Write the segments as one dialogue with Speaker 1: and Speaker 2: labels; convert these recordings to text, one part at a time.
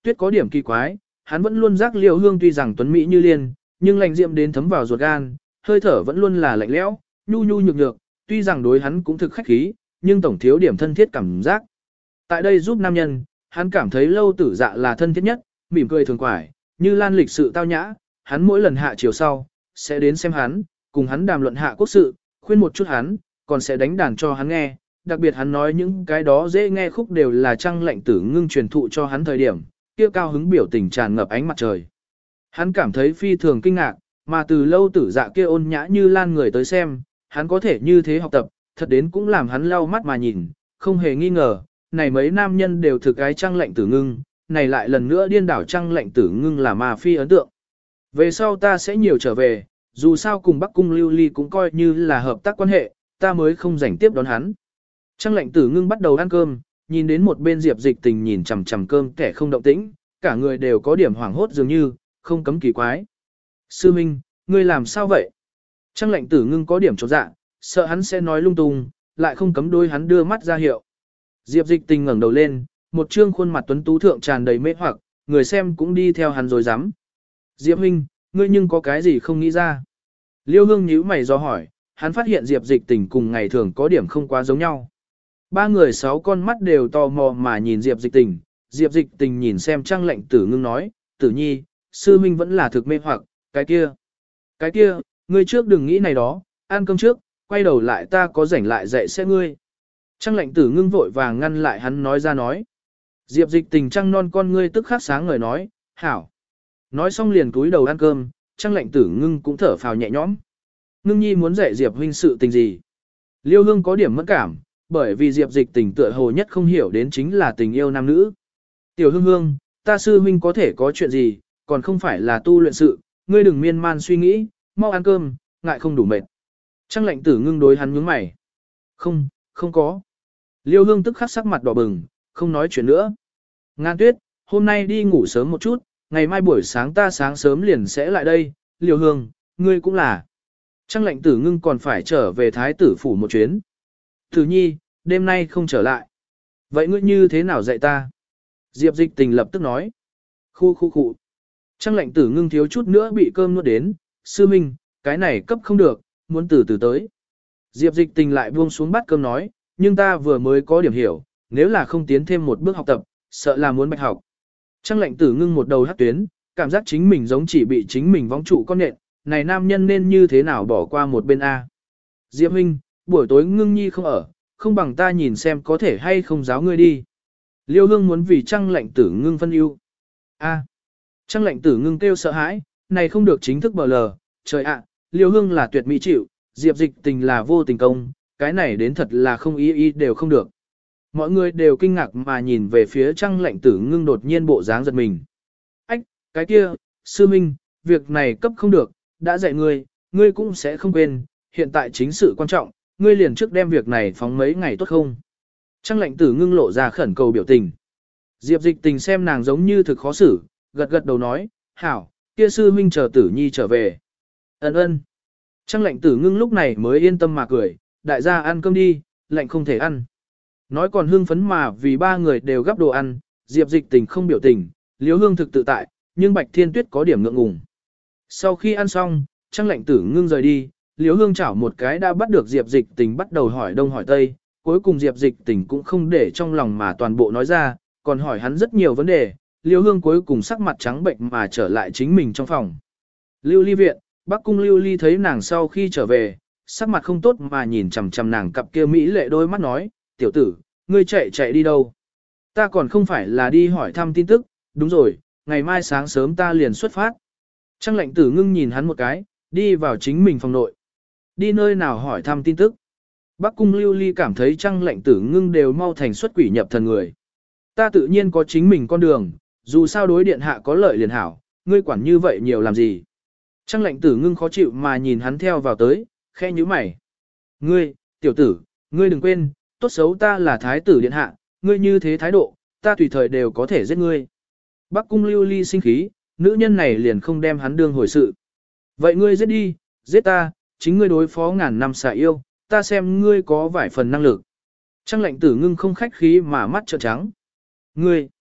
Speaker 1: Tuyết có điểm kỳ quái, hắn vẫn luôn giác Liêu Hương tuy rằng tuấn mỹ như liên, nhưng lạnh diệm đến thấm vào ruột gan, hơi thở vẫn luôn là lạnh lẽo, nhu nhu nhược nhược, tuy rằng đối hắn cũng thực khách khí, nhưng tổng thiếu điểm thân thiết cảm giác. Tại đây giúp nam nhân, hắn cảm thấy Lâu Tử Dạ là thân thiết nhất, mỉm cười thường quải, như lan lịch sự tao nhã, hắn mỗi lần hạ chiều sau, sẽ đến xem hắn, cùng hắn đàm luận hạ quốc sự, khuyên một chút hắn, còn sẽ đánh đàn cho hắn nghe, đặc biệt hắn nói những cái đó dễ nghe khúc đều là Trăng Lệnh Tử Ngưng truyền thụ cho hắn thời điểm, kia cao hứng biểu tình tràn ngập ánh mặt trời. Hắn cảm thấy phi thường kinh ngạc, mà từ Lâu Tử Dạ kia ôn nhã như lan người tới xem, hắn có thể như thế học tập, thật đến cũng làm hắn lau mắt mà nhìn, không hề nghi ngờ, này mấy nam nhân đều thực cái Trăng Lệnh Tử Ngưng, này lại lần nữa điên đảo Trăng Lệnh Tử Ngưng là mà phi ấn tượng. Về sau ta sẽ nhiều trở về, dù sao cùng Bắc Cung Lưu Ly cũng coi như là hợp tác quan hệ, ta mới không rảnh tiếp đón hắn. Trăng Lệnh Tử Ngưng bắt đầu ăn cơm, nhìn đến một bên Diệp Dịch Tình nhìn chằm chằm cơm kẻ không động tĩnh, cả người đều có điểm hoảng hốt dường như, không cấm kỳ quái. Sư Minh, ngươi làm sao vậy? Trăng Lệnh Tử Ngưng có điểm chột dạ, sợ hắn sẽ nói lung tung, lại không cấm đôi hắn đưa mắt ra hiệu. Diệp Dịch Tình ngẩng đầu lên, một trương khuôn mặt tuấn tú thượng tràn đầy mê hoặc, người xem cũng đi theo hắn rồi dám. Diệp Huynh, ngươi nhưng có cái gì không nghĩ ra? Liêu Hương nhíu mày do hỏi, hắn phát hiện Diệp Dịch Tình cùng ngày thường có điểm không quá giống nhau. Ba người sáu con mắt đều tò mò mà nhìn Diệp Dịch Tình, Diệp Dịch Tình nhìn xem Trăng Lệnh Tử Ngưng nói, Tử Nhi, sư huynh vẫn là thực mê hoặc, cái kia, ngươi trước đừng nghĩ này đó, ăn cơm trước, quay đầu lại ta có rảnh lại dạy sẽ ngươi. Trăng Lệnh Tử Ngưng vội vàng ngăn lại hắn nói ra nói. Diệp Dịch Tình trăng non con ngươi tức khắc sáng ngời nói, hảo. Nói xong liền cúi đầu ăn cơm, Trăng Lệnh Tử Ngưng cũng thở phào nhẹ nhõm. Ngưng nhi muốn dạy Diệp huynh sự tình gì? Liêu Hương có điểm mẫn cảm, bởi vì Diệp Dịch Tình tựa hồ nhất không hiểu đến chính là tình yêu nam nữ. Tiểu Hương Hương, ta sư huynh có thể có chuyện gì, còn không phải là tu luyện sự, ngươi đừng miên man suy nghĩ, mau ăn cơm, ngại không đủ mệt. Trăng Lệnh Tử Ngưng đối hắn nhướng mày. Không có. Liêu Hương tức khắc sắc mặt đỏ bừng, không nói chuyện nữa. Ngan Tuyết, hôm nay đi ngủ sớm một chút, ngày mai buổi sáng ta sáng sớm liền sẽ lại đây, Liêu Hương, ngươi cũng là. Trăng Lệnh Tử Ngưng còn phải trở về Thái tử phủ một chuyến. Tử Nhi, đêm nay không trở lại. Vậy ngươi như thế nào dạy ta? Diệp Dịch Tình lập tức nói. Khu. Trăng Lệnh Tử Ngưng thiếu chút nữa bị cơm nuốt đến, sư minh, cái này cấp không được, muốn từ từ tới. Diệp Dịch Tình lại buông xuống bát cơm nói, nhưng ta vừa mới có điểm hiểu, nếu là không tiến thêm một bước học tập, sợ là muốn bạch học. Trăng Lệnh Tử Ngưng một đầu hắc tuyến, cảm giác chính mình giống chỉ bị chính mình vong trụ con nện, này nam nhân nên như thế nào bỏ qua một bên A. Diệp huynh, buổi tối Ngưng nhi không ở, không bằng ta nhìn xem có thể hay không giáo ngươi đi. Liêu Hương muốn vì Trăng Lệnh Tử Ngưng phân ưu. A. Trăng Lệnh Tử Ngưng kêu sợ hãi, này không được chính thức bờ lờ, trời ạ, Liêu Hương là tuyệt mỹ chịu, Diệp Dịch Tình là vô tình công, cái này đến thật là không ý đều không được. Mọi người đều kinh ngạc mà nhìn về phía Trăng Lệnh Tử Ngưng đột nhiên bộ dáng giật mình. Ách, cái kia, sư minh, việc này cấp không được, đã dạy ngươi cũng sẽ không quên, hiện tại chính sự quan trọng, ngươi liền trước đem việc này phóng mấy ngày tốt không? Trăng Lệnh Tử Ngưng lộ ra khẩn cầu biểu tình. Diệp Dịch Tình xem nàng giống như thực khó xử, gật đầu nói, hảo, kia sư huynh chờ Tử Nhi trở về. Ân. Trăng Lệnh Tử Ngưng lúc này mới yên tâm mà cười, đại gia ăn cơm đi, lệnh không thể ăn. Nói còn hưng phấn mà vì ba người đều gắp đồ ăn, Diệp Dịch Tình không biểu tình, Liêu Hương thực tự tại, nhưng Bạch Thiên Tuyết có điểm ngượng ngùng. Sau khi ăn xong, Trăng Lệnh Tử Ngưng rời đi, Liêu Hương chảo một cái đã bắt được Diệp Dịch Tình bắt đầu hỏi đông hỏi tây, cuối cùng Diệp Dịch Tình cũng không để trong lòng mà toàn bộ nói ra, còn hỏi hắn rất nhiều vấn đề, Liêu Hương cuối cùng sắc mặt trắng bệnh mà trở lại chính mình trong phòng. Lưu Ly viện, Bắc Cung Lưu Ly thấy nàng sau khi trở về, sắc mặt không tốt mà nhìn chằm chằm nàng cặp kia mỹ lệ đôi mắt nói, tiểu tử, ngươi chạy đi đâu? Ta còn không phải là đi hỏi thăm tin tức, đúng rồi, ngày mai sáng sớm ta liền xuất phát. Trăng Lệnh Tử Ngưng nhìn hắn một cái, đi vào chính mình phòng nội. Đi nơi nào hỏi thăm tin tức? Bắc Cung Lưu Ly cảm thấy Trăng Lệnh Tử Ngưng đều mau thành xuất quỷ nhập thần người. Ta tự nhiên có chính mình con đường, dù sao đối điện hạ có lợi liền hảo, ngươi quản như vậy nhiều làm gì? Trăng Lệnh Tử Ngưng khó chịu mà nhìn hắn theo vào tới, khẽ nhíu mày. Ngươi, tiểu tử, ngươi đừng quên, tốt xấu ta là thái tử điện hạ, ngươi như thế thái độ, ta tùy thời đều có thể giết ngươi. Bắc Cung Lưu Ly sinh khí, nữ nhân này liền không đem hắn đương hồi sự. Vậy ngươi giết đi, giết ta, chính ngươi đối phó ngàn năm xà yêu, ta xem ngươi có vài phần năng lực. Trăng Lệnh Tử Ngưng không khách khí mà mắt trợn trắng. Ngươi,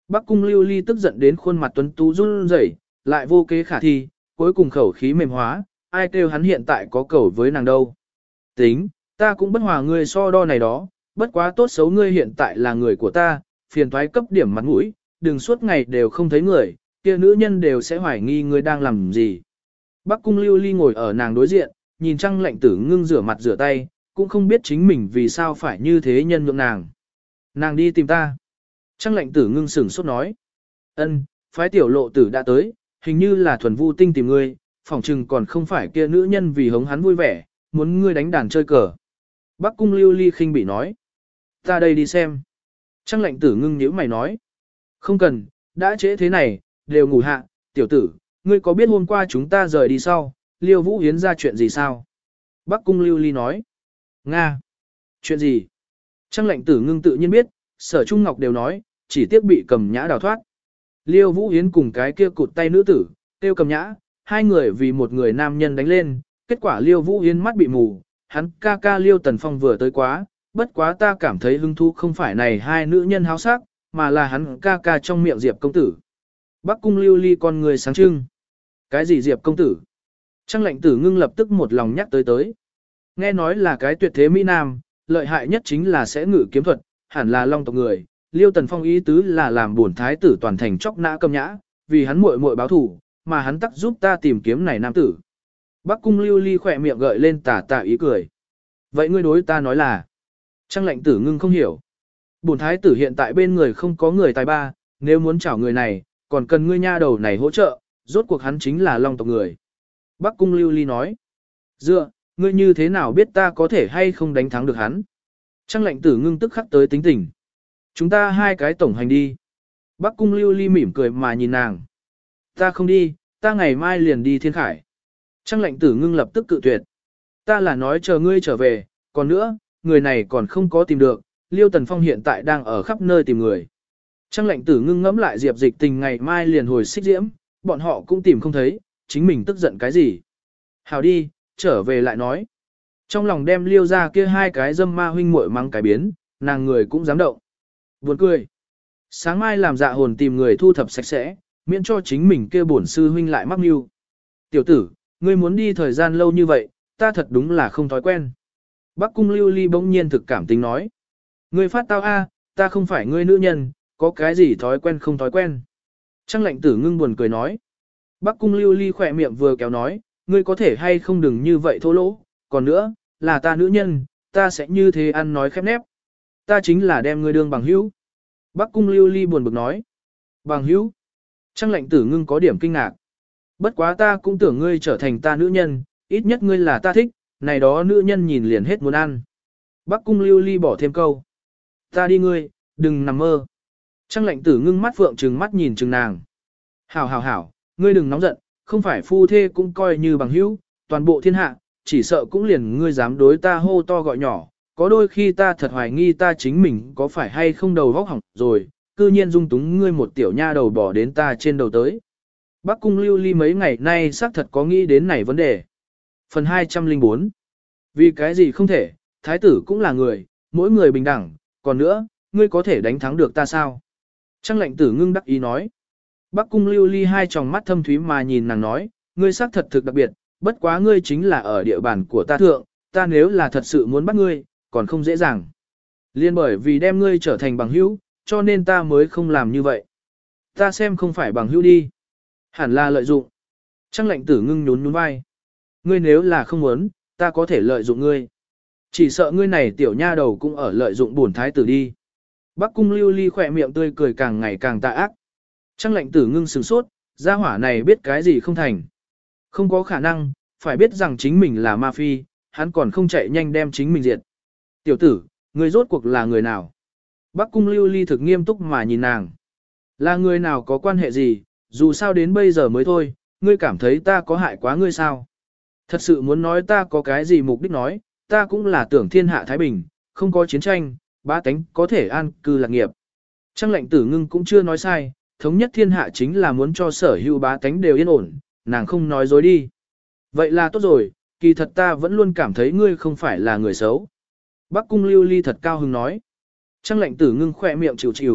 Speaker 1: Bắc cung lưu ly tức giận đến khuôn mặt tuấn tú run rẩy, lại vô kế khả thi, cuối cùng khẩu khí mềm hóa, ai kêu hắn hiện tại có cầu với nàng đâu. Tính, ta cũng bất hòa ngươi so đo này đó, bất quá tốt xấu ngươi hiện tại là người của ta, phiền toái cấp điểm mặt mũi, đừng suốt ngày đều không thấy người, kia nữ nhân đều sẽ hoài nghi ngươi đang làm gì. Bắc cung lưu ly ngồi ở nàng đối diện, nhìn Trăng Lệnh Tử Ngưng rửa mặt rửa tay, cũng không biết chính mình vì sao phải như thế nhân nhượng nàng. Nàng đi tìm ta. Trăng Lệnh Tử Ngưng sửng sốt nói. Ân, phái tiểu lộ tử đã tới, hình như là thuần vu tinh tìm ngươi, phỏng chừng còn không phải kia nữ nhân vì hống hắn vui vẻ, muốn ngươi đánh đàn chơi cờ. Bắc cung lưu ly khinh bị nói. Ta đây đi xem. Trăng Lệnh Tử Ngưng nhíu mày nói. Không cần, đã trễ thế này, đều ngủ hạ, tiểu tử, ngươi có biết hôm qua chúng ta rời đi sau, Liêu Vũ Hiến ra chuyện gì sao? Bắc cung lưu ly nói. Nga. Chuyện gì? Trăng Lệnh Tử Ngưng tự nhiên biết, Sở Trung Ngọc đều nói, chỉ tiếc bị Cầm Nhã đào thoát. Liêu Vũ Hiến cùng cái kia cụt tay nữ tử, tiêu Cầm Nhã, hai người vì một người nam nhân đánh lên, kết quả Liêu Vũ Hiến mắt bị mù, hắn ca ca Liêu Tần Phong vừa tới quá, bất quá ta cảm thấy hứng thú không phải này hai nữ nhân háo sắc, mà là hắn ca ca trong miệng Diệp công tử. Bắc cung lưu ly con người sáng trưng. Cái gì Diệp công tử? Trăng Lệnh Tử Ngưng lập tức một lòng nhắc tới. Nghe nói là cái tuyệt thế Mỹ Nam, lợi hại nhất chính là sẽ ngự kiếm thuật, hẳn là long tộc người. Liêu Tần Phong ý tứ là làm bổn thái tử toàn thành chóc nã Cầm Nhã, vì hắn muội muội báo thù, mà hắn tắc giúp ta tìm kiếm này nam tử. Bắc cung lưu ly khỏe miệng gợi lên tà tà ý cười. Vậy ngươi đối ta nói là? Trăng Lệnh Tử Ngưng không hiểu. Bổn thái tử hiện tại bên người không có người tài ba, nếu muốn chảo người này, còn cần ngươi nha đầu này hỗ trợ, rốt cuộc hắn chính là long tộc người. Bắc cung lưu ly nói. Dựa, ngươi như thế nào biết ta có thể hay không đánh thắng được hắn? Trăng Lệnh Tử Ngưng tức khắc tới tính tình. Chúng ta hai cái tổng hành đi. Bắc cung lưu ly mỉm cười mà nhìn nàng. Ta không đi, ta ngày mai liền đi Thiên Khải. Trăng Lệnh Tử Ngưng lập tức cự tuyệt. Ta là nói chờ ngươi trở về, còn nữa, người này còn không có tìm được, Liêu Tần Phong hiện tại đang ở khắp nơi tìm người. Trăng Lệnh Tử Ngưng ngẫm lại Diệp Dịch Tình ngày mai liền hồi Xích Diễm, bọn họ cũng tìm không thấy, chính mình tức giận cái gì. Hảo đi, trở về lại nói. Trong lòng đem Liêu ra kia hai cái dâm ma huynh muội mắng cái biến, nàng người cũng dám động. Buồn cười. Sáng mai làm dạ hồn tìm người thu thập sạch sẽ, miễn cho chính mình kia bổn sư huynh lại mắc mưu. Tiểu tử, ngươi muốn đi thời gian lâu như vậy, ta thật đúng là không thói quen. Bắc cung lưu ly bỗng nhiên thực cảm tính nói. Ngươi phát tao a, ta không phải ngươi nữ nhân, có cái gì thói quen không thói quen. Trăng Lệnh Tử Ngưng buồn cười nói. Bắc cung lưu ly khỏe miệng vừa kéo nói, ngươi có thể hay không đừng như vậy thô lỗ, còn nữa, là ta nữ nhân, ta sẽ như thế ăn nói khép nép. Ta chính là đem ngươi đương bằng hữu. Bắc cung lưu ly buồn bực nói. Bằng hữu. Trăng Lệnh Tử Ngưng có điểm kinh ngạc. Bất quá ta cũng tưởng ngươi trở thành ta nữ nhân, ít nhất ngươi là ta thích, này đó nữ nhân nhìn liền hết muốn ăn. Bắc cung lưu ly bỏ thêm câu. Ta đi ngươi, đừng nằm mơ. Trăng Lệnh Tử Ngưng mắt phượng trừng mắt nhìn trừng nàng. Hảo hảo hảo, ngươi đừng nóng giận, không phải phu thê cũng coi như bằng hữu, toàn bộ thiên hạ, chỉ sợ cũng liền ngươi dám đối ta hô to gọi nhỏ, có đôi khi ta thật hoài nghi ta chính mình có phải hay không đầu vóc hỏng rồi, cư nhiên dung túng ngươi một tiểu nha đầu bỏ đến ta trên đầu tới. Bắc cung lưu ly mấy ngày nay xác thật có nghĩ đến này vấn đề. Phần 204. Vì cái gì không thể, thái tử cũng là người, mỗi người bình đẳng, còn nữa, ngươi có thể đánh thắng được ta sao? Trăng Lệnh Tử Ngưng đắc ý nói. Bắc cung lưu ly hai tròng mắt thâm thúy mà nhìn nàng nói, ngươi xác thật thực đặc biệt, bất quá ngươi chính là ở địa bàn của ta thượng, ta nếu là thật sự muốn bắt ngươi, còn không dễ dàng. Liên bởi vì đem ngươi trở thành bằng hữu, cho nên ta mới không làm như vậy. Ta xem không phải bằng hữu đi. Hẳn là lợi dụng. Trăng Lệnh Tử Ngưng nhún nhún vai. Ngươi nếu là không muốn, ta có thể lợi dụng ngươi. Chỉ sợ ngươi này tiểu nha đầu cũng ở lợi dụng bổn thái tử đi. Bắc cung lưu ly khỏe miệng tươi cười càng ngày càng tà ác. Trăng Lệnh Tử Ngưng sửng sốt, gia hỏa này biết cái gì không thành. Không có khả năng, phải biết rằng chính mình là ma phi, hắn còn không chạy nhanh đem chính mình diệt. Tiểu tử, ngươi rốt cuộc là người nào? Bắc cung lưu ly thực nghiêm túc mà nhìn nàng. Là người nào có quan hệ gì, dù sao đến bây giờ mới thôi, ngươi cảm thấy ta có hại quá ngươi sao? Thật sự muốn nói ta có cái gì mục đích nói, ta cũng là tưởng thiên hạ thái bình, không có chiến tranh, bá tánh có thể an cư lạc nghiệp. Trăng Lệnh Tử Ngưng cũng chưa nói sai, thống nhất thiên hạ chính là muốn cho sở hữu bá tánh đều yên ổn, nàng không nói dối đi. Vậy là tốt rồi, kỳ thật ta vẫn luôn cảm thấy ngươi không phải là người xấu. Bắc cung lưu ly thật cao hứng nói. Trăng Lệnh Tử Ngưng khỏe miệng chịu chịu,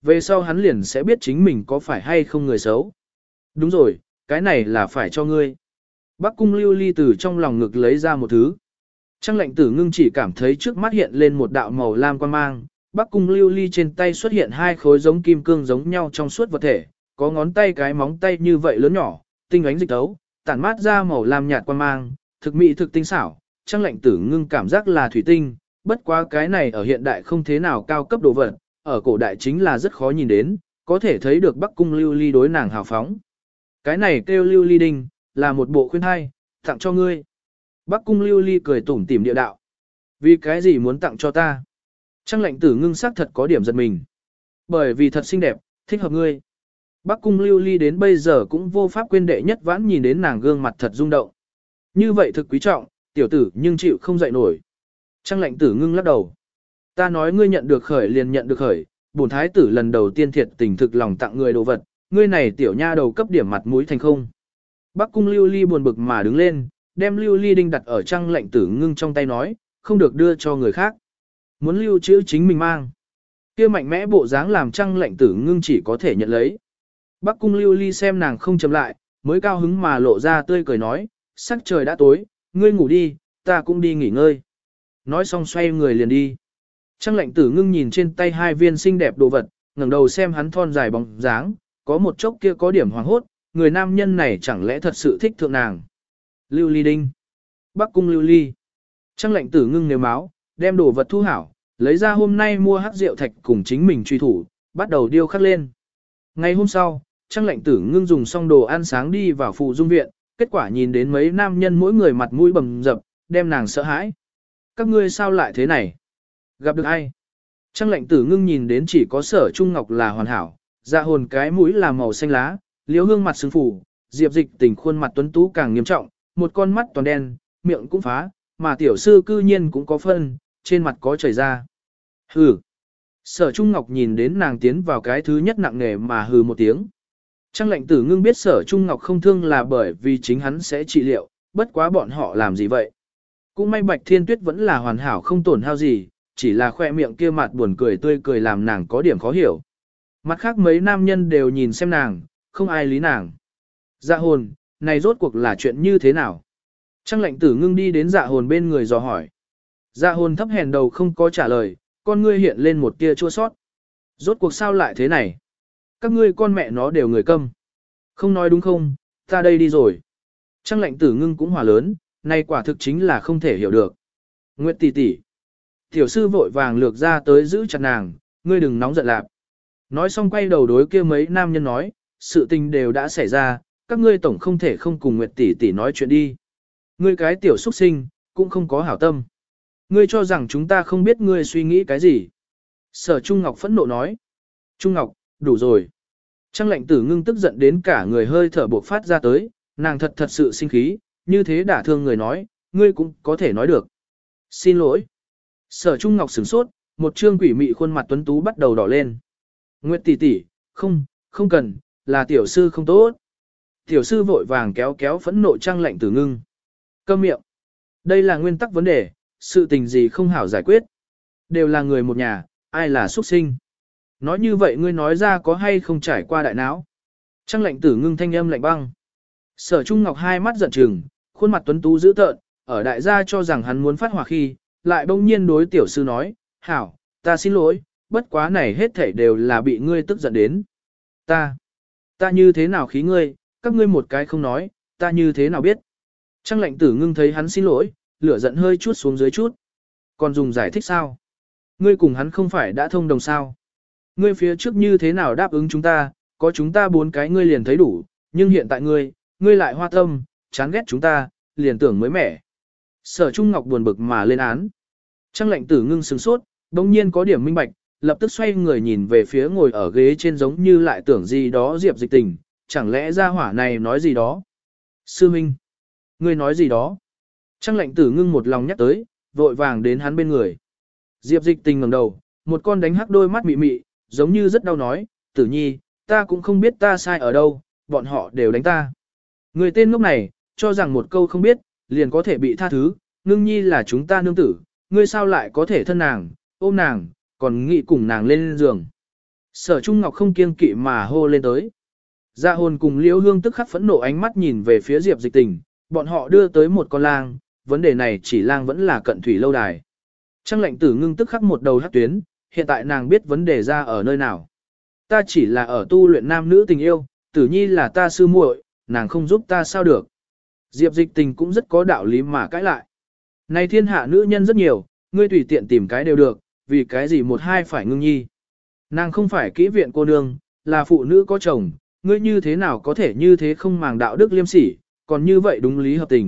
Speaker 1: về sau hắn liền sẽ biết chính mình có phải hay không người xấu. Đúng rồi, cái này là phải cho ngươi. Bắc cung lưu ly từ trong lòng ngực lấy ra một thứ. Trang lệnh tử ngưng chỉ cảm thấy trước mắt hiện lên một đạo màu lam quan mang. Bắc cung lưu ly trên tay xuất hiện hai khối giống kim cương giống nhau trong suốt vật thể, có ngón tay cái móng tay như vậy lớn nhỏ, tinh ánh dịch tấu, tản mát ra màu lam nhạt quan mang, thực mỹ thực tinh xảo. Trang lệnh tử ngưng cảm giác là thủy tinh, bất quá cái này ở hiện đại không thế nào cao cấp đồ vật, ở cổ đại chính là rất khó nhìn đến, có thể thấy được Bắc cung lưu ly đối nàng hào phóng. Cái này kêu lưu ly đinh, là một bộ khuyên thai, tặng cho ngươi. Bắc cung lưu ly cười tủm tỉm địa đạo. Vì cái gì muốn tặng cho ta? Trang lệnh tử ngưng sắc thật có điểm giật mình. Bởi vì thật xinh đẹp, thích hợp ngươi. Bắc cung lưu ly đến bây giờ cũng vô pháp quên đệ nhất vãn nhìn đến nàng gương mặt thật rung động. Như vậy thực quý trọng, tiểu tử nhưng chịu không dậy nổi. Trang lệnh tử ngưng lắc đầu. Ta nói ngươi nhận được khởi liền nhận được khởi, bổn thái tử lần đầu tiên thiệt tình thực lòng tặng người đồ vật, ngươi này tiểu nha đầu cấp điểm mặt mũi thành không. Bắc cung lưu ly buồn bực mà đứng lên, đem lưu ly đinh đặt ở trang lệnh tử ngưng trong tay nói, không được đưa cho người khác. Muốn lưu trữ chính mình mang. Kia mạnh mẽ bộ dáng làm trang lệnh tử ngưng chỉ có thể nhận lấy. Bắc cung lưu ly xem nàng không chậm lại, mới cao hứng mà lộ ra tươi cười nói, sắc trời đã tối, ngươi ngủ đi, ta cũng đi nghỉ ngơi. Nói xong xoay người liền đi. Trang lệnh tử ngưng nhìn trên tay hai viên xinh đẹp đồ vật, ngẩng đầu xem hắn thon dài bóng dáng, có một chốc kia có điểm hoàng hốt, người nam nhân này chẳng lẽ thật sự thích thượng nàng. Lưu ly đinh. Bắc cung lưu ly. Trang lệnh tử ngưng nếu máu, đem đồ vật thu hảo, lấy ra hôm nay mua hắc rượu thạch cùng chính mình truy thủ, bắt đầu điêu khắc lên. Ngày hôm sau, trang lệnh tử ngưng dùng xong đồ ăn sáng đi vào phụ dung viện, kết quả nhìn đến mấy nam nhân mỗi người mặt mũi bầm dập, đem nàng sợ hãi. Các ngươi sao lại thế này? Gặp được ai? Trang lệnh tử ngưng nhìn đến chỉ có Sở Trung Ngọc là hoàn hảo, dạ hồn cái mũi là màu xanh lá, liếu hương mặt sưng phủ, Diệp Dịch Tình khuôn mặt tuấn tú càng nghiêm trọng, một con mắt toàn đen, miệng cũng phá, mà tiểu sư cư nhiên cũng có phân, trên mặt có chảy ra. Hừ. Sở Trung Ngọc nhìn đến nàng tiến vào cái thứ nhất nặng nề mà hừ một tiếng. Trang lệnh tử ngưng biết Sở Trung Ngọc không thương là bởi vì chính hắn sẽ trị liệu, bất quá bọn họ làm gì vậy? Cũng may Bạch Thiên Tuyết vẫn là hoàn hảo không tổn hao gì, chỉ là khoe miệng kia mặt buồn cười tươi cười làm nàng có điểm khó hiểu. Mặt khác mấy nam nhân đều nhìn xem nàng, không ai lý nàng. Dạ hồn, này rốt cuộc là chuyện như thế nào? Trang lệnh tử ngưng đi đến dạ hồn bên người dò hỏi. Dạ hồn thấp hèn đầu không có trả lời, con ngươi hiện lên một tia chua sót. Rốt cuộc sao lại thế này? Các ngươi con mẹ nó đều người câm. Không nói đúng không, ta đây đi rồi. Trang lệnh tử ngưng cũng hòa lớn, này quả thực chính là không thể hiểu được. Nguyệt tỷ tỷ. Tiểu sư vội vàng lược ra tới giữ chặt nàng, ngươi đừng nóng giận lạp. Nói xong quay đầu đối kia mấy nam nhân nói, sự tình đều đã xảy ra, các ngươi tổng không thể không cùng Nguyệt tỷ tỷ nói chuyện đi. Ngươi cái tiểu xuất sinh, cũng không có hảo tâm. Ngươi cho rằng chúng ta không biết ngươi suy nghĩ cái gì. Sở Trung Ngọc phẫn nộ nói. Trung Ngọc, đủ rồi. Trang lệnh tử ngưng tức giận đến cả người hơi thở bộc phát ra tới, nàng thật sự sinh khí, như thế đả thương người nói, ngươi cũng có thể nói được. Xin lỗi. Sở Trung Ngọc sửng sốt, một trương quỷ mị khuôn mặt tuấn tú bắt đầu đỏ lên. Nguyệt tỷ tỷ, không cần, là tiểu sư không tốt. Tiểu sư vội vàng kéo phẫn nộ trang lệnh tử ngưng. Câm miệng. Đây là nguyên tắc vấn đề, sự tình gì không hảo giải quyết. Đều là người một nhà, ai là xuất sinh. Nói như vậy ngươi nói ra có hay không trải qua đại não. Trang lệnh tử ngưng thanh âm lạnh băng. Sở Trung Ngọc hai mắt giận trừng, khuôn mặt tuấn tú dữ tợn, ở đại gia cho rằng hắn muốn phát hỏa khi, lại bỗng nhiên đối tiểu sư nói, hảo, ta xin lỗi, bất quá này hết thảy đều là bị ngươi tức giận đến. Ta như thế nào khí ngươi, các ngươi một cái không nói, ta như thế nào biết. Trang lệnh tử ngưng thấy hắn xin lỗi, lửa giận hơi chút xuống dưới chút. Còn dùng giải thích sao? Ngươi cùng hắn không phải đã thông đồng sao? Ngươi phía trước như thế nào đáp ứng chúng ta, có chúng ta 4 cái ngươi liền thấy đủ, nhưng hiện tại ngươi lại hoa tâm, chán ghét chúng ta, liền tưởng mới mẻ. Sở Trung Ngọc buồn bực mà lên án. Trang lệnh tử ngưng sửng sốt, bỗng nhiên có điểm minh bạch, lập tức xoay người nhìn về phía ngồi ở ghế trên giống như lại tưởng gì đó Diệp Dịch Tình, chẳng lẽ gia hỏa này nói gì đó. Sư Minh, ngươi nói gì đó. Trang lệnh tử ngưng một lòng nhắc tới, vội vàng đến hắn bên người. Diệp Dịch Tình ngẩng đầu, một con đánh hắc đôi mắt mị mị, giống như rất đau nói, tử nhi, ta cũng không biết ta sai ở đâu, bọn họ đều đánh ta. Người tên lúc này, cho rằng một câu không biết, liền có thể bị tha thứ, ngưng nhi là chúng ta nương tử, ngươi sao lại có thể thân nàng, ôm nàng, còn nghĩ cùng nàng lên giường. Sở Trung Ngọc không kiêng kỵ mà hô lên tới. Dạ hồn cùng Liễu Hương tức khắc phẫn nộ ánh mắt nhìn về phía Diệp Dịch Tình, bọn họ đưa tới một con lang, vấn đề này chỉ lang vẫn là cận thủy lâu đài. Trang lệnh tử ngưng tức khắc một đầu hắc tuyến, hiện tại nàng biết vấn đề ra ở nơi nào. Ta chỉ là ở tu luyện nam nữ tình yêu, Tử Nhi là ta sư muội, nàng không giúp ta sao được. Diệp Dịch Tình cũng rất có đạo lý mà cãi lại. Này thiên hạ nữ nhân rất nhiều, ngươi tùy tiện tìm cái đều được, vì cái gì một hai phải ngưng nhi. Nàng không phải kỹ viện cô nương, là phụ nữ có chồng, ngươi như thế nào có thể như thế không màng đạo đức liêm sỉ, còn như vậy đúng lý hợp tình.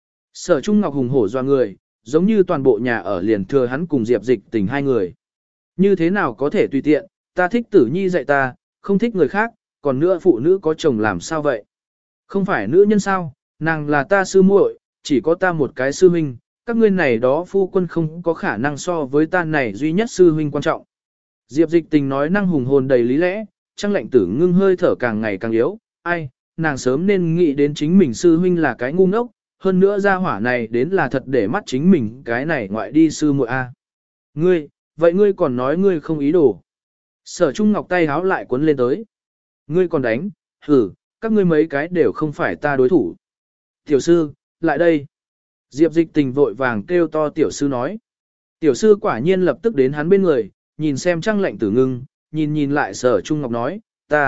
Speaker 1: Sở Trung Ngọc hùng hổ doa người, giống như toàn bộ nhà ở liền thừa hắn cùng Diệp Dịch Tình hai người. Như thế nào có thể tùy tiện, ta thích Tử Nhi dạy ta, không thích người khác, còn nữa phụ nữ có chồng làm sao vậy? Không phải nữ nhân sao, nàng là ta sư muội, chỉ có ta một cái sư huynh, các ngươi này đó phu quân không có khả năng so với ta này duy nhất sư huynh quan trọng. Diệp Dịch Tình nói năng hùng hồn đầy lý lẽ, Trang lệnh tử ngưng hơi thở càng ngày càng yếu, ai, nàng sớm nên nghĩ đến chính mình sư huynh là cái ngu ngốc, hơn nữa gia hỏa này đến là thật để mắt chính mình cái này ngoại đi sư muội a. Ngươi, vậy ngươi còn nói ngươi không ý đồ. Sở Trung Ngọc tay háo lại cuốn lên tới. Ngươi còn đánh, các ngươi mấy cái đều không phải ta đối thủ. Tiểu sư, lại đây. Diệp Dịch Tình vội vàng kêu to tiểu sư nói. Tiểu sư quả nhiên lập tức đến hắn bên người, nhìn xem Trang lệnh tử ngưng, nhìn lại Sở Trung Ngọc nói,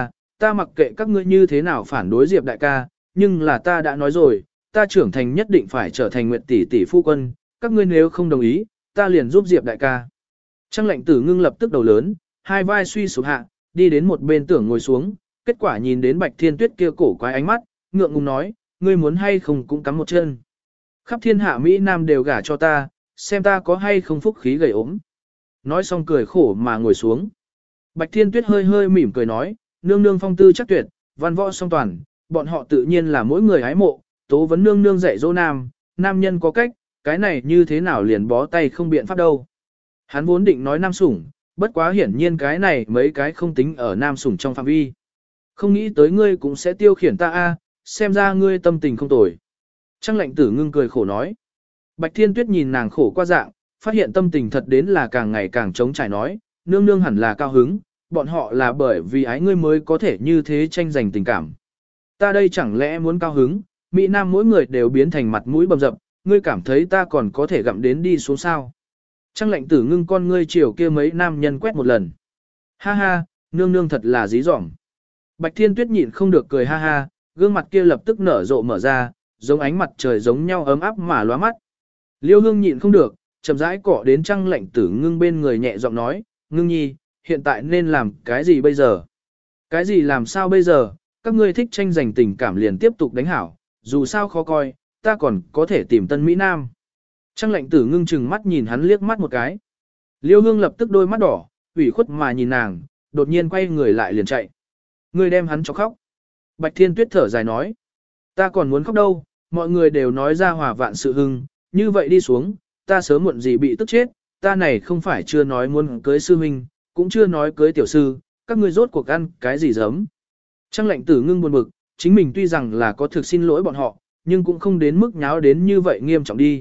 Speaker 1: ta mặc kệ các ngươi như thế nào phản đối Diệp đại ca, nhưng là ta đã nói rồi, ta trưởng thành nhất định phải trở thành Nguyệt tỷ tỷ phu quân, các ngươi nếu không đồng ý, ta liền giúp Diệp đại ca. Trang lệnh tử ngưng lập tức đầu lớn, hai vai suy sụp hạ, đi đến một bên tưởng ngồi xuống, kết quả nhìn đến Bạch Thiên Tuyết kia cổ quái ánh mắt, ngượng ngùng nói, ngươi muốn hay không cũng cắm một chân. Khắp thiên hạ Mỹ Nam đều gả cho ta, xem ta có hay không phúc khí gầy ốm. Nói xong cười khổ mà ngồi xuống. Bạch Thiên Tuyết hơi hơi mỉm cười nói, nương nương phong tư chắc tuyệt, văn võ song toàn, bọn họ tự nhiên là mỗi người hái mộ, tố vấn nương nương dạy dỗ nam nhân có cách, cái này như thế nào liền bó tay không biện pháp đâu. Hắn vốn định nói nam sủng, bất quá hiển nhiên cái này mấy cái không tính ở nam sủng trong phạm vi. Không nghĩ tới ngươi cũng sẽ tiêu khiển ta a, xem ra ngươi tâm tình không tồi. Trang lệnh tử ngưng cười khổ nói. Bạch Thiên Tuyết nhìn nàng khổ qua dạng, phát hiện tâm tình thật đến là càng ngày càng trống trải nói, nương nương hẳn là cao hứng, bọn họ là bởi vì ái ngươi mới có thể như thế tranh giành tình cảm. Ta đây chẳng lẽ muốn cao hứng, Mỹ Nam mỗi người đều biến thành mặt mũi bầm dập, ngươi cảm thấy ta còn có thể gặm đến đi xuống sao. Trang lệnh tử ngưng con ngươi chiều kia mấy nam nhân quét một lần. Ha ha, nương nương thật là dí dỏm. Bạch Thiên Tuyết nhịn không được cười ha ha, gương mặt kia lập tức nở rộ mở ra, giống ánh mặt trời giống nhau ấm áp mà lóa mắt. Liêu Hương nhịn không được, chậm rãi cọ đến Trang lệnh tử ngưng bên người nhẹ giọng nói, ngưng nhi, hiện tại nên làm cái gì bây giờ? Cái gì làm sao bây giờ? Các ngươi thích tranh giành tình cảm liền tiếp tục đánh hảo, dù sao khó coi, ta còn có thể tìm tân Mỹ Nam. Trang lệnh tử ngưng chừng mắt nhìn hắn liếc mắt một cái. Liêu Hương lập tức đôi mắt đỏ, ủy khuất mà nhìn nàng, đột nhiên quay người lại liền chạy. Ngươi đem hắn cho khóc. Bạch Thiên Tuyết thở dài nói. Ta còn muốn khóc đâu, mọi người đều nói ra hòa vạn sự hưng, như vậy đi xuống, ta sớm muộn gì bị tức chết, ta này không phải chưa nói muốn cưới sư huynh, cũng chưa nói cưới tiểu sư, các ngươi rốt cuộc ăn cái gì giấm. Trang lệnh tử ngưng buồn bực, chính mình tuy rằng là có thực xin lỗi bọn họ, nhưng cũng không đến mức nháo đến như vậy nghiêm trọng đi.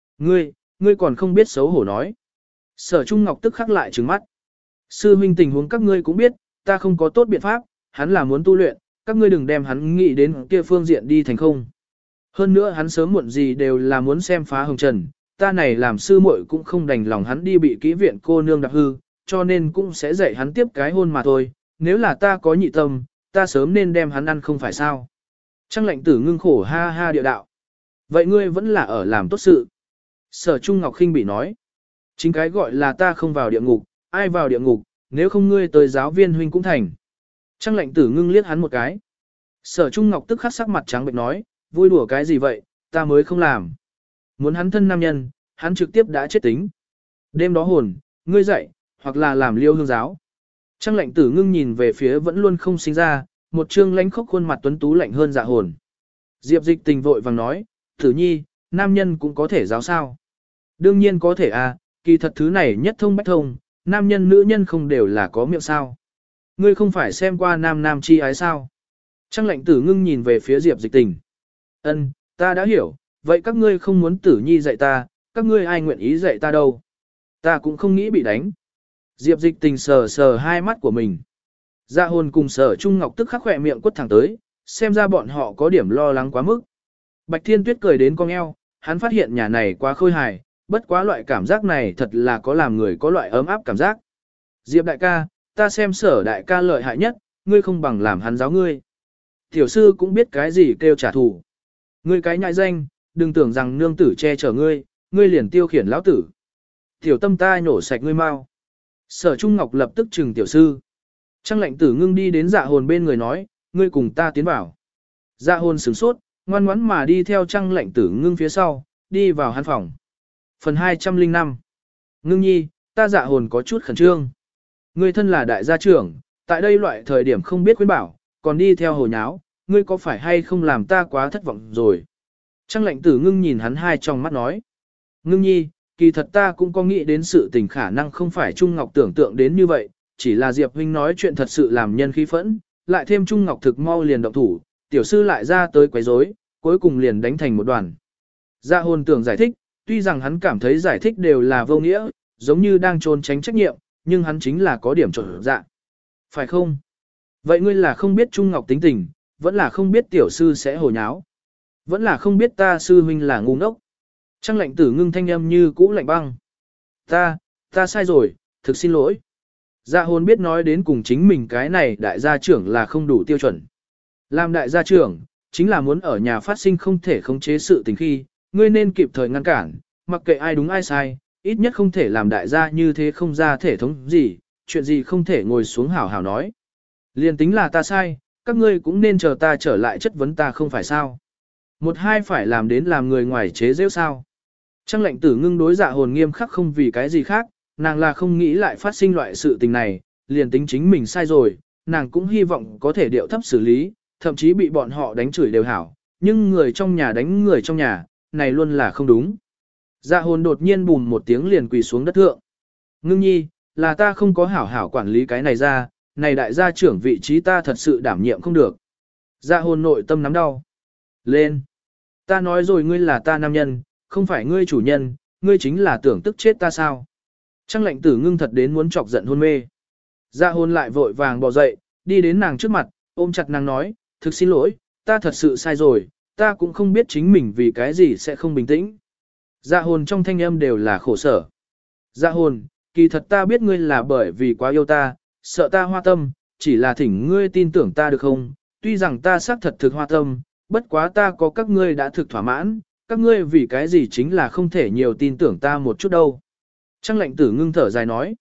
Speaker 1: Ngươi còn không biết xấu hổ nói. Sở Trung Ngọc tức khắc lại trừng mắt. Sư huynh tình huống các ngươi cũng biết, ta không có tốt biện pháp, hắn là muốn tu luyện, các ngươi đừng đem hắn nghĩ đến kia phương diện đi thành không. Hơn nữa hắn sớm muộn gì đều là muốn xem phá hồng trần, ta này làm sư muội cũng không đành lòng hắn đi bị kỹ viện cô nương đạp hư, cho nên cũng sẽ dạy hắn tiếp cái hôn mà thôi, nếu là ta có nhị tâm, ta sớm nên đem hắn ăn không phải sao. Trang lệnh tử ngưng khổ ha ha địa đạo. Vậy ngươi vẫn là ở làm tốt sự. Sở Trung Ngọc khinh bị nói. Chính cái gọi là ta không vào địa ngục, ai vào địa ngục, nếu không ngươi tới giáo viên huynh cũng thành. Trang lệnh tử ngưng liếc hắn một cái. Sở Trung Ngọc tức khắc sắc mặt trắng bệnh nói, vui đùa cái gì vậy, ta mới không làm. Muốn hắn thân nam nhân, hắn trực tiếp đã chết tính. Đêm đó hồn, ngươi dậy, hoặc là làm Liêu Hương giáo. Trang lệnh tử ngưng nhìn về phía vẫn luôn không sinh ra, một trương lãnh khốc khuôn mặt tuấn tú lạnh hơn dạ hồn. Diệp Dịch Tình vội vàng nói, Tử Nhi, nam nhân cũng có thể giáo sao. Đương nhiên có thể à, kỳ thật thứ này nhất thông bách thông, nam nhân nữ nhân không đều là có miệng sao. Ngươi không phải xem qua nam chi ái sao. Trang lệnh tử ngưng nhìn về phía Diệp Dịch Tình. Ân, ta đã hiểu, vậy các ngươi không muốn Tử Nhi dạy ta, các ngươi ai nguyện ý dạy ta đâu. Ta cũng không nghĩ bị đánh. Diệp Dịch Tình sờ sờ hai mắt của mình. Dạ hồn cùng Sở Trung Ngọc tức khắc khỏe miệng quất thẳng tới, xem ra bọn họ có điểm lo lắng quá mức. Bạch Thiên Tuyết cười đến cong eo, hắn phát hiện nhà này quá khôi hài, bất quá loại cảm giác này thật là có làm người có loại ấm áp cảm giác. Diệp đại ca, ta xem Sở đại ca lợi hại nhất, ngươi không bằng làm hắn giáo ngươi. Tiểu sư cũng biết cái gì kêu trả thù. Ngươi cái nhại danh, đừng tưởng rằng nương tử che chở ngươi, ngươi liền tiêu khiển lão tử. Tiểu tâm ta nhổ sạch ngươi mau. Sở Trung Ngọc lập tức trừng tiểu sư. Trang lệnh tử ngưng đi đến dạ hồn bên người nói, ngươi cùng ta tiến vào. Dạ hồn sửng sốt, ngoan ngoãn mà đi theo trang lệnh tử ngưng phía sau, đi vào hắn phòng. Phần 205 Ngưng nhi, ta dạ hồn có chút khẩn trương. Ngươi thân là đại gia trưởng, tại đây loại thời điểm không biết khuyên bảo, còn đi theo hồ nháo, ngươi có phải hay không làm ta quá thất vọng rồi. Trang lệnh tử ngưng nhìn hắn hai trong mắt nói. Ngưng nhi, kỳ thật ta cũng có nghĩ đến sự tình khả năng không phải Trung Ngọc tưởng tượng đến như vậy, chỉ là Diệp huynh nói chuyện thật sự làm nhân khí phẫn, lại thêm Trung Ngọc thực mau liền động thủ, tiểu sư lại ra tới quấy rối, cuối cùng liền đánh thành một đoàn. Dạ hồn tưởng giải thích, tuy rằng hắn cảm thấy giải thích đều là vô nghĩa, giống như đang trốn tránh trách nhiệm, nhưng hắn chính là có điểm trộn dạ. Phải không? Vậy ngươi là không biết Trung Ngọc tính tình, vẫn là không biết tiểu sư sẽ hồ nháo, vẫn là không biết ta sư huynh là ngu ngốc. Trang lệnh tử ngưng thanh âm như cũ lạnh băng. Ta sai rồi, thực xin lỗi. Dạ hồn biết nói đến cùng chính mình cái này đại gia trưởng là không đủ tiêu chuẩn. Làm đại gia trưởng, chính là muốn ở nhà phát sinh không thể khống chế sự tình khi, ngươi nên kịp thời ngăn cản, mặc kệ ai đúng ai sai, ít nhất không thể làm đại gia như thế không ra thể thống gì, chuyện gì không thể ngồi xuống hảo hảo nói. Liên tính là ta sai, các ngươi cũng nên chờ ta trở lại chất vấn ta không phải sao. Một hai phải làm đến làm người ngoài chế giễu sao. Trang lệnh tử ngưng đối dạ hồn nghiêm khắc không vì cái gì khác, nàng là không nghĩ lại phát sinh loại sự tình này, liền tính chính mình sai rồi, nàng cũng hy vọng có thể điệu thấp xử lý, thậm chí bị bọn họ đánh chửi đều hảo, nhưng người trong nhà đánh người trong nhà, này luôn là không đúng. Dạ hồn đột nhiên bùm một tiếng liền quỳ xuống đất thượng. Ngưng nhi, là ta không có hảo hảo quản lý cái này ra, này đại gia trưởng vị trí ta thật sự đảm nhiệm không được. Dạ hồn nội tâm nắm đau. Lên. Ta nói rồi ngươi là ta nam nhân, không phải ngươi chủ nhân, ngươi chính là tưởng tức chết ta sao. Trang lệnh tử ngưng thật đến muốn chọc giận hôn mê. Dạ hồn lại vội vàng bò dậy, đi đến nàng trước mặt, ôm chặt nàng nói, thực xin lỗi, ta thật sự sai rồi, ta cũng không biết chính mình vì cái gì sẽ không bình tĩnh. Dạ hồn trong thanh âm đều là khổ sở. Dạ hồn, kỳ thật ta biết ngươi là bởi vì quá yêu ta, sợ ta hoa tâm, chỉ là thỉnh ngươi tin tưởng ta được không, tuy rằng ta xác thật thực hoa tâm, bất quá ta có các ngươi đã thực thỏa mãn, các ngươi vì cái gì chính là không thể nhiều tin tưởng ta một chút đâu. Trang lệnh tử ngưng thở dài nói.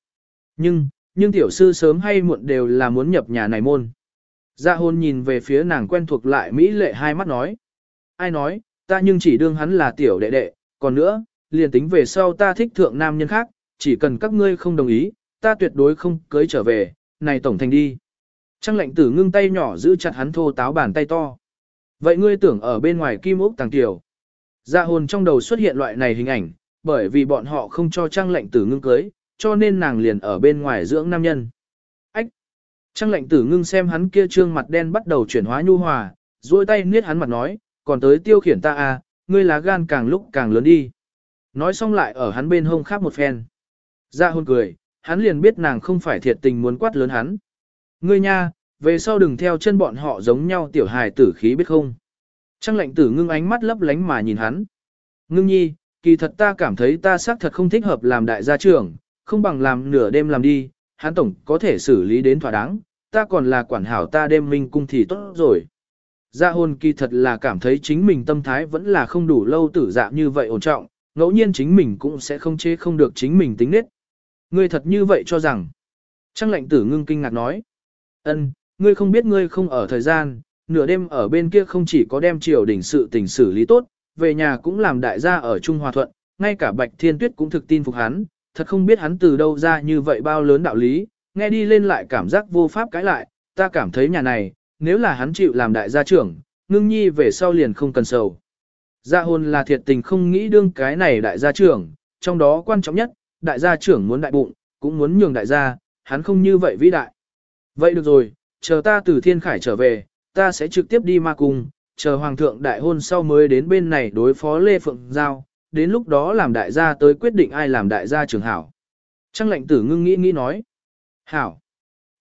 Speaker 1: Nhưng tiểu sư sớm hay muộn đều là muốn nhập nhà này môn. Dạ hồn nhìn về phía nàng quen thuộc lại mỹ lệ hai mắt nói. Ai nói, ta nhưng chỉ đương hắn là tiểu đệ đệ, còn nữa, liền tính về sau ta thích thượng nam nhân khác, chỉ cần các ngươi không đồng ý, ta tuyệt đối không cưới trở về, này tổng thành đi. Trang lệnh tử ngưng tay nhỏ giữ chặt hắn thô táo bàn tay to. Vậy ngươi tưởng ở bên ngoài kim ốc tàng tiểu. Dạ hồn trong đầu xuất hiện loại này hình ảnh, bởi vì bọn họ không cho trang lệnh tử ngưng cưới, cho nên nàng liền ở bên ngoài dưỡng nam nhân. Ách! Trang lệnh tử ngưng xem hắn kia trương mặt đen bắt đầu chuyển hóa nhu hòa, duỗi tay niết hắn mặt nói, còn tới tiêu khiển ta à, ngươi lá gan càng lúc càng lớn đi. Nói xong lại ở hắn bên hông khắp một phen. Dạ hồn cười, hắn liền biết nàng không phải thiệt tình muốn quát lớn hắn. Ngươi nha, về sau đừng theo chân bọn họ giống nhau tiểu hài tử khí biết không. Trang lệnh tử ngưng ánh mắt lấp lánh mà nhìn hắn. Ngưng nhi, kỳ thật ta cảm thấy ta xác thật không thích hợp làm đại gia trưởng, không bằng làm nửa đêm làm đi, hắn tổng có thể xử lý đến thỏa đáng, ta còn là quản hảo ta đêm minh cung thì tốt rồi. Dạ hồn kỳ thật là cảm thấy chính mình tâm thái vẫn là không đủ lâu tử dạ như vậy ổn trọng, ngẫu nhiên chính mình cũng sẽ không chế không được chính mình tính nết. Ngươi thật như vậy cho rằng. Trang lệnh tử ngưng kinh ngạc nói. Ân, ngươi không biết ngươi không ở thời gian, nửa đêm ở bên kia không chỉ có đem triều đỉnh sự tình xử lý tốt, về nhà cũng làm đại gia ở Trung Hòa Thuận, ngay cả Bạch Thiên Tuyết cũng thực tin phục hắn, thật không biết hắn từ đâu ra như vậy bao lớn đạo lý, nghe đi lên lại cảm giác vô pháp cãi lại, ta cảm thấy nhà này, nếu là hắn chịu làm đại gia trưởng, ngưng nhi về sau liền không cần sầu. Dạ hồn là thiệt tình không nghĩ đương cái này đại gia trưởng, trong đó quan trọng nhất, đại gia trưởng muốn đại bụng, cũng muốn nhường đại gia, hắn không như vậy vĩ đại. Vậy được rồi, chờ ta từ Thiên Khải trở về, ta sẽ trực tiếp đi ma cung, chờ hoàng thượng đại hôn sau mới đến bên này đối phó Lê Phượng Giao, đến lúc đó làm đại gia tới quyết định ai làm đại gia trưởng hảo. Trang lệnh tử ngưng nghĩ nói. Hảo.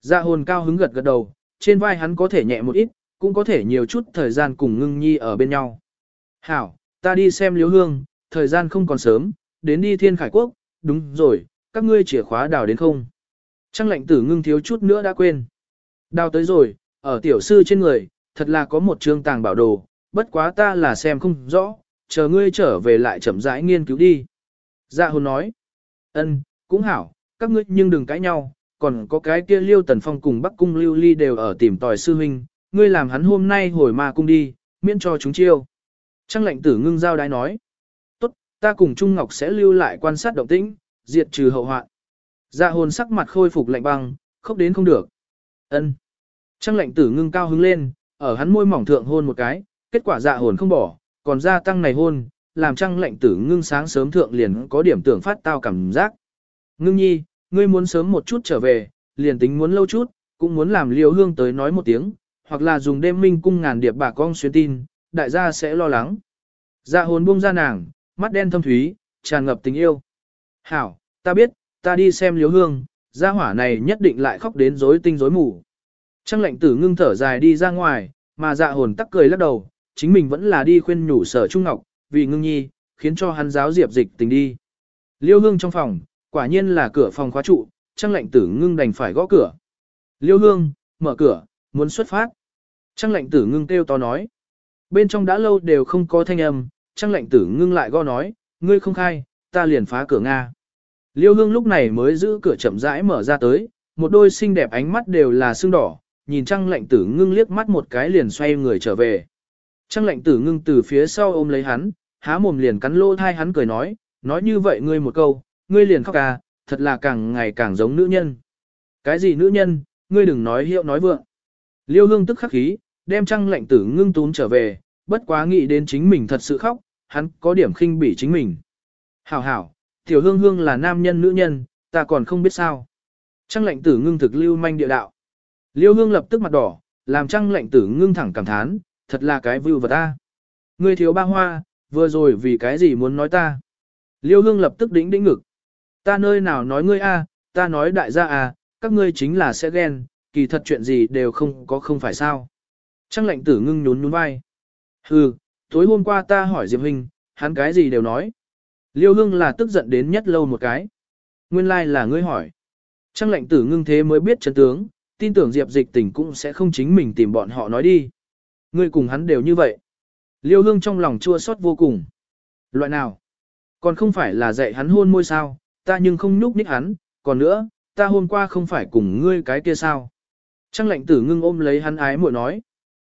Speaker 1: Dạ hồn cao hứng gật gật đầu, trên vai hắn có thể nhẹ một ít, cũng có thể nhiều chút thời gian cùng ngưng nhi ở bên nhau. Hảo, ta đi xem liếu hương, thời gian không còn sớm, đến đi thiên khải quốc, đúng rồi, các ngươi chìa khóa đào đến không? Trang lệnh tử ngưng thiếu chút nữa đã quên. Đào tới rồi, ở tiểu sư trên người, thật là có một trương tàng bảo đồ, bất quá ta là xem không rõ, chờ ngươi trở về lại chậm rãi nghiên cứu đi. Dạ hồn nói, ân, cũng hảo, các ngươi nhưng đừng cãi nhau, còn có cái kia Liêu Tần Phong cùng Bắc Cung Lưu Ly đều ở tìm tòi sư huynh, ngươi làm hắn hôm nay hồi ma cung đi, miễn cho chúng chiêu. Trang lệnh tử ngưng giao đái nói, tốt, ta cùng Trung Ngọc sẽ lưu lại quan sát động tĩnh, diệt trừ hậu hoạn. Dạ hồn sắc mặt khôi phục lạnh băng, khóc đến không được. Ân. Trang lệnh tử ngưng cao hứng lên, ở hắn môi mỏng thượng hôn một cái, kết quả dạ hồn không bỏ, còn gia tăng này hôn, làm trang lệnh tử ngưng sáng sớm thượng liền có điểm tưởng phát tao cảm giác. Ngưng nhi, ngươi muốn sớm một chút trở về, liền tính muốn lâu chút, cũng muốn làm Liêu Hương tới nói một tiếng, hoặc là dùng đêm minh cung ngàn điệp bà con xuyên tin, đại gia sẽ lo lắng. Dạ hồn buông ra nàng, mắt đen thâm thúy, tràn ngập tình yêu. Hảo, ta biết, ta đi xem Liêu Hương, gia hỏa này nhất định lại khóc đến rối tinh rối mù. Trang lệnh tử ngưng thở dài đi ra ngoài, mà dạ hồn tắc cười lắc đầu, chính mình vẫn là đi khuyên nhủ Sở Trung Ngọc, vì ngưng nhi, khiến cho hắn giáo diệp dịch tình đi. Liêu Hương trong phòng, quả nhiên là cửa phòng khóa trụ, Trang lệnh tử ngưng đành phải gõ cửa. Liêu Hương, mở cửa, muốn xuất phát. Trang lệnh tử ngưng kêu to nói. Bên trong đã lâu đều không có thanh âm, Trang lệnh tử ngưng lại gõ nói, ngươi không khai, ta liền phá cửa Nga. Liêu Hương lúc này mới giữ cửa chậm rãi mở ra tới, một đôi xinh đẹp ánh mắt đều là sưng đỏ, nhìn Trang lệnh tử ngưng liếc mắt một cái liền xoay người trở về. Trang lệnh tử ngưng từ phía sau ôm lấy hắn, há mồm liền cắn lỗ thai hắn cười nói như vậy ngươi một câu, ngươi liền khóc à, thật là càng ngày càng giống nữ nhân. Cái gì nữ nhân, ngươi đừng nói hiệu nói vượng. Liêu Hương tức khắc khí, đem Trang lệnh tử ngưng túm trở về, bất quá nghĩ đến chính mình thật sự khóc, hắn có điểm khinh bỉ chính mình. Hảo hảo, tiểu Hương Hương là nam nhân nữ nhân, ta còn không biết sao. Trang lệnh tử ngưng thực lưu manh địa đạo. Liêu Hương lập tức mặt đỏ, làm Trang lệnh tử ngưng thẳng cảm thán, thật là cái vưu vật ta. Ngươi thiếu ba hoa, vừa rồi vì cái gì muốn nói ta. Liêu Hương lập tức đĩnh ngực. Ta nơi nào nói ngươi a, ta nói đại gia à, các ngươi chính là sẽ ghen, kỳ thật chuyện gì đều không phải sao. Trang lệnh tử ngưng nhún vai. Hừ, tối hôm qua ta hỏi Diệp Huynh, hắn cái gì đều nói. Liêu Hương là tức giận đến nhất lâu một cái. Nguyên lai là ngươi hỏi. Trang lệnh tử ngưng thế mới biết chân tướng, tin tưởng Diệp Dịch Tình cũng sẽ không chính mình tìm bọn họ nói đi. Ngươi cùng hắn đều như vậy. Liêu Hương trong lòng chua xót vô cùng. Loại nào? Còn không phải là dạy hắn hôn môi sao, ta nhưng không nhúc nhích hắn, còn nữa, ta hôm qua không phải cùng ngươi cái kia sao. Trang lệnh tử ngưng ôm lấy hắn ái muội nói.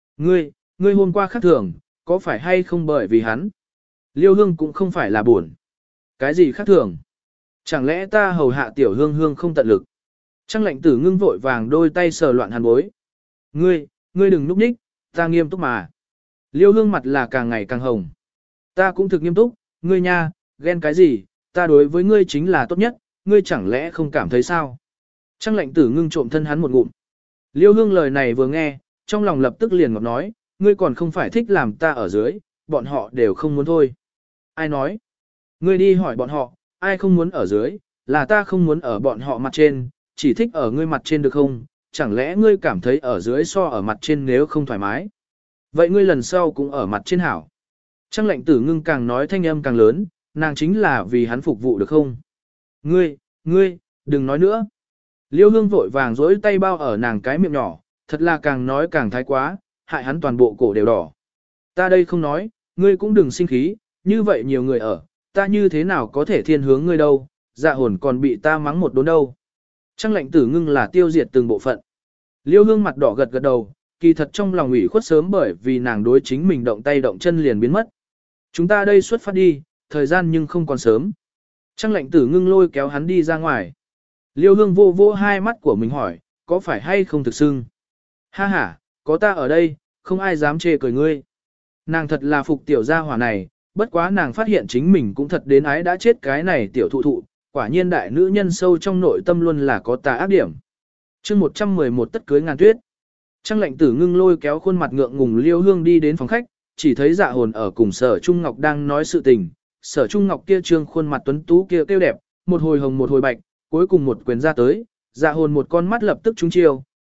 Speaker 1: Ngươi hôm qua khác thường, có phải hay không bởi vì hắn? Liêu Hương cũng không phải là buồn. Cái gì khác thường? Chẳng lẽ ta hầu hạ tiểu Hương Hương không tận lực? Trang lệnh tử ngưng vội vàng đôi tay sờ loạn hàn bối. Ngươi đừng núp ních, ta nghiêm túc mà. Liêu Hương mặt là càng ngày càng hồng. Ta cũng thực nghiêm túc, ngươi nha, ghen cái gì, ta đối với ngươi chính là tốt nhất, ngươi chẳng lẽ không cảm thấy sao? Trang lệnh tử ngưng trộm thân hắn một ngụm. Liêu Hương lời này vừa nghe, trong lòng lập tức liền ngọt nói, ngươi còn không phải thích làm ta ở dưới, bọn họ đều không muốn thôi. Ai nói? Ngươi đi hỏi bọn họ, ai không muốn ở dưới, là ta không muốn ở bọn họ mặt trên, chỉ thích ở ngươi mặt trên được không? Chẳng lẽ ngươi cảm thấy ở dưới so ở mặt trên nếu không thoải mái? Vậy ngươi lần sau cũng ở mặt trên hảo. Trang lệnh tử ngưng càng nói thanh âm càng lớn, nàng chính là vì hắn phục vụ được không? Ngươi, đừng nói nữa. Liêu Hương vội vàng dối tay bao ở nàng cái miệng nhỏ, thật là càng nói càng thái quá, hại hắn toàn bộ cổ đều đỏ. Ta đây không nói, ngươi cũng đừng sinh khí, như vậy nhiều người ở, ta như thế nào có thể thiên hướng ngươi đâu, dạ hồn còn bị ta mắng một đốn đâu. Trang lệnh tử ngưng là tiêu diệt từng bộ phận. Liêu Hương mặt đỏ gật gật đầu, kỳ thật trong lòng ủy khuất sớm bởi vì nàng đối chính mình động tay động chân liền biến mất. Chúng ta đây xuất phát đi, thời gian nhưng không còn sớm. Trang lệnh tử ngưng lôi kéo hắn đi ra ngoài. Liêu Hương vô vô hai mắt của mình hỏi, có phải hay không thực sưng? Ha ha, có ta ở đây, không ai dám chê cười ngươi. Nàng thật là phục tiểu gia hỏa này, bất quá nàng phát hiện chính mình cũng thật đến ái đã chết cái này tiểu thụ, quả nhiên đại nữ nhân sâu trong nội tâm luôn là có tà ác điểm. chương 111 tất cưới ngàn tuyết. Trang lệnh tử ngưng lôi kéo khuôn mặt ngượng ngùng Liêu Hương đi đến phòng khách, chỉ thấy dạ hồn ở cùng Sở Trung Ngọc đang nói sự tình. Sở Trung Ngọc kia trương khuôn mặt tuấn tú kia kêu đẹp, một hồi hồng một hồi bạch, cuối cùng một quyền ra tới, dạ hồn một con mắt lập tức trúng chiêu,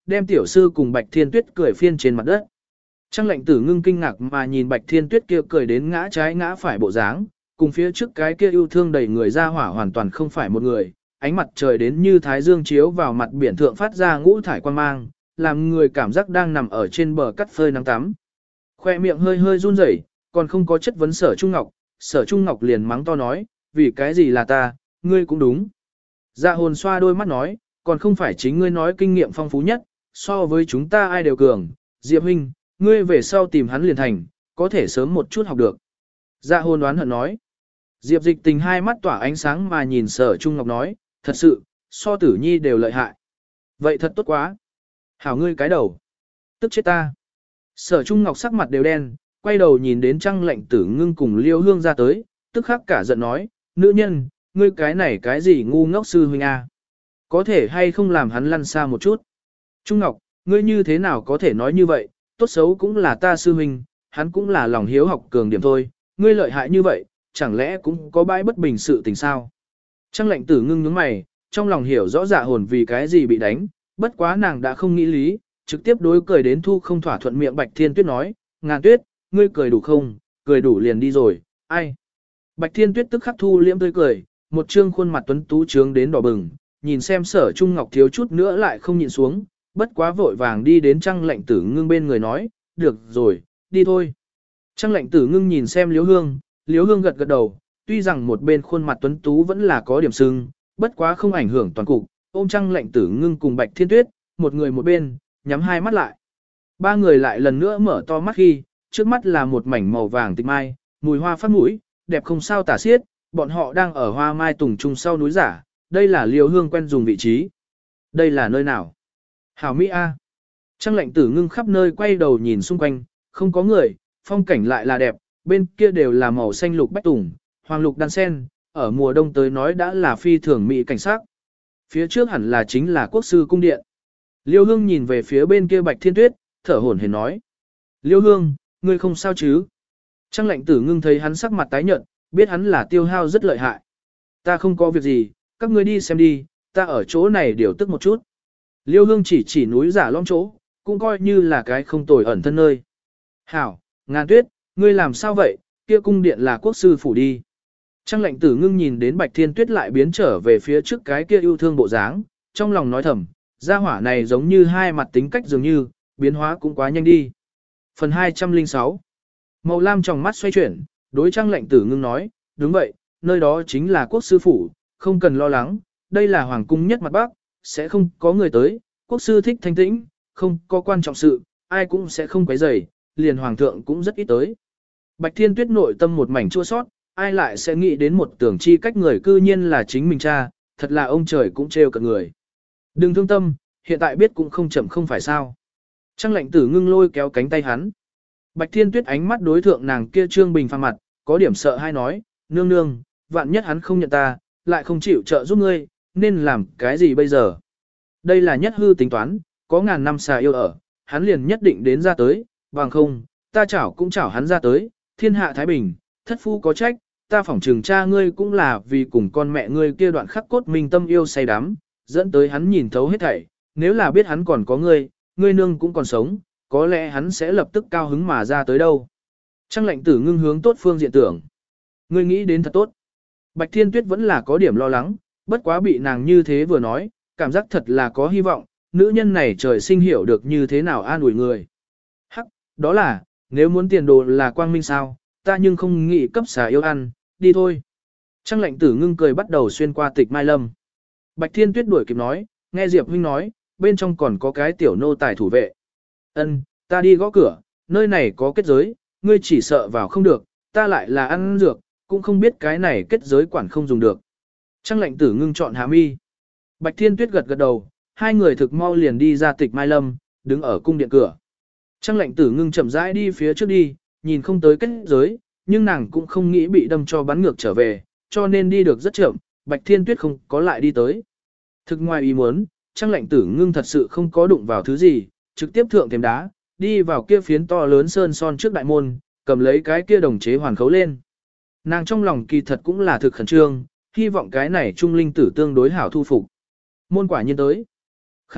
Speaker 1: đem tiểu sư cùng Bạch Thiên Tuyết cười phiên trên mặt đất. Trang lệnh tử ngưng kinh ngạc mà nhìn Bạch Thiên Tuyết kia cười đến ngã trái ngã phải bộ dáng, cùng phía trước cái kia yêu thương đầy người ra hỏa hoàn toàn không phải một người, ánh mặt trời đến như thái dương chiếu vào mặt biển thượng phát ra ngũ thải quang mang, làm người cảm giác đang nằm ở trên bờ cắt phơi nắng tắm. Khoe miệng hơi hơi run rẩy, còn không có chất vấn Sở Trung Ngọc liền mắng to nói, vì cái gì là ta, ngươi cũng đúng. Dạ hồn xoa đôi mắt nói, còn không phải chính ngươi nói kinh nghiệm phong phú nhất, so với chúng ta ai đều cường, Diệp huynh, ngươi về sau tìm hắn liền thành, có thể sớm một chút học được. Dạ hồn đoán hận nói. Diệp Dịch Tình hai mắt tỏa ánh sáng mà nhìn Sở Trung Ngọc nói, thật sự, so Tử Nhi đều lợi hại. Vậy thật tốt quá. Hảo ngươi cái đầu. Tức chết ta. Sở Trung Ngọc sắc mặt đều đen, quay đầu nhìn đến Trang Lệnh Tử Ngưng cùng Liêu Hương ra tới, tức khắc cả giận nói, nữ nhân, ngươi cái này cái gì ngu ngốc sư huynh a? Có thể hay không làm hắn lăn xa một chút? Trung Ngọc, ngươi như thế nào có thể nói như vậy, tốt xấu cũng là ta sư huynh, hắn cũng là lòng hiếu học cường điểm thôi, ngươi lợi hại như vậy, chẳng lẽ cũng có bãi bất bình sự tình sao? Trang Lệnh Tử Ngưng nhướng mày, trong lòng hiểu rõ Dạ hồn vì cái gì bị đánh, bất quá nàng đã không nghĩ lý, trực tiếp đối cười đến thu không thỏa thuận miệng Bạch Thiên Tuyết nói, Ngàn Tuyết, ngươi cười đủ không, cười đủ liền đi rồi, ai? Bạch Thiên Tuyết tức khắc thu liễm tươi cười, một trương khuôn mặt tuấn tú trướng đến đỏ bừng, nhìn xem Sở Trung Ngọc thiếu chút nữa lại không nhịn xuống, bất quá vội vàng đi đến Trang Lệnh Tử Ngưng bên người nói, được rồi, đi thôi. Trang Lệnh Tử Ngưng nhìn xem Liễu Hương gật gật đầu, tuy rằng một bên khuôn mặt tuấn tú vẫn là có điểm sưng, bất quá không ảnh hưởng toàn cục, ôm Trang Lệnh Tử Ngưng cùng Bạch Thiên Tuyết, một người một bên, nhắm hai mắt lại. Ba người lại lần nữa mở to mắt khi, trước mắt là một mảnh màu vàng tịch mai, mùi hoa phát mũi, đẹp không sao tả xiết, bọn họ đang ở hoa mai tùng trung sau núi giả, đây là Liêu Hương quen dùng vị trí. Đây là nơi nào? Hảo Mỹ A. Trang Lệnh Tử Ngưng khắp nơi quay đầu nhìn xung quanh, không có người, phong cảnh lại là đẹp, bên kia đều là màu xanh lục bách tùng, hoàng lục đan sen, ở mùa đông tới nói đã là phi thường mỹ cảnh sắc. Phía trước hẳn là chính là quốc sư cung điện. Liêu Hương nhìn về phía bên kia Bạch Thiên Tuyết, thở hổn hển nói. Liêu Hương, ngươi không sao chứ? Trang Lệnh Tử Ngưng thấy hắn sắc mặt tái nhợt, biết hắn là tiêu hao rất lợi hại. Ta không có việc gì, các ngươi đi xem đi, ta ở chỗ này điều tức một chút. Liêu Hương chỉ núi giả lõm chỗ, cũng coi như là cái không tồi ẩn thân nơi. Hảo, Ngàn Tuyết, ngươi làm sao vậy, kia cung điện là quốc sư phủ đi. Trang Lệnh Tử Ngưng nhìn đến Bạch Thiên Tuyết lại biến trở về phía trước cái kia yêu thương bộ dáng, trong lòng nói thầm, gia hỏa này giống như hai mặt tính cách dường như, biến hóa cũng quá nhanh đi. Phần 206 Màu lam trong mắt xoay chuyển, đối Trang Lệnh Tử Ngưng nói, đúng vậy, nơi đó chính là quốc sư phủ, không cần lo lắng, đây là hoàng cung nhất mặt bắc, sẽ không có người tới, quốc sư thích thanh tĩnh, không có quan trọng sự, ai cũng sẽ không quấy rầy, liền hoàng thượng cũng rất ít tới. Bạch Thiên Tuyết nội tâm một mảnh chua sót, ai lại sẽ nghĩ đến một tưởng chi cách người cư nhiên là chính mình cha, thật là ông trời cũng trêu cợt người. Đừng thương tâm, hiện tại biết cũng không chậm không phải sao. Trang Lệnh Tử Ngưng lôi kéo cánh tay hắn. Bạch Thiên Tuyết ánh mắt đối thượng nàng kia trương bình phàm mặt, có điểm sợ hay nói, nương nương, vạn nhất hắn không nhận ta, lại không chịu trợ giúp ngươi, nên làm cái gì bây giờ? Đây là nhất hư tính toán, có ngàn năm xà yêu ở, hắn liền nhất định đến ra tới, bằng không, ta chảo cũng chảo hắn ra tới, thiên hạ thái bình, thất phu có trách, ta phỏng trừng cha ngươi cũng là vì cùng con mẹ ngươi kia đoạn khắc cốt minh tâm yêu say đắm, dẫn tới hắn nhìn thấu hết thảy, nếu là biết hắn còn có ngươi, ngươi nương cũng còn sống, có lẽ hắn sẽ lập tức cao hứng mà ra tới đâu. Trang Lệnh Tử Ngưng hướng tốt phương diện tưởng. Ngươi nghĩ đến thật tốt. Bạch Thiên Tuyết vẫn là có điểm lo lắng, bất quá bị nàng như thế vừa nói, cảm giác thật là có hy vọng, nữ nhân này trời sinh hiểu được như thế nào an ủi người. Hắc, đó là, nếu muốn tiền đồ là quang minh sao, ta nhưng không nghĩ cấp xà yêu ăn, đi thôi. Trang Lệnh Tử Ngưng cười bắt đầu xuyên qua Tịch Mai Lâm. Bạch Thiên Tuyết đuổi kịp nói, nghe Diệp huynh nói, bên trong còn có cái tiểu nô tài thủ vệ. Ân, ta đi gõ cửa, nơi này có kết giới, ngươi chỉ sợ vào không được, ta lại là ăn dược, cũng không biết cái này kết giới quản không dùng được. Trang Lệnh Tử Ngưng chọn hạ mi. Bạch Thiên Tuyết gật gật đầu, hai người thực mau liền đi ra Tịch Mai Lâm, đứng ở cung điện cửa. Trang Lệnh Tử Ngưng chậm rãi đi phía trước đi, nhìn không tới kết giới, nhưng nàng cũng không nghĩ bị đâm cho bắn ngược trở về, cho nên đi được rất chậm, Bạch Thiên Tuyết không có lại đi tới. Thực ngoài ý muốn, Trang Lệnh Tử Ngưng thật sự không có đụng vào thứ gì, trực tiếp thượng thềm đá, đi vào kia phiến to lớn sơn son trước đại môn, cầm lấy cái kia đồng chế hoàn khấu lên. Nàng trong lòng kỳ thật cũng là thực khẩn trương, hy vọng cái này trung linh tử tương đối hảo thu phục. Môn quả nhiên tới. Khai,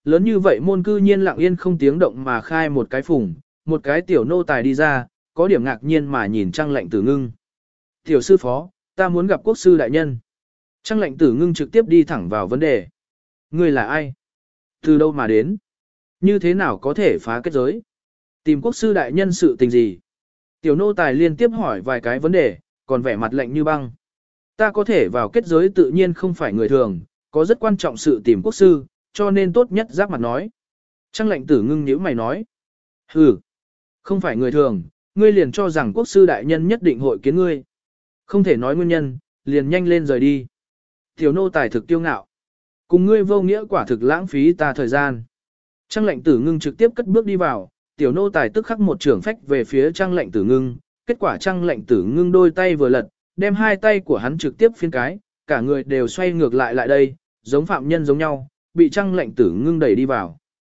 Speaker 1: lớn như vậy môn cư nhiên lặng yên không tiếng động mà khai một cái phùng, một cái tiểu nô tài đi ra, có điểm ngạc nhiên mà nhìn Trang Lệnh Tử Ngưng. Tiểu sư phó, ta muốn gặp quốc sư đại nhân. Trang Lệnh Tử Ngưng trực tiếp đi thẳng vào vấn đề. Ngươi là ai? Từ đâu mà đến? Như thế nào có thể phá kết giới? Tìm quốc sư đại nhân sự tình gì? Tiểu nô tài liên tiếp hỏi vài cái vấn đề, còn vẻ mặt lạnh như băng. Ta có thể vào kết giới tự nhiên không phải người thường, có rất quan trọng sự tìm quốc sư, cho nên tốt nhất giáp mặt nói. Trang Lệnh Tử Ngưng nhíu mày nói. Hừ, không phải người thường, ngươi liền cho rằng quốc sư đại nhân nhất định hội kiến ngươi. Không thể nói nguyên nhân, liền nhanh lên rời đi. Tiểu nô tài thực tiêu ngạo. Cùng ngươi vô nghĩa quả thực lãng phí ta thời gian. Trang Lệnh Tử Ngưng trực tiếp cất bước đi vào, tiểu nô tài tức khắc một trưởng phách về phía Trang Lệnh Tử Ngưng, kết quả Trang Lệnh Tử Ngưng đôi tay vừa lật, đem hai tay của hắn trực tiếp phiên cái, cả người đều xoay ngược lại lại đây, giống phạm nhân giống nhau, bị Trang Lệnh Tử Ngưng đẩy đi vào.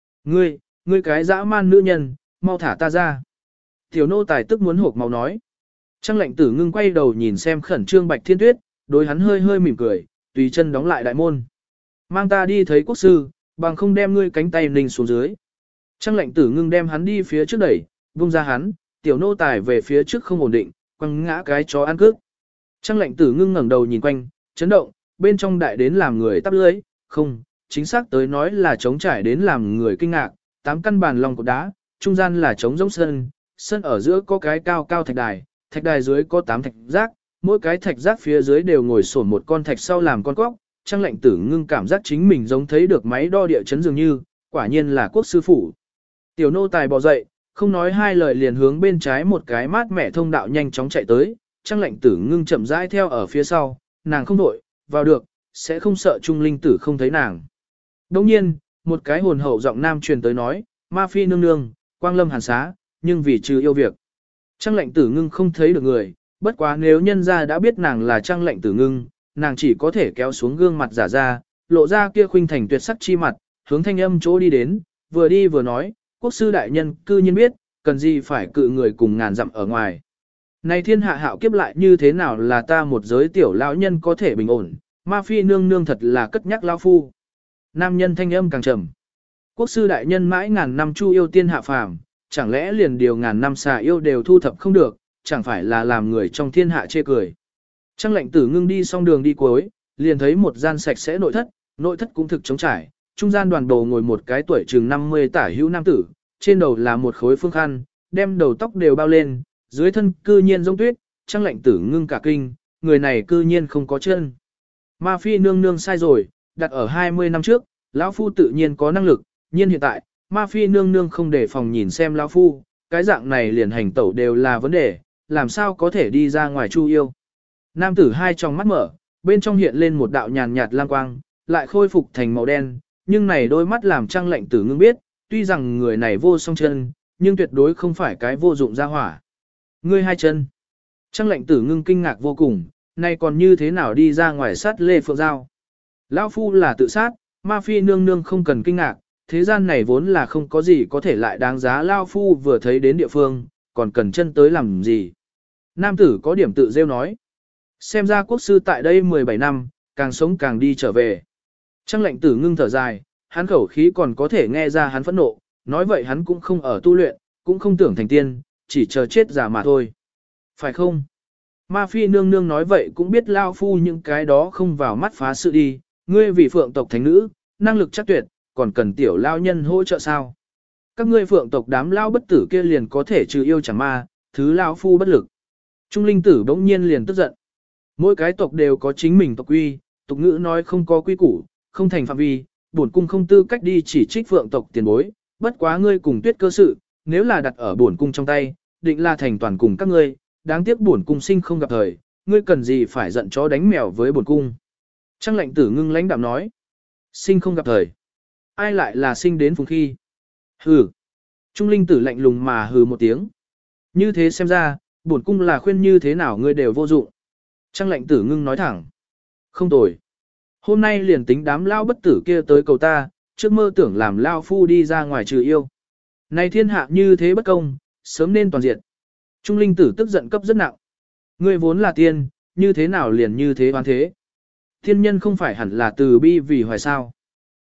Speaker 1: Ngươi cái dã man nữ nhân, mau thả ta ra. Tiểu nô tài tức muốn hộp máu nói. Trang Lệnh Tử Ngưng quay đầu nhìn xem khẩn trương Bạch Thiên Tuyết, đối hắn hơi hơi mỉm cười, tùy chân đóng lại đại môn. Mang ta đi thấy quốc sư, bằng không đem ngươi cánh tay ninh xuống dưới. Trang Lệnh Tử Ngưng đem hắn đi phía trước đẩy, vung ra hắn, tiểu nô tài về phía trước không ổn định, quăng ngã cái chó ăn cước. Trang Lệnh Tử Ngưng ngẩng đầu nhìn quanh, chấn động, bên trong đại đến làm người tắp lưới, không, chính xác tới nói là trống trải đến làm người kinh ngạc, 8 căn bàn lòng cột đá, trung gian là trống rỗng sân, sân ở giữa có cái cao cao thạch đài dưới có 8 thạch giác, mỗi cái thạch giác phía dưới đều ngồi xổm một con thạch sau làm con quốc. Trang Lệnh Tử Ngưng cảm giác chính mình giống thấy được máy đo địa chấn dường như, quả nhiên là quốc sư phủ. Tiểu nô tài bò dậy, không nói hai lời liền hướng bên trái một cái mát mẻ thông đạo nhanh chóng chạy tới, Trang Lệnh Tử Ngưng chậm rãi theo ở phía sau, nàng không đổi, vào được, sẽ không sợ Trung Linh Tử không thấy nàng. Đồng nhiên, một cái hồn hậu giọng nam truyền tới nói, Ma Phi nương nương, quang lâm hàn xá, nhưng vì trừ yêu việc. Trang Lệnh Tử Ngưng không thấy được người, bất quá nếu nhân gia đã biết nàng là Trang Lệnh Tử Ngưng, nàng chỉ có thể kéo xuống gương mặt giả ra, lộ ra kia khuynh thành tuyệt sắc chi mặt, hướng thanh âm chỗ đi đến, vừa đi vừa nói, quốc sư đại nhân cư nhiên biết, cần gì phải cự người cùng ngàn dặm ở ngoài. Này thiên hạ hạo kiếp lại như thế nào là ta một giới tiểu lão nhân có thể bình ổn, Ma Phi nương nương thật là cất nhắc lão phu. Nam nhân thanh âm càng trầm. Quốc sư đại nhân mãi ngàn năm chu yêu tiên hạ phàm, chẳng lẽ liền điều ngàn năm xà yêu đều thu thập không được, chẳng phải là làm người trong thiên hạ chê cười. Trang Lệnh Tử Ngưng đi xong đường đi cuối, liền thấy một gian sạch sẽ nội thất cũng thực trống trải, trung gian đoàn đồ ngồi một cái tuổi chừng 50 tả hữu nam tử, trên đầu là một khối phương khăn, đem đầu tóc đều bao lên, dưới thân cư nhiên giống tuyết, Trang Lệnh Tử Ngưng cả kinh, người này cư nhiên không có chân. Ma Phi nương nương sai rồi, đặt ở 20 năm trước, lão phu tự nhiên có năng lực, nhưng hiện tại, Ma Phi nương nương không để phòng nhìn xem lão phu, cái dạng này liền hành tẩu đều là vấn đề, làm sao có thể đi ra ngoài chu yêu. Nam tử hai tròng mắt mở, bên trong hiện lên một đạo nhàn nhạt lam quang, lại khôi phục thành màu đen, nhưng này đôi mắt làm Trang Lệnh Tử Ngưng biết, tuy rằng người này vô song chân, nhưng tuyệt đối không phải cái vô dụng ra hỏa. Ngươi hai chân. Trang Lệnh Tử Ngưng kinh ngạc vô cùng, nay còn như thế nào đi ra ngoài sát Lê Phượng Giao. Lão phu là tự sát, Ma Phi nương nương không cần kinh ngạc, thế gian này vốn là không có gì có thể lại đáng giá Lão phu vừa thấy đến địa phương, còn cần chân tới làm gì. Nam tử có điểm tự rêu nói. Xem ra quốc sư tại đây 17 năm, càng sống càng đi trở về. Trang Lệnh Tử Ngưng thở dài, hắn khẩu khí còn có thể nghe ra hắn phẫn nộ, nói vậy hắn cũng không ở tu luyện, cũng không tưởng thành tiên, chỉ chờ chết giả mà thôi. Phải không? Ma Phi nương nương nói vậy cũng biết lao phu những cái đó không vào mắt phá sự đi, ngươi vì phượng tộc thánh nữ, năng lực chắc tuyệt, còn cần tiểu lao nhân hỗ trợ sao? Các ngươi phượng tộc đám lao bất tử kia liền có thể trừ yêu chẳng ma, thứ lao phu bất lực. Trung Linh Tử bỗng nhiên liền tức giận. Mỗi cái tộc đều có chính mình tộc quy, tục ngữ nói không có quy củ, không thành phạm vi, bổn cung không tư cách đi chỉ trích phượng tộc tiền bối, bất quá ngươi cùng tuyết cơ sự, nếu là đặt ở bổn cung trong tay, định là thành toàn cùng các ngươi, đáng tiếc bổn cung sinh không gặp thời, ngươi cần gì phải giận chó đánh mèo với bổn cung. Trang Lệnh Tử Ngưng lãnh đạm nói, sinh không gặp thời, ai lại là sinh đến phùng khi. Hừ. Trung Linh Tử lạnh lùng mà hừ một tiếng. Như thế xem ra, bổn cung là khuyên như thế nào ngươi đều vô dụng. Trang Lệnh Tử Ngưng nói thẳng. Không tồi. Hôm nay liền tính đám lao bất tử kia tới cầu ta, trước mơ tưởng làm lao phu đi ra ngoài trừ yêu. Này thiên hạ như thế bất công, sớm nên toàn diện. Trung Linh Tử tức giận cấp rất nặng. Ngươi vốn là tiên, như thế nào liền như thế oán thế. Thiên nhân không phải hẳn là từ bi vì hoài sao.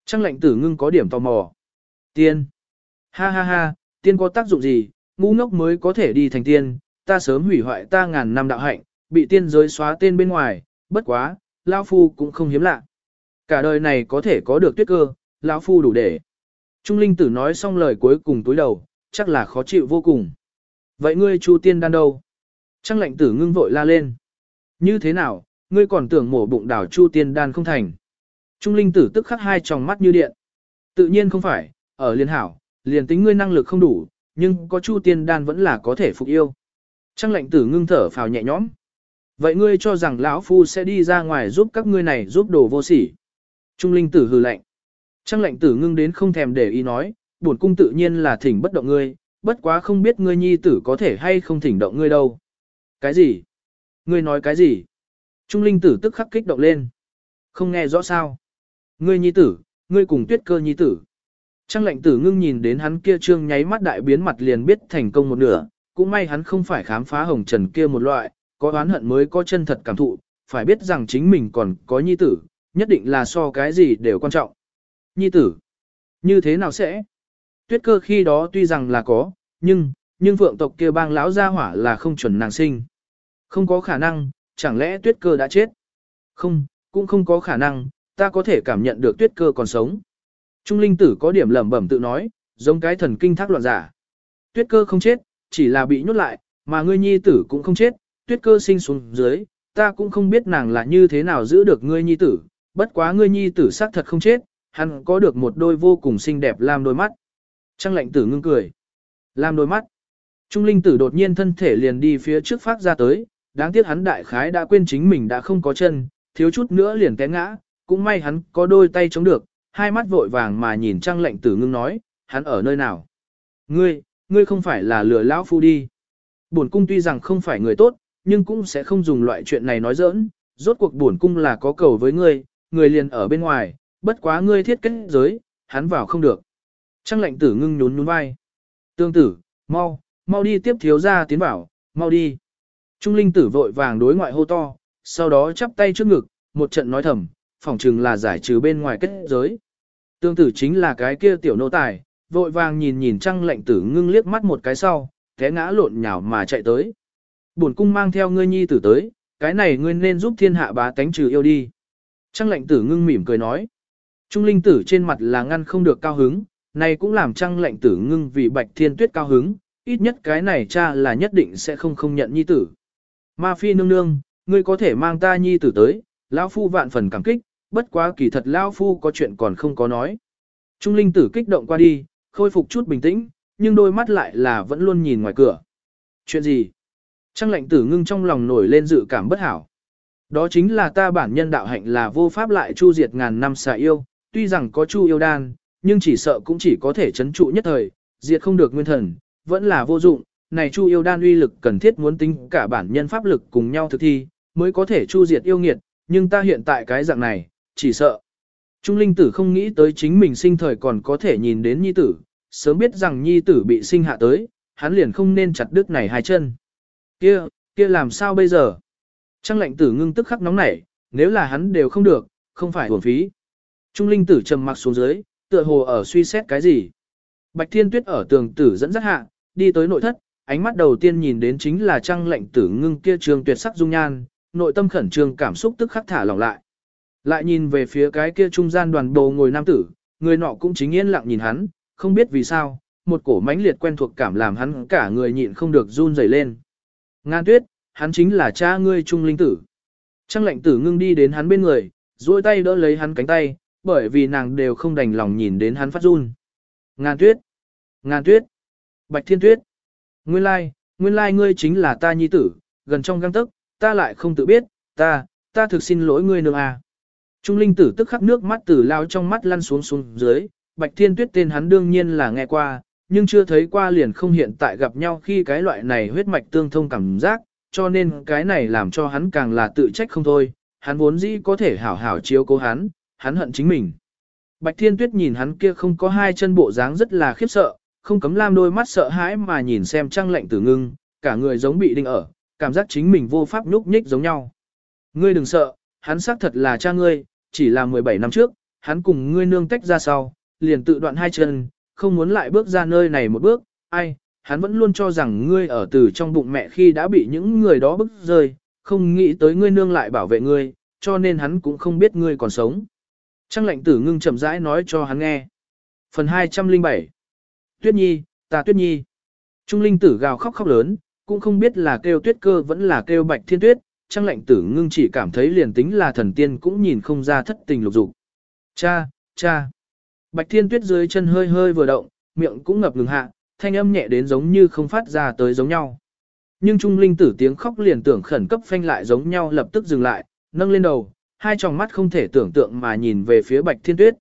Speaker 1: Trang lệnh tử ngưng có điểm tò mò. Tiên. Ha ha ha, tiên có tác dụng gì, ngu ngốc mới có thể đi thành tiên, ta sớm hủy hoại ta ngàn năm đạo hạnh, bị tiên giới xóa tên bên ngoài, bất quá, lão phu cũng không hiếm lạ. Cả đời này có thể có được tuyết cơ, lão phu đủ để. Trung linh tử nói xong lời cuối cùng túi đầu, chắc là khó chịu vô cùng. Vậy ngươi Chu tiên đan đâu? Trang lệnh tử ngưng vội la lên. Như thế nào, ngươi còn tưởng mổ bụng đảo Chu tiên đan không thành? Trung linh tử tức khắc hai tròng mắt như điện. Tự nhiên không phải, ở liên hảo, liền tính ngươi năng lực không đủ, nhưng có Chu tiên đan vẫn là có thể phục yêu. Trang lệnh tử ngưng thở phào nhẹ nhõm. Vậy ngươi cho rằng lão phu sẽ đi ra ngoài giúp các ngươi này giúp đồ vô sỉ? Trung linh tử hừ lạnh. Trang lệnh tử ngưng đến không thèm để ý nói, bổn cung tự nhiên là thỉnh bất động ngươi, bất quá không biết ngươi nhi tử có thể hay không thỉnh động ngươi đâu. Cái gì? Ngươi nói cái gì? Trung linh tử tức khắc kích động lên. Không nghe rõ sao? Ngươi nhi tử, ngươi cùng tuyết cơ nhi tử. Trang lệnh tử ngưng nhìn đến hắn kia trương nháy mắt đại biến mặt liền biết thành công một nửa, cũng may hắn không phải khám phá hồng trần kia một loại, có oán hận mới có chân thật cảm thụ, phải biết rằng chính mình còn có nhi tử, nhất định là so cái gì đều quan trọng. Nhi tử, như thế nào sẽ? Tuyết cơ khi đó tuy rằng là có, nhưng phượng tộc kia bang lão gia hỏa là không chuẩn nàng sinh. Không có khả năng, chẳng lẽ tuyết cơ đã chết? Không, cũng không có khả năng, ta có thể cảm nhận được tuyết cơ còn sống. Trung linh tử có điểm lẩm bẩm tự nói, giống cái thần kinh thác loạn giả. Tuyết cơ không chết, chỉ là bị nhốt lại, mà ngươi nhi tử cũng không chết, tuyết cơ sinh xuống dưới, ta cũng không biết nàng là như thế nào giữ được ngươi nhi tử, bất quá ngươi nhi tử xác thật không chết, hắn có được một đôi vô cùng xinh đẹp lam đôi mắt. Trang lệnh tử ngưng cười. Lam đôi mắt. Trung linh tử đột nhiên thân thể liền đi phía trước phát ra tới, đáng tiếc hắn đại khái đã quên chính mình đã không có chân, thiếu chút nữa liền té ngã, cũng may hắn có đôi tay chống được, hai mắt vội vàng mà nhìn Trang lệnh tử ngưng nói, hắn ở nơi nào? Ngươi không phải là lừa lão phu đi. Bổn cung tuy rằng không phải người tốt, nhưng cũng sẽ không dùng loại chuyện này nói giỡn, rốt cuộc bổn cung là có cầu với ngươi, người liền ở bên ngoài, bất quá ngươi thiết kết giới, hắn vào không được. Trang lệnh tử ngưng nhún nhún vai. Tương tử, mau đi tiếp thiếu gia tiến bảo, mau đi. Trung linh tử vội vàng đối ngoại hô to, sau đó chắp tay trước ngực, một trận nói thầm, phỏng chừng là giải trừ bên ngoài kết giới. Tương tử chính là cái kia tiểu nô tài, vội vàng nhìn Trang lệnh tử ngưng liếc mắt một cái sau, té ngã lộn nhào mà chạy tới. Bổn cung mang theo ngươi nhi tử tới, cái này ngươi nên giúp thiên hạ bá tánh trừ yêu đi. Trang lệnh tử ngưng mỉm cười nói. Trung linh tử trên mặt là ngăn không được cao hứng, này cũng làm Trang lệnh tử ngưng vì Bạch Thiên Tuyết cao hứng, ít nhất cái này cha là nhất định sẽ không nhận nhi tử. Ma phi nương nương, ngươi có thể mang ta nhi tử tới, lão phu vạn phần cảm kích, bất quá kỳ thật lão phu có chuyện còn không có nói. Trung linh tử kích động qua đi, khôi phục chút bình tĩnh, nhưng đôi mắt lại là vẫn luôn nhìn ngoài cửa. Chuyện gì? Trang lệnh tử ngưng trong lòng nổi lên dự cảm bất hảo. Đó chính là ta bản nhân đạo hạnh là vô pháp lại chu diệt ngàn năm xà yêu, tuy rằng có chu yêu đan, nhưng chỉ sợ cũng chỉ có thể chấn trụ nhất thời, diệt không được nguyên thần, vẫn là vô dụng. Này chu yêu đan uy lực cần thiết muốn tính cả bản nhân pháp lực cùng nhau thực thi, mới có thể chu diệt yêu nghiệt, nhưng ta hiện tại cái dạng này, chỉ sợ. Trung linh tử không nghĩ tới chính mình sinh thời còn có thể nhìn đến nhi tử, sớm biết rằng nhi tử bị sinh hạ tới, hắn liền không nên chặt đứt này hai chân. Kia làm sao bây giờ? Trang lệnh tử ngưng tức khắc nóng nảy, nếu là hắn đều không được, không phải uổng phí. Trung linh tử trầm mặc xuống dưới, tựa hồ ở suy xét cái gì. Bạch Thiên Tuyết ở tường tử dẫn dắt hạ, đi tới nội thất, ánh mắt đầu tiên nhìn đến chính là Trang lệnh tử ngưng kia trường tuyệt sắc dung nhan, nội tâm khẩn trương cảm xúc tức khắc thả lỏng lại. Lại nhìn về phía cái kia trung gian đoàn bầu ngồi nam tử, người nọ cũng chính yên lặng nhìn hắn, không biết vì sao, một cổ mãnh liệt quen thuộc cảm làm hắn cả người nhịn không được run rẩy lên. Ngan Tuyết, hắn chính là cha ngươi Trung linh tử. Trang lệnh tử ngưng đi đến hắn bên người, duỗi tay đỡ lấy hắn cánh tay, bởi vì nàng đều không đành lòng nhìn đến hắn phát run. Ngan Tuyết, Bạch Thiên Tuyết, nguyên lai ngươi chính là ta nhi tử, gần trong gang tấc, ta lại không tự biết, ta thực xin lỗi ngươi nương à. Trung linh tử tức khắc nước mắt từ lao trong mắt lăn xuống dưới, Bạch Thiên Tuyết tên hắn đương nhiên là nghe qua, nhưng chưa thấy qua liền không hiện tại gặp nhau khi cái loại này huyết mạch tương thông cảm giác, cho nên cái này làm cho hắn càng là tự trách không thôi, hắn vốn dĩ có thể hảo hảo chiếu cố hắn hận chính mình. Bạch Thiên Tuyết nhìn hắn kia không có hai chân bộ dáng rất là khiếp sợ, không cấm lam đôi mắt sợ hãi mà nhìn xem Trang lệnh tử ngưng, cả người giống bị đinh ở, cảm giác chính mình vô pháp nhúc nhích giống nhau. Ngươi đừng sợ, hắn xác thật là cha ngươi, chỉ là 17 năm trước, hắn cùng ngươi nương tách ra sau, liền tự đoạn hai chân, không muốn lại bước ra nơi này một bước, ai, hắn vẫn luôn cho rằng ngươi ở từ trong bụng mẹ khi đã bị những người đó bức rơi, không nghĩ tới ngươi nương lại bảo vệ ngươi, cho nên hắn cũng không biết ngươi còn sống. Trang lệnh tử ngưng chậm rãi nói cho hắn nghe. Phần 207 Tuyết Nhi, ta Tuyết Nhi. Trung linh tử gào khóc khóc lớn, cũng không biết là kêu Tuyết Cơ vẫn là kêu Bạch Thiên Tuyết, Trang lệnh tử ngưng chỉ cảm thấy liền tính là thần tiên cũng nhìn không ra thất tình lục dục. Cha, cha. Bạch Thiên Tuyết dưới chân hơi hơi vừa động, miệng cũng ngập ngừng hạ, thanh âm nhẹ đến giống như không phát ra tới giống nhau. Nhưng Trung linh tử tiếng khóc liền tưởng khẩn cấp phanh lại giống nhau lập tức dừng lại, nâng lên đầu, hai tròng mắt không thể tưởng tượng mà nhìn về phía Bạch Thiên Tuyết.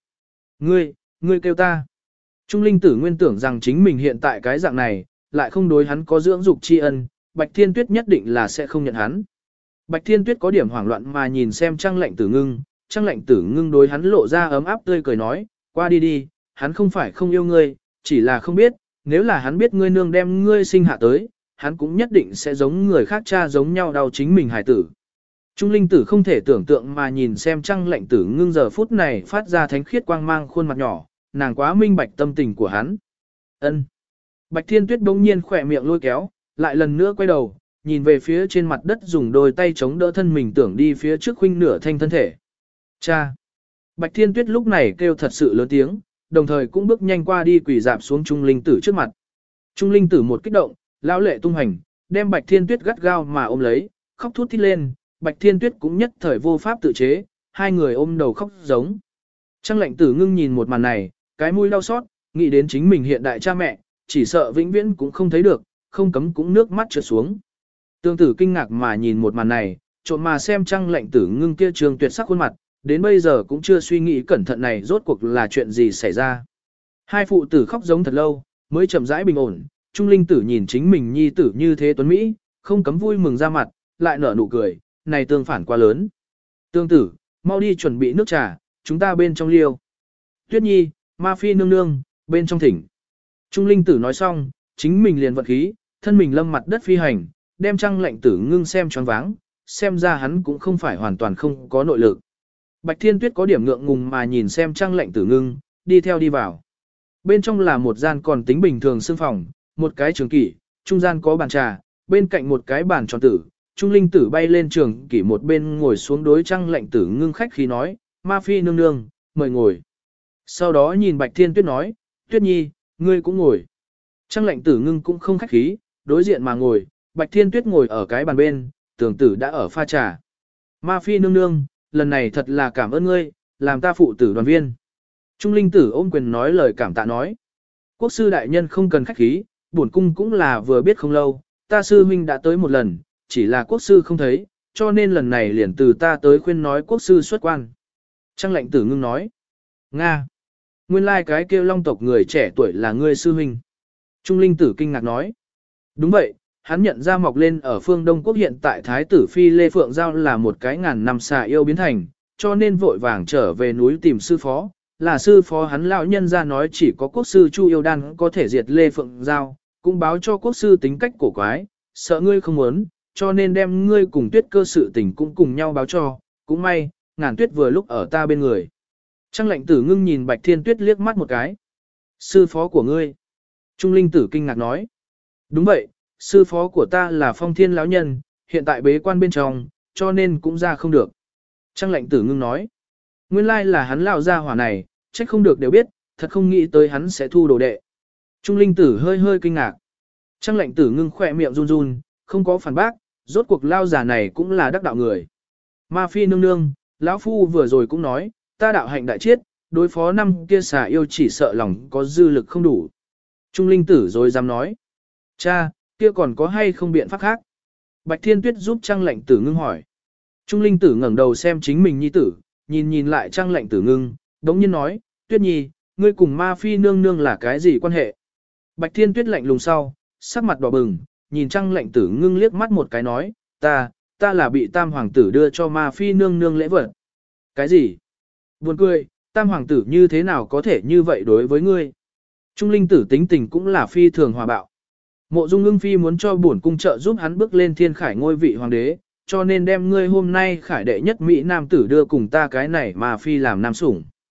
Speaker 1: Ngươi kêu ta. Trung linh tử nguyên tưởng rằng chính mình hiện tại cái dạng này, lại không đối hắn có dưỡng dục tri ân, Bạch Thiên Tuyết nhất định là sẽ không nhận hắn. Bạch Thiên Tuyết có điểm hoảng loạn mà nhìn xem Trang lệnh tử ngưng, Trang lệnh tử ngưng đối hắn lộ ra ấm áp tươi cười nói, qua đi đi, hắn không phải không yêu ngươi, chỉ là không biết, nếu là hắn biết ngươi nương đem ngươi sinh hạ tới, hắn cũng nhất định sẽ giống người khác cha giống nhau đau chính mình hài tử. Trung linh tử không thể tưởng tượng mà nhìn xem Trang lệnh tử ngưng giờ phút này phát ra thánh khiết quang mang khuôn mặt nhỏ, nàng quá minh bạch tâm tình của hắn. Ân. Bạch Thiên Tuyết bỗng nhiên khỏe miệng lôi kéo, lại lần nữa quay đầu, nhìn về phía trên mặt đất dùng đôi tay chống đỡ thân mình tưởng đi phía trước khuynh nửa thanh thân thể. Cha! Bạch Thiên Tuyết lúc này kêu thật sự lớn tiếng, đồng thời cũng bước nhanh qua đi quỳ dạp xuống Trung linh tử trước mặt. Trung linh tử một kích động, lão lệ tung hành, đem Bạch Thiên Tuyết gắt gao mà ôm lấy, khóc thút thít lên, Bạch Thiên Tuyết cũng nhất thời vô pháp tự chế, hai người ôm đầu khóc giống. Trang lệnh tử ngưng nhìn một màn này, cái mũi đau xót, nghĩ đến chính mình hiện đại cha mẹ, chỉ sợ vĩnh viễn cũng không thấy được, không cấm cũng nước mắt trượt xuống. Tương tử kinh ngạc mà nhìn một màn này, trộm mà xem Trang lệnh tử ngưng kia trường tuyệt sắc khuôn mặt, đến bây giờ cũng chưa suy nghĩ cẩn thận này rốt cuộc là chuyện gì xảy ra. Hai phụ tử khóc giống thật lâu, mới chậm rãi bình ổn, Trung linh tử nhìn chính mình nhi tử như thế tuấn Mỹ, không cấm vui mừng ra mặt, lại nở nụ cười, này tương phản quá lớn. Tương tử, mau đi chuẩn bị nước trà, chúng ta bên trong liêu. Tuyết Nhi, Ma Phi nương nương, bên trong thỉnh. Trung linh tử nói xong, chính mình liền vận khí, thân mình lâm mặt đất phi hành, đem Trang lệnh tử ngưng xem choáng váng, xem ra hắn cũng không phải hoàn toàn không có nội lực. Bạch Thiên Tuyết có điểm ngượng ngùng mà nhìn xem Trang lệnh tử ngưng, đi theo đi vào. Bên trong là một gian còn tính bình thường xương phòng, một cái trường kỷ, trung gian có bàn trà, bên cạnh một cái bàn tròn tử. Trung linh tử bay lên trường kỷ một bên ngồi xuống đối Trang lệnh tử ngưng khách khí nói, Ma Phi nương nương, mời ngồi. Sau đó nhìn Bạch Thiên Tuyết nói, Tuyết Nhi, ngươi cũng ngồi. Trang lệnh tử ngưng cũng không khách khí, đối diện mà ngồi, Bạch Thiên Tuyết ngồi ở cái bàn bên, tưởng tử đã ở pha trà. Ma Phi nương nương, lần này thật là cảm ơn ngươi, làm ta phụ tử đoàn viên. Trung linh tử ôm quyền nói lời cảm tạ nói. Quốc sư đại nhân không cần khách khí, bổn cung cũng là vừa biết không lâu, ta sư huynh đã tới một lần, chỉ là quốc sư không thấy, cho nên lần này liền từ ta tới khuyên nói quốc sư xuất quan. Trang lệnh tử ngưng nói. Nga. Nguyên lai cái kêu long tộc người trẻ tuổi là ngươi sư huynh. Trung linh tử kinh ngạc nói. Đúng vậy, hắn nhận ra mọc lên ở phương Đông Quốc hiện tại Thái tử Phi Lê Phượng Giao là một cái ngàn năm xà yêu biến thành, cho nên vội vàng trở về núi tìm sư phó. Là sư phó hắn lão nhân ra nói chỉ có quốc sư Chu Yêu Đan có thể diệt Lê Phượng Giao, cũng báo cho quốc sư tính cách cổ quái, sợ ngươi không muốn, cho nên đem ngươi cùng Tuyết Cơ sự tình cũng cùng nhau báo cho, cũng may, Ngàn Tuyết vừa lúc ở ta bên người. Trang lệnh tử ngưng nhìn Bạch Thiên Tuyết liếc mắt một cái. Sư phó của ngươi. Trung linh tử kinh ngạc nói. Đúng vậy, sư phó của ta là Phong Thiên lão nhân, hiện tại bế quan bên trong, cho nên cũng ra không được. Trang lệnh tử ngưng nói. Nguyên lai là hắn lão gia hỏa này, trách không được đều biết, thật không nghĩ tới hắn sẽ thu đồ đệ. Trung linh tử hơi hơi kinh ngạc. Trang lệnh tử ngưng khỏe miệng run run, không có phản bác, rốt cuộc lao giả này cũng là đắc đạo người. Ma Phi nương nương, lão phu vừa rồi cũng nói, ta đạo hạnh đại chiết, đối phó năm kia xà yêu chỉ sợ lòng có dư lực không đủ. Trung linh tử rồi dám nói. Cha, kia còn có hay không biện pháp khác? Bạch Thiên Tuyết giúp Trang lệnh tử ngưng hỏi. Trung linh tử ngẩng đầu xem chính mình nhi tử, nhìn lại Trang lệnh tử ngưng, đống nhiên nói, Tuyết Nhi, ngươi cùng Ma Phi nương nương là cái gì quan hệ? Bạch Thiên Tuyết lạnh lùng sau, sắc mặt đỏ bừng, nhìn Trang lệnh tử ngưng liếc mắt một cái nói, ta là bị tam hoàng tử đưa cho Ma Phi nương nương lễ vật. Cái gì? Buồn cười, tam hoàng tử như thế nào có thể như vậy đối với ngươi? Trung linh tử tính tình cũng là phi thường hòa bạo. Mộ Dung Ưng Phi muốn cho bổn cung trợ giúp hắn bước lên thiên khải ngôi vị hoàng đế, cho nên đem ngươi hôm nay khải đệ nhất Mỹ nam tử đưa cùng ta cái này mà Phi làm nam sủng.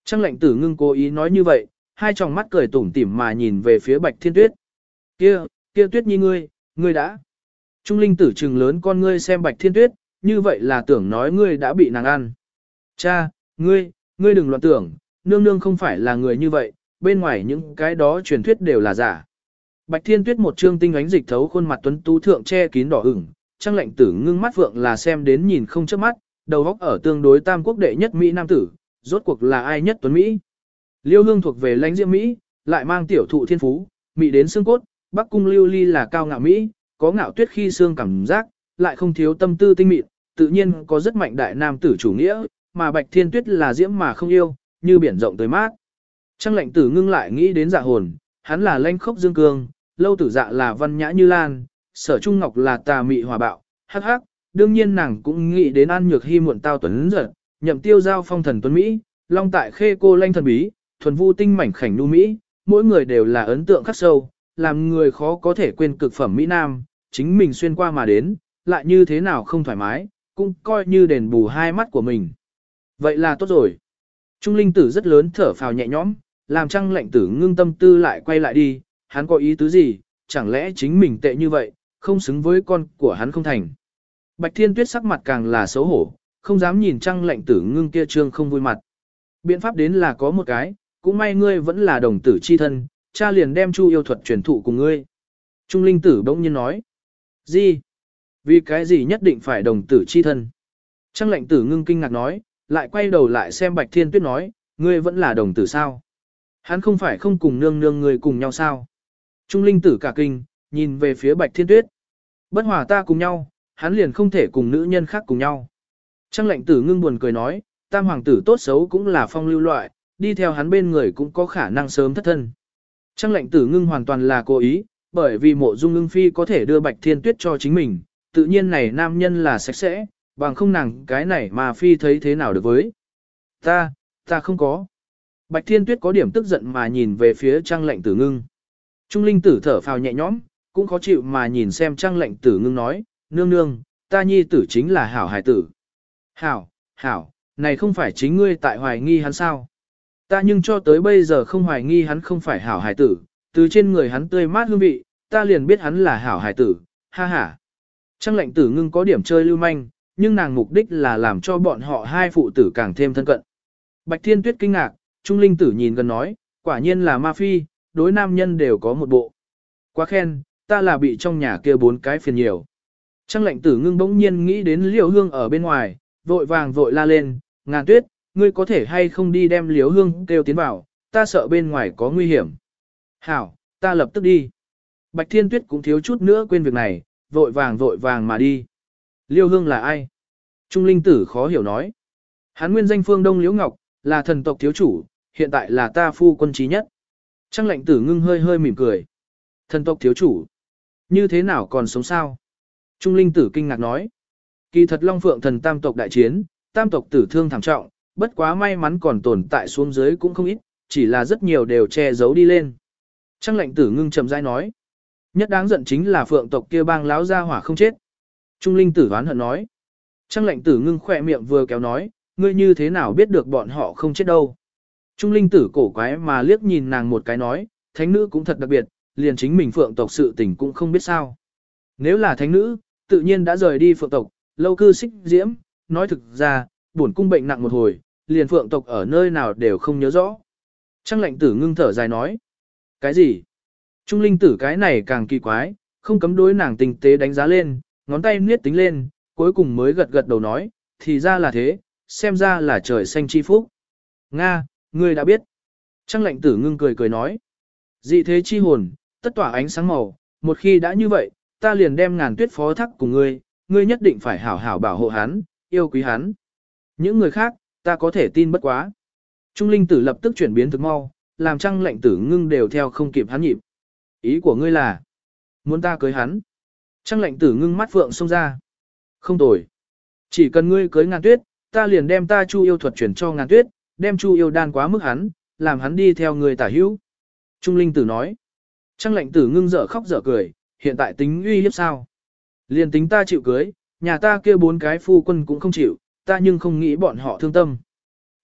Speaker 1: Trang lệnh tử ngưng cố ý nói như vậy, hai tròng mắt cười tủm tỉm mà nhìn về phía Bạch Thiên Tuyết. Kia Tuyết nhi ngươi đã. Trung linh tử trừng lớn con ngươi xem Bạch Thiên Tuyết, như vậy là tưởng nói ngươi đã bị nàng ăn. Cha, ngươi đừng loạn tưởng, nương nương không phải là người như vậy, bên ngoài những cái đó truyền thuyết đều là giả. Bạch Thiên Tuyết một trương tinh ánh dịch thấu khuôn mặt tuấn tú thượng che kín đỏ ửng, Trang lệnh tử ngưng mắt vượng là xem đến nhìn không chớp mắt, đầu óc ở tương đối tam quốc đệ nhất Mỹ nam tử, rốt cuộc là ai nhất tuấn Mỹ. Liêu Hương thuộc về lãnh diễm Mỹ, lại mang tiểu thụ thiên phú, Mỹ đến xương cốt, Bắc cung Lưu Ly là cao ngạo Mỹ, có ngạo tuyết khi xương cảm giác, lại không thiếu tâm tư tinh mịn, tự nhiên có rất mạnh đại nam tử chủ nghĩa, mà Bạch Thiên Tuyết là diễm mà không yêu, như biển rộng tới mát. Trang lệnh tử ngưng lại nghĩ đến Dạ Hồn, hắn là lãnh khốc dương cương, Lâu Tử Dạ là văn nhã như lan, Sở Trung Ngọc là tà mị hòa bạo, hắc hắc, đương nhiên nàng cũng nghĩ đến An Nhược Hy muộn tao tuấn giật, Nhậm Tiêu Giao phong thần tuấn Mỹ, Long Tại Khê cô lanh thần bí, thuần vu tinh mảnh khảnh nu Mỹ, mỗi người đều là ấn tượng khắc sâu, làm người khó có thể quên cực phẩm Mỹ Nam, chính mình xuyên qua mà đến, lại như thế nào không thoải mái, cũng coi như đền bù hai mắt của mình. Vậy là tốt rồi. Trung linh tử rất lớn thở phào nhẹ nhõm, làm Trang lệnh tử ngưng tâm tư lại quay lại đi, hắn có ý tứ gì, chẳng lẽ chính mình tệ như vậy, không xứng với con của hắn không thành. Bạch Thiên Tuyết sắc mặt càng là xấu hổ, không dám nhìn Trang lệnh tử ngưng kia trương không vui mặt. Biện pháp đến là có một cái, cũng may ngươi vẫn là đồng tử chi thân, cha liền đem Chu yêu thuật truyền thụ cùng ngươi. Trung linh tử bỗng nhiên nói. Gì? Vì cái gì nhất định phải đồng tử chi thân? Trang lệnh tử ngưng kinh ngạc nói, lại quay đầu lại xem Bạch Thiên Tuyết nói, ngươi vẫn là đồng tử sao? Hắn không phải không cùng nương nương người cùng nhau sao? Trung linh tử cả kinh, nhìn về phía Bạch Thiên Tuyết. Bất hòa ta cùng nhau, hắn liền không thể cùng nữ nhân khác cùng nhau. Trang lệnh tử ngưng buồn cười nói, tam hoàng tử tốt xấu cũng là phong lưu loại, đi theo hắn bên người cũng có khả năng sớm thất thân. Trang lệnh tử ngưng hoàn toàn là cố ý, bởi vì mộ dung ngưng phi có thể đưa Bạch Thiên Tuyết cho chính mình, tự nhiên này nam nhân là sạch sẽ, bằng không nàng cái này mà phi thấy thế nào được với. Ta không có. Bạch Thiên Tuyết có điểm tức giận mà nhìn về phía Trang lệnh tử ngưng. Trung linh tử thở phào nhẹ nhõm, cũng khó chịu mà nhìn xem Trang lệnh tử ngưng nói, nương nương, ta nhi tử chính là hảo hài tử. Hảo, này không phải chính ngươi tại hoài nghi hắn sao? Ta nhưng cho tới bây giờ không hoài nghi hắn không phải hảo hài tử, từ trên người hắn tươi mát hương vị, ta liền biết hắn là hảo hài tử, ha ha. Trang lệnh tử ngưng có điểm chơi lưu manh, nhưng nàng mục đích là làm cho bọn họ hai phụ tử càng thêm thân cận. Bạch Thiên Tuyết kinh ngạc, Trung linh tử nhìn gần nói, quả nhiên là ma phi, đối nam nhân đều có một bộ. Quá khen, ta là bị trong nhà kia 4 cái phiền nhiều. Trang lệnh tử ngưng bỗng nhiên nghĩ đến Liễu Hương ở bên ngoài, vội la lên, Ngàn Tuyết, ngươi có thể hay không đi đem Liễu Hương kêu tiến vào, ta sợ bên ngoài có nguy hiểm. Hảo, ta lập tức đi. Bạch Thiên Tuyết cũng thiếu chút nữa quên việc này, vội vàng mà đi. Liễu Hương là ai? Trung linh tử khó hiểu nói. Hắn nguyên danh Phương Đông Liễu Ngọc, là thần tộc thiếu chủ, hiện tại là ta phu quân trí nhất. Trang lệnh tử ngưng hơi mỉm cười. Thần tộc thiếu chủ, như thế nào còn sống sao? Trung linh tử kinh ngạc nói. Kỳ thật Long Phượng thần tam tộc đại chiến, tam tộc tử thương thảm trọng, bất quá may mắn còn tồn tại xuống dưới cũng không ít, chỉ là rất nhiều đều che giấu đi lên. Trang lệnh tử ngưng chậm rãi nói. Nhất đáng giận chính là Phượng tộc kia bang láo ra hỏa không chết. Trung linh tử oán hận nói. Trang lệnh tử ngưng khỏe miệng vừa kéo nói, ngươi như thế nào biết được bọn họ không chết đâu. Trung linh tử cổ quái mà liếc nhìn nàng một cái nói, thánh nữ cũng thật đặc biệt, liền chính mình Phượng tộc sự tình cũng không biết sao. Nếu là thánh nữ, tự nhiên đã rời đi Phượng tộc, lâu cư xích diễm, nói thực ra, bổn cung bệnh nặng một hồi, liền Phượng tộc ở nơi nào đều không nhớ rõ. Trang lệnh tử ngưng thở dài nói, cái gì? Trung linh tử cái này càng kỳ quái, không cấm đối nàng tinh tế đánh giá lên, ngón tay niết tính lên, cuối cùng mới gật đầu nói, thì ra là thế, xem ra là trời xanh chi phúc. Nga, ngươi đã biết. Trang lệnh tử ngưng cười nói, dị thế chi hồn, tất tỏa ánh sáng màu, một khi đã như vậy, ta liền đem Ngàn Tuyết phó thác cùng ngươi, ngươi nhất định phải hảo hảo bảo hộ hắn, yêu quý hắn. Những người khác, ta có thể tin bất quá. Trung linh tử lập tức chuyển biến thực mau, làm Trang lệnh tử ngưng đều theo không kịp hắn nhịp. Ý của ngươi là, muốn ta cưới hắn. Trang lệnh tử ngưng mắt phượng xông ra. Không tồi. Chỉ cần ngươi cưới Ngàn Tuyết, ta liền đem ta Chu yêu thuật chuyển cho Ngàn Tuyết, đem Chu yêu đan quá mức hắn, làm hắn đi theo người tả hữu. Trung linh tử nói. Trang lệnh tử ngưng dở khóc dở cười, hiện tại tính uy hiếp sao? Liền tính ta chịu cưới, nhà ta kia 4 cái phu quân cũng không chịu, ta nhưng không nghĩ bọn họ thương tâm.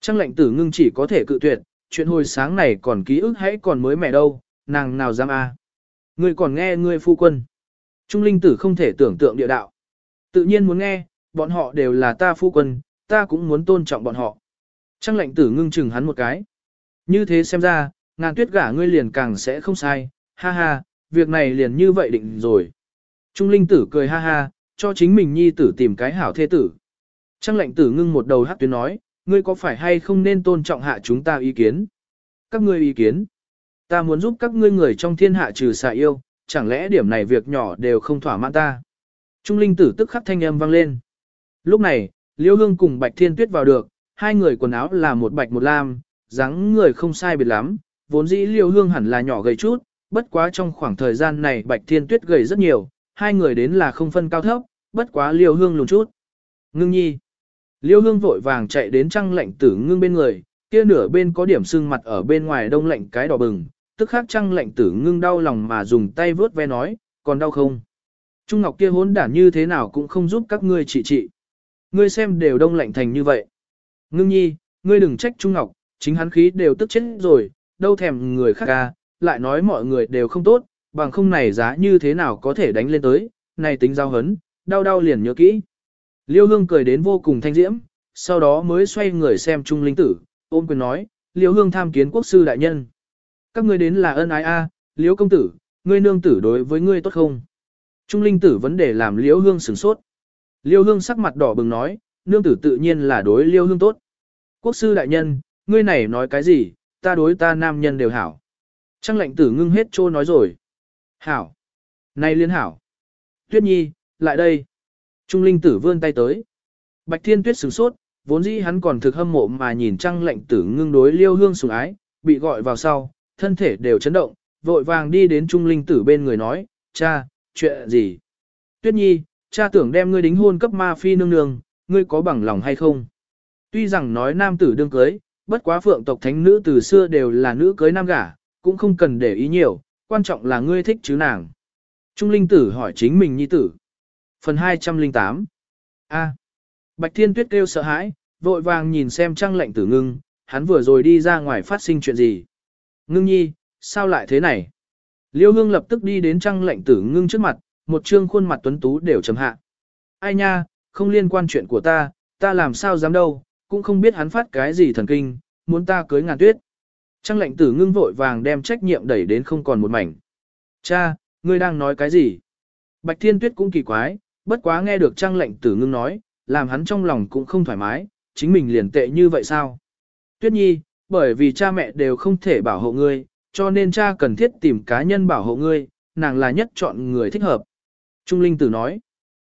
Speaker 1: Trang lệnh tử ngưng chỉ có thể cự tuyệt, chuyện hồi sáng này còn ký ức hãy còn mới mẻ đâu, nàng nào dám a? Ngươi còn nghe ngươi phu quân. Trung linh tử không thể tưởng tượng địa đạo. Tự nhiên muốn nghe, bọn họ đều là ta phu quân, ta cũng muốn tôn trọng bọn họ. Trang lệnh tử ngưng chừng hắn một cái. Như thế xem ra, Ngàn Tuyết gả ngươi liền càng sẽ không sai, ha ha, việc này liền như vậy định rồi. Trung linh tử cười ha ha, cho chính mình nhi tử tìm cái hảo thê tử. Trang lệnh tử ngưng một đầu hắc tuyến nói, ngươi có phải hay không nên tôn trọng hạ chúng ta ý kiến? Các ngươi ý kiến? Ta muốn giúp các ngươi người trong thiên hạ trừ xà yêu, chẳng lẽ điểm này việc nhỏ đều không thỏa mãn ta? Trung linh tử tức khắc thanh âm vang lên. Lúc này, Liêu Hương cùng Bạch Thiên Tuyết vào được, hai người quần áo là một bạch một lam, dáng người không sai biệt lắm, vốn dĩ Liêu Hương hẳn là nhỏ gầy chút, bất quá trong khoảng thời gian này Bạch Thiên Tuyết gầy rất nhiều, hai người đến là không phân cao thấp, bất quá Liêu Hương lùn chút. Ngưng nhi. Liêu Hương vội vàng chạy đến Trang lệnh tử ngưng bên người, kia nửa bên có điểm sưng mặt ở bên ngoài đông lạnh cái đỏ bừng, tức khắc Trang lệnh tử ngưng đau lòng mà dùng tay vướt ve nói, còn đau không? Trung Ngọc kia hỗn đản như thế nào cũng không giúp các ngươi trị. Ngươi xem đều đông lạnh thành như vậy. Ngưng nhi, ngươi đừng trách Trung Ngọc, chính hắn khí đều tức chết rồi, đâu thèm người khác ca, lại nói mọi người đều không tốt, bằng không này giá như thế nào có thể đánh lên tới, này tính giao hấn, đau liền nhớ kỹ. Liêu Hương cười đến vô cùng thanh diễm, sau đó mới xoay người xem Trung linh tử, ôm quyền nói, Liêu Hương tham kiến quốc sư đại nhân. Các ngươi đến là ân ái a, Liêu công tử, ngươi nương tử đối với ngươi tốt không? Trung linh tử vấn đề làm Liêu Hương sửng sốt. Liêu Hương sắc mặt đỏ bừng nói, nương tử tự nhiên là đối Liêu Hương tốt. Quốc sư đại nhân, ngươi này nói cái gì, ta đối ta nam nhân đều hảo. Trang lệnh tử ngưng hết trô nói rồi. Hảo. Này liên hảo. Tuyết nhi, lại đây. Trung linh tử vươn tay tới. Bạch Thiên Tuyết sửng sốt, vốn dĩ hắn còn thực hâm mộ mà nhìn Trang lệnh tử ngưng đối Liêu Hương sủng ái, bị gọi vào sau, thân thể đều chấn động, vội vàng đi đến Trung linh tử bên người nói, cha, chuyện gì? Tuyết nhi, cha tưởng đem ngươi đính hôn cấp ma phi nương nương, ngươi có bằng lòng hay không? Tuy rằng nói nam tử đương cưới, bất quá phượng tộc thánh nữ từ xưa đều là nữ cưới nam gả, cũng không cần để ý nhiều, quan trọng là ngươi thích chứ nàng. Trung linh tử hỏi chính mình nhi tử. Phần 208 A. Bạch Thiên Tuyết kêu sợ hãi, vội vàng nhìn xem Trang lệnh tử ngưng, hắn vừa rồi đi ra ngoài phát sinh chuyện gì. Ngưng nhi, sao lại thế này? Liêu Hương lập tức đi đến Trang lệnh tử ngưng trước mặt, một trương khuôn mặt tuấn tú đều trầm hạ. Ai nha, không liên quan chuyện của ta làm sao dám đâu, cũng không biết hắn phát cái gì thần kinh, muốn ta cưới Ngàn Tuyết. Trang lệnh tử ngưng vội vàng đem trách nhiệm đẩy đến không còn một mảnh. Cha, ngươi đang nói cái gì? Bạch Thiên Tuyết cũng kỳ quái, bất quá nghe được Trang lệnh tử ngưng nói, làm hắn trong lòng cũng không thoải mái, chính mình liền tệ như vậy sao? Tuyết nhi, bởi vì cha mẹ đều không thể bảo hộ ngươi, cho nên cha cần thiết tìm cá nhân bảo hộ ngươi, nàng là nhất chọn người thích hợp. Trung linh tử nói,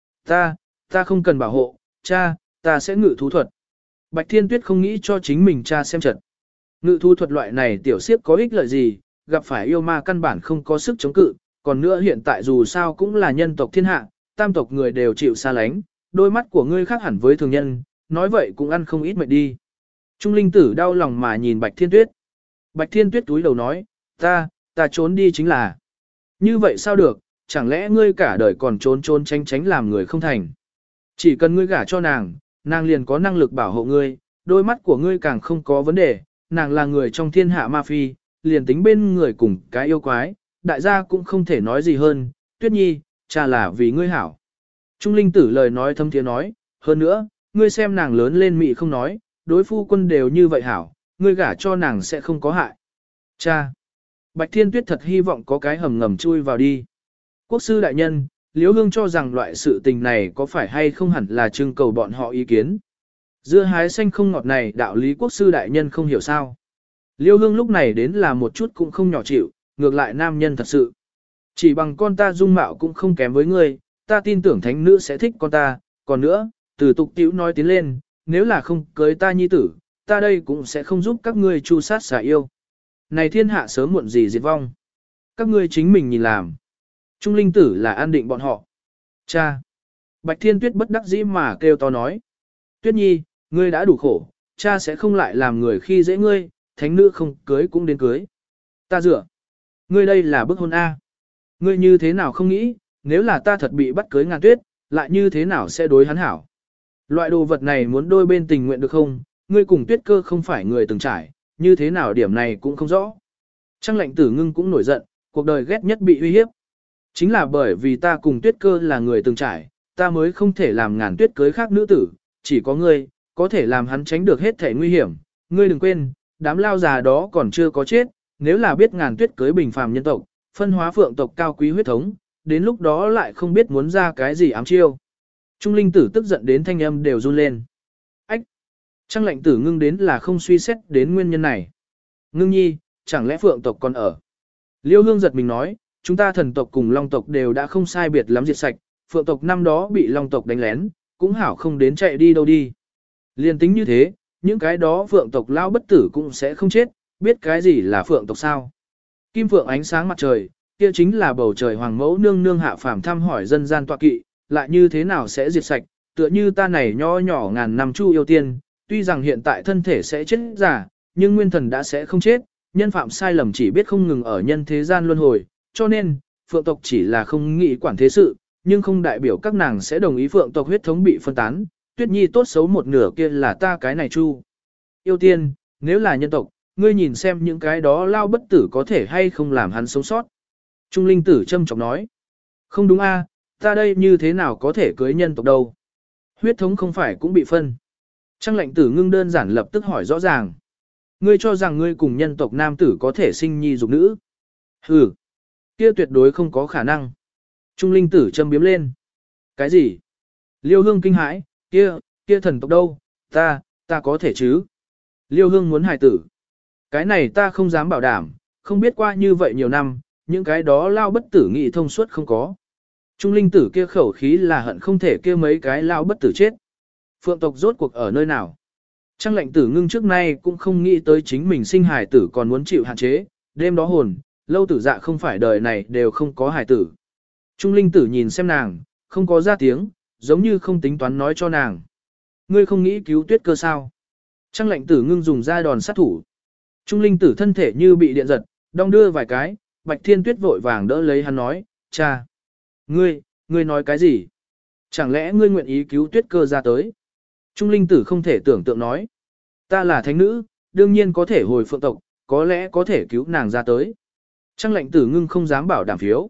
Speaker 1: ta không cần bảo hộ, cha, ta sẽ ngự thú thuật. Bạch Thiên Tuyết không nghĩ cho chính mình cha xem trận. Ngự thú thuật loại này tiểu siếp có ích lợi gì, gặp phải yêu ma căn bản không có sức chống cự, còn nữa hiện tại dù sao cũng là nhân tộc thiên hạ, tam tộc người đều chịu xa lánh, đôi mắt của ngươi khác hẳn với thường nhân, nói vậy cũng ăn không ít mệt đi. Trung linh tử đau lòng mà nhìn Bạch Thiên Tuyết. Bạch Thiên Tuyết túi đầu nói, ta trốn đi chính là. Như vậy sao được, chẳng lẽ ngươi cả đời còn trốn tránh làm người không thành. Chỉ cần ngươi gả cho nàng liền có năng lực bảo hộ ngươi, đôi mắt của ngươi càng không có vấn đề, nàng là người trong thiên hạ ma phi, liền tính bên người cùng cái yêu quái, đại gia cũng không thể nói gì hơn, Tuyết nhi, cha là vì ngươi hảo. Trung linh tử lời nói thâm thiế nói, hơn nữa, ngươi xem nàng lớn lên mị không nói, đối phu quân đều như vậy hảo, ngươi gả cho nàng sẽ không có hại. Cha! Bạch Thiên Tuyết thật hy vọng có cái hầm ngầm chui vào đi. Quốc sư đại nhân, Liễu Hương cho rằng loại sự tình này có phải hay không hẳn là trưng cầu bọn họ ý kiến. Dưa hái xanh không ngọt này đạo lý quốc sư đại nhân không hiểu sao. Liễu Hương lúc này đến là một chút cũng không nhỏ chịu, ngược lại nam nhân thật sự. Chỉ bằng con ta dung mạo cũng không kém với ngươi, ta tin tưởng thánh nữ sẽ thích con ta, còn nữa, từ tục tiểu nói tiến lên, nếu là không cưới ta nhi tử, ta đây cũng sẽ không giúp các ngươi chu sát xả yêu. Này thiên hạ sớm muộn gì diệt vong. Các ngươi chính mình nhìn làm. Trung linh tử là an định bọn họ. Cha! Bạch Thiên Tuyết bất đắc dĩ mà kêu to nói. Tuyết nhi, ngươi đã đủ khổ, cha sẽ không lại làm người khi dễ ngươi, thánh nữ không cưới cũng đến cưới. Ta dựa. Ngươi đây là bức hôn A. Ngươi như thế nào không nghĩ, nếu là ta thật bị bắt cưới Ngàn Tuyết, lại như thế nào sẽ đối hắn hảo. Loại đồ vật này muốn đôi bên tình nguyện được không, ngươi cùng Tuyết Cơ không phải người từng trải, như thế nào điểm này cũng không rõ. Trang Lệnh Tử Ngưng cũng nổi giận, cuộc đời ghét nhất bị uy hiếp. Chính là bởi vì ta cùng Tuyết Cơ là người từng trải, ta mới không thể làm Ngàn Tuyết cưới khác nữ tử, chỉ có ngươi có thể làm hắn tránh được hết thể nguy hiểm. Ngươi đừng quên, đám lao già đó còn chưa có chết, nếu là biết Ngàn Tuyết cưới bình phàm nhân tộc, phân hóa phượng tộc cao quý huyết thống, đến lúc đó lại không biết muốn ra cái gì ám chiêu. Trung Linh Tử tức giận đến thanh âm đều run lên. Ách! Trang Lệnh Tử Ngưng đến là không suy xét đến nguyên nhân này. Ngưng nhi, chẳng lẽ phượng tộc còn ở? Liêu Hương giật mình nói, chúng ta thần tộc cùng long tộc đều đã không sai biệt lắm diệt sạch, phượng tộc năm đó bị long tộc đánh lén, cũng hảo không đến chạy đi đâu đi. Liên tính như thế, những cái đó phượng tộc lao bất tử cũng sẽ không chết, biết cái gì là phượng tộc sao? Kim phượng ánh sáng mặt trời, kia chính là bầu trời hoàng mẫu nương nương hạ phàm thăm hỏi dân gian tọa kỵ, lại như thế nào sẽ diệt sạch, tựa như ta này nho nhỏ ngàn năm chu yêu tiên, tuy rằng hiện tại thân thể sẽ chết giả, nhưng nguyên thần đã sẽ không chết, nhân phạm sai lầm chỉ biết không ngừng ở nhân thế gian luân hồi, cho nên, phượng tộc chỉ là không nghĩ quản thế sự, nhưng không đại biểu các nàng sẽ đồng ý phượng tộc huyết thống bị phân tán, Tuyết Nhi tốt xấu một nửa kia là ta cái này chu. Yêu tiên, nếu là nhân tộc, ngươi nhìn xem những cái đó lao bất tử có thể hay không làm hắn sống sót. Trung Linh Tử châm chọc nói, không đúng a, ta đây như thế nào có thể cưới nhân tộc đâu. Huyết thống không phải cũng bị phân. Trang Lệnh Tử Ngưng đơn giản lập tức hỏi rõ ràng. Ngươi cho rằng ngươi cùng nhân tộc nam tử có thể sinh nhi dục nữ. Ừ, kia tuyệt đối không có khả năng. Trung Linh Tử châm biếm lên. Cái gì? Liêu Hương kinh hãi, kia thần tộc đâu, ta có thể chứ. Liêu Hương muốn hài tử. Cái này ta không dám bảo đảm, không biết qua như vậy nhiều năm, những cái đó lao bất tử nghị thông suốt không có. Trung Linh Tử kia khẩu khí là hận không thể kia mấy cái lao bất tử chết. Phượng tộc rốt cuộc ở nơi nào? Trang Lệnh Tử Ngưng trước nay cũng không nghĩ tới chính mình sinh hài tử còn muốn chịu hạn chế, đêm đó hồn, Lâu Tử Dạ không phải đời này đều không có hài tử. Trung Linh Tử nhìn xem nàng, không có ra tiếng, giống như không tính toán nói cho nàng. Ngươi không nghĩ cứu Tuyết Cơ sao? Trang Lệnh Tử Ngưng dùng ra đòn sát thủ. Trung Linh Tử thân thể như bị điện giật, đong đưa vài cái, Bạch Thiên Tuyết vội vàng đỡ lấy hắn nói, cha. Ngươi nói cái gì? Chẳng lẽ ngươi nguyện ý cứu Tuyết Cơ ra tới? Trung Linh Tử không thể tưởng tượng nói. Ta là thánh nữ, đương nhiên có thể hồi phượng tộc, có lẽ có thể cứu nàng ra tới. Trang Lệnh Tử Ngưng không dám bảo đảm phiếu.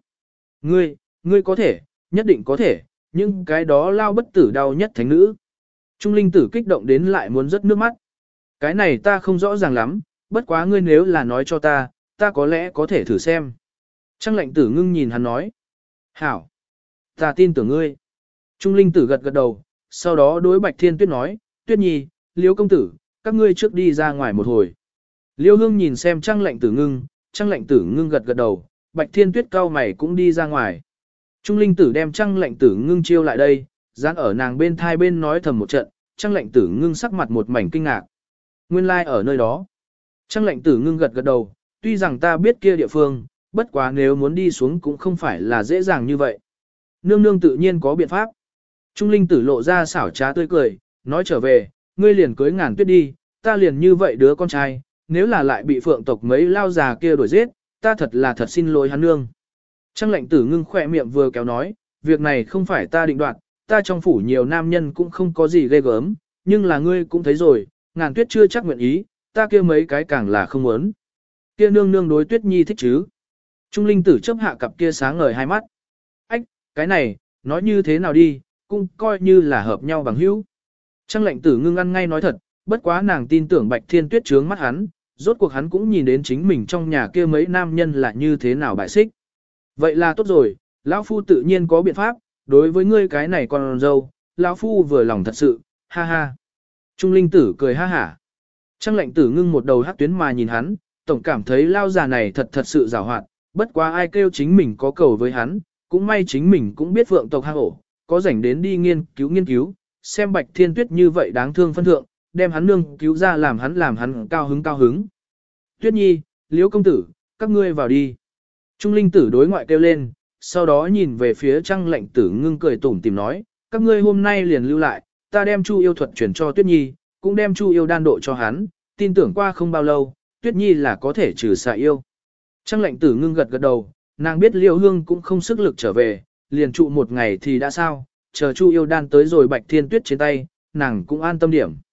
Speaker 1: Ngươi có thể, nhất định có thể, nhưng cái đó lao bất tử đau nhất thánh nữ. Trung Linh Tử kích động đến lại muốn rớt nước mắt. Cái này ta không rõ ràng lắm, bất quá ngươi nếu là nói cho ta có lẽ có thể thử xem. Trang Lệnh Tử Ngưng nhìn hắn nói. Hảo, ta tin tưởng ngươi. Trung Linh Tử gật gật đầu, sau đó đối Bạch Thiên Tuyết nói, Tuyết Nhi, Liêu công tử, các ngươi trước đi ra ngoài một hồi. Liêu Hương nhìn xem Trang Lệnh Tử Ngưng gật gật đầu, Bạch Thiên Tuyết cau mày cũng đi ra ngoài. Trung Linh Tử đem Trang Lệnh Tử Ngưng chiêu lại đây, dán ở nàng bên thai bên nói thầm một trận, Trang Lệnh Tử Ngưng sắc mặt một mảnh kinh ngạc. Nguyên lai ở nơi đó. Trang Lệnh Tử Ngưng gật gật đầu, tuy rằng ta biết kia địa phương, bất quá nếu muốn đi xuống cũng không phải là dễ dàng như vậy. Nương nương tự nhiên có biện pháp. Trung Linh Tử lộ ra xảo trá tươi cười, nói trở về, ngươi liền cưới Ngàn Tuyết đi, ta liền như vậy đứa con trai, nếu là lại bị phượng tộc mấy lao già kia đuổi giết, ta thật xin lỗi hắn nương. Trang Lệnh Tử Ngưng khỏe miệng vừa kéo nói, việc này không phải ta định đoạt, ta trong phủ nhiều nam nhân cũng không có gì ghê gớm, nhưng là ngươi cũng thấy rồi, Ngàn Tuyết chưa chắc nguyện ý, ta kia mấy cái càng là không muốn. Kia nương nương đối Tuyết Nhi thích chứ. Trung Linh Tử chớp hạ cặp kia sáng ngời hai mắt. Ách, cái này, nói như thế nào đi, cũng coi như là hợp nhau bằng hữu. Trang Lệnh Tử Ngưng ăn ngay nói thật, bất quá nàng tin tưởng Bạch Thiên Tuyết trướng mắt hắn, rốt cuộc hắn cũng nhìn đến chính mình trong nhà kia mấy nam nhân là như thế nào bại xích. Vậy là tốt rồi, lão phu tự nhiên có biện pháp, đối với ngươi cái này con dâu, lão phu vừa lòng thật sự, ha ha. Trung Linh Tử cười ha hả. Trang Lệnh Tử Ngưng một đầu hắc tuyến mà nhìn hắn, tổng cảm thấy lao già này thật sự giàu hoạt, bất quá ai kêu chính mình có cầu với hắn, cũng may chính mình cũng biết vượng tộc hang ổ, có rảnh đến đi nghiên cứu, xem Bạch Thiên Tuyết như vậy đáng thương phân thượng, đem hắn nương cứu ra làm hắn cao hứng. Tuyết Nhi, Liễu công tử, các ngươi vào đi. Trung Linh Tử đối ngoại kêu lên, sau đó nhìn về phía Trang Lệnh Tử Ngưng cười tủm tỉm nói, các ngươi hôm nay liền lưu lại, ta đem Chu yêu thuật chuyển cho Tuyết Nhi, cũng đem Chu yêu đan độ cho hắn, tin tưởng qua không bao lâu, Tuyết Nhi là có thể trừ xạ yêu. Trang Lệnh Tử Ngưng gật gật đầu, nàng biết Liễu Hương cũng không sức lực trở về, liền trụ một ngày thì đã sao, chờ Chu yêu đan tới rồi Bạch Thiên Tuyết trên tay, nàng cũng an tâm điểm.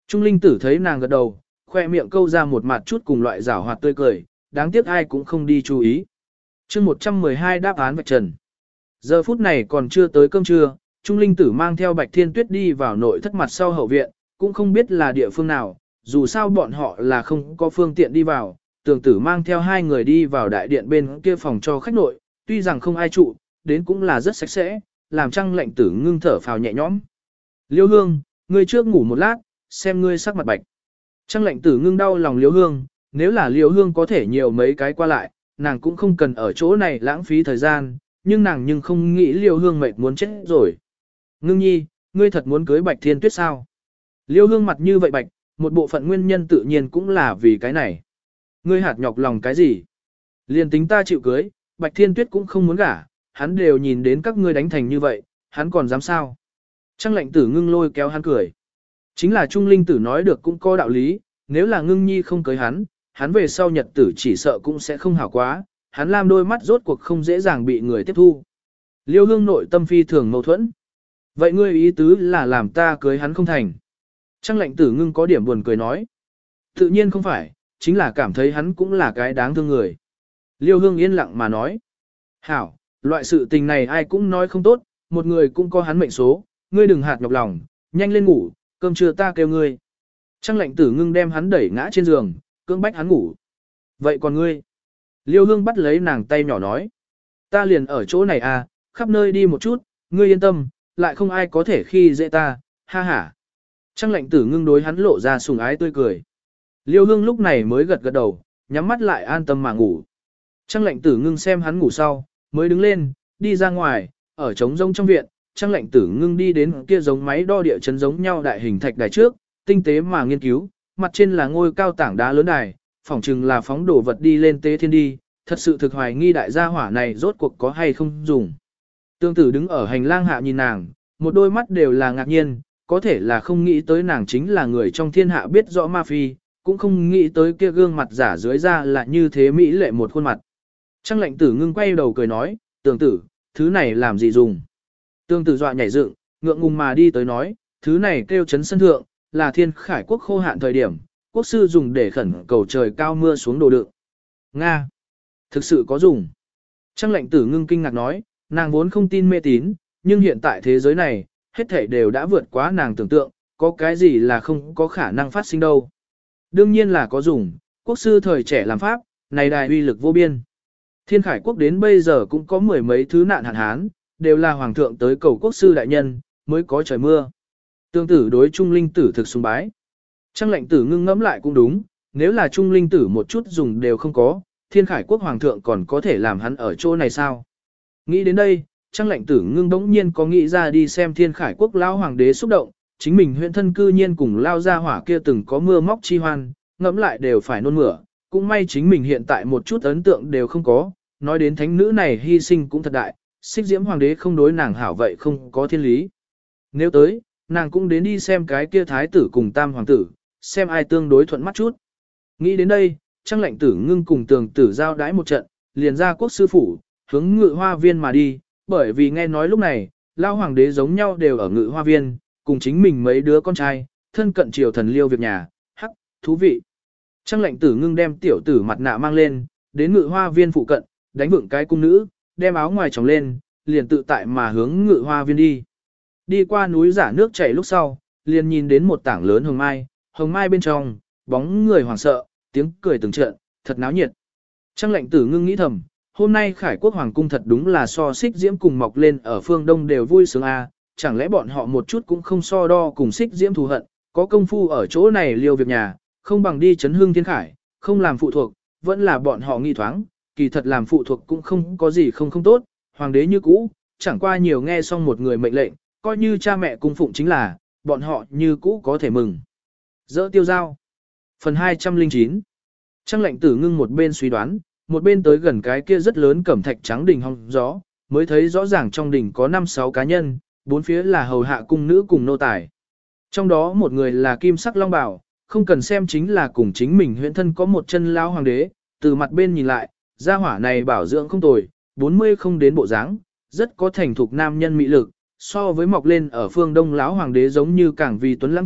Speaker 1: Trung linh tử thấy nàng gật đầu, khoe miệng câu ra một mặt chút cùng loại giảo hoạt tươi cười, đáng tiếc ai cũng không đi chú ý. chương 112 đáp án vạch trần. Giờ phút này còn chưa tới cơm trưa, Trung linh tử mang theo Bạch Thiên Tuyết đi vào nội thất mặt sau hậu viện, cũng không biết là địa phương nào, dù sao bọn họ là không có phương tiện đi vào, Tường tử mang theo hai người đi vào đại điện bên kia phòng cho khách nội, tuy rằng không ai trụ, đến cũng là rất sạch sẽ, làm Trăng Lệnh Tử ngưng thở phào nhẹ nhõm. Liêu Hương, ngươi trước ngủ một lát, xem ngươi sắc mặt bạch. Trăng Lệnh Tử ngưng đau lòng Liêu Hương, nếu là Liêu Hương có thể nhiều mấy cái qua lại, nàng cũng không cần ở chỗ này lãng phí thời gian, nhưng nàng nhưng không nghĩ Liêu Hương mệt muốn chết rồi. Ngưng nhi, ngươi thật muốn cưới Bạch Thiên Tuyết sao? Liêu Hương mặt như vậy bạch, một bộ phận nguyên nhân tự nhiên cũng là vì cái này. Ngươi hạt nhọc lòng cái gì? Liền tính ta chịu cưới, Bạch Thiên Tuyết cũng không muốn gả, hắn đều nhìn đến các ngươi đánh thành như vậy, hắn còn dám sao? Trăng Lệnh Tử ngưng lôi kéo hắn cười. Chính là Trung linh tử nói được cũng có đạo lý, nếu là ngưng nhi không cưới hắn về sau nhật tử chỉ sợ cũng sẽ không hảo quá, hắn làm đôi mắt rốt cuộc không dễ dàng bị người tiếp thu. Liêu Hương nội tâm phi thường mâu thuẫn. Vậy ngươi ý tứ là làm ta cưới hắn không thành? Trăng Lệnh Tử ngưng có điểm buồn cười nói. Tự nhiên không phải, chính là cảm thấy hắn cũng là cái đáng thương người. Liêu Hương yên lặng mà nói. Hảo, loại sự tình này ai cũng nói không tốt, một người cũng có hắn mệnh số, ngươi đừng hạt nhọc lòng, nhanh lên ngủ, cơm trưa ta kêu ngươi. Trăng Lệnh Tử ngưng đem hắn đẩy ngã trên giường, cưỡng bách hắn ngủ. Vậy còn ngươi? Liêu Hương bắt lấy nàng tay nhỏ nói. Ta liền ở chỗ này à, khắp nơi đi một chút, ngươi yên tâm, lại không ai có thể khi dễ ta, ha ha. Trăng Lệnh Tử ngưng đối hắn lộ ra sùng ái tươi cười. Liêu Hương lúc này mới gật gật đầu, nhắm mắt lại an tâm mà ngủ. Trăng Lệnh Tử ngưng xem hắn ngủ sau, mới đứng lên, đi ra ngoài, ở trống rông trong viện, Trăng Lệnh Tử ngưng đi đến kia giống máy đo địa chấn giống nhau đại hình thạch đài trước, tinh tế mà nghiên cứu, mặt trên là ngôi cao tảng đá lớn đài, phỏng chừng là phóng đồ vật đi lên tế thiên đi, thật sự thực hoài nghi đại gia hỏa này rốt cuộc có hay không dùng. Tương Tử đứng ở hành lang hạ nhìn nàng, một đôi mắt đều là ngạc nhiên, có thể là không nghĩ tới nàng chính là người trong thiên hạ biết rõ ma phi, cũng không nghĩ tới kia gương mặt giả dưới da là như thế mỹ lệ một khuôn mặt. Trăng Lệnh Tử ngưng quay đầu cười nói, Tường tử, thứ này làm gì dùng? Tương Tử dọa nhảy dựng, ngượng ngùng mà đi tới nói, thứ này kêu chấn sân thượng, là thiên khải quốc khô hạn thời điểm, quốc sư dùng để khẩn cầu trời cao mưa xuống đồ đựng. Nga! Thực sự có dùng. Trăng Lệnh Tử ngưng kinh ngạc nói, nàng vốn không tin mê tín, nhưng hiện tại thế giới này, hết thảy đều đã vượt quá nàng tưởng tượng, có cái gì là không có khả năng phát sinh đâu. Đương nhiên là có dùng, quốc sư thời trẻ làm pháp, này đài uy lực vô biên. Thiên khải quốc đến bây giờ cũng có mười mấy thứ nạn hạn hán, đều là hoàng thượng tới cầu quốc sư đại nhân, mới có trời mưa. Tương Tử đối Trung linh tử thực sùng bái. Trăng Lệnh Tử ngưng ngẫm lại cũng đúng, nếu là Trung linh tử một chút dùng đều không có, thiên khải quốc hoàng thượng còn có thể làm hắn ở chỗ này sao? Nghĩ đến đây, Trăng Lệnh Tử ngưng bỗng nhiên có nghĩ ra đi xem thiên khải quốc lao hoàng đế xúc động, chính mình huyện thân cư nhiên cùng lao ra hỏa kia từng có mưa móc chi hoan, ngẫm lại đều phải nôn mửa, cũng may chính mình hiện tại một chút ấn tượng đều không có, nói đến thánh nữ này hy sinh cũng thật đại, xích diễm hoàng đế không đối nàng hảo vậy không có thiên lý. Nếu tới, nàng cũng đến đi xem cái kia thái tử cùng tam hoàng tử, xem ai tương đối thuận mắt chút. Nghĩ đến đây, Trăng Lệnh Tử ngưng cùng Tường Tử giao đái một trận, liền ra quốc sư phủ, hướng Ngự Hoa Viên mà đi, bởi vì nghe nói lúc này, lao hoàng đế giống nhau đều ở Ngự Hoa Viên, cùng chính mình mấy đứa con trai, thân cận triều thần liêu việc nhà, hắc, thú vị. Trăng Lệnh Tử ngưng đem tiểu tử mặt nạ mang lên, đến Ngự Hoa Viên phụ cận, đánh vượng cái cung nữ, đem áo ngoài tròng lên, liền tự tại mà hướng Ngự Hoa Viên đi. Đi qua núi giả nước chảy lúc sau, liền nhìn đến một tảng lớn hồng mai bên trong, bóng người hoảng sợ, tiếng cười từng trận, thật náo nhiệt. Trăng Lệnh Tử ngưng nghĩ thầm, hôm nay Khải Quốc Hoàng cung thật đúng là so xích diễm cùng mọc lên ở phương Đông đều vui sướng a, chẳng lẽ bọn họ một chút cũng không so đo cùng xích diễm thù hận, có công phu ở chỗ này liêu việc nhà, không bằng đi chấn hương thiên khải, không làm phụ thuộc, vẫn là bọn họ nghi thoáng, kỳ thật làm phụ thuộc cũng không có gì không tốt, hoàng đế như cũ, chẳng qua nhiều nghe xong một người mệnh lệnh, coi như cha mẹ cung phụng chính là, bọn họ như cũ có thể mừng. Dỡ tiêu giao. Phần 209. Trăng Lệnh Tử ngưng một bên suy đoán, một bên tới gần cái kia rất lớn cẩm thạch trắng đỉnh hong gió, mới thấy rõ ràng trong đỉnh có 5-6 cá nhân, bốn phía là hầu hạ cung nữ cùng nô tài. Trong đó một người là kim sắc long bào, không cần xem chính là cùng chính mình huyễn thân có một chân lao hoàng đế, từ mặt bên nhìn lại, gia hỏa này bảo dưỡng không tồi, 40 không đến bộ dáng, rất có thành thục nam nhân mỹ lực, so với mọc lên ở phương Đông lão hoàng đế giống như càng vì tuấn lãng chút,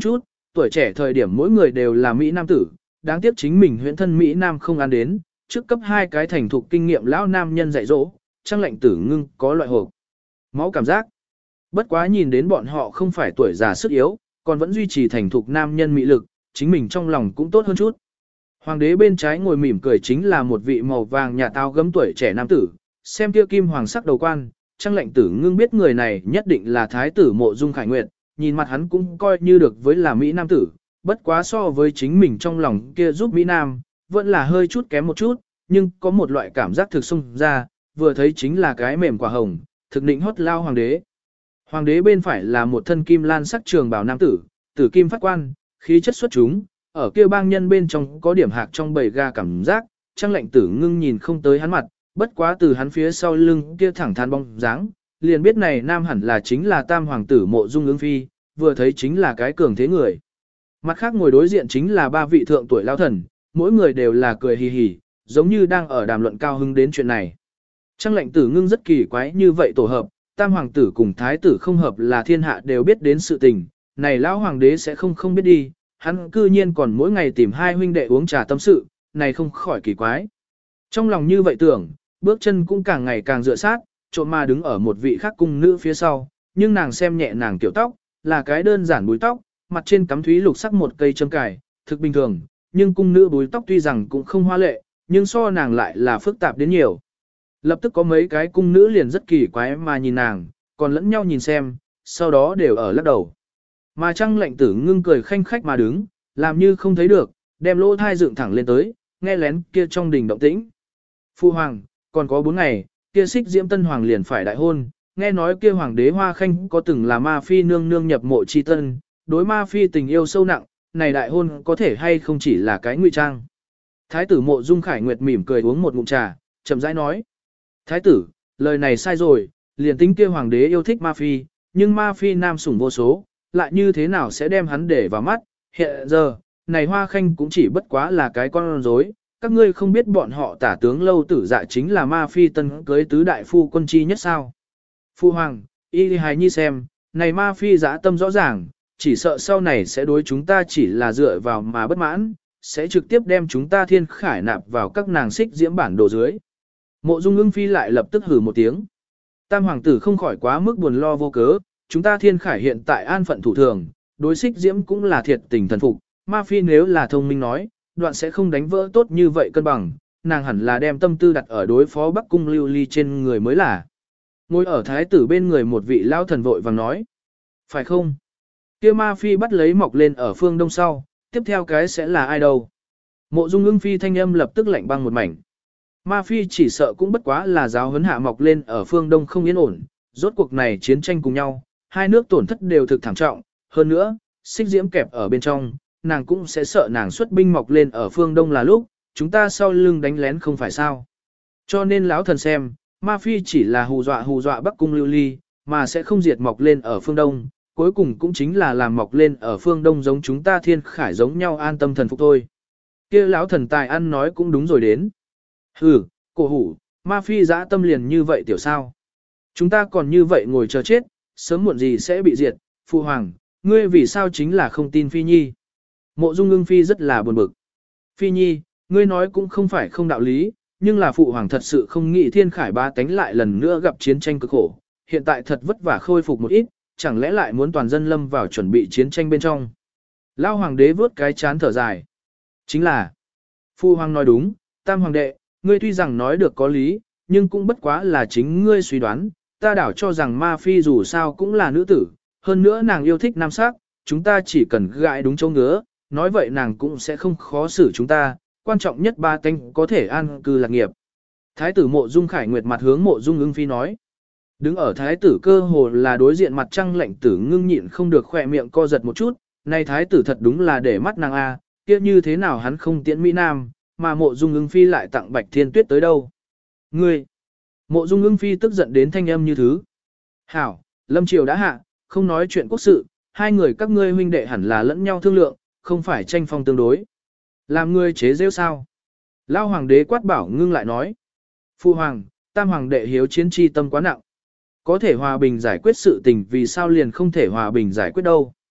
Speaker 1: tuổi trẻ thời điểm mỗi người đều là Mỹ Nam tử, đáng tiếc chính mình huyễn thân Mỹ Nam không ăn đến, trước cấp 2 cái thành thục kinh nghiệm lão nam nhân dạy dỗ, Trang Lệnh Tử Ngưng có loại hộp máu cảm giác. Bất quá nhìn đến bọn họ không phải tuổi già sức yếu, còn vẫn duy trì thành thục nam nhân mỹ lực, chính mình trong lòng cũng tốt hơn chút. Hoàng đế bên trái ngồi mỉm cười chính là một vị màu vàng nhà táo gấm tuổi trẻ nam tử, xem kia kim hoàng sắc đầu quan, Trang Lệnh Tử Ngưng biết người này nhất định là thái tử Mộ Dung Khải Nguyệt, nhìn mặt hắn cũng coi như được với là Mỹ Nam tử, bất quá so với chính mình trong lòng kia giúp Mỹ Nam, vẫn là hơi chút kém một chút, nhưng có một loại cảm giác thực xung ra, vừa thấy chính là cái mềm quả hồng, thực định hót lao hoàng đế. Hoàng đế bên phải là một thân kim lan sắc trường bào nam tử, tử kim phát quan, khí chất xuất chúng, ở kia bang nhân bên trong có điểm hạc trong bầy ga cảm giác, Trang Lệnh Tử Ngưng nhìn không tới hắn mặt, bất quá từ hắn phía sau lưng kia thẳng thắn bóng dáng, liền biết này nam hẳn là chính là tam hoàng tử Mộ Dung Ứng Phi, vừa thấy chính là cái cường thế người. Mặt khác ngồi đối diện chính là 3 vị thượng tuổi lao thần, mỗi người đều là cười hì hì, giống như đang ở đàm luận cao hứng đến chuyện này. Trang Lệnh Tử Ngưng rất kỳ quái như vậy tổ hợp, tam hoàng tử cùng thái tử không hợp là thiên hạ đều biết đến sự tình, này lão hoàng đế sẽ không biết đi, hắn cư nhiên còn mỗi ngày tìm 2 huynh đệ uống trà tâm sự, này không khỏi kỳ quái. Trong lòng như vậy tưởng, bước chân cũng càng ngày càng dựa sát, trộm mà đứng ở một vị khác cung nữ phía sau, nhưng nàng xem nhẹ nàng tiểu tóc, là cái đơn giản búi tóc, mặt trên cắm thúy lục sắc một cây châm cài, thực bình thường, nhưng cung nữ búi tóc tuy rằng cũng không hoa lệ, nhưng so nàng lại là phức tạp đến nhiều. Lập tức có mấy cái cung nữ liền rất kỳ quái mà nhìn nàng, còn lẫn nhau nhìn xem, sau đó đều ở lắc đầu. Mà Trang Lệnh Tử Ngưng cười khanh khách mà đứng, làm như không thấy được, đem lỗ thai dựng thẳng lên tới, nghe lén kia trong đình động tĩnh. Phu hoàng, còn có 4 ngày, kia Xích Diễm Tân Hoàng liền phải đại hôn, nghe nói kia Hoàng đế Hoa Khanh có từng là ma phi nương nương nhập mộ chi tân, đối ma phi tình yêu sâu nặng, này đại hôn có thể hay không chỉ là cái ngụy trang. Thái tử Mộ Dung Khải Nguyệt mỉm cười uống một ngụm trà, chậm rãi nói. Thái tử, lời này sai rồi, liền tính kia Hoàng đế yêu thích ma phi, nhưng ma phi nam sủng vô số, lại như thế nào sẽ đem hắn để vào mắt, hiện giờ, này Hoa Khanh cũng chỉ bất quá là cái con rối. Các ngươi không biết bọn họ tả tướng Lâu Tử Dạ chính là ma phi tân cưới tứ đại phu quân chi nhất sao. Phu hoàng, y hài nhi xem, này ma phi dã tâm rõ ràng, chỉ sợ sau này sẽ đối chúng ta chỉ là dựa vào mà bất mãn, sẽ trực tiếp đem chúng ta thiên khải nạp vào các nàng Xích Diễm bản đồ dưới. Mộ Dung Ưng Phi lại lập tức hừ một tiếng. Tam hoàng tử không khỏi quá mức buồn lo vô cớ, chúng ta thiên khải hiện tại an phận thủ thường, đối Xích Diễm cũng là thiệt tình thần phục, ma phi nếu là thông minh nói, đoạn sẽ không đánh vỡ tốt như vậy cân bằng, nàng hẳn là đem tâm tư đặt ở đối phó Bắc Cung Lưu Ly trên người mới là. Ngồi ở thái tử bên người một vị lao thần vội vàng nói. Phải không? Kia ma phi bắt lấy mọc lên ở phương đông sau, tiếp theo cái sẽ là ai đâu? Mộ Dung Ưng Phi thanh âm lập tức lạnh băng một mảnh. Ma phi chỉ sợ cũng bất quá là giáo huấn hạ mọc lên ở phương đông không yên ổn, rốt cuộc này chiến tranh cùng nhau, hai nước tổn thất đều thực thảm trọng, hơn nữa, Xích Diễm kẹp ở bên trong, nàng cũng sẽ sợ nàng xuất binh mọc lên ở phương đông là lúc, chúng ta sau lưng đánh lén không phải sao. Cho nên lão thần xem, ma phi chỉ là hù dọa Bắc Cung Lưu Ly, mà sẽ không diệt mọc lên ở phương đông, cuối cùng cũng chính là làm mọc lên ở phương đông giống chúng ta thiên khải giống nhau an tâm thần phục thôi. Kia lão thần tài ăn nói cũng đúng rồi đến. Hừ, cổ hủ, ma phi dã tâm liền như vậy tiểu sao. Chúng ta còn như vậy ngồi chờ chết, sớm muộn gì sẽ bị diệt, Phu hoàng, ngươi vì sao chính là không tin Phi Nhi. Mộ Dung Ưng Phi rất là buồn bực. Phi Nhi, ngươi nói cũng không phải không đạo lý, nhưng là phụ hoàng thật sự không nghĩ thiên khải ba tánh lại lần nữa gặp chiến tranh cực khổ, hiện tại thật vất vả khôi phục một ít, chẳng lẽ lại muốn toàn dân lâm vào chuẩn bị chiến tranh bên trong. Lao hoàng đế vớt cái chán thở dài. Chính là, Phu hoàng nói đúng, tam hoàng đệ, ngươi tuy rằng nói được có lý, nhưng cũng bất quá là chính ngươi suy đoán, ta đảo cho rằng ma phi dù sao cũng là nữ tử, hơn nữa nàng yêu thích nam sắc, chúng ta chỉ cần gãi đúng chỗ ngứa, nói vậy nàng cũng sẽ không khó xử chúng ta, quan trọng nhất ba tánh có thể an cư lạc nghiệp. Thái tử Mộ Dung Khải Nguyệt mặt hướng Mộ Dung Ưng Phi nói. Đứng ở thái tử cơ hồ là đối diện mặt Trăng Lệnh Tử Ngưng nhịn không được khỏe miệng co giật một chút, này thái tử thật đúng là để mắt nàng a, kia như thế nào hắn không tiễn Mỹ Nam, mà Mộ Dung Ưng Phi lại tặng Bạch Thiên Tuyết tới đâu. Ngươi! Mộ Dung Ưng Phi tức giận đến thanh âm như thứ. Hảo, Lâm Triều đã hạ, không nói chuyện quốc sự, hai người các ngươi huynh đệ hẳn là lẫn nhau thương lượng, không phải tranh phong tương đối. Làm ngươi chế rêu sao? Lao hoàng đế quát bảo ngưng lại nói. Phu hoàng, tam hoàng đệ hiếu chiến chi tâm quá nặng. Có thể hòa bình giải quyết sự tình vì sao liền không thể hòa bình giải quyết đâu.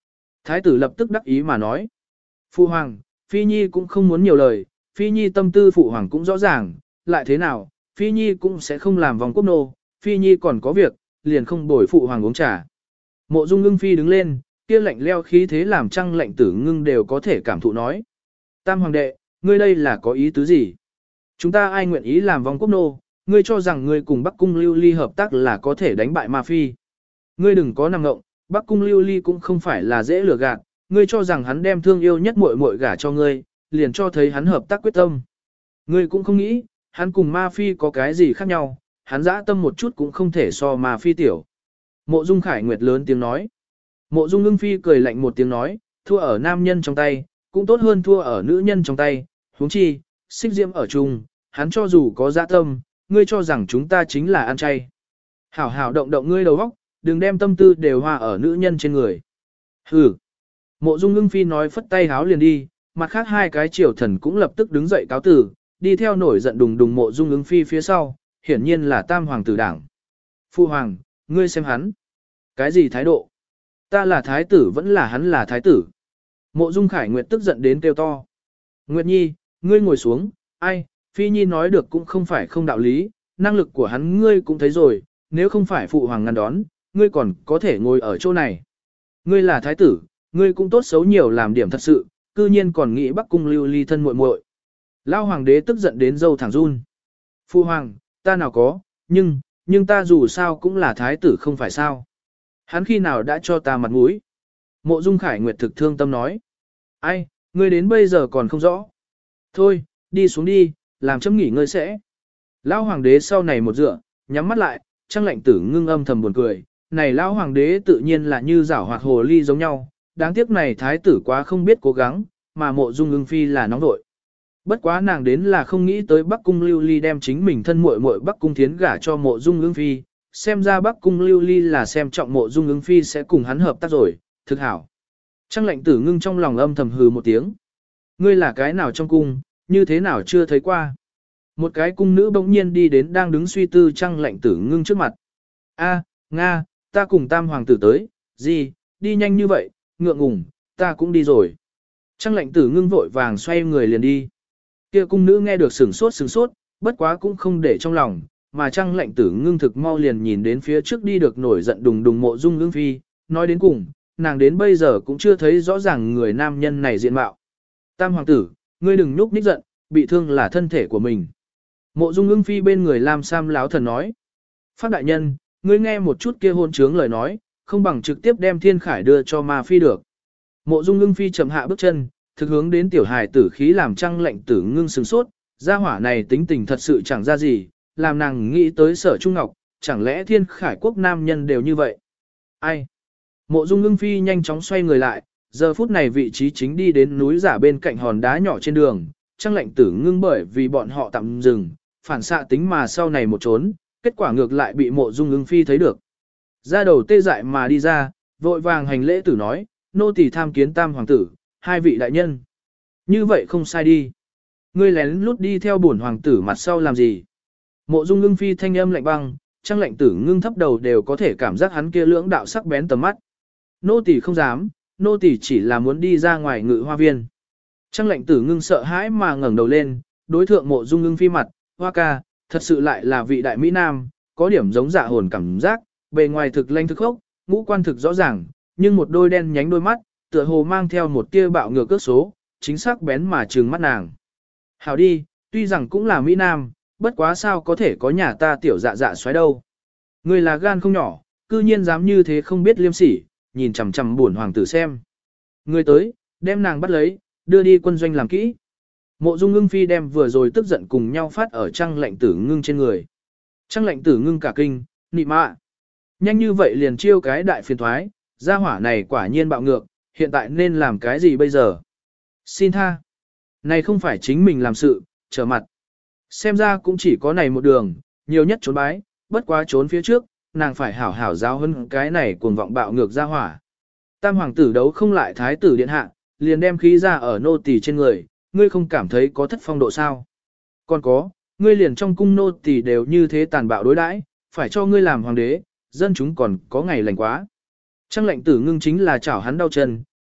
Speaker 1: Thái tử lập tức đắc ý mà nói. Phụ hoàng, Phi Nhi cũng không muốn nhiều lời, Phi Nhi tâm tư phụ hoàng cũng rõ ràng, lại thế nào, Phi Nhi cũng sẽ không làm vòng quốc nô, Phi Nhi còn có việc, liền không bồi phụ hoàng uống trà. Mộ Dung Ưng Phi đứng lên, kia lạnh leo khí thế làm Trăng Lệnh Tử Ngưng đều có thể cảm thụ nói. Tam hoàng đệ, ngươi đây là có ý tứ gì? Chúng ta ai nguyện ý làm vòng quốc nô, ngươi cho rằng ngươi cùng Bắc Cung Lưu Ly hợp tác là có thể đánh bại Ma Phi. Ngươi đừng có nằm ngộng, Bắc Cung Lưu Ly cũng không phải là dễ lừa gạt, ngươi cho rằng hắn đem thương yêu nhất muội muội gả cho ngươi, liền cho thấy hắn hợp tác quyết tâm. Ngươi cũng không nghĩ, hắn cùng Ma Phi có cái gì khác nhau, hắn dã tâm một chút cũng không thể so Ma Phi tiểu. Mộ Dung Khải Nguyệt lớn tiếng nói. Mộ Dung Ưng Phi cười lạnh một tiếng nói, thua ở nam nhân trong tay, cũng tốt hơn thua ở nữ nhân trong tay, huống chi, xích diễm ở chung, hắn cho dù có dã tâm, ngươi cho rằng chúng ta chính là ăn chay. Hảo hảo động động ngươi đầu óc, đừng đem tâm tư đều hòa ở nữ nhân trên người. Hừ. Mộ Dung Ưng Phi nói phất tay háo liền đi, mặt khác hai cái triều thần cũng lập tức đứng dậy cáo tử, đi theo nổi giận đùng đùng Mộ Dung Ưng Phi phía sau, hiển nhiên là tam hoàng tử đảng. Phu hoàng, ngươi xem hắn. Cái gì thái độ? Ta là thái tử vẫn là hắn là thái tử. Mộ Dung Khải Nguyệt tức giận đến kêu to. Nguyệt Nhi, ngươi ngồi xuống, ai, Phi Nhi nói được cũng không phải không đạo lý, năng lực của hắn ngươi cũng thấy rồi, nếu không phải phụ hoàng ngăn đón, ngươi còn có thể ngồi ở chỗ này. Ngươi là thái tử, ngươi cũng tốt xấu nhiều làm điểm thật sự, cư nhiên còn nghĩ Bắc Cung Lưu Ly thân muội muội. Lao hoàng đế tức giận đến râu thẳng run. Phụ hoàng, ta nào có, nhưng ta dù sao cũng là thái tử không phải sao. Hắn khi nào đã cho ta mặt mũi? Mộ Dung Khải Nguyệt thực thương tâm nói. Ai, ngươi đến bây giờ còn không rõ. Thôi, đi xuống đi, làm chấm nghỉ ngơi sẽ. Lão hoàng đế sau này một dựa, nhắm mắt lại, Trăng Lệnh Tử Ngưng âm thầm buồn cười. Này lão hoàng đế tự nhiên là như giảo hoạt hồ ly giống nhau, đáng tiếc này thái tử quá không biết cố gắng, mà Mộ Dung Ưng Phi là nóng vội. Bất quá nàng đến là không nghĩ tới Bắc Cung Lưu Ly đem chính mình thân muội muội Bắc Cung Thiến gả cho Mộ Dung Ưng Phi, xem ra Bắc Cung Lưu Ly là xem trọng Mộ Dung Ưng Phi sẽ cùng hắn hợp tác rồi, thực hảo. Trăng Lệnh Tử Ngưng trong lòng âm thầm hừ một tiếng. Ngươi là cái nào trong cung, như thế nào chưa thấy qua. Một cái cung nữ bỗng nhiên đi đến đang đứng suy tư Trăng Lệnh Tử Ngưng trước mặt. A, Nga, ta cùng tam hoàng tử tới, gì, đi nhanh như vậy, ngượng ngùng, ta cũng đi rồi. Trăng Lệnh Tử Ngưng vội vàng xoay người liền đi. Kia cung nữ nghe được sửng sốt, bất quá cũng không để trong lòng, mà Trăng Lệnh Tử Ngưng thực mau liền nhìn đến phía trước đi được nổi giận đùng đùng Mộ Dung Ưng Phi, nói đến cùng, nàng đến bây giờ cũng chưa thấy rõ ràng người nam nhân này diện mạo. Tam hoàng tử, ngươi đừng nhúc nhích giận, bị thương là thân thể của mình. Mộ Dung Ưng Phi bên người Lam Sam láo thần nói. Phát đại nhân, ngươi nghe một chút kia hôn trướng lời nói, không bằng trực tiếp đem Thiên Khải đưa cho Ma Phi được. Mộ Dung Ưng Phi chậm hạ bước chân, thực hướng đến tiểu hài tử khí làm Trăng Lệnh Tử Ngưng sửng sốt, gia hỏa này tính tình thật sự chẳng ra gì, làm nàng nghĩ tới Sở Trung Ngọc, chẳng lẽ Thiên Khải quốc nam nhân đều như vậy? Ai? Mộ Dung Ưng Phi nhanh chóng xoay người lại, giờ phút này vị trí chính đi đến núi giả bên cạnh hòn đá nhỏ trên đường, Trăng Lệnh Tử Ngưng bởi vì bọn họ tạm dừng, phản xạ tính mà sau này một trốn, kết quả ngược lại bị Mộ Dung Ưng Phi thấy được. Ra đầu tê dại mà đi ra, vội vàng hành lễ tử nói, nô tỳ tham kiến tam hoàng tử, hai vị đại nhân. Như vậy không sai đi. Ngươi lén lút đi theo bổn hoàng tử mặt sau làm gì? Mộ Dung Ưng Phi thanh âm lạnh băng, Trăng Lệnh Tử Ngưng thấp đầu đều có thể cảm giác hắn kia lưỡng đạo sắc bén tầm mắt. Nô tỳ không dám, nô tỳ chỉ là muốn đi ra ngoài ngự hoa viên. Trăng Lệnh Tử Ngưng sợ hãi mà ngẩng đầu lên, đối thượng Mộ Dung Ưng Phi mặt, hoa ca, thật sự lại là vị đại mỹ nam, có điểm giống dạ hồn cảm giác, bề ngoài thực lanh thực khốc, ngũ quan thực rõ ràng, nhưng một đôi đen nhánh đôi mắt, tựa hồ mang theo một tia bạo ngược cước số, chính xác bén mà trừng mắt nàng. Hảo đi, tuy rằng cũng là mỹ nam, bất quá sao có thể có nhà ta tiểu dạ dạ xoáy đâu. Người là gan không nhỏ, cư nhiên dám như thế không biết liêm sỉ, nhìn chằm chằm buồn hoàng tử xem. Người tới, đem nàng bắt lấy, đưa đi quân doanh làm kỹ. Mộ Dung Ưng Phi đem vừa rồi tức giận cùng nhau phát ở Trăng Lệnh Tử Ngưng trên người. Trăng Lệnh Tử Ngưng cả kinh, nị mạ. Nhanh như vậy liền chiêu cái đại phiền thoái, gia hỏa này quả nhiên bạo ngược, hiện tại nên làm cái gì bây giờ? Xin tha. Này không phải chính mình làm sự, trở mặt. Xem ra cũng chỉ có này một đường, nhiều nhất trốn bái, bất quá trốn phía trước, nàng phải hảo hảo giáo hơn cái này cuồng vọng bạo ngược gia hỏa. Tam hoàng tử đấu không lại thái tử điện hạ, liền đem khí ra ở nô tỳ trên người, ngươi không cảm thấy có thất phong độ sao? Còn có, ngươi liền trong cung nô tỳ đều như thế tàn bạo đối đãi, phải cho ngươi làm hoàng đế, dân chúng còn có ngày lành quá. Trăng Lệnh Tử Ngưng chính là chảo hắn đau chân,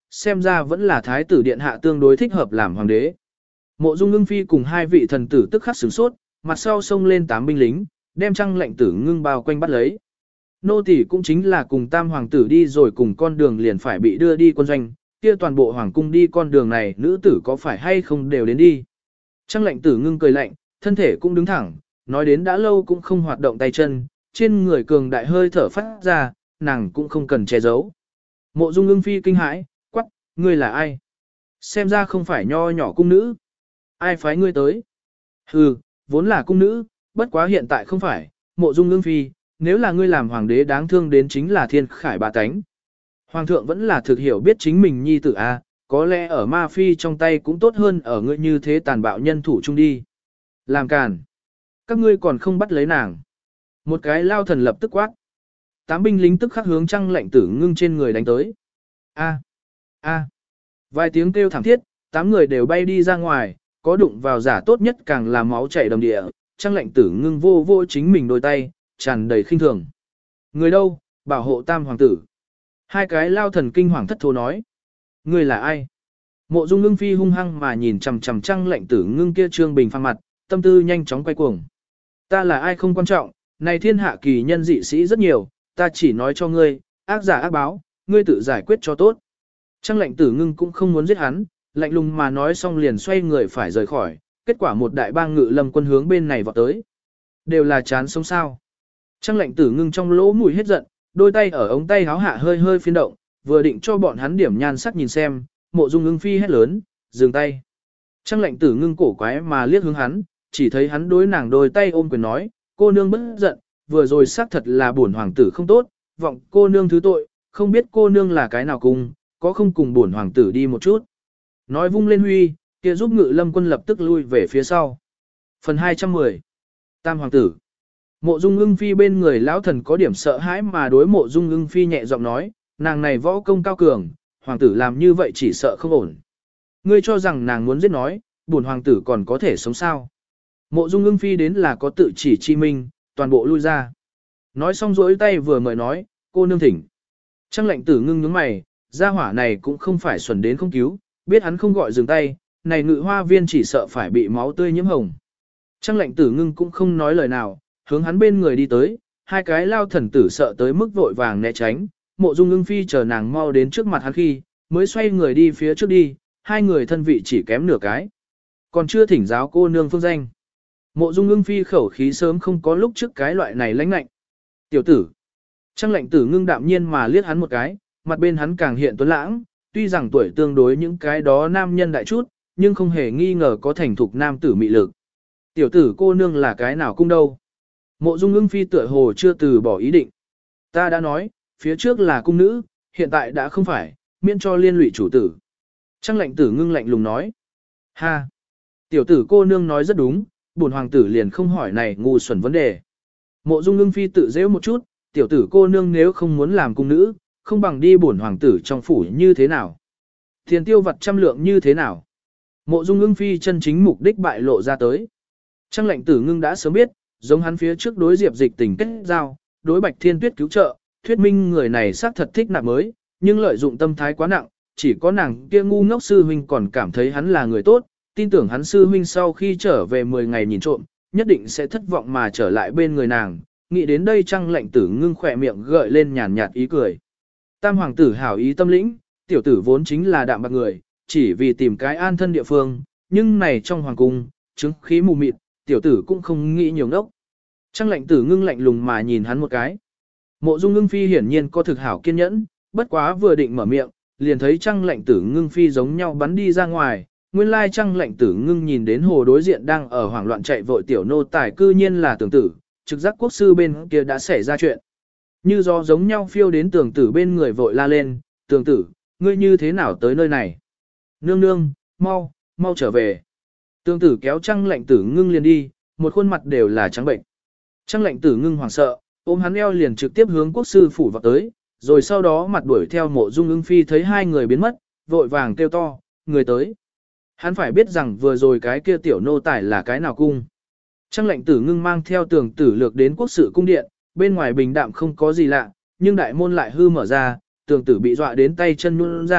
Speaker 1: xem ra vẫn là thái tử điện hạ tương đối thích hợp làm hoàng đế. Mộ Dung Ưng Phi cùng hai vị thần tử tức khắc sửng sốt, mặt sau xông lên 8 binh lính, đem Trăng Lệnh Tử Ngưng bao quanh bắt lấy. Nô tỳ cũng chính là cùng tam hoàng tử đi rồi cùng con đường liền phải bị đưa đi quân doanh, kia toàn bộ hoàng cung đi con đường này nữ tử có phải hay không đều đến đi. Trăng Lệnh Tử Ngưng cười lạnh, thân thể cũng đứng thẳng, nói đến đã lâu cũng không hoạt động tay chân, trên người cường đại hơi thở phát ra, nàng cũng không cần che giấu. Mộ Dung Ưng Phi kinh hãi, quắc, ngươi là ai? Xem ra không phải nho nhỏ cung nữ. Ai phái ngươi tới? Hừ, vốn là cung nữ, bất quá hiện tại không phải, Mộ Dung Ưng Phi, nếu là ngươi làm hoàng đế đáng thương đến chính là thiên khải bà tánh. Hoàng thượng vẫn là thực hiểu biết chính mình nhi tử a, có lẽ ở ma phi trong tay cũng tốt hơn ở ngươi như thế tàn bạo nhân thủ chung đi. Làm càn. Các ngươi còn không bắt lấy nàng. Một cái lao thần lập tức quát. 8 binh lính tức khắc hướng Trăng Lệnh Tử Ngưng trên người đánh tới. A, a. Vài tiếng kêu thảm thiết, 8 người đều bay đi ra ngoài, có đụng vào giả tốt nhất càng là máu chảy đầm địa. Trăng Lệnh Tử Ngưng vô vô chính mình đôi tay, tràn đầy khinh thường. Người đâu, bảo hộ tam hoàng tử. Hai cái lao thần kinh hoàng thất thố nói. Người là ai? Mộ Dung Ưng Phi hung hăng mà nhìn chằm chằm Trăng Lệnh Tử Ngưng kia trương bình phang mặt, tâm tư nhanh chóng quay cuồng. Ta là ai không quan trọng, này thiên hạ kỳ nhân dị sĩ rất nhiều, ta chỉ nói cho ngươi, ác giả ác báo, ngươi tự giải quyết cho tốt. Trăng Lệnh Tử Ngưng cũng không muốn giết hắn, lạnh lùng mà nói xong liền xoay người phải rời khỏi, kết quả một đại bang ngự lâm quân hướng bên này vọt tới. Đều là chán sống sao. Trăng Lệnh Tử Ngưng trong lỗ mũi hết giận, đôi tay ở ống tay háo hạ hơi hơi phiên động, vừa định cho bọn hắn điểm nhan sắc nhìn xem, Mộ Dung Ưng Phi hét lớn, dừng tay. Trăng Lệnh Tử Ngưng cổ quái mà liếc hướng hắn, chỉ thấy hắn đối nàng đôi tay ôm quyền nói, cô nương bất giận, vừa rồi xác thật là bổn hoàng tử không tốt, vọng cô nương thứ tội, không biết cô nương là cái nào cùng, có không cùng bổn hoàng tử đi một chút. Nói vung lên huy, kia giúp ngự lâm quân lập tức lui về phía sau. Phần 210 Tam hoàng tử. Mộ Dung Ưng Phi bên người lão thần có điểm sợ hãi mà đối Mộ Dung Ưng Phi nhẹ giọng nói, nàng này võ công cao cường, hoàng tử làm như vậy chỉ sợ không ổn. Ngươi cho rằng nàng muốn giết nói, bổn hoàng tử còn có thể sống sao? Mộ Dung Ưng Phi đến là có tự chỉ chi minh, toàn bộ lui ra. Nói xong rỗi tay vừa mời nói, cô nương thỉnh. Trăng Lệnh Tử Ngưng nhướng mày, gia hỏa này cũng không phải xuẩn đến không cứu, biết hắn không gọi dừng tay, này ngự hoa viên chỉ sợ phải bị máu tươi nhiễm hồng. Trăng Lệnh Tử Ngưng cũng không nói lời nào, hướng hắn bên người đi tới, hai cái lao thần tử sợ tới mức vội vàng né tránh, Mộ Dung Ưng Phi chờ nàng mau đến trước mặt hắn khi, mới xoay người đi phía trước đi, hai người thân vị chỉ kém nửa cái. Còn chưa thỉnh giáo cô nương phương danh. Mộ Dung Ưng Phi khẩu khí sớm không có lúc trước cái loại này lãnh lạnh. Tiểu tử. Trăng Lệnh Tử Ngưng đạm nhiên mà liếc hắn một cái, mặt bên hắn càng hiện tuấn lãng, tuy rằng tuổi tương đối những cái đó nam nhân đại chút, nhưng không hề nghi ngờ có thành thục nam tử mị lực. Tiểu tử cô nương là cái nào cung đâu? Mộ Dung Ưng Phi tựa hồ chưa từ bỏ ý định. Ta đã nói, phía trước là cung nữ, hiện tại đã không phải, miễn cho liên lụy chủ tử. Trăng Lệnh Tử Ngưng lạnh lùng nói. Ha! Tiểu tử cô nương nói rất đúng, bổn hoàng tử liền không hỏi này ngu xuẩn vấn đề. Mộ Dung Ưng Phi tự dễ một chút, tiểu tử cô nương nếu không muốn làm cung nữ, không bằng đi bổn hoàng tử trong phủ như thế nào. Tiền tiêu vặt trăm lượng như thế nào. Mộ Dung Ưng Phi chân chính mục đích bại lộ ra tới. Trăng Lệnh Tử Ngưng đã sớm biết, giống hắn phía trước đối Diệp Dịch tình kết giao, đối Bạch Thiên Tuyết cứu trợ, thuyết minh người này xác thật thích nạp mới, nhưng lợi dụng tâm thái quá nặng, chỉ có nàng kia ngu ngốc sư huynh còn cảm thấy hắn là người tốt, tin tưởng hắn sư huynh sau khi trở về 10 ngày nhìn trộm, nhất định sẽ thất vọng mà trở lại bên người nàng. Nghĩ đến đây Trăng Lệnh Tử Ngưng khỏe miệng gợi lên nhàn nhạt ý cười. Tam hoàng tử hảo ý tâm lĩnh, tiểu tử vốn chính là đạm bạc người, chỉ vì tìm cái an thân địa phương, nhưng này trong hoàng cung, chứng khí mù mịt, tiểu tử cũng không nghĩ nhiều ngốc. Trăng Lệnh Tử Ngưng lạnh lùng mà nhìn hắn một cái. Mộ Dung Ưng Phi hiển nhiên có thực hảo kiên nhẫn, bất quá vừa định mở miệng, liền thấy Trăng Lệnh Tử Ngưng phi giống nhau bắn đi ra ngoài. Nguyên lai Trăng Lệnh Tử Ngưng nhìn đến hồ đối diện đang ở hoảng loạn chạy vội tiểu nô tài cư nhiên là Tưởng Tử, trực giác quốc sư bên kia đã xảy ra chuyện. Như gió giống nhau phiêu đến Tưởng Tử bên người vội la lên, Tưởng Tử, ngươi như thế nào tới nơi này? Nương nương, mau, mau trở về. Tưởng Tử kéo Trăng Lệnh Tử Ngưng liền đi, một khuôn mặt đều là trắng bệnh. Trăng Lệnh Tử Ngưng hoảng sợ, ôm hắn eo liền trực tiếp hướng quốc sư phủ vào tới, rồi sau đó mặt đuổi theo Mộ Dung Ưng Phi thấy hai người biến mất, vội vàng kêu to, người tới. Hắn phải biết rằng vừa rồi cái kia tiểu nô tài là cái nào cung. Trăng Lệnh Tử Ngưng mang theo Tưởng Tử lược đến quốc sự cung điện, bên ngoài bình đạm không có gì lạ, nhưng đại môn lại hư mở ra, Tưởng Tử bị dọa đến tay chân nhũn ra,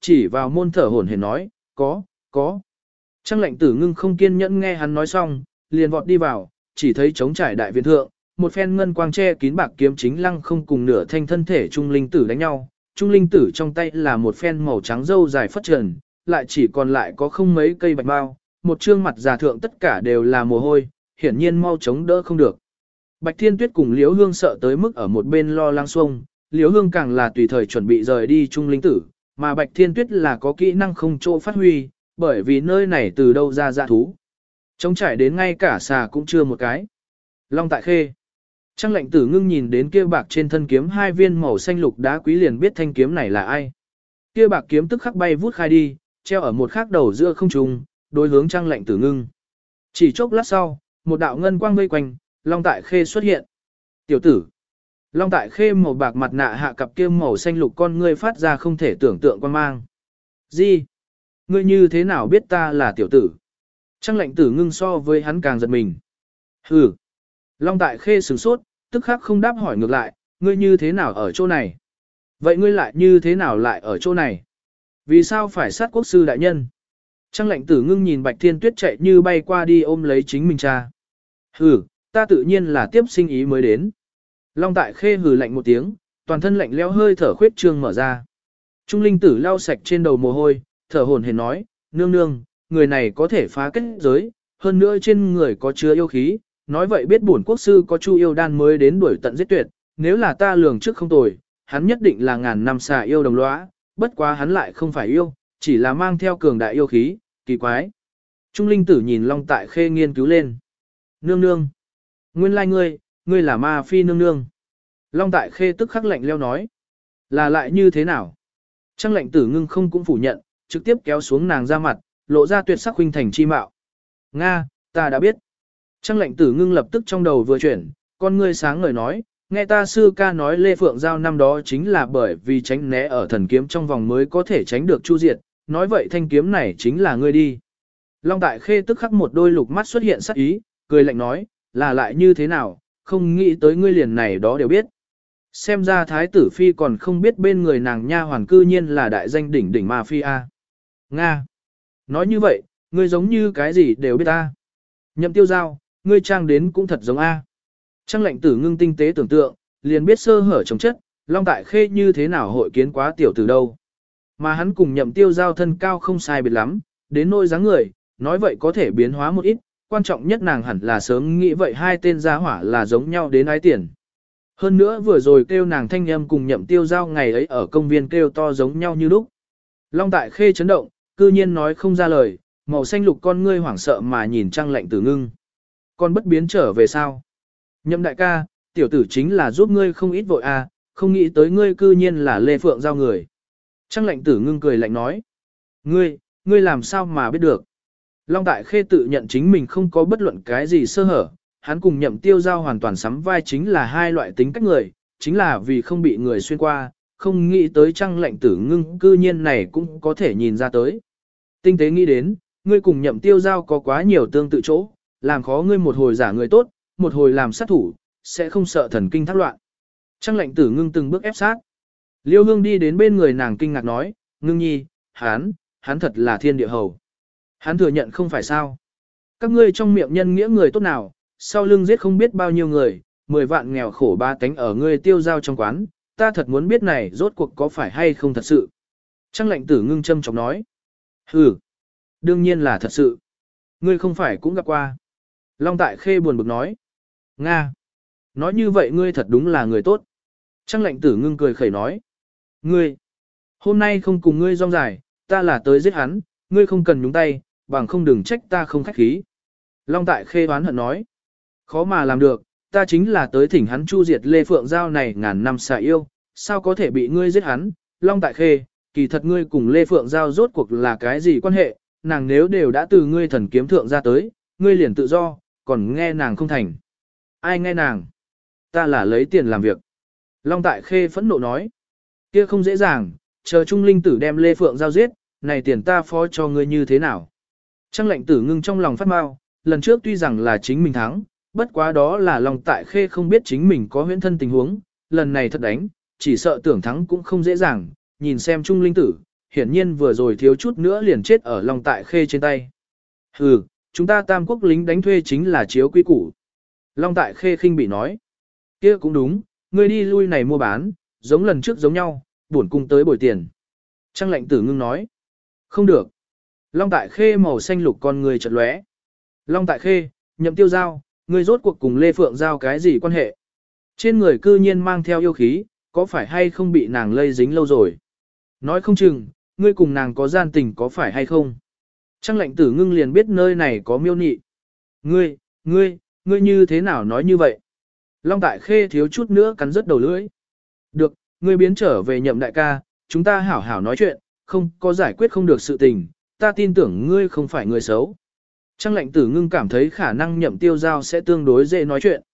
Speaker 1: chỉ vào môn thở hổn hển nói, có. Trang lệnh tử ngưng không kiên nhẫn nghe hắn nói xong, liền vọt đi vào, chỉ thấy trống trải đại viện thượng, một phen ngân quang che kín bạc kiếm chính lăng không cùng nửa thanh thân thể trung linh tử đánh nhau. Trung linh tử trong tay là một phen màu trắng râu dài phất trần, lại chỉ còn lại có không mấy cây bạch bao, một trương mặt già thượng tất cả đều là mồ hôi, hiển nhiên mau chống đỡ không được. Bạch Thiên Tuyết cùng Liễu Hương sợ tới mức ở một bên lo lắng xuông, Liễu Hương càng là tùy thời chuẩn bị rời đi Trung linh tử, mà Bạch Thiên Tuyết là có kỹ năng không chỗ phát huy, bởi vì nơi này từ đâu ra dã thú. Trống trải đến ngay cả xà cũng chưa một cái. Long tại khê. Trang lệnh tử ngưng nhìn đến kia bạc trên thân kiếm hai viên màu xanh lục đá quý liền biết thanh kiếm này là ai. Kia bạc kiếm tức khắc bay vút khai đi, treo ở một khắc đầu giữa không trung, đối hướng trang lệnh tử ngưng. Chỉ chốc lát sau, một đạo ngân quang vây quanh, Long tại khê xuất hiện. Tiểu tử. Long tại khê màu bạc mặt nạ hạ cặp kia màu xanh lục con ngươi phát ra không thể tưởng tượng quan mang. Gì? Ngươi như thế nào biết ta là tiểu tử? Trang lệnh tử ngưng so với hắn càng giật mình. Hừ. Long tại khê sửng sốt, tức khắc không đáp hỏi ngược lại, ngươi như thế nào ở chỗ này? Vậy ngươi lại như thế nào lại ở chỗ này? Vì sao phải sát quốc sư đại nhân? Trang lệnh tử ngưng nhìn Bạch Thiên Tuyết chạy như bay qua đi ôm lấy chính mình cha. Hừ, ta tự nhiên là tiếp sinh ý mới đến. Long tại khê hừ lạnh một tiếng, toàn thân lạnh lẽo hơi thở khuyết trương mở ra. Trung linh tử lau sạch trên đầu mồ hôi, thở hổn hển nói, nương nương, người này có thể phá kết giới, hơn nữa trên người có chứa yêu khí, nói vậy biết bổn quốc sư có chu yêu đan mới đến đuổi tận giết tuyệt, nếu là ta lường trước không tồi, hắn nhất định là ngàn năm xà yêu đồng lõa, bất quá hắn lại không phải yêu, chỉ là mang theo cường đại yêu khí, kỳ quái. Trung linh tử nhìn Long tại khê nghiên cứu lên. Nương nương. Nguyên lai ngươi là ma phi nương nương. Long tại khê tức khắc lạnh leo nói. Là lại như thế nào? Trang lệnh tử ngưng không cũng phủ nhận, trực tiếp kéo xuống nàng ra mặt, lộ ra tuyệt sắc huynh thành chi mạo. Nga, ta đã biết. Trang lệnh tử ngưng lập tức trong đầu vừa chuyển, con ngươi sáng ngời nói, nghe ta sư ca nói Lê Phượng Giao năm đó chính là bởi vì tránh né ở thần kiếm trong vòng mới có thể tránh được chu diệt, nói vậy thanh kiếm này chính là ngươi đi. Long tại khê tức khắc một đôi lục mắt xuất hiện sắc ý, cười lạnh nói, là lại như thế nào, không nghĩ tới ngươi liền này đó đều biết. Xem ra thái tử phi còn không biết bên người nàng nha hoàn cư nhiên là đại danh đỉnh đỉnh ma phi a. Nga. Nói như vậy, ngươi giống như cái gì đều biết ta. Nhậm tiêu giao, ngươi trang đến cũng thật giống a. Trang lệnh tử ngưng tinh tế tưởng tượng, liền biết sơ hở chống chất, Long tại khê như thế nào hội kiến quá tiểu tử đâu. Mà hắn cùng nhậm tiêu giao thân cao không sai biệt lắm, đến nỗi dáng người, nói vậy có thể biến hóa một ít, quan trọng nhất nàng hẳn là sớm nghĩ vậy hai tên gia hỏa là giống nhau đến ái tiền. Hơn nữa vừa rồi kêu nàng thanh âm cùng nhậm tiêu giao ngày ấy ở công viên kêu to giống nhau như lúc. Long tại khê chấn động, cư nhiên nói không ra lời, màu xanh lục con ngươi hoảng sợ mà nhìn Trang lệnh tử ngưng. Con bất biến trở về sao? Nhậm đại ca, tiểu tử chính là giúp ngươi không ít vội a, không nghĩ tới ngươi cư nhiên là Lê Phượng Giao người. Trang lệnh tử ngưng cười lạnh nói. Ngươi làm sao mà biết được? Long tại khê tự nhận chính mình không có bất luận cái gì sơ hở, hắn cùng nhậm tiêu giao hoàn toàn sắm vai chính là hai loại tính cách người, chính là vì không bị người xuyên qua, không nghĩ tới Trang lệnh tử ngưng cư nhiên này cũng có thể nhìn ra tới. Tinh tế nghĩ đến, ngươi cùng nhậm tiêu giao có quá nhiều tương tự chỗ, làm khó ngươi một hồi giả người tốt, một hồi làm sát thủ, sẽ không sợ thần kinh thác loạn. Trang lệnh tử ngưng từng bước ép sát. Liêu Hương đi đến bên người nàng kinh ngạc nói, ngưng nhi, hắn thật là thiên địa hầu. Hắn thừa nhận không phải sao. Các ngươi trong miệng nhân nghĩa người tốt nào, sau lưng giết không biết bao nhiêu người, 10 vạn nghèo khổ ba tánh ở ngươi tiêu giao trong quán, ta thật muốn biết này rốt cuộc có phải hay không thật sự. Trang lệnh tử ngưng châm chọc nói. Hừ, đương nhiên là thật sự. Ngươi không phải cũng gặp qua. Long tại khê buồn bực nói. Nga. Nói như vậy ngươi thật đúng là người tốt. Trang lệnh tử ngưng cười khẩy nói. Ngươi. Hôm nay không cùng ngươi rong dài, ta là tới giết hắn, ngươi không cần nhúng tay, bằng không đừng trách ta không khách khí. Long tại khê oán hận nói. Khó mà làm được, ta chính là tới thỉnh hắn chu diệt Lê Phượng Giao này ngàn năm xà yêu, sao có thể bị ngươi giết hắn. Long tại khê, kỳ thật ngươi cùng Lê Phượng Giao rốt cuộc là cái gì quan hệ, nàng nếu đều đã từ ngươi thần kiếm thượng ra tới, ngươi liền tự do, còn nghe nàng không thành. Ai nghe nàng? Ta là lấy tiền làm việc. Long tại khê phẫn nộ nói. Kia không dễ dàng, chờ Trung linh tử đem Lê Phượng Giao giết, này tiền ta phó cho ngươi như thế nào? Trang lệnh tử ngưng trong lòng phát mau, lần trước tuy rằng là chính mình thắng, bất quá đó là Long tại khê không biết chính mình có huyễn thân tình huống, lần này thật đánh, chỉ sợ tưởng thắng cũng không dễ dàng, nhìn xem Trung linh tử, hiển nhiên vừa rồi thiếu chút nữa liền chết ở Long Tại Khê trên tay. Hừ, chúng ta Tam Quốc lính đánh thuê chính là chiếu quy củ. Long Tại Khê khinh bị nói. Kia cũng đúng, ngươi đi lui này mua bán, giống lần trước giống nhau, bổn cung tới bồi tiền. Trang Lệnh Tử Ngưng nói. Không được. Long Tại Khê màu xanh lục con người chợt lóe. Long Tại Khê, Nhậm Tiêu Giao, ngươi rốt cuộc cùng Lê Phượng Giao cái gì quan hệ? Trên người cư nhiên mang theo yêu khí, có phải hay không bị nàng lây dính lâu rồi? Nói không chừng, ngươi cùng nàng có gian tình có phải hay không? Trang Lệnh Tử Ngưng liền biết nơi này có miêu nị. Ngươi như thế nào nói như vậy? Long Tại Khê thiếu chút nữa cắn rứt đầu lưỡi. Được, ngươi biến trở về Nhậm đại ca, chúng ta hảo hảo nói chuyện, không có giải quyết không được sự tình, ta tin tưởng ngươi không phải người xấu. Trang Lệnh Tử Ngưng cảm thấy khả năng Nhậm Tiêu Giao sẽ tương đối dễ nói chuyện.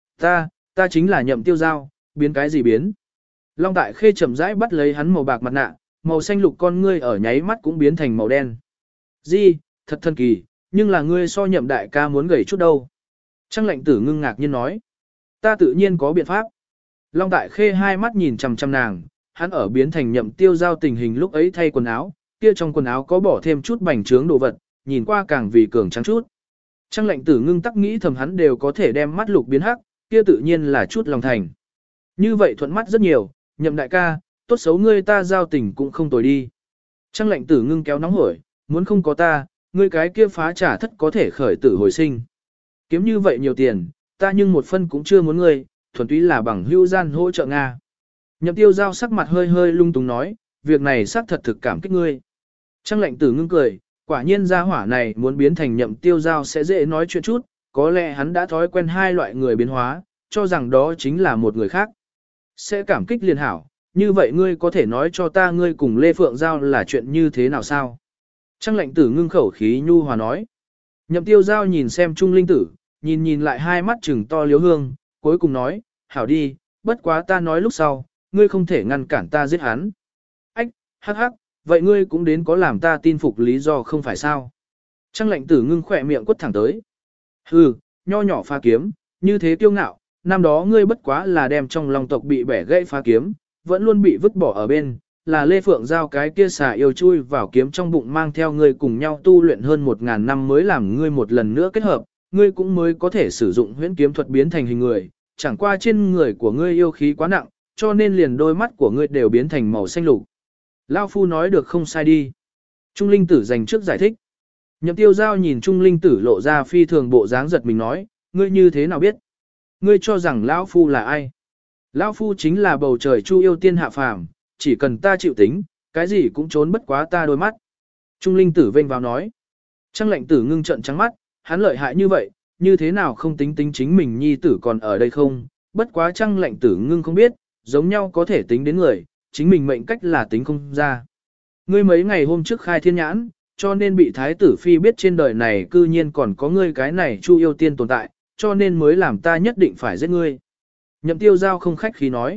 Speaker 1: Ta chính là Nhậm Tiêu Giao, biến cái gì biến? Long Tại Khê chậm rãi bắt lấy hắn màu bạc mặt nạ, màu xanh lục con ngươi ở nháy mắt cũng biến thành màu đen. Gì, thật thần kỳ, nhưng là ngươi so Nhậm đại ca muốn gầy chút đâu. Trang Lệnh Tử Ngưng ngạc nhiên nói. Ta tự nhiên có biện pháp. Long Tại Khê hai mắt nhìn chằm chằm nàng, hắn ở biến thành Nhậm Tiêu Giao tình hình lúc ấy thay quần áo, kia trong quần áo có bỏ thêm chút bành trướng đồ vật, nhìn qua càng vì cường trắng chút. Trang Lệnh Tử Ngưng tắc nghĩ thầm hắn đều có thể đem mắt lục biến hắc, kia tự nhiên là chút lòng thành. Như vậy thuận mắt rất nhiều, Nhậm đại ca, tốt xấu ngươi ta giao tình cũng không tồi đi. Trang Lệnh Tử Ngưng kéo nóng hổi, muốn không có ta, ngươi cái kia phá trả thất có thể khởi tử hồi sinh. Kiếm như vậy nhiều tiền, ta nhưng một phân cũng chưa muốn ngươi, thuần túy là bằng hữu gian hỗ trợ Nga. Nhậm Tiêu Giao sắc mặt hơi hơi lung túng nói, việc này xác thật thực cảm kích ngươi. Trang Lệnh Tử Ngưng cười, quả nhiên gia hỏa này muốn biến thành Nhậm Tiêu Giao sẽ dễ nói chuyện chút, có lẽ hắn đã thói quen hai loại người biến hóa, cho rằng đó chính là một người khác. Sẽ cảm kích liền hảo, như vậy ngươi có thể nói cho ta ngươi cùng Lê Phượng Giao là chuyện như thế nào sao? Trang Lệnh Tử Ngưng khẩu khí nhu hòa nói. Nhậm Tiêu Giao nhìn xem Trung Linh Tử, nhìn lại hai mắt trừng to liếu hương, cuối cùng nói, hảo đi, bất quá ta nói lúc sau, ngươi không thể ngăn cản ta giết hắn. Ách, hắc hắc, vậy ngươi cũng đến có làm ta tin phục lý do không phải sao? Trang Lệnh Tử Ngưng khỏe miệng quất thẳng tới. Hừ, nho nhỏ pha kiếm, như thế kiêu ngạo, năm đó ngươi bất quá là đem trong lòng tộc bị bẻ gãy pha kiếm, vẫn luôn bị vứt bỏ ở bên, là Lê Phượng Giao cái kia xà yêu chui vào kiếm trong bụng mang theo ngươi cùng nhau tu luyện hơn 1000 năm mới làm ngươi một lần nữa kết hợp, ngươi cũng mới có thể sử dụng huyễn kiếm thuật biến thành hình người, chẳng qua trên người của ngươi yêu khí quá nặng, cho nên liền đôi mắt của ngươi đều biến thành màu xanh lục. Lao Phu nói được không sai đi. Trung Linh Tử dành trước giải thích. Nhậm Tiêu Giao nhìn Trung Linh Tử lộ ra phi thường bộ dáng giật mình nói, ngươi như thế nào biết? Ngươi cho rằng Lão Phu là ai? Lão Phu chính là bầu trời chu yêu tiên hạ phàm, chỉ cần ta chịu tính, cái gì cũng trốn bất quá ta đôi mắt. Trung Linh Tử vênh vào nói. Trang Lệnh Tử Ngưng trợn trắng mắt, hắn lợi hại như vậy, như thế nào không tính tính chính mình nhi tử còn ở đây không? Bất quá Trang Lệnh Tử Ngưng không biết, giống nhau có thể tính đến người, chính mình mệnh cách là tính không ra. Ngươi mấy ngày hôm trước khai thiên nhãn, cho nên bị Thái tử Phi biết trên đời này cư nhiên còn có ngươi cái này chu yêu tiên tồn tại, cho nên mới làm ta nhất định phải giết ngươi. Nhậm Tiêu Giao không khách khí nói.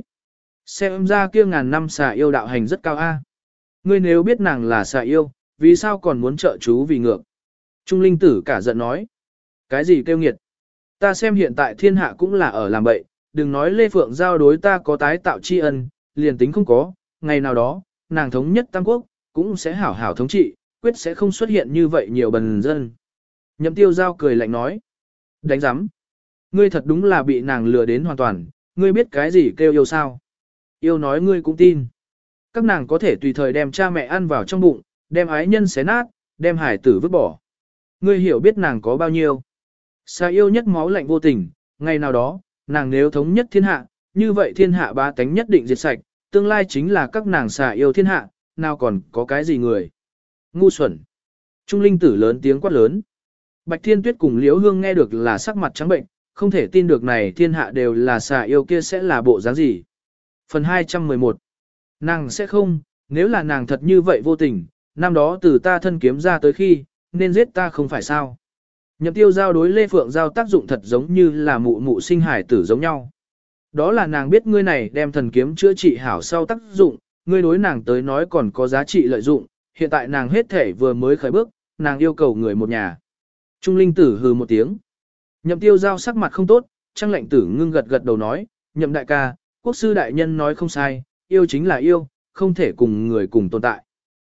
Speaker 1: Xem ra kia ngàn năm xà yêu đạo hành rất cao a. Ngươi nếu biết nàng là xà yêu, vì sao còn muốn trợ chú vì ngược? Trung Linh Tử cả giận nói. Cái gì kêu nghiệt? Ta xem hiện tại thiên hạ cũng là ở làm bậy, đừng nói Lê Phượng Giao đối ta có tái tạo tri ân, liền tính không có, ngày nào đó, nàng thống nhất Tam Quốc, cũng sẽ hảo hảo thống trị, quyết sẽ không xuất hiện như vậy nhiều bần dân. Nhậm Tiêu Giao cười lạnh nói. Đánh giám. Ngươi thật đúng là bị nàng lừa đến hoàn toàn, ngươi biết cái gì kêu yêu sao? Yêu nói ngươi cũng tin. Các nàng có thể tùy thời đem cha mẹ ăn vào trong bụng, đem ái nhân xé nát, đem hải tử vứt bỏ. Ngươi hiểu biết nàng có bao nhiêu. Xà yêu nhất máu lạnh vô tình, ngày nào đó, nàng nếu thống nhất thiên hạ, như vậy thiên hạ ba tánh nhất định diệt sạch, tương lai chính là các nàng xà yêu thiên hạ, nào còn có cái gì người. Ngu xuẩn. Trung Linh Tử lớn tiếng quát lớn. Bạch Thiên Tuyết cùng Liễu Hương nghe được là sắc mặt trắng bệnh, không thể tin được này thiên hạ đều là xà yêu kia sẽ là bộ dáng gì. Phần 211. Nàng sẽ không, nếu là nàng thật như vậy vô tình, năm đó từ ta thân kiếm ra tới khi, nên giết ta không phải sao. Nhậm Tiêu Giao đối Lê Phượng Giao tác dụng thật giống như là mụ mụ sinh hải tử giống nhau. Đó là nàng biết ngươi này đem thần kiếm chữa trị hảo sau tác dụng, ngươi đối nàng tới nói còn có giá trị lợi dụng, hiện tại nàng hết thể vừa mới khởi bước, nàng yêu cầu người một nhà. Trung Linh Tử hừ một tiếng. Nhậm Tiêu Giao sắc mặt không tốt, Trang Lệnh Tử Ngưng gật gật đầu nói, Nhậm đại ca, quốc sư đại nhân nói không sai, yêu chính là yêu, không thể cùng người cùng tồn tại.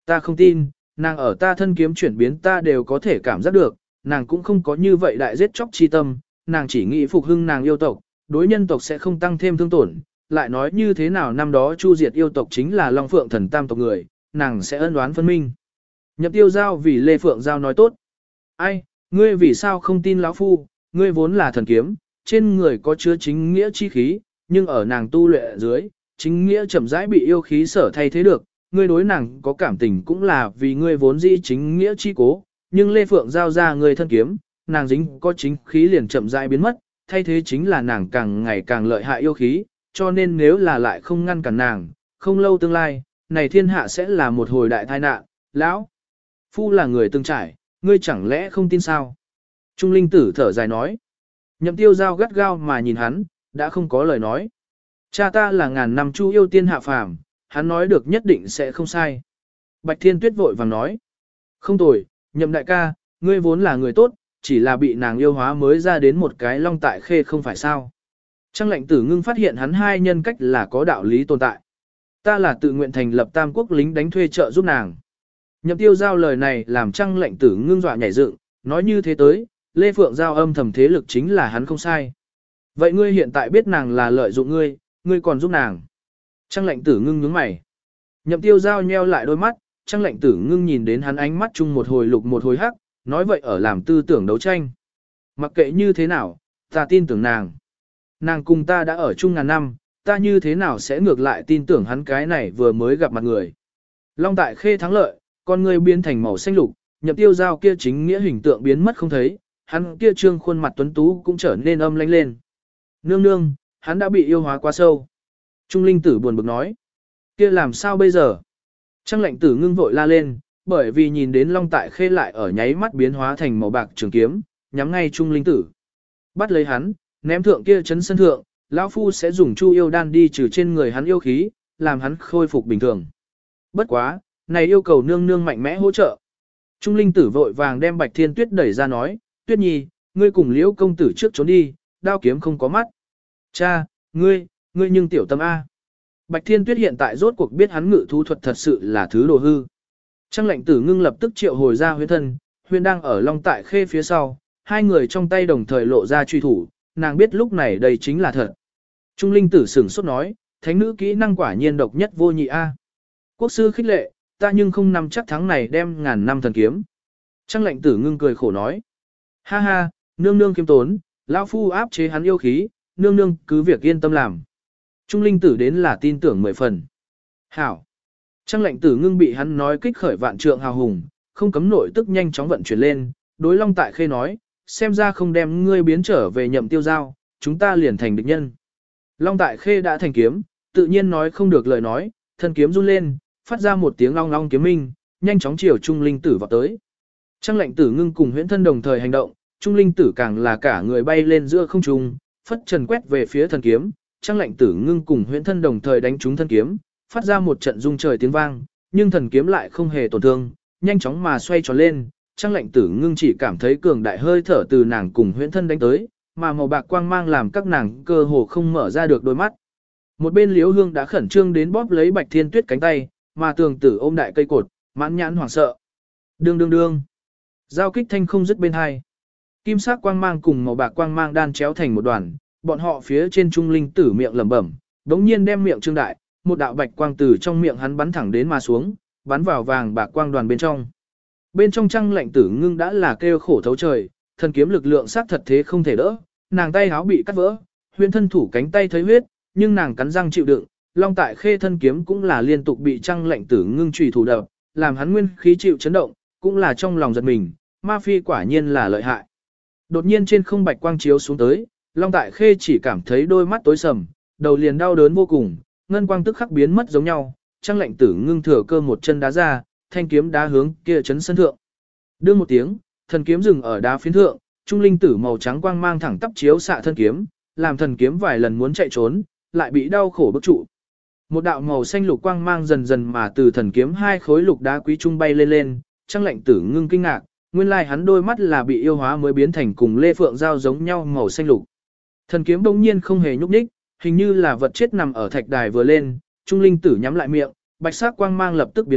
Speaker 1: Ta không tin, nàng ở ta thân kiếm chuyển biến ta đều có thể cảm giác được, nàng cũng không có như vậy đại giết chóc chi tâm, nàng chỉ nghĩ phục hưng nàng yêu tộc, đối nhân tộc sẽ không tăng thêm thương tổn, lại nói như thế nào năm đó chu diệt yêu tộc chính là Long Phượng thần tam tộc người, nàng sẽ ân oán phân minh. Nhậm Tiêu Giao vì Lê Phượng Giao nói tốt. Ai, ngươi vì sao không tin lão phu, ngươi vốn là thần kiếm, trên người có chứa chính nghĩa chi khí, nhưng ở nàng tu luyện dưới, chính nghĩa chậm rãi bị yêu khí sở thay thế được, ngươi đối nàng có cảm tình cũng là vì ngươi vốn dĩ chính nghĩa chi cố, nhưng Lê Phượng Giao ra ngươi thân kiếm, nàng dính có chính khí liền chậm rãi biến mất, thay thế chính là nàng càng ngày càng lợi hại yêu khí, cho nên nếu là lại không ngăn cản nàng, không lâu tương lai, này thiên hạ sẽ là một hồi đại tai nạn, lão phu là người từng trải, ngươi chẳng lẽ không tin sao? Trung Linh Tử thở dài nói. Nhậm Tiêu Giao gắt gao mà nhìn hắn, đã không có lời nói. Cha ta là ngàn năm chu yêu tiên hạ phàm, hắn nói được nhất định sẽ không sai. Bạch Thiên Tuyết vội vàng nói. Không tồi, Nhậm đại ca, ngươi vốn là người tốt, chỉ là bị nàng yêu hóa mới ra đến một cái long tại khê không phải sao. Trang Lệnh Tử ngưng phát hiện hắn hai nhân cách là có đạo lý tồn tại. Ta là tự nguyện thành lập tam quốc lính đánh thuê trợ giúp nàng. Nhậm Tiêu Giao lời này làm Trang Lệnh Tử ngưng dọa nhảy dựng, nói như thế tới, Lê Phượng Giao âm thầm thế lực chính là hắn không sai. Vậy ngươi hiện tại biết nàng là lợi dụng ngươi, ngươi còn giúp nàng. Trang Lệnh Tử ngưng nhướng mày. Nhậm Tiêu Giao nheo lại đôi mắt, Trang Lệnh Tử ngưng nhìn đến hắn ánh mắt chung một hồi lục một hồi hắc, nói vậy ở làm tư tưởng đấu tranh. Mặc kệ như thế nào, ta tin tưởng nàng. Nàng cùng ta đã ở chung ngàn năm, ta như thế nào sẽ ngược lại tin tưởng hắn cái này vừa mới gặp mặt người. Long tại khê thắng lợi, con ngươi biến thành màu xanh lục, Nhậm Tiêu Giao kia chính nghĩa hình tượng biến mất không thấy, hắn kia trương khuôn mặt tuấn tú cũng trở nên âm lãnh lên. Nương nương, hắn đã bị yêu hóa quá sâu. Trung Linh Tử buồn bực nói. Kia làm sao bây giờ? Trang Lệnh Tử ngưng vội la lên, bởi vì nhìn đến Long tại khê lại ở nháy mắt biến hóa thành màu bạc trường kiếm, nhắm ngay Trung Linh Tử. Bắt lấy hắn, ném thượng kia chấn sân thượng, lão phu sẽ dùng chu yêu đan đi trừ trên người hắn yêu khí, làm hắn khôi phục bình thường. Bất quá, này yêu cầu nương nương mạnh mẽ hỗ trợ. Trung Linh Tử vội vàng đem Bạch Thiên Tuyết đẩy ra nói, Tuyết Nhi, ngươi cùng Liễu công tử trước trốn đi, đao kiếm không có mắt. Cha, ngươi nhưng tiểu tâm A. Bạch Thiên Tuyết hiện tại rốt cuộc biết hắn ngự thú thuật thật sự là thứ đồ hư. Trang Lệnh Tử ngưng lập tức triệu hồi ra huyễn thân, huyễn đang ở Long tại khê phía sau, hai người trong tay đồng thời lộ ra truy thủ, nàng biết lúc này đây chính là thật. Trung Linh Tử sửng sốt nói, thánh nữ kỹ năng quả nhiên độc nhất vô nhị A. Quốc sư khích lệ, ta nhưng không nắm chắc thắng này đem ngàn năm thần kiếm. Trang Lệnh Tử ngưng cười khổ nói. Ha ha, nương nương kiêm tốn, lão phu áp chế hắn yêu khí, nương nương cứ việc yên tâm làm. Trung Linh Tử đến là tin tưởng 10 phần. Hảo. Trang Lệnh Tử ngưng bị hắn nói kích khởi vạn trượng hào hùng, không cấm nội tức nhanh chóng vận chuyển lên, đối Long tại khê nói, xem ra không đem ngươi biến trở về Nhậm Tiêu Giao, chúng ta liền thành địch nhân. Long tại khê đã thành kiếm, tự nhiên nói không được lời nói, thân kiếm run lên, phát ra một tiếng long long kiếm minh, nhanh chóng chiều Trung Linh Tử vào tới. Trang Lệnh Tử ngưng cùng huyễn thân đồng thời hành động, Trung Linh Tử càng là cả người bay lên giữa không trung, phất trần quét về phía thần kiếm, Trang Lệnh Tử ngưng cùng huyễn thân đồng thời đánh trúng thân kiếm, phát ra một trận rung trời tiếng vang, nhưng thần kiếm lại không hề tổn thương, nhanh chóng mà xoay tròn lên, Trang Lệnh Tử ngưng chỉ cảm thấy cường đại hơi thở từ nàng cùng huyễn thân đánh tới, mà màu bạc quang mang làm các nàng cơ hồ không mở ra được đôi mắt. Một bên Liễu Hương đã khẩn trương đến bóp lấy Bạch Thiên Tuyết cánh tay, mà Tường Tử ôm đại cây cột, mãn nhãn hoảng sợ. Đương đương đương. Giao kích thanh không dứt bên hai. Kim sắc quang mang cùng màu bạc quang mang đan chéo thành một đoàn, bọn họ phía trên Trung Linh Tử miệng lẩm bẩm, đống nhiên đem miệng trương đại, một đạo bạch quang từ trong miệng hắn bắn thẳng đến mà xuống, bắn vào vàng bạc quang đoàn bên trong. Bên trong Trang Lệnh Tử ngưng đã là kêu khổ thấu trời, thần kiếm lực lượng sát thật thế không thể đỡ, nàng tay háo bị cắt vỡ, huyễn thân thủ cánh tay thấy huyết, nhưng nàng cắn răng chịu đựng, Long tại khê thân kiếm cũng là liên tục bị Trang Lệnh Tử ngưng chủy thủ đập, làm hắn nguyên khí chịu chấn động, cũng là trong lòng giật mình, ma phi quả nhiên là lợi hại. Đột nhiên trên không bạch quang chiếu xuống tới, Long tại khê chỉ cảm thấy đôi mắt tối sầm, đầu liền đau đớn vô cùng, ngân quang tức khắc biến mất giống nhau, Trang Lệnh Tử ngưng thừa cơ một chân đá ra, thanh kiếm đá hướng kia chấn sân thượng. Đương một tiếng, thần kiếm dừng ở đá phiến thượng, Trung Linh Tử màu trắng quang mang thẳng tắp chiếu xạ thân kiếm, làm thần kiếm vài lần muốn chạy trốn, lại bị đau khổ bức trụ. Một đạo màu xanh lục quang mang dần dần mà từ thần kiếm hai khối lục đá quý trung bay lên lên, Trang Lệnh Tử ngưng kinh ngạc, nguyên lai hắn đôi mắt là bị yêu hóa mới biến thành cùng Lê Phượng Giao giống nhau màu xanh lục. Thần kiếm đông nhiên không hề nhúc nhích, hình như là vật chết nằm ở thạch đài vừa lên, Trung Linh Tử nhắm lại miệng, bạch sắc quang mang lập tức biến mất,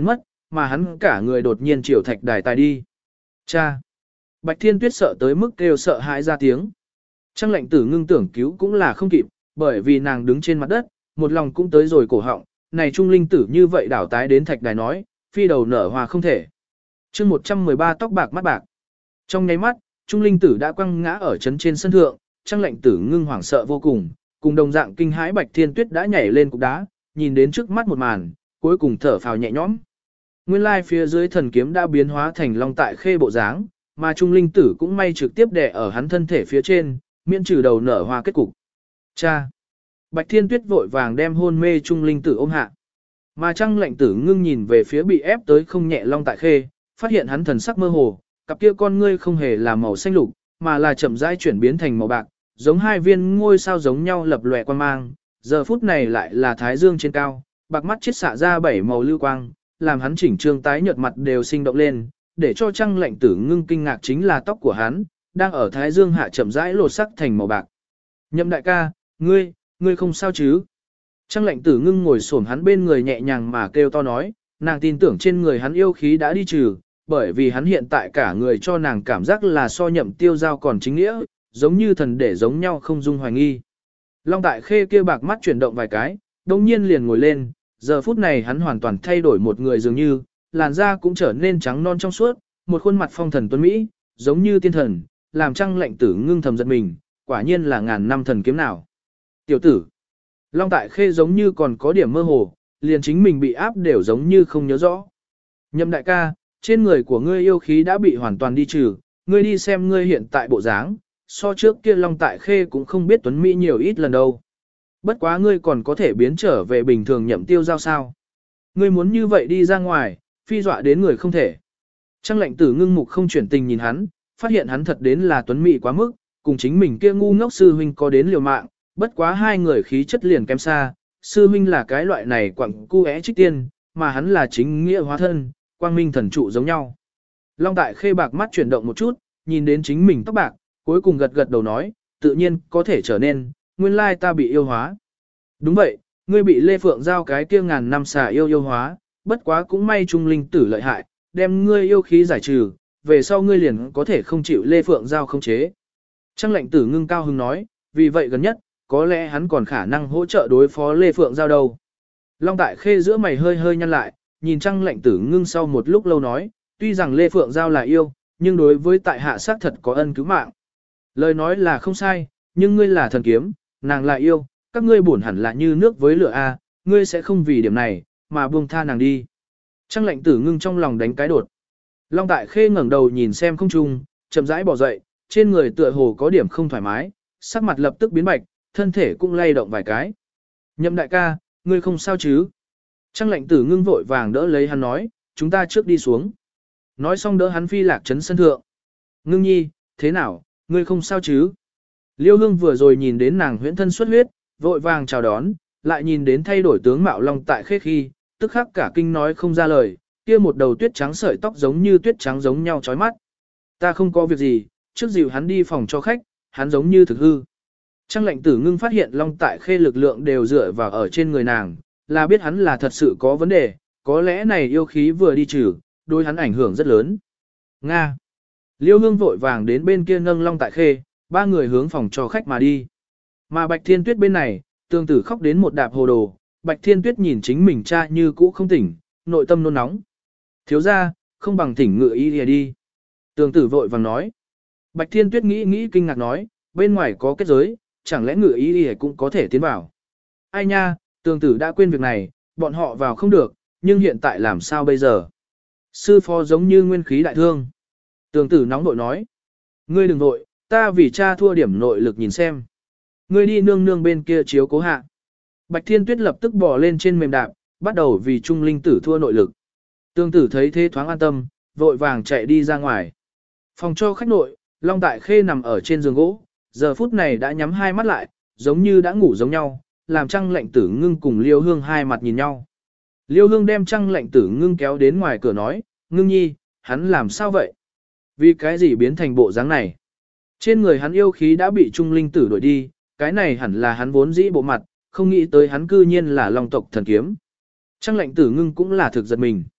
Speaker 1: mà hắn cả người đột nhiên chiều thạch đài tài đi. Cha! Bạch Thiên Tuyết sợ tới mức kêu sợ hãi ra tiếng. Trang lệnh tử ngưng tưởng cứu cũng là không kịp, bởi vì nàng đứng trên mặt đất, một lòng cũng tới rồi cổ họng, này trung linh tử như vậy đảo tái đến thạch đài nói, phi đầu nở hoa không thể. chương 113 tóc bạc mắt bạc. Trong nháy mắt, trung linh tử đã quăng ngã ở chấn trên sân thượng, trang lệnh tử ngưng hoảng sợ vô cùng đồng dạng kinh hãi Bạch Thiên Tuyết đã nhảy lên cục đá, nhìn đến trước mắt một màn, cuối cùng thở phào nhẹ nhõm. Nguyên lai phía dưới thần kiếm đã biến hóa thành long tại khê bộ dáng, mà trung linh tử cũng may trực tiếp đè ở hắn thân thể phía trên, miễn trừ đầu nở hoa kết cục. Cha! Bạch Thiên Tuyết vội vàng đem hôn mê trung linh tử ôm hạ. Mà Trang lệnh tử ngưng nhìn về phía bị ép tới không nhẹ long tại khê, phát hiện hắn thần sắc mơ hồ, cặp kia con ngươi không hề là màu xanh lục, mà là chậm rãi chuyển biến thành màu bạc, giống hai viên ngôi sao giống nhau lập lòe quang mang, giờ phút này lại là thái dương trên cao, bạc mắt chiết xạ ra bảy màu lưu quang, làm hắn chỉnh trương tái nhợt mặt đều sinh động lên, để cho Trang lệnh tử ngưng kinh ngạc chính là tóc của hắn, đang ở thái dương hạ chậm rãi lột sắc thành màu bạc. Nhậm đại ca, ngươi không sao chứ? Trang lệnh tử ngưng ngồi xổm hắn bên người nhẹ nhàng mà kêu to nói, nàng tin tưởng trên người hắn yêu khí đã đi trừ, bởi vì hắn hiện tại cả người cho nàng cảm giác là so Nhậm Tiêu Giao còn chính nghĩa, giống như thần để giống nhau không dung hoài nghi. Long Đại Khê kia bạc mắt chuyển động vài cái, đồng nhiên liền ngồi lên, giờ phút này hắn hoàn toàn thay đổi một người dường như, làn da cũng trở nên trắng non trong suốt, một khuôn mặt phong thần tuấn Mỹ, giống như tiên thần, làm Trang lệnh tử ngưng thầm giật mình, quả nhiên là ngàn năm thần kiếm nào. Tiểu tử, Long Tại Khê giống như còn có điểm mơ hồ, liền chính mình bị áp đều giống như không nhớ rõ. Nhậm đại ca, trên người của ngươi yêu khí đã bị hoàn toàn đi trừ, ngươi đi xem ngươi hiện tại bộ dáng, so trước kia Long Tại Khê cũng không biết tuấn Mỹ nhiều ít lần đâu. Bất quá ngươi còn có thể biến trở về bình thường Nhậm Tiêu Giao sao. Ngươi muốn như vậy đi ra ngoài, phi dọa đến người không thể. Trang lệnh tử ngưng mục không chuyển tình nhìn hắn, phát hiện hắn thật đến là tuấn Mỹ quá mức, cùng chính mình kia ngu ngốc sư huynh có đến liều mạng, bất quá hai người khí chất liền kém xa, sư huynh là cái loại này quặng cu é trích tiên, mà hắn là chính nghĩa hóa thân, quang minh thần trụ giống nhau. Long Tại Khê bạc mắt chuyển động một chút, nhìn đến chính mình tóc bạc, cuối cùng gật gật đầu nói, tự nhiên có thể trở nên, nguyên lai ta bị yêu hóa. Đúng vậy, ngươi bị Lê Phượng Giao cái kia ngàn năm xà yêu hóa, bất quá cũng may trung linh tử lợi hại, đem ngươi yêu khí giải trừ, về sau ngươi liền có thể không chịu Lê Phượng Giao không chế. Trang lệnh tử ngưng cao hứng nói, vì vậy gần nhất, có lẽ hắn còn khả năng hỗ trợ đối phó Lê Phượng Giao đâu. Long Tại Khê giữa mày hơi hơi nhăn lại, nhìn Trang lệnh tử ngưng sau một lúc lâu nói, tuy rằng Lê Phượng Giao là yêu, nhưng đối với tại hạ xác thật có ân cứu mạng. Lời nói là không sai, nhưng ngươi là thần kiếm, nàng là yêu, các ngươi bổn hẳn là như nước với lửa A, ngươi sẽ không vì điểm này, mà buông tha nàng đi. Trang lệnh tử ngưng trong lòng đánh cái đột. Long Tại Khê ngẩng đầu nhìn xem không trung, chậm rãi bỏ dậy, trên người tựa hồ có điểm không thoải mái, sắc mặt lập tức biến bạch, thân thể cũng lay động vài cái. Nhậm đại ca, ngươi không sao chứ? Trang lệnh tử ngưng vội vàng đỡ lấy hắn nói, chúng ta trước đi xuống. Nói xong đỡ hắn phi lạc trấn sân thượng. Ngưng nhi, thế nào, ngươi không sao chứ? Liêu Hương vừa rồi nhìn đến nàng huyễn thân xuất huyết, vội vàng chào đón, lại nhìn đến thay đổi tướng mạo Long Tại Khê khi, tức khắc cả kinh nói không ra lời, kia một đầu tuyết trắng sợi tóc giống như tuyết trắng giống nhau chói mắt. Ta không có việc gì, trước dịu hắn đi phòng cho khách, hắn giống như thực hư. Trang lệnh tử ngưng phát hiện Long Tại Khê lực lượng đều dựa vào ở trên người nàng, là biết hắn là thật sự có vấn đề, có lẽ này yêu khí vừa đi trừ, đối hắn ảnh hưởng rất lớn. Nga. Liêu Hương vội vàng đến bên kia nâng Long Tại Khê, ba người hướng phòng cho khách mà đi. Mà Bạch Thiên Tuyết bên này, tương tử khóc đến một đạp hồ đồ, Bạch Thiên Tuyết nhìn chính mình cha như cũ không tỉnh, nội tâm nôn nóng. Thiếu ra, không bằng thỉnh ngự y đi. Tương tử vội vàng nói. Bạch Thiên Tuyết nghĩ kinh ngạc nói, bên ngoài có kết giới, chẳng lẽ ngự y cũng có thể tiến vào. Ai nha, tương tử đã quên việc này, bọn họ vào không được, nhưng hiện tại làm sao bây giờ? Sư phó giống như nguyên khí đại thương. Tương tử nóng nội nói. Ngươi đừng nội, ta vì cha thua điểm nội lực nhìn xem. Ngươi đi nương nương bên kia chiếu cố hạ. Bạch Thiên Tuyết lập tức bò lên trên mềm đạp, bắt đầu vì trung linh tử thua nội lực. Tương tử thấy thế thoáng an tâm, vội vàng chạy đi ra ngoài. Phòng cho khách nội, Long Tại Khê nằm ở trên giường gỗ, giờ phút này đã nhắm hai mắt lại, giống như đã ngủ giống nhau, làm Trang lệnh tử ngưng cùng Liêu Hương hai mặt nhìn nhau. Liêu Hương đem Trang lệnh tử ngưng kéo đến ngoài cửa nói, ngưng nhi, hắn làm sao vậy? Vì cái gì biến thành bộ dáng này? Trên người hắn yêu khí đã bị trung linh tử đuổi đi, cái này hẳn là hắn vốn dĩ bộ mặt, không nghĩ tới hắn cư nhiên là Long tộc thần kiếm. Trang lệnh tử ngưng cũng là thực giật mình.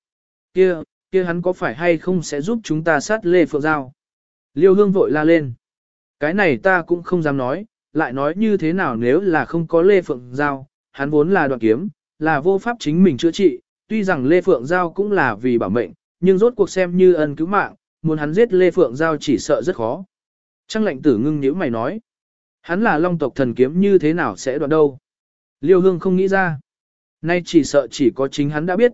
Speaker 1: Kia, kia hắn có phải hay không sẽ giúp chúng ta sát Lê Phượng Giao? Liêu Hương vội la lên. Cái này ta cũng không dám nói, lại nói như thế nào nếu là không có Lê Phượng Giao, hắn vốn là đoạn kiếm, là vô pháp chính mình chữa trị, tuy rằng Lê Phượng Giao cũng là vì bảo mệnh, nhưng rốt cuộc xem như ân cứu mạng, muốn hắn giết Lê Phượng Giao chỉ sợ rất khó. Trang lệnh tử ngưng nhíu mày nói, hắn là long tộc thần kiếm như thế nào sẽ đoạn đâu? Liêu Hương không nghĩ ra. Nay chỉ sợ chỉ có chính hắn đã biết,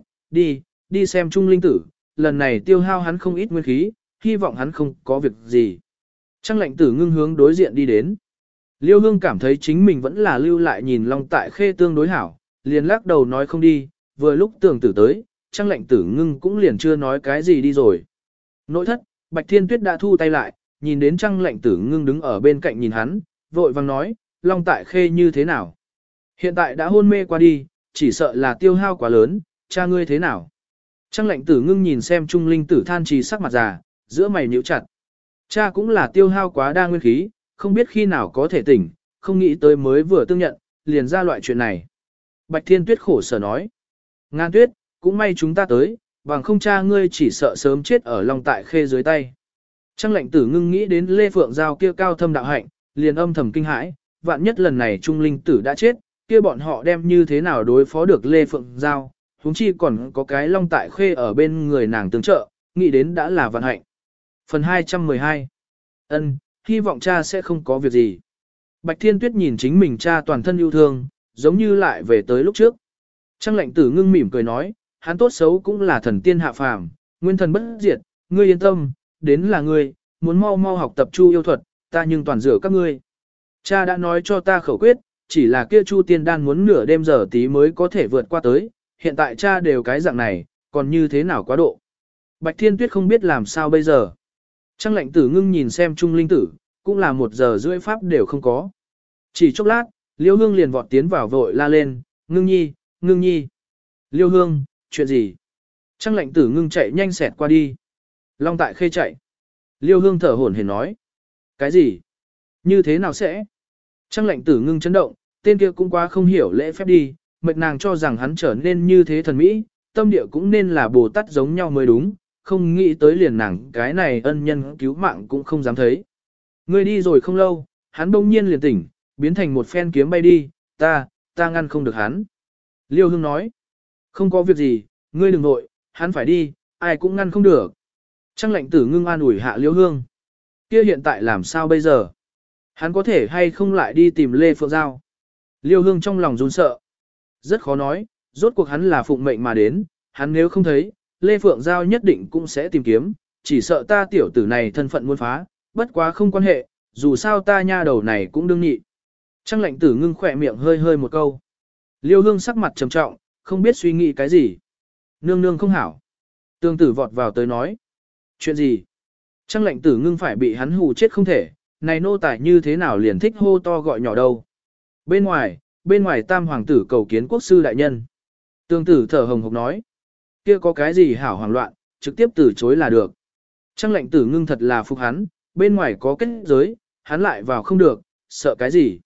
Speaker 1: đi xem Trung Linh Tử, lần này tiêu hao hắn không ít nguyên khí, hy vọng hắn không có việc gì. Trang lệnh tử ngưng hướng đối diện đi đến. Liêu Hương cảm thấy chính mình vẫn là lưu lại nhìn Long Tại Khê tương đối hảo, liền lắc đầu nói không đi, vừa lúc tưởng tử tới, Trang lệnh tử ngưng cũng liền chưa nói cái gì đi rồi. Nội thất, Bạch Thiên Tuyết đã thu tay lại, nhìn đến Trang lệnh tử ngưng đứng ở bên cạnh nhìn hắn, vội vang nói, Long Tại Khê như thế nào? Hiện tại đã hôn mê qua đi, chỉ sợ là tiêu hao quá lớn, cha ngươi thế nào? Trang lệnh tử ngưng nhìn xem Trung Linh Tử than trì sắc mặt già, giữa mày nhíu chặt. Cha cũng là tiêu hao quá đa nguyên khí, không biết khi nào có thể tỉnh, không nghĩ tới mới vừa tương nhận, liền ra loại chuyện này. Bạch Thiên Tuyết khổ sở nói. Ngan Tuyết, cũng may chúng ta tới, bằng không cha ngươi chỉ sợ sớm chết ở Long Tại Khê dưới tay. Trang lệnh tử ngưng nghĩ đến Lê Phượng Giao kia cao thâm đạo hạnh, liền âm thầm kinh hãi, vạn nhất lần này Trung Linh Tử đã chết, kia bọn họ đem như thế nào đối phó được Lê Phượng Giao, huống chi còn có cái Long Tại Khê ở bên người nàng tương trợ, nghĩ đến đã là vạn hạnh. Phần 212 Ân, hy vọng cha sẽ không có việc gì. Bạch Thiên Tuyết nhìn chính mình cha toàn thân yêu thương, giống như lại về tới lúc trước. Trang lệnh tử ngưng mỉm cười nói, hắn tốt xấu cũng là thần tiên hạ phàm, nguyên thần bất diệt, ngươi yên tâm, đến là ngươi, muốn mau mau học tập Chu yêu thuật, ta nhưng toàn dựa các ngươi. Cha đã nói cho ta khẩu quyết, chỉ là kia Chu tiên đan muốn nửa đêm giờ tí mới có thể vượt qua tới, hiện tại cha đều cái dạng này, còn như thế nào quá độ. Bạch Thiên Tuyết không biết làm sao bây giờ. Trang lệnh tử ngưng nhìn xem Trung Linh Tử, cũng là 1 giờ rưỡi pháp đều không có. Chỉ chốc lát, Liêu Hương liền vọt tiến vào vội la lên, ngưng nhi, ngưng nhi. Liêu Hương, chuyện gì? Trang lệnh tử ngưng chạy nhanh xẹt qua đi. Long Tại Khê chạy. Liêu Hương thở hổn hển nói. Cái gì? Như thế nào sẽ? Trang lệnh tử ngưng chấn động, tên kia cũng quá không hiểu lễ phép đi, mệt nàng cho rằng hắn trở nên như thế thần mỹ, tâm địa cũng nên là Bồ Tát giống nhau mới đúng, không nghĩ tới liền nàng cái này ân nhân cứu mạng cũng không dám thấy. Ngươi đi rồi không lâu, hắn bỗng nhiên liền tỉnh, biến thành một phen kiếm bay đi, ta ngăn không được hắn. Liêu Hương nói, không có việc gì, ngươi đừng nội, hắn phải đi, ai cũng ngăn không được. Trang lệnh tử ngưng an ủi hạ Liêu Hương. Kia hiện tại làm sao bây giờ? Hắn có thể hay không lại đi tìm Lê Phượng Giao? Liêu Hương trong lòng run sợ. Rất khó nói, rốt cuộc hắn là phụng mệnh mà đến, hắn nếu không thấy, Lê Phượng Giao nhất định cũng sẽ tìm kiếm, chỉ sợ ta tiểu tử này thân phận muốn phá, bất quá không quan hệ, dù sao ta nha đầu này cũng đương nhị. Trang lệnh tử ngưng khỏe miệng hơi hơi một câu. Liêu Hương sắc mặt trầm trọng, không biết suy nghĩ cái gì. Nương nương không hảo. Tương tử vọt vào tới nói. Chuyện gì? Trang lệnh tử ngưng phải bị hắn hù chết không thể, này nô tài như thế nào liền thích hô to gọi nhỏ đâu. Bên ngoài tam hoàng tử cầu kiến quốc sư đại nhân. Tương tử thở hồng hộc nói. Kia có cái gì hảo hoảng loạn, trực tiếp từ chối là được. Trang lệnh tử ngưng thật là phục hắn, bên ngoài có kết giới, hắn lại vào không được, sợ cái gì.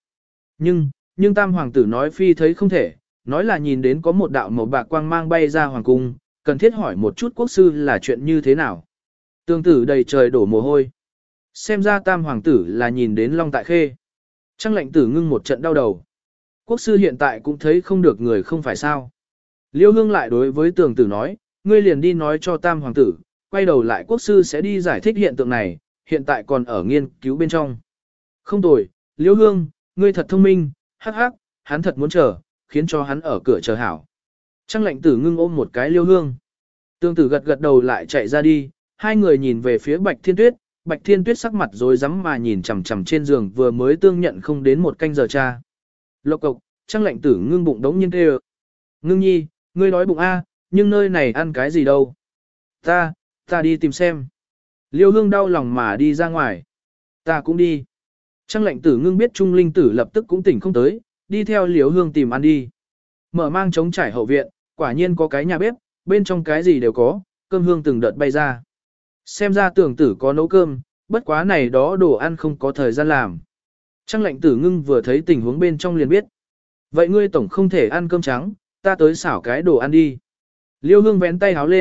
Speaker 1: Nhưng tam hoàng tử nói phi thấy không thể, nói là nhìn đến có một đạo màu bạc quang mang bay ra hoàng cung, cần thiết hỏi một chút quốc sư là chuyện như thế nào. Tương tử đầy trời đổ mồ hôi. Xem ra tam hoàng tử là nhìn đến Long Tại Khê. Trang lệnh tử ngưng một trận đau đầu. Quốc sư hiện tại cũng thấy không được người không phải sao. Liêu Hương lại đối với tường tử nói, ngươi liền đi nói cho tam hoàng tử, quay đầu lại quốc sư sẽ đi giải thích hiện tượng này, hiện tại còn ở nghiên cứu bên trong. Không tồi, Liêu Hương, ngươi thật thông minh, hắc hắc, hắn thật muốn chờ, khiến cho hắn ở cửa chờ hảo. Trang lệnh tử ngưng ôm một cái Liêu Hương. Tường tử gật gật đầu lại chạy ra đi, hai người nhìn về phía Bạch Thiên Tuyết, Bạch Thiên Tuyết sắc mặt rối rắm mà nhìn chằm chằm trên giường vừa mới tương nhận không đến 1 canh giờ cha. Lộc cộc, Trang lệnh tử ngưng bụng đống nhiên kêu. Ngưng nhi, ngươi đói bụng a, nhưng nơi này ăn cái gì đâu. Ta đi tìm xem. Liêu Hương đau lòng mà đi ra ngoài. Ta cũng đi. Trang lệnh tử ngưng biết Trung Linh Tử lập tức cũng tỉnh không tới, đi theo Liêu Hương tìm ăn đi. Mở mang trống trải hậu viện, quả nhiên có cái nhà bếp, bên trong cái gì đều có, cơm hương từng đợt bay ra. Xem ra tưởng tử có nấu cơm, bất quá này đó đồ ăn không có thời gian làm. Trang lệnh tử ngưng vừa thấy tình huống bên trong liền biết. Vậy ngươi tổng không thể ăn cơm trắng, ta tới xảo cái đồ ăn đi. Liêu Hương vén tay háo lên,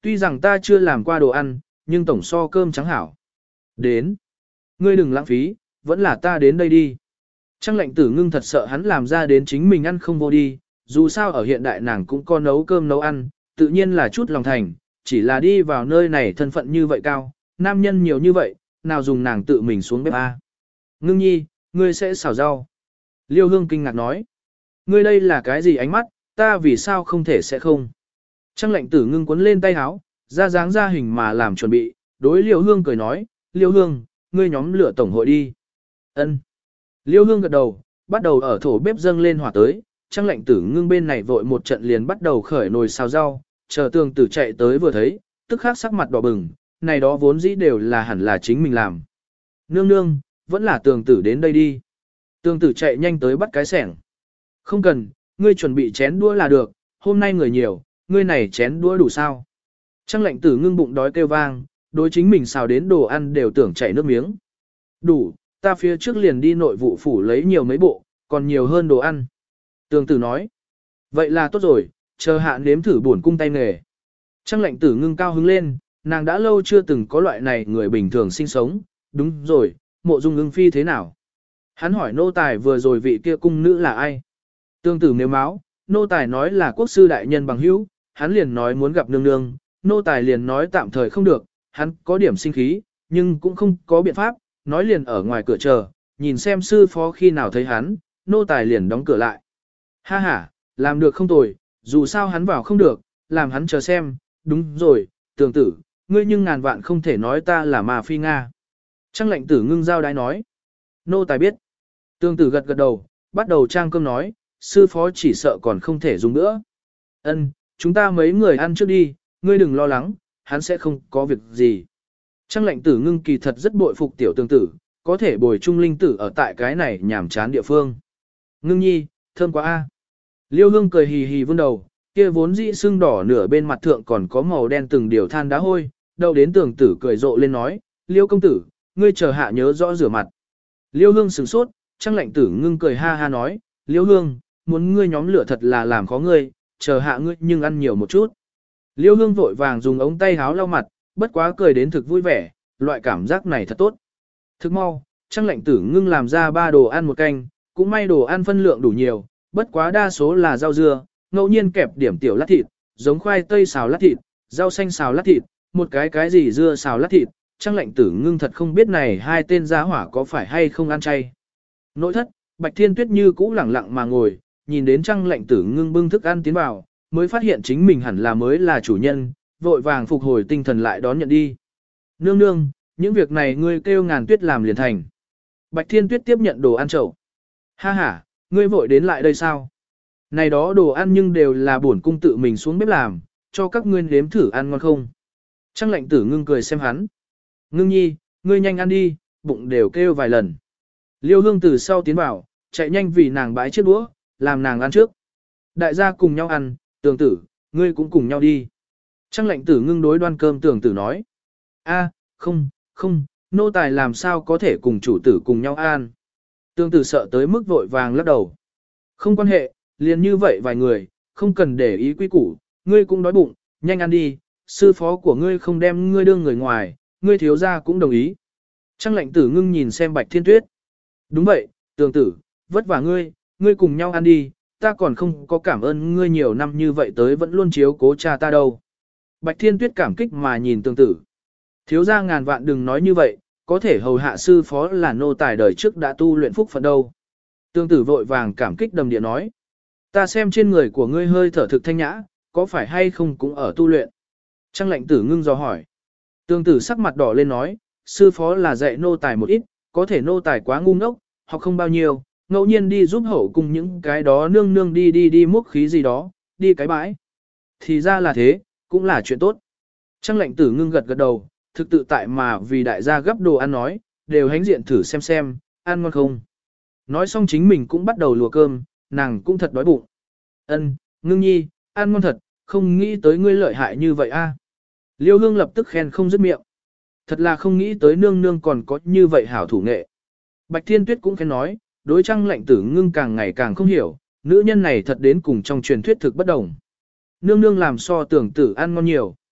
Speaker 1: Tuy rằng ta chưa làm qua đồ ăn, nhưng tổng so cơm trắng hảo. Đến. Ngươi đừng lãng phí, vẫn là ta đến đây đi. Trang lệnh tử ngưng thật sợ hắn làm ra đến chính mình ăn không vô đi, dù sao ở hiện đại nàng cũng có nấu cơm nấu ăn, tự nhiên là chút lòng thành, chỉ là đi vào nơi này thân phận như vậy cao, nam nhân nhiều như vậy, nào dùng nàng tự mình xuống bếp a. Ngưng nhi, ngươi sẽ xào rau. Liêu Hương kinh ngạc nói. Ngươi đây là cái gì ánh mắt, ta vì sao không thể sẽ không. Trang lệnh tử ngưng cuốn lên tay áo, ra dáng ra hình mà làm chuẩn bị, đối Liêu Hương cười nói, Liêu Hương, ngươi nhóm lửa tổng hội đi. Ân. Liêu Hương gật đầu, bắt đầu ở thổ bếp dâng lên hỏa tới, Trang lệnh tử ngưng bên này vội một trận liền bắt đầu khởi nồi xào rau, chờ Tường Tử chạy tới vừa thấy, tức khắc sắc mặt đỏ bừng, này đó vốn dĩ đều là hẳn là chính mình làm. Nương nương, vẫn là Tường Tử đến đây đi. Tường Tử chạy nhanh tới bắt cái xẻng. Không cần, ngươi chuẩn bị chén đũa là được, hôm nay người nhiều, ngươi này chén đũa đủ sao? Trang lệnh tử ngưng bụng đói kêu vang, đối chính mình xào đến đồ ăn đều tưởng chảy nước miếng. Đủ, ta phía trước liền đi nội vụ phủ lấy nhiều mấy bộ, còn nhiều hơn đồ ăn. Tường Tử nói, vậy là tốt rồi, chờ hạ nếm thử buồn cung tay nghề. Trang lệnh tử ngưng cao hứng lên, nàng đã lâu chưa từng có loại này người bình thường sinh sống, đúng rồi, Mộ Dung Ưng Phi thế nào? Hắn hỏi nô tài vừa rồi vị kia cung nữ là ai? Tương Tử nếu máu, nô tài nói là quốc sư đại nhân bằng hữu, hắn liền nói muốn gặp nương nương, nô tài liền nói tạm thời không được, hắn có điểm sinh khí, nhưng cũng không có biện pháp, nói liền ở ngoài cửa chờ, nhìn xem sư phó khi nào thấy hắn, nô tài liền đóng cửa lại. Ha ha, làm được không tồi, dù sao hắn vào không được, làm hắn chờ xem, đúng rồi, Tường Tử, ngươi nhưng ngàn vạn không thể nói ta là mà phi Nga. Trang lệnh tử ngưng giao đái nói. Nô tài biết. Tường Tử gật gật đầu, bắt đầu trang cơm nói, sư phó chỉ sợ còn không thể dùng nữa. Ân, chúng ta mấy người ăn trước đi, ngươi đừng lo lắng, hắn sẽ không có việc gì. Trang lệnh tử ngưng kỳ thật rất bội phục tiểu Tường Tử, có thể bồi trung linh tử ở tại cái này nhảm chán địa phương. Ngưng nhi, thơm quá a. Liêu Hương cười hì hì vươn đầu, kia vốn dĩ sưng đỏ nửa bên mặt thượng còn có màu đen từng điều than đá hôi, đâu đến Tường Tử cười rộ lên nói, Liêu công tử, ngươi chờ hạ nhớ rõ rửa mặt. Liêu Hương sửng sốt, Trang lệnh tử ngưng cười ha ha nói, Liêu Hương, muốn ngươi nhóm lửa thật là làm khó ngươi, chờ hạ ngươi nhưng ăn nhiều một chút. Liêu Hương vội vàng dùng ống tay háo lau mặt, bất quá cười đến thực vui vẻ, loại cảm giác này thật tốt. Thức mau, Trang lệnh tử ngưng làm ra 3 đồ ăn một canh, cũng may đồ ăn phân lượng đủ nhiều, bất quá đa số là rau dưa, ngẫu nhiên kẹp điểm tiểu lát thịt, giống khoai tây xào lát thịt, rau xanh xào lát thịt, một cái gì dưa xào lát thịt. Trang lệnh tử ngưng thật không biết này hai tên giá hỏa có phải hay không ăn chay. Nội thất, Bạch Thiên Tuyết như cũ lẳng lặng mà ngồi, nhìn đến Trang lệnh tử ngưng bưng thức ăn tiến vào, mới phát hiện chính mình hẳn là mới là chủ nhân, vội vàng phục hồi tinh thần lại đón nhận đi. Nương nương, những việc này ngươi kêu Ngàn Tuyết làm liền thành. Bạch Thiên Tuyết tiếp nhận đồ ăn chậu. Ha ha, ngươi vội đến lại đây sao? Này đó đồ ăn nhưng đều là bổn cung tự mình xuống bếp làm, cho các ngươi nếm thử ăn ngon không? Trang lệnh tử ngưng cười xem hắn. Ngưng nhi, ngươi nhanh ăn đi, bụng đều kêu vài lần. Liêu Hương từ sau tiến vào, chạy nhanh vì nàng bãi chiếc đũa, làm nàng ăn trước. Đại gia cùng nhau ăn, Tường Tử, ngươi cũng cùng nhau đi. Trang lệnh tử ngưng đối đoan cơm Tường Tử nói. A, không, nô tài làm sao có thể cùng chủ tử cùng nhau ăn. Tường Tử sợ tới mức vội vàng lắc đầu. Không quan hệ, liền như vậy vài người, không cần để ý quy củ, ngươi cũng đói bụng, nhanh ăn đi, sư phó của ngươi không đem ngươi đương người ngoài, ngươi thiếu gia cũng đồng ý. Trang lệnh tử ngưng nhìn xem Bạch Thiên Tuyết. Đúng vậy, Tường Tử, vất vả ngươi cùng nhau ăn đi, ta còn không có cảm ơn ngươi nhiều năm như vậy tới vẫn luôn chiếu cố cha ta đâu. Bạch Thiên Tuyết cảm kích mà nhìn Tường Tử. Thiếu gia ngàn vạn đừng nói như vậy, có thể hầu hạ sư phó là nô tài đời trước đã tu luyện phúc phận đâu. Tường Tử vội vàng cảm kích đầm địa nói. Ta xem trên người của ngươi hơi thở thực thanh nhã, có phải hay không cũng ở tu luyện. Trang lệnh tử ngưng dò hỏi. Tường Tử sắc mặt đỏ lên nói, sư phó là dạy nô tài một ít, có thể nô tài quá ngu ngốc, học không bao nhiêu, ngẫu nhiên đi giúp hậu cùng những cái đó nương nương đi múc khí gì đó, đi cái bãi. Thì ra là thế, cũng là chuyện tốt. Trang lệnh tử ngưng gật gật đầu, thực tự tại mà vì đại gia gấp đồ ăn nói, đều hánh diện thử xem, ăn ngon không. Nói xong chính mình cũng bắt đầu lùa cơm, nàng cũng thật đói bụng. Ân, ngưng nhi, ăn ngon thật, không nghĩ tới ngươi lợi hại như vậy a. Liêu Hương lập tức khen không dứt miệng. Thật là không nghĩ tới nương nương còn có như vậy hảo thủ nghệ. Bạch Thiên Tuyết cũng khen nói, đối Trang lệnh tử ngưng càng ngày càng không hiểu, nữ nhân này thật đến cùng trong truyền thuyết thực bất đồng. Nương nương làm so Tưởng Tử ăn ngon nhiều.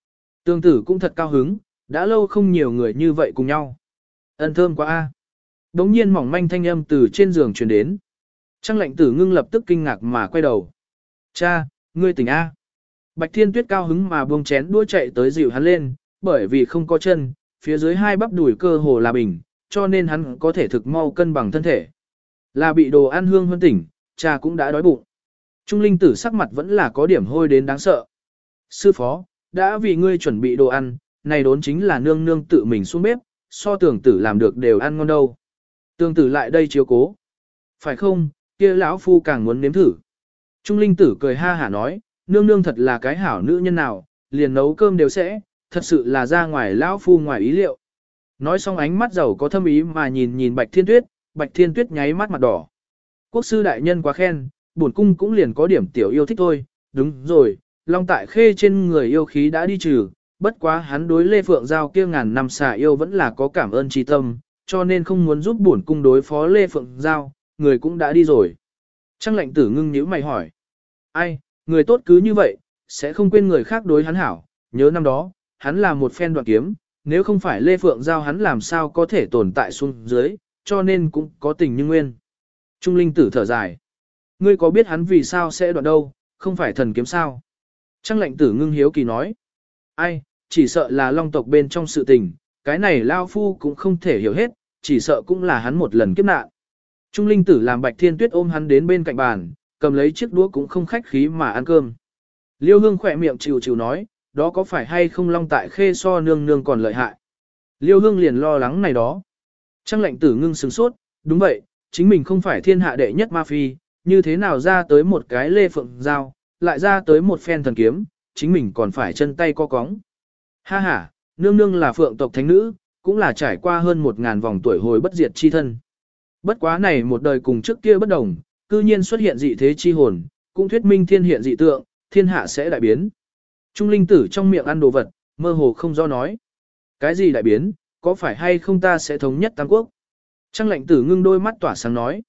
Speaker 1: Tương tử cũng thật cao hứng, đã lâu không nhiều người như vậy cùng nhau. Ân thơm quá a. Đống nhiên mỏng manh thanh âm từ trên giường truyền đến. Trang lệnh tử ngưng lập tức kinh ngạc mà quay đầu. Cha, ngươi tỉnh a. Bạch Thiên Tuyết cao hứng mà buông chén đũa chạy tới dịu hắn lên, bởi vì không có chân, phía dưới hai bắp đùi cơ hồ là bình, cho nên hắn có thể thực mau cân bằng thân thể. Là bị đồ ăn hương hơn tỉnh, cha cũng đã đói bụng. Trung linh tử sắc mặt vẫn là có điểm hôi đến đáng sợ. Sư phó, đã vì ngươi chuẩn bị đồ ăn, này đốn chính là nương nương tự mình xuống bếp, so tưởng tử làm được đều ăn ngon đâu. Tưởng tử lại đây chiếu cố. Phải không, kia lão phu càng muốn nếm thử. Trung linh tử cười ha hả nói, nương nương thật là cái hảo nữ nhân nào, liền nấu cơm đều sẽ, thật sự là ra ngoài lão phu ngoài ý liệu. Nói xong ánh mắt giàu có thâm ý mà nhìn Bạch Thiên Tuyết nháy mắt mặt đỏ. Quốc sư đại nhân quá khen, bổn cung cũng liền có điểm tiểu yêu thích thôi, đúng rồi, Long Tại Khê trên người yêu khí đã đi trừ, bất quá hắn đối Lê Phượng Giao kia ngàn năm xà yêu vẫn là có cảm ơn tri tâm, cho nên không muốn giúp bổn cung đối phó Lê Phượng Giao, người cũng đã đi rồi. Trang lệnh tử ngưng nhíu mày hỏi. Ai, người tốt cứ như vậy, sẽ không quên người khác đối hắn hảo, nhớ năm đó, hắn là một phen đoạn kiếm, nếu không phải Lê Phượng Giao hắn làm sao có thể tồn tại xuống dưới, cho nên cũng có tình như nguyên. Trung linh tử thở dài. Ngươi có biết hắn vì sao sẽ đoạn đâu, không phải thần kiếm sao? Trang lệnh tử ngưng hiếu kỳ nói. Ai, chỉ sợ là long tộc bên trong sự tình, cái này Lao Phu cũng không thể hiểu hết, chỉ sợ cũng là hắn một lần kiếp nạn. Trung linh tử làm Bạch Thiên Tuyết ôm hắn đến bên cạnh bàn, cầm lấy chiếc đũa cũng không khách khí mà ăn cơm. Liêu Hương khỏe miệng chịu chịu nói, đó có phải hay không Long Tại Khê so nương nương còn lợi hại. Liêu Hương liền lo lắng này đó. Trang lệnh tử ngưng sửng sốt, đúng vậy, chính mình không phải thiên hạ đệ nhất ma phi, như thế nào ra tới một cái Lê Phượng Giao, lại ra tới một phen thần kiếm, chính mình còn phải chân tay co cóng. Ha ha, nương nương là phượng tộc thánh nữ, cũng là trải qua hơn 1000 vòng tuổi hồi bất diệt chi thân. Bất quá này một đời cùng trước kia bất đồng, cư nhiên xuất hiện dị thế chi hồn, cũng thuyết minh thiên hiện dị tượng, thiên hạ sẽ đại biến. Trung linh tử trong miệng ăn đồ vật, mơ hồ không do nói. Cái gì đại biến, có phải hay không ta sẽ thống nhất Tam Quốc? Trang lệnh tử ngưng đôi mắt tỏa sáng nói.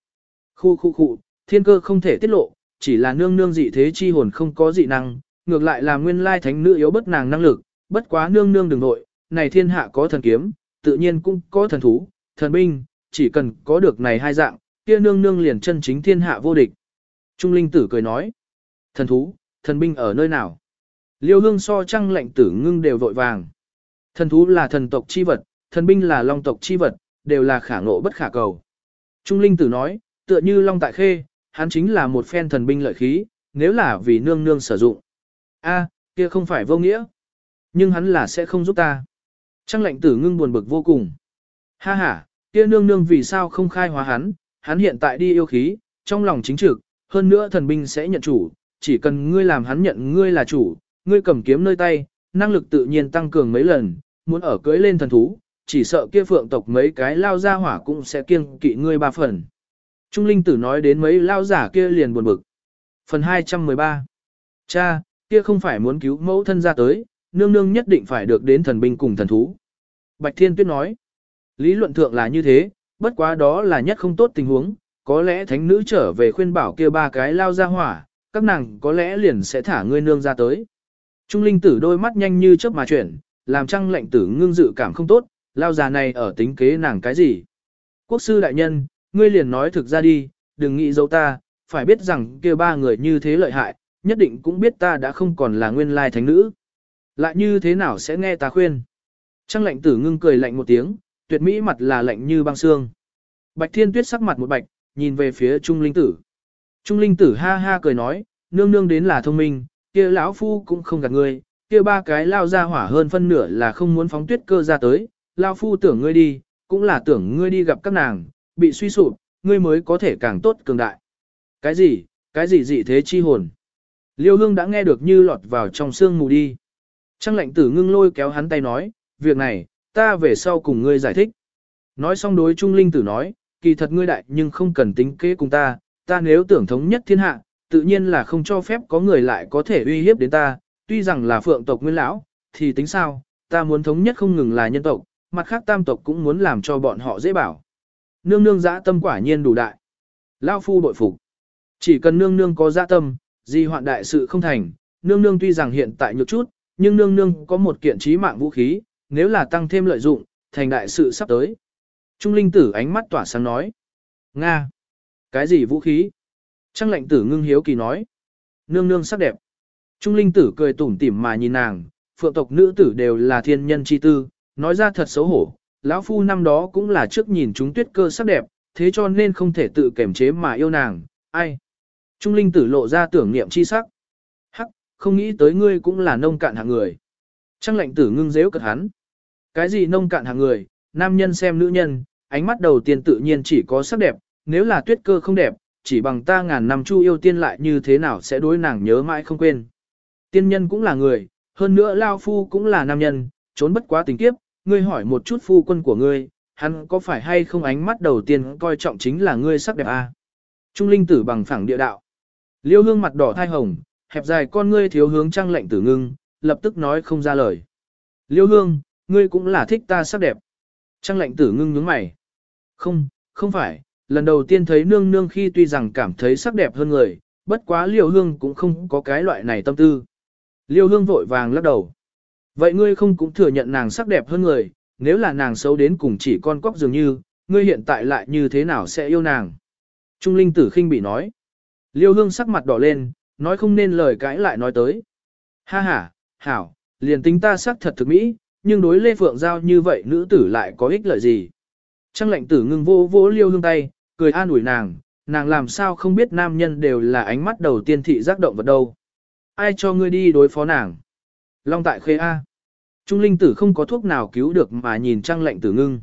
Speaker 1: Khu, thiên cơ không thể tiết lộ, chỉ là nương nương dị thế chi hồn không có dị năng, ngược lại là nguyên lai thánh nữ yếu bất nàng năng lực, bất quá nương nương đừng nội, này thiên hạ có thần kiếm, tự nhiên cũng có thần thú, thần binh, chỉ cần có được này hai dạng, kia nương nương liền chân chính thiên hạ vô địch. Trung linh tử cười nói, thần thú, thần binh ở nơi nào? Liêu Hương so Trang lệnh tử ngưng đều vội vàng. Thần thú là thần tộc chi vật, thần binh là long tộc chi vật, đều là khả ngộ bất khả cầu. Trung linh tử nói, tựa như Long Tại Khê, hắn chính là một phen thần binh lợi khí, nếu là vì nương nương sử dụng. A, kia không phải vô nghĩa. Nhưng hắn là sẽ không giúp ta. Trang lệnh tử ngưng buồn bực vô cùng. Ha ha, kia nương nương vì sao không khai hóa hắn hiện tại đi yêu khí, trong lòng chính trực, hơn nữa thần binh sẽ nhận chủ, chỉ cần ngươi làm hắn nhận ngươi là chủ, ngươi cầm kiếm nơi tay, năng lực tự nhiên tăng cường mấy lần, muốn ở cưới lên thần thú, chỉ sợ kia phượng tộc mấy cái lao ra hỏa cũng sẽ kiêng kỵ ngươi 3 phần. Trung linh tử nói đến mấy lao giả kia liền buồn bực. Phần 213. Cha, kia không phải muốn cứu mẫu thân ra tới, nương nương nhất định phải được đến thần binh cùng thần thú. Bạch Thiên Tuyết nói. Lý luận thượng là như thế, bất quá đó là nhất không tốt tình huống, có lẽ thánh nữ trở về khuyên bảo kia 3 cái lao ra hỏa, các nàng có lẽ liền sẽ thả ngươi nương ra tới. Trung linh tử đôi mắt nhanh như chớp mà chuyển, làm Trang lệnh tử ngưng dự cảm không tốt, lao già này ở tính kế nàng cái gì. Quốc sư đại nhân, ngươi liền nói thực ra đi, đừng nghĩ dấu ta, phải biết rằng kia 3 người như thế lợi hại, nhất định cũng biết ta đã không còn là nguyên lai thánh nữ. Lại như thế nào sẽ nghe ta khuyên. Trang lệnh tử ngưng cười lạnh một tiếng, tuyệt mỹ mặt là lạnh như băng xương. Bạch Thiên Tuyết sắc mặt một bạch, nhìn về phía Trung linh tử. Trung linh tử ha ha cười nói, nương nương đến là thông minh, kia lão phu cũng không gạt ngươi, kia 3 cái lao ra hỏa hơn phân nửa là không muốn phóng tuyết cơ ra tới, lao phu tưởng ngươi đi, cũng là tưởng ngươi đi gặp các nàng, bị suy sụp, ngươi mới có thể càng tốt cường đại. Cái gì dị thế chi hồn? Liêu Hương đã nghe được như lọt vào trong sương mù đi. Trang lệnh tử ngưng lôi kéo hắn tay nói, việc này, ta về sau cùng ngươi giải thích. Nói xong đối Trung linh tử nói, kỳ thật ngươi đại nhưng không cần tính kế cùng ta nếu tưởng thống nhất thiên hạ, tự nhiên là không cho phép có người lại có thể uy hiếp đến ta, tuy rằng là phượng tộc nguyên lão, thì tính sao, ta muốn thống nhất không ngừng là nhân tộc, mặt khác tam tộc cũng muốn làm cho bọn họ dễ bảo. Nương nương dã tâm quả nhiên đủ đại. Lao phu bội phục. Chỉ cần nương nương có dã tâm, gì hoạn đại sự không thành, nương nương tuy rằng hiện tại nhược chút, nhưng nương nương có một kiện chí mạng vũ khí, nếu là tăng thêm lợi dụng, thành đại sự sắp tới. Trung linh tử ánh mắt tỏa sáng nói. Nga! Cái gì vũ khí? Trăng lệnh tử ngưng hiếu kỳ nói. Nương nương sắc đẹp. Trung linh tử cười tủm tỉm mà nhìn nàng, phượng tộc nữ tử đều là thiên nhân chi tư, nói ra thật xấu hổ. Lão phu năm đó cũng là trước nhìn chúng tuyết cơ sắc đẹp, thế cho nên không thể tự kiềm chế mà yêu nàng. Ai? Trung linh tử lộ ra tưởng niệm chi sắc. Hắc, không nghĩ tới ngươi cũng là nông cạn hạng người. Trăng lệnh tử ngưng dễu cợt hắn. Cái gì nông cạn hạng người, nam nhân xem nữ nhân, ánh mắt đầu tiên tự nhiên chỉ có sắc đẹp, nếu là tuyết cơ không đẹp, chỉ bằng ta ngàn năm chu yêu tiên lại như thế nào sẽ đối nàng nhớ mãi không quên. Tiên nhân cũng là người, hơn nữa lao phu cũng là nam nhân, trốn bất quá tình kiếp, ngươi hỏi một chút phu quân của ngươi, hắn có phải hay không ánh mắt đầu tiên coi trọng chính là ngươi sắc đẹp à? Trung linh tử bằng phẳng địa đạo. Liêu hương mặt đỏ thai hồng, hẹp dài con ngươi thiếu hướng trăng lệnh tử ngưng, lập tức nói không ra lời. Liêu hương, ngươi cũng là thích ta sắc đẹp. Trăng lệnh tử ngưng nhướng mày. Không phải, lần đầu tiên thấy nương nương khi tuy rằng cảm thấy sắc đẹp hơn người, bất quá liêu hương cũng không có cái loại này tâm tư. Liêu hương vội vàng lắc đầu. Vậy ngươi không cũng thừa nhận nàng sắc đẹp hơn người, nếu là nàng xấu đến cùng chỉ con cóc dường như, ngươi hiện tại lại như thế nào sẽ yêu nàng? Trung linh tử khinh bị nói. Liêu hương sắc mặt đỏ lên, nói không nên lời cãi lại nói tới. Ha ha, hảo, liền tính ta sắc thật thực mỹ, nhưng đối Lê Phượng Giao như vậy nữ tử lại có ích lợi gì? Trăng lệnh tử ngưng vô vô liêu hương tay, cười an ủi nàng, nàng làm sao không biết nam nhân đều là ánh mắt đầu tiên thị giác động vật đâu. Ai cho ngươi đi đối phó nàng? Long tại khê A. Trung linh tử không có thuốc nào cứu được mà nhìn trăng lệnh tử ngưng.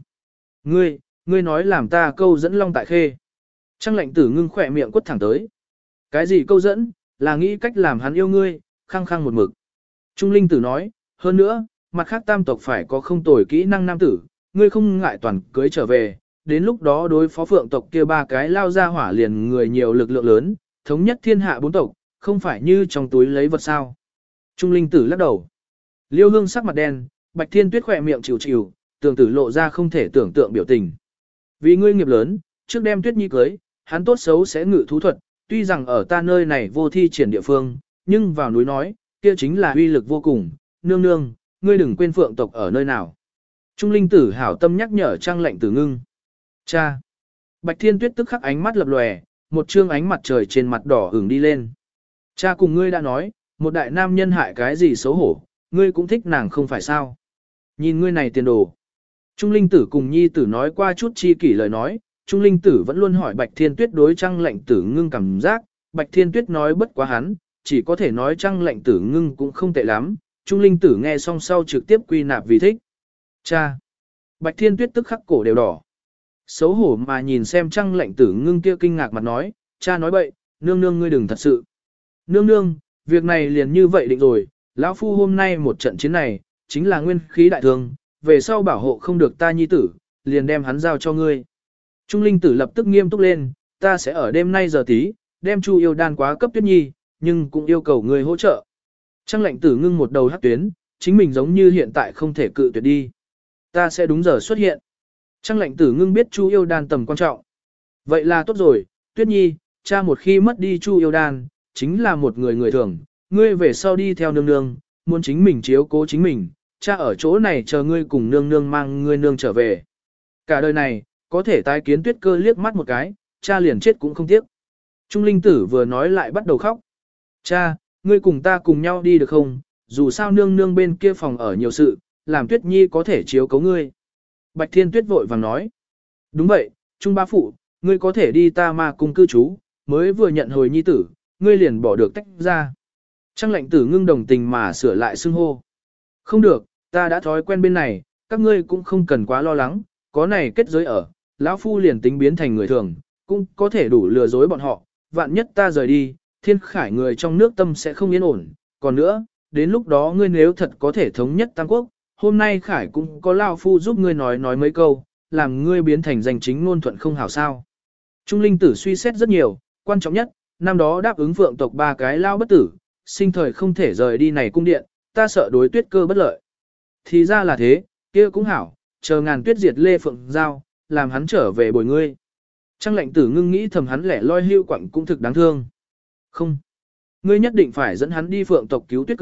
Speaker 1: Ngươi nói làm ta câu dẫn long tại khê. Trăng lệnh tử ngưng khỏe miệng quất thẳng tới. Cái gì câu dẫn, là nghĩ cách làm hắn yêu ngươi, khăng khăng một mực. Trung linh tử nói, hơn nữa, mặt khác tam tộc phải có không tồi kỹ năng nam tử, ngươi không ngại toàn cưới trở về, đến lúc đó đối phó phượng tộc kia ba cái lao ra hỏa liền người nhiều lực lượng lớn, thống nhất thiên hạ bốn tộc, không phải như trong túi lấy vật sao. Trung linh tử lắc đầu. Liêu hương sắc mặt đen, Bạch Thiên Tuyết khỏe miệng chịu chịu, tưởng tử lộ ra không thể tưởng tượng biểu tình. Vì ngươi nghiệp lớn, trước đem Tuyết Nhi cưới, hắn tốt xấu sẽ ngự thú thuật, tuy rằng ở ta nơi này vô thi triển địa phương, nhưng vào núi nói, kia chính là uy lực vô cùng, nương nương, ngươi đừng quên phượng tộc ở nơi nào. Trung linh tử hảo tâm nhắc nhở Trăng lệnh tử ngưng. Cha! Bạch Thiên Tuyết tức khắc ánh mắt lập lòe, một trương ánh mặt trời trên mặt đỏ ửng đi lên. Cha cùng ngươi đã nói, một đại nam nhân hại cái gì xấu hổ, ngươi cũng thích nàng không phải sao. Nhìn ngươi này tiền đồ. Trung linh tử cùng nhi tử nói qua chút chi kỷ lời nói, Trung linh tử vẫn luôn hỏi Bạch Thiên Tuyết đối Trăng lệnh tử ngưng cảm giác, Bạch Thiên Tuyết nói bất quá hắn, chỉ có thể nói Trăng lệnh tử ngưng cũng không tệ lắm, Trung linh tử nghe xong sau trực tiếp quy nạp vì thích. Cha! Bạch Thiên Tuyết tức khắc cổ đều đỏ. Xấu hổ mà nhìn xem Trăng lệnh tử ngưng kia kinh ngạc mặt nói, cha nói bậy, nương nương ngươi đừng thật sự. Nương nương, việc này liền như vậy định rồi, lão phu hôm nay một trận chiến này, chính là nguyên khí đại thương, về sau bảo hộ không được ta nhi tử, liền đem hắn giao cho ngươi. Trung linh tử lập tức nghiêm túc lên, ta sẽ ở đêm nay giờ tí, đem Chu yêu đan quá cấp Tuyết Nhi, nhưng cũng yêu cầu ngươi hỗ trợ. Trăng lệnh tử ngưng một đầu hắc tuyến, chính mình giống như hiện tại không thể cự tuyệt đi. Ta sẽ đúng giờ xuất hiện. Trăng lệnh tử ngưng biết Chu yêu đan tầm quan trọng. Vậy là tốt rồi, Tuyết Nhi, cha một khi mất đi Chu yêu đan, chính là một người người thường, ngươi về sau đi theo nương nương, muốn chính mình chiếu cố chính mình, cha ở chỗ này chờ ngươi cùng nương nương mang ngươi nương trở về. Cả đời này, có thể tái kiến Tuyết Cơ liếc mắt một cái, cha liền chết cũng không tiếc. Trung linh tử vừa nói lại bắt đầu khóc. Cha, ngươi cùng ta cùng nhau đi được không? Dù sao nương nương bên kia phòng ở nhiều sự, làm Tuyết Nhi có thể chiếu cố ngươi. Bạch Thiên Tuyết vội vàng nói. Đúng vậy, Trung bá phụ, ngươi có thể đi ta ma cung cư trú, mới vừa nhận hồi nhi tử, ngươi liền bỏ được tách ra. Trăng lệnh tử ngưng đồng tình mà sửa lại xưng hô. Không được, ta đã thói quen bên này, các ngươi cũng không cần quá lo lắng, có này kết giới ở, lão phu liền tính biến thành người thường, cũng có thể đủ lừa dối bọn họ, vạn nhất ta rời đi, thiên khải người trong nước tâm sẽ không yên ổn, còn nữa, đến lúc đó ngươi nếu thật có thể thống nhất Tam Quốc, hôm nay khải cũng có lão phu giúp ngươi nói mấy câu, làm ngươi biến thành danh chính ngôn thuận không hảo sao. Trung linh tử suy xét rất nhiều, quan trọng nhất, năm đó đáp ứng phượng tộc ba cái lao bất tử, sinh thời không thể rời đi này cung điện, ta sợ đối Tuyết Cơ bất lợi. Thì ra là thế, kia cũng hảo, chờ ngàn tuyết diệt Lê Phượng Giao, làm hắn trở về bồi ngươi. Trăng lệnh tử ngưng nghĩ thầm hắn lẻ loi hưu quặng cũng thực đáng thương. Không, ngươi nhất định phải dẫn hắn đi phượng tộc cứu Tuyết Cơ,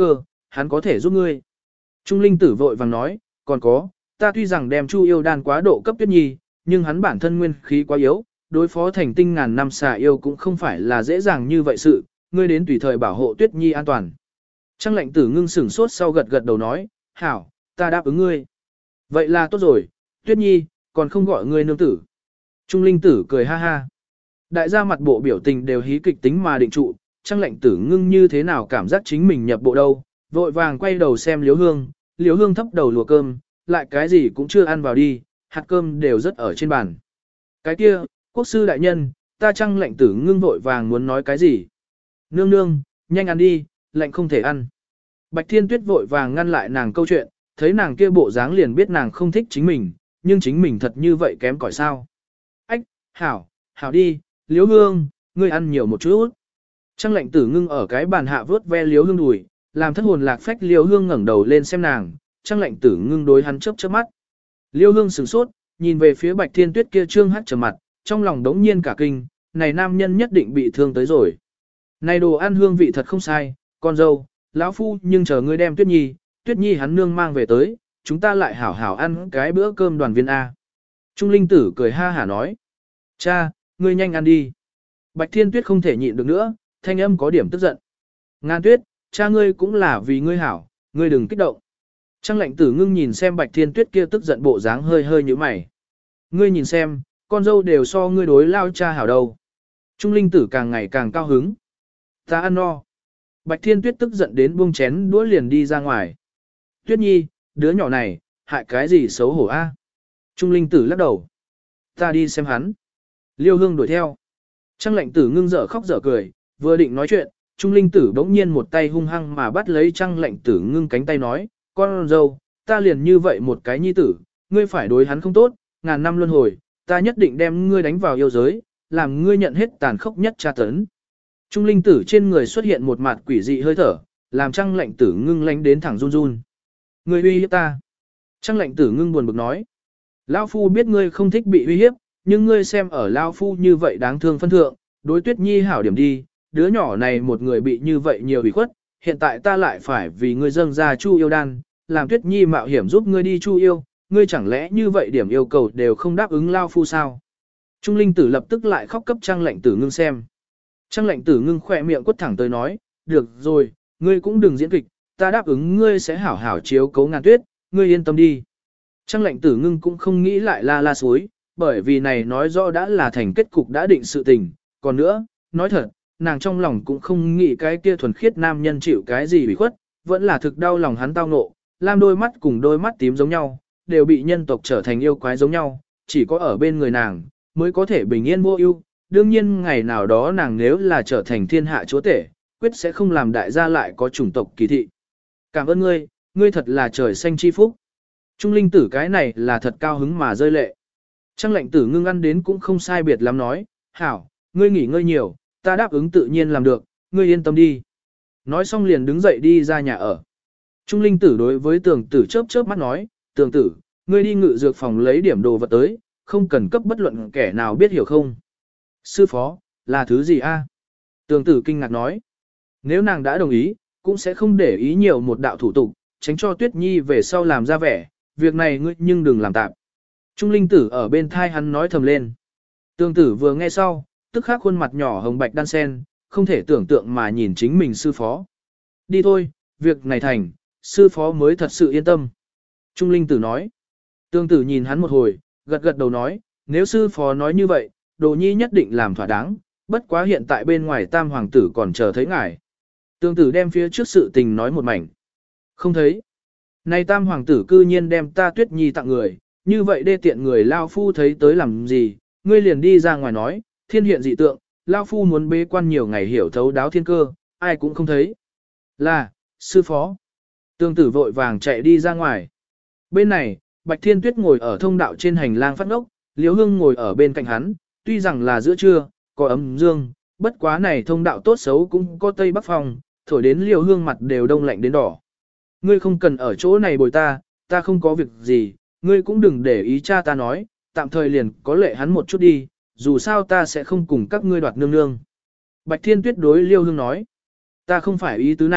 Speaker 1: hắn có thể giúp ngươi. Trung linh tử vội vàng nói, còn có, ta tuy rằng đem Chu yêu đan quá độ cấp Tuyết Nhi, nhưng hắn bản thân nguyên khí quá yếu, đối phó thành tinh ngàn năm xà yêu cũng không phải là dễ dàng như vậy sự, ngươi đến tùy thời bảo hộ Tuyết Nhi an toàn. Trang lệnh tử ngưng sửng sốt sau gật gật đầu nói, hảo, ta đáp ứng ngươi. Vậy là tốt rồi, Tuyết Nhi, còn không gọi ngươi nương tử. Trung linh tử cười ha ha. Đại gia mặt bộ biểu tình đều hí kịch tính mà định trụ, Trang lệnh tử ngưng như thế nào cảm giác chính mình nhập bộ đâu, vội vàng quay đầu xem Liễu Hương thấp đầu lùa cơm, lại cái gì cũng chưa ăn vào đi, hạt cơm đều rất ở trên bàn. Cái kia, quốc sư đại nhân, ta Trang lệnh tử ngưng vội vàng muốn nói cái gì. Nương nương, nhanh ăn đi, lệnh không thể ăn. Bạch Thiên Tuyết vội vàng ngăn lại nàng câu chuyện, thấy nàng kia bộ dáng liền biết nàng không thích chính mình, nhưng chính mình thật như vậy kém cỏi sao. Ách, hảo, hảo đi, Liễu Hương, ngươi ăn nhiều một chút. Trang lệnh tử ngưng ở cái bàn hạ vớt ve Liễu Hương đùi, làm thất hồn lạc phách Liễu Hương ngẩng đầu lên xem nàng, Trang lệnh tử ngưng đối hắn chớp chớp mắt. Liễu Hương sửng sốt, nhìn về phía Bạch Thiên Tuyết kia trương hắt trầm mặt, trong lòng đống nhiên cả kinh, này nam nhân nhất định bị thương tới rồi. Này đồ ăn hương vị thật không sai, con dâu, lão phu nhưng chờ ngươi đem Tuyết Nhi hắn nương mang về tới, chúng ta lại hảo hảo ăn cái bữa cơm đoàn viên A. Trung linh tử cười ha hả nói. Cha, ngươi nhanh ăn đi. Bạch Thiên Tuyết không thể nhịn được nữa, thanh âm có điểm tức giận. Ngàn Tuyết, cha ngươi cũng là vì ngươi hảo, ngươi đừng kích động. Trang lệnh tử ngưng nhìn xem Bạch Thiên Tuyết kia tức giận bộ dáng hơi hơi như mày. Ngươi nhìn xem, con dâu đều so ngươi đối lao cha hảo đâu. Trung linh tử càng ngày càng cao hứng. Ta ăn no. Bạch Thiên Tuyết tức giận đến buông chén đũa liền đi ra ngoài. Tuyết Nhi, đứa nhỏ này, hại cái gì xấu hổ a? Trung linh tử lắc đầu. Ta đi xem hắn. Liêu Hương đuổi theo. Trang lệnh tử ngưng dở khóc dở cười, vừa định nói chuyện, Trung linh tử bỗng nhiên một tay hung hăng mà bắt lấy Trang lệnh tử ngưng cánh tay nói, con dâu, ta liền như vậy một cái nhi tử, ngươi phải đối hắn không tốt, ngàn năm luân hồi, ta nhất định đem ngươi đánh vào yêu giới, làm ngươi nhận hết tàn khốc nhất tra tấn. Trung linh tử trên người xuất hiện một mặt quỷ dị hơi thở, làm Trang lệnh tử ngưng lánh đến thẳng run run. Ngươi uy hiếp ta. Trang lệnh tử ngưng buồn bực nói. Lão phu biết ngươi không thích bị uy hiếp, nhưng ngươi xem ở Lão phu như vậy đáng thương phân thượng, đối Tuyết Nhi hảo điểm đi, đứa nhỏ này một người bị như vậy nhiều ủy khuất, hiện tại ta lại phải vì ngươi dâng ra Chu yêu đan, làm Tuyết Nhi mạo hiểm giúp ngươi đi Chu yêu, ngươi chẳng lẽ như vậy điểm yêu cầu đều không đáp ứng Lão phu sao? Trung linh tử lập tức lại khóc cấp Trang lệnh tử ngưng xem. Trang lệnh tử ngưng khỏe miệng quất thẳng tới nói, được rồi, ngươi cũng đừng diễn kịch, ta đáp ứng ngươi sẽ hảo hảo chiếu cố Ngàn Tuyết, ngươi yên tâm đi. Trang lệnh tử ngưng cũng không nghĩ lại la suối, bởi vì này nói rõ đã là thành kết cục đã định sự tình, còn nữa, nói thật, nàng trong lòng cũng không nghĩ cái kia thuần khiết nam nhân chịu cái gì bị khuất, vẫn là thực đau lòng hắn tao ngộ, lam đôi mắt cùng đôi mắt tím giống nhau, đều bị nhân tộc trở thành yêu quái giống nhau, chỉ có ở bên người nàng, mới có thể bình yên vô ưu. Đương nhiên ngày nào đó nàng nếu là trở thành thiên hạ chúa tể, quyết sẽ không làm đại gia lại có chủng tộc kỳ thị. Cảm ơn ngươi, ngươi thật là trời xanh chi phúc. Trung linh tử cái này là thật cao hứng mà rơi lệ. Trang lệnh tử ngưng ăn đến cũng không sai biệt lắm nói, hảo, ngươi nghỉ ngơi nhiều, ta đáp ứng tự nhiên làm được, ngươi yên tâm đi. Nói xong liền đứng dậy đi ra nhà ở. Trung linh tử đối với tường tử chớp chớp mắt nói, tường tử, ngươi đi ngự dược phòng lấy điểm đồ vật tới, không cần cấp bất luận kẻ nào biết hiểu không. Sư phó, là thứ gì a? Tường tử kinh ngạc nói. Nếu nàng đã đồng ý, cũng sẽ không để ý nhiều một đạo thủ tục, tránh cho Tuyết Nhi về sau làm ra vẻ, việc này ngươi nhưng đừng làm tạm. Trung linh tử ở bên thai hắn nói thầm lên. Tường tử vừa nghe sau, tức khắc khuôn mặt nhỏ hồng bạch đan sen, không thể tưởng tượng mà nhìn chính mình sư phó. Đi thôi, việc này thành, sư phó mới thật sự yên tâm. Trung linh tử nói. Tường tử nhìn hắn một hồi, gật gật đầu nói, nếu sư phó nói như vậy, Đồ Nhi nhất định làm thỏa đáng, bất quá hiện tại bên ngoài tam hoàng tử còn chờ thấy ngài. Tường tử đem phía trước sự tình nói một mảnh. Không thấy. Này tam hoàng tử cư nhiên đem ta Tuyết Nhi tặng người, như vậy đê tiện người lao phu thấy tới làm gì, ngươi liền đi ra ngoài nói, thiên hiện dị tượng, lao phu muốn bế quan nhiều ngày hiểu thấu đáo thiên cơ, ai cũng không thấy. Là, sư phó. Tường tử vội vàng chạy đi ra ngoài. Bên này, Bạch Thiên Tuyết ngồi ở thông đạo trên hành lang phát ngốc, Liễu Hương ngồi ở bên cạnh hắn, tuy rằng là giữa trưa, có ấm dương, bất quá này thông đạo tốt xấu cũng có tây bắc phòng, thổi đến Liễu Hương mặt đều đông lạnh đến đỏ. Ngươi không cần ở chỗ này bồi ta, ta không có việc gì, ngươi cũng đừng để ý cha ta nói, tạm thời liền có lệ hắn một chút đi, dù sao ta sẽ không cùng các ngươi đoạt nương nương. Bạch Thiên Tuyết đối Liễu Hương nói, ta không phải ý tứ này,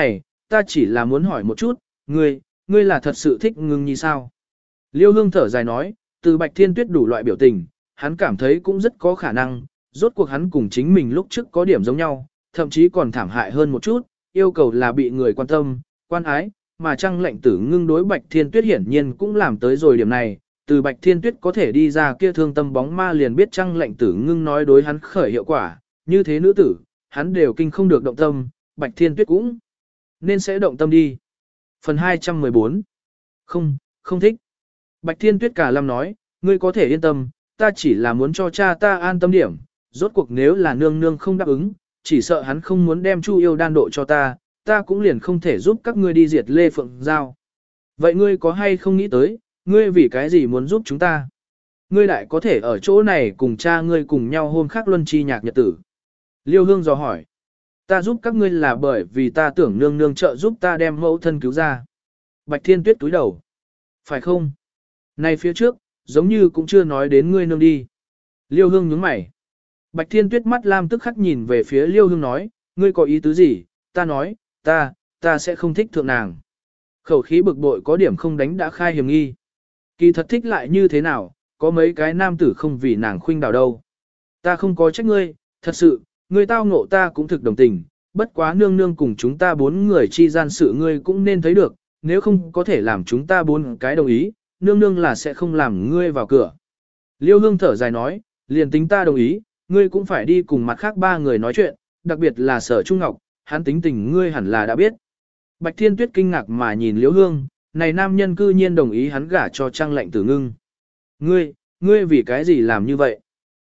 Speaker 1: ta chỉ là muốn hỏi một chút, ngươi là thật sự thích Ngưng Nhi sao? Liêu Hương thở dài nói, từ Bạch Thiên Tuyết đủ loại biểu tình, hắn cảm thấy cũng rất có khả năng, rốt cuộc hắn cùng chính mình lúc trước có điểm giống nhau, thậm chí còn thảm hại hơn một chút, yêu cầu là bị người quan tâm, quan ái, mà Trăng Lệnh Tử Ngưng đối Bạch Thiên Tuyết hiển nhiên cũng làm tới rồi điểm này, từ Bạch Thiên Tuyết có thể đi ra kia thương tâm bóng ma liền biết Trăng Lệnh Tử Ngưng nói đối hắn khởi hiệu quả, như thế nữ tử, hắn đều kinh không được động tâm, Bạch Thiên Tuyết cũng nên sẽ động tâm đi. Phần 214 Không thích. Bạch Thiên Tuyết cả lâm nói, ngươi có thể yên tâm, ta chỉ là muốn cho cha ta an tâm điểm, rốt cuộc nếu là nương nương không đáp ứng, chỉ sợ hắn không muốn đem Chu Yêu Đan độ cho ta, ta cũng liền không thể giúp các ngươi đi diệt Lê Phượng Giao. Vậy ngươi có hay không nghĩ tới, ngươi vì cái gì muốn giúp chúng ta? Ngươi lại có thể ở chỗ này cùng cha ngươi cùng nhau hôm khác luân chi nhạc nhật tử. Liêu Hương dò hỏi, ta giúp các ngươi là bởi vì ta tưởng nương nương trợ giúp ta đem mẫu thân cứu ra. Bạch Thiên Tuyết túi đầu. Phải không? Này phía trước, giống như cũng chưa nói đến ngươi nương đi. Liêu Hương nhướng mày. Bạch Thiên Tuyết mắt lam tức khắc nhìn về phía Liêu Hương nói, ngươi có ý tứ gì? Ta nói, ta sẽ không thích thượng nàng. Khẩu khí bực bội có điểm không đánh đã khai hiểm nghi. Kỳ thật thích lại như thế nào, có mấy cái nam tử không vì nàng khuynh đảo đâu. Ta không có trách ngươi, thật sự, ngươi tao ngộ ta cũng thực đồng tình, bất quá nương nương cùng chúng ta 4 người chi gian sự ngươi cũng nên thấy được, nếu không có thể làm chúng ta 4 cái đồng ý, nương nương là sẽ không làm ngươi vào cửa. Liêu Hương thở dài nói, liền tính ta đồng ý, ngươi cũng phải đi cùng mặt khác 3 người nói chuyện, đặc biệt là Sở Trung Ngọc, hắn tính tình ngươi hẳn là đã biết. Bạch Thiên Tuyết kinh ngạc mà nhìn Liêu Hương, này nam nhân cư nhiên đồng ý hắn gả cho Trăng Lệnh Tử Ngưng. Ngươi vì cái gì làm như vậy?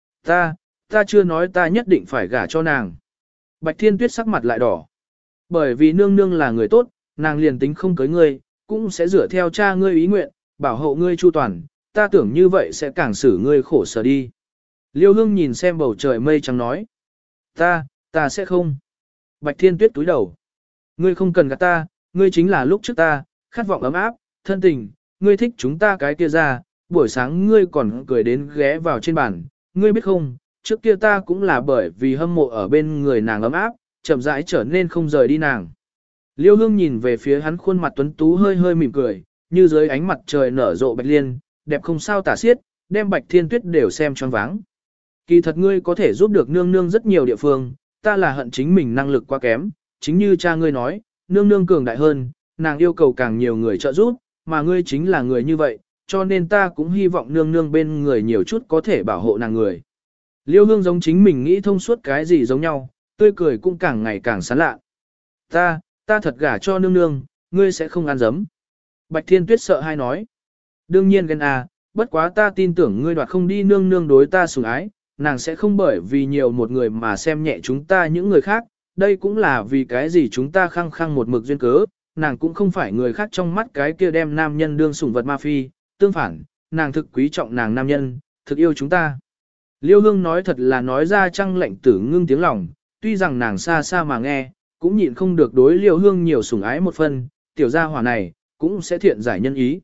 Speaker 1: Ta chưa nói ta nhất định phải gả cho nàng. Bạch Thiên Tuyết sắc mặt lại đỏ. Bởi vì nương nương là người tốt, nàng liền tính không cưới ngươi, cũng sẽ dựa theo cha ngươi ý nguyện, bảo hộ ngươi chu toàn, ta tưởng như vậy sẽ càng xử ngươi khổ sở đi. Liêu Hương nhìn xem bầu trời mây trắng nói. Ta sẽ không. Bạch Thiên Tuyết túi đầu. Ngươi không cần gạt ta, ngươi chính là lúc trước ta, khát vọng ấm áp, thân tình, ngươi thích chúng ta cái kia ra, buổi sáng ngươi còn cười đến ghé vào trên bàn, ngươi biết không, trước kia ta cũng là bởi vì hâm mộ ở bên người nàng ấm áp, chậm rãi trở nên không rời đi nàng. Liêu Hương nhìn về phía hắn khuôn mặt tuấn tú hơi hơi mỉm cười, như dưới ánh mặt trời nở rộ bạch liên, đẹp không sao tả xiết, đem Bạch Thiên Tuyết đều xem choáng váng. Kỳ thật ngươi có thể giúp được nương nương rất nhiều địa phương, ta là hận chính mình năng lực quá kém, chính như cha ngươi nói, nương nương cường đại hơn, nàng yêu cầu càng nhiều người trợ giúp, mà ngươi chính là người như vậy, cho nên ta cũng hy vọng nương nương bên người nhiều chút có thể bảo hộ nàng người. Liêu Hương giống chính mình nghĩ thông suốt cái gì giống nhau, tươi cười cũng càng ngày càng sán lạ. Ta thật gả cho nương nương, ngươi sẽ không ăn dấm. Bạch Thiên Tuyết sợ hai nói. Đương nhiên ghen à, bất quá ta tin tưởng ngươi đoạt không đi nương nương đối ta sủng ái, nàng sẽ không bởi vì nhiều một người mà xem nhẹ chúng ta những người khác, đây cũng là vì cái gì chúng ta khăng khăng một mực duyên cớ, nàng cũng không phải người khác trong mắt cái kia đem nam nhân đương sủng vật ma phi, tương phản, nàng thực quý trọng nàng nam nhân, thực yêu chúng ta. Liêu Hương nói thật là nói ra Trăng Lệnh Tử Ngưng tiếng lòng, tuy rằng nàng xa xa mà nghe, cũng nhịn không được đối Liêu Hương nhiều sủng ái một phần, tiểu gia hỏa này, cũng sẽ thiện giải nhân ý.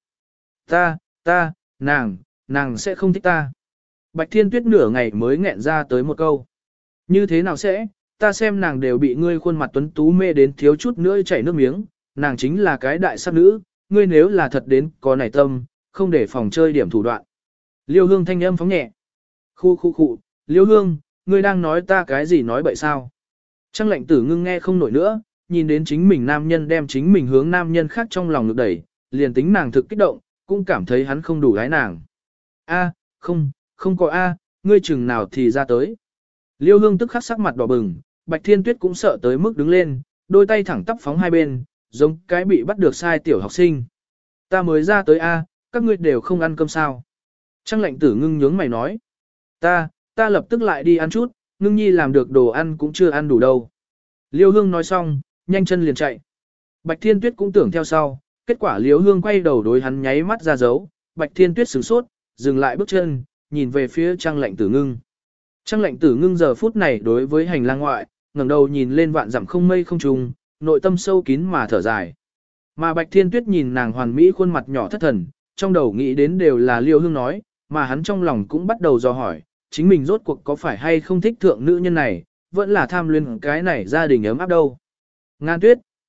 Speaker 1: Nàng sẽ không thích ta. Bạch Thiên Tuyết nửa ngày mới nghẹn ra tới một câu. Như thế nào sẽ, ta xem nàng đều bị ngươi khuôn mặt tuấn tú mê đến thiếu chút nữa chảy nước miếng, nàng chính là cái đại sắc nữ, ngươi nếu là thật đến có nảy tâm, không để phòng chơi điểm thủ đoạn. Liêu Hương thanh âm phóng nhẹ. Khu, Liêu Hương, ngươi đang nói ta cái gì nói bậy sao? Trăng Lệnh Tử Ngưng nghe không nổi nữa, nhìn đến chính mình nam nhân đem chính mình hướng nam nhân khác trong lòng ngực đẩy, liền tính nàng thực kích động, cũng cảm thấy hắn không đủ gái nàng. Không có ngươi chừng nào thì ra tới. Liêu Hương tức khắc sắc mặt đỏ bừng, Bạch Thiên Tuyết cũng sợ tới mức đứng lên, đôi tay thẳng tắp phóng hai bên, giống cái bị bắt được sai tiểu học sinh. Ta mới ra tới các ngươi đều không ăn cơm sao? Trăng Lệnh Tử Ngưng nhướng mày nói. Ta lập tức lại đi ăn chút, Ngưng Nhi làm được đồ ăn cũng chưa ăn đủ đâu. Liêu Hương nói xong, nhanh chân liền chạy. Bạch Thiên Tuyết cũng tưởng theo sau, kết quả Liêu Hương quay đầu đối hắn nháy mắt ra dấu, Bạch Thiên Tuyết sửng sốt, dừng lại bước chân, nhìn về phía Trăng Lệnh Tử Ngưng. Trăng Lệnh Tử Ngưng giờ phút này đối với hành lang ngoại, ngẩng đầu nhìn lên vạn dặm không mây không trùng, nội tâm sâu kín mà thở dài. Mà Bạch Thiên Tuyết nhìn nàng hoàn mỹ khuôn mặt nhỏ thất thần, trong đầu nghĩ đến đều là Liêu Hương nói, mà hắn trong lòng cũng bắt đầu dò hỏi, chính mình rốt cuộc có phải hay không thích thượng nữ nhân này, vẫn là tham luyến cái này gia đình ấm áp đâu. Ngàn Tuyết,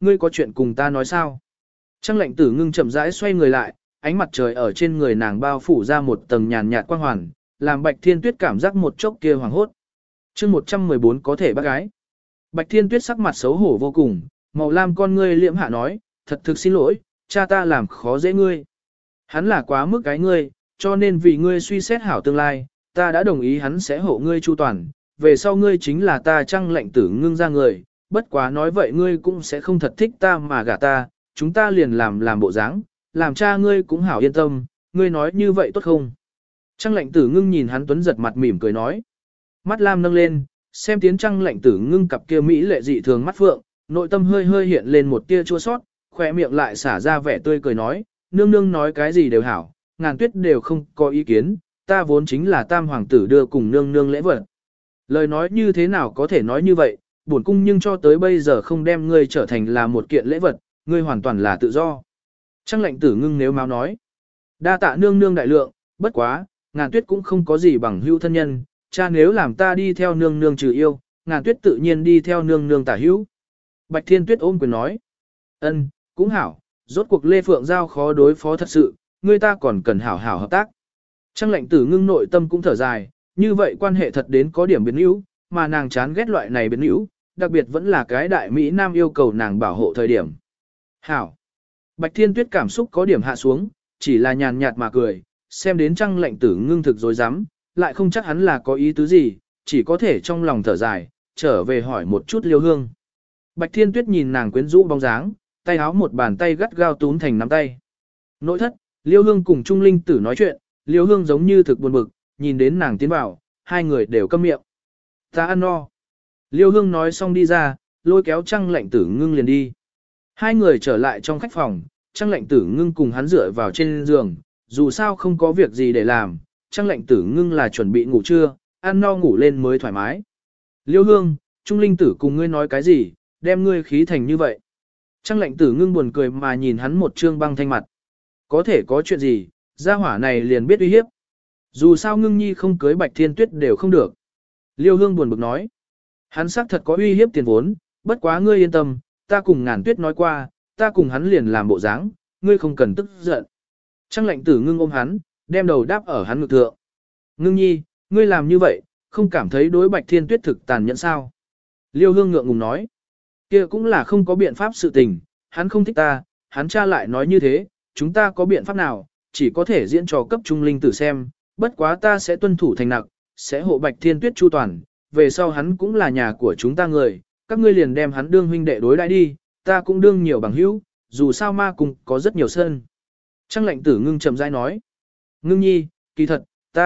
Speaker 1: ngươi có chuyện cùng ta nói sao? Trang lệnh tử ngưng chậm rãi xoay người lại, ánh mặt trời ở trên người nàng bao phủ ra một tầng nhàn nhạt quang hoàn, làm Bạch Thiên Tuyết cảm giác một chốc kia hoàng hốt. chương 114 có thể bác gái. Bạch Thiên Tuyết sắc mặt xấu hổ vô cùng, màu lam con ngươi liễm hạ nói, thật thực xin lỗi, cha ta làm khó dễ ngươi. Hắn là quá mức cái ngươi, cho nên vì ngươi suy xét hảo tương lai, ta đã đồng ý hắn sẽ hộ ngươi chu toàn, về sau ngươi chính là ta Trang lệnh tử ngưng ra người, bất quá nói vậy ngươi cũng sẽ không thật thích ta mà gả ta, chúng ta liền làm bộ dáng, làm cha ngươi cũng hảo yên tâm, ngươi nói như vậy tốt không? Trang lệnh tử ngưng nhìn hắn tuấn giật mặt mỉm cười nói. Mắt lam nâng lên, xem tiến Trang lệnh tử ngưng cặp kia mỹ lệ dị thường mắt phượng, nội tâm hơi hơi hiện lên một tia chua sót, khỏe miệng lại xả ra vẻ tươi cười nói, nương nương nói cái gì đều hảo, Ngàn Tuyết đều không có ý kiến, ta vốn chính là tam hoàng tử đưa cùng nương nương lễ vật. Lời nói như thế nào có thể nói như vậy, bổn cung nhưng cho tới bây giờ không đem ngươi trở thành là một kiện lễ vật, ngươi hoàn toàn là tự do. Trang lệnh tử ngưng nếu máu nói, đa tạ nương nương đại lượng, bất quá, Ngàn Tuyết cũng không có gì bằng hữu thân nhân, cha nếu làm ta đi theo nương nương trừ yêu, Ngàn Tuyết tự nhiên đi theo nương nương tả hữu. Bạch Thiên Tuyết ôm quyền nói, ân, cũng hảo, rốt cuộc Lê Phượng Giao khó đối phó thật sự, người ta còn cần hảo hảo hợp tác. Trang lệnh tử ngưng nội tâm cũng thở dài, như vậy quan hệ thật đến có điểm biến yếu, mà nàng chán ghét loại này biến yếu, đặc biệt vẫn là cái đại Mỹ Nam yêu cầu nàng bảo hộ thời điểm. Hảo. Bạch Thiên Tuyết cảm xúc có điểm hạ xuống, chỉ là nhàn nhạt mà cười, xem đến Trang lệnh tử ngưng thực dối rắm lại không chắc hắn là có ý tứ gì, chỉ có thể trong lòng thở dài, trở về hỏi một chút Liêu Hương. Bạch Thiên Tuyết nhìn nàng quyến rũ bóng dáng, tay áo một bàn tay gắt gao túm thành nắm tay. Nội thất, Liêu Hương cùng Trung Linh Tử nói chuyện, Liêu Hương giống như thực buồn bực, nhìn đến nàng tiến vào, hai người đều câm miệng. Ta ăn no. Liêu Hương nói xong đi ra, lôi kéo Trang lệnh tử ngưng liền đi. Hai người trở lại trong khách phòng, Trang lệnh tử ngưng cùng hắn dựa vào trên giường, dù sao không có việc gì để làm, Trang lệnh tử ngưng là chuẩn bị ngủ trưa, ăn no ngủ lên mới thoải mái. Liêu Hương, Trung Linh Tử cùng ngươi nói cái gì, đem ngươi khí thành như vậy. Trang lệnh tử ngưng buồn cười mà nhìn hắn một trương băng thanh mặt. Có thể có chuyện gì, gia hỏa này liền biết uy hiếp. Dù sao ngưng nhi không cưới Bạch Thiên Tuyết đều không được. Liêu Hương buồn bực nói. Hắn xác thật có uy hiếp tiền vốn, bất quá ngươi yên tâm, ta cùng Ngàn Tuyết nói qua, ta cùng hắn liền làm bộ dáng, ngươi không cần tức giận. Trang lệnh tử ngưng ôm hắn, đem đầu đáp ở hắn ngực thượng. Ngưng nhi, ngươi làm như vậy, không cảm thấy đối Bạch Thiên Tuyết thực tàn nhẫn sao? Liêu Hương ngượng ngùng nói. Kia cũng là không có biện pháp sự tình, hắn không thích ta, hắn cha lại nói như thế, chúng ta có biện pháp nào, chỉ có thể diễn trò cấp Trung Linh Tử xem, bất quá ta sẽ tuân thủ thành nặc, sẽ hộ Bạch Thiên Tuyết chu toàn, về sau hắn cũng là nhà của chúng ta người, các ngươi liền đem hắn đương huynh đệ đối đãi đi, ta cũng đương nhiều bằng hữu, dù sao ma cùng có rất nhiều sân. Trang lệnh tử ngưng chậm rãi nói, ngưng nhi, kỳ thật,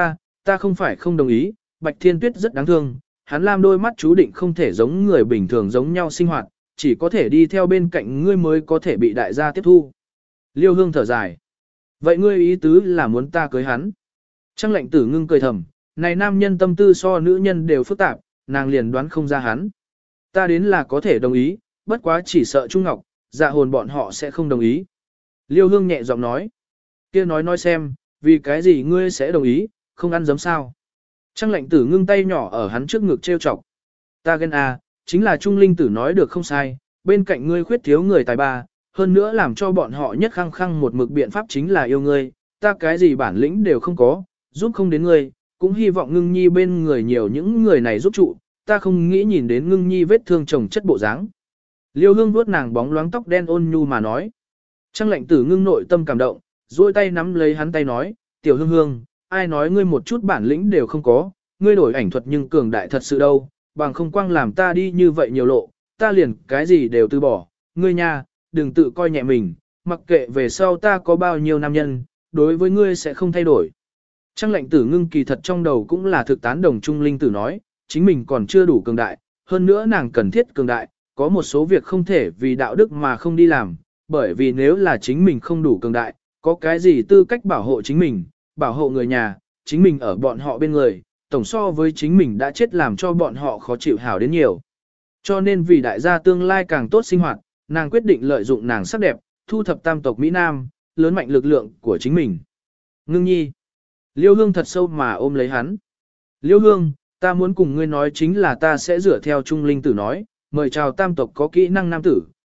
Speaker 1: ta không phải không đồng ý, Bạch Thiên Tuyết rất đáng thương, hắn làm đôi mắt chú định không thể giống người bình thường giống nhau sinh hoạt, chỉ có thể đi theo bên cạnh ngươi mới có thể bị đại gia tiếp thu. Liêu Hương thở dài. Vậy ngươi ý tứ là muốn ta cưới hắn? Trang lệnh tử ngưng cười thầm, này nam nhân tâm tư so nữ nhân đều phức tạp, nàng liền đoán không ra hắn. Ta đến là có thể đồng ý, bất quá chỉ sợ Trung Ngọc, dạ hồn bọn họ sẽ không đồng ý. Liêu Hương nhẹ giọng nói. Kia nói xem, vì cái gì ngươi sẽ đồng ý, không ăn giấm sao? Trang lệnh tử ngưng tay nhỏ ở hắn trước ngực trêu chọc. Ta ghen à, chính là Trung Linh Tử nói được không sai, bên cạnh ngươi khuyết thiếu người tài ba, hơn nữa làm cho bọn họ nhất khăng khăng một mực biện pháp chính là yêu ngươi, ta cái gì bản lĩnh đều không có, giúp không đến ngươi, cũng hy vọng ngưng nhi bên người nhiều những người này giúp trụ, ta không nghĩ nhìn đến ngưng nhi vết thương chồng chất bộ dáng. Liêu Hương vuốt nàng bóng loáng tóc đen ôn nhu mà nói. Trang lệnh tử ngưng nội tâm cảm động, duỗi tay nắm lấy hắn tay nói, tiểu Hương Hương, ai nói ngươi một chút bản lĩnh đều không có, ngươi đổi ảnh thuật nhưng cường đại thật sự đâu, bằng không quang làm ta đi như vậy nhiều lộ, ta liền cái gì đều từ bỏ, ngươi nha, đừng tự coi nhẹ mình, mặc kệ về sau ta có bao nhiêu nam nhân, đối với ngươi sẽ không thay đổi. Trang lệnh tử ngưng kỳ thật trong đầu cũng là thực tán đồng Trung Linh Tử nói, chính mình còn chưa đủ cường đại, hơn nữa nàng cần thiết cường đại, có một số việc không thể vì đạo đức mà không đi làm, bởi vì nếu là chính mình không đủ cường đại, có cái gì tư cách bảo hộ chính mình, bảo hộ người nhà, chính mình ở bọn họ bên người, tổng so với chính mình đã chết làm cho bọn họ khó chịu hảo đến nhiều. Cho nên vì đại gia tương lai càng tốt sinh hoạt, nàng quyết định lợi dụng nàng sắc đẹp, thu thập tam tộc Mỹ Nam, lớn mạnh lực lượng của chính mình. Ngưng nhi. Liêu Hương thật sâu mà ôm lấy hắn. Liêu Hương, ta muốn cùng ngươi nói chính là ta sẽ rửa theo Trung Linh Tử nói, mời chào tam tộc có kỹ năng nam tử,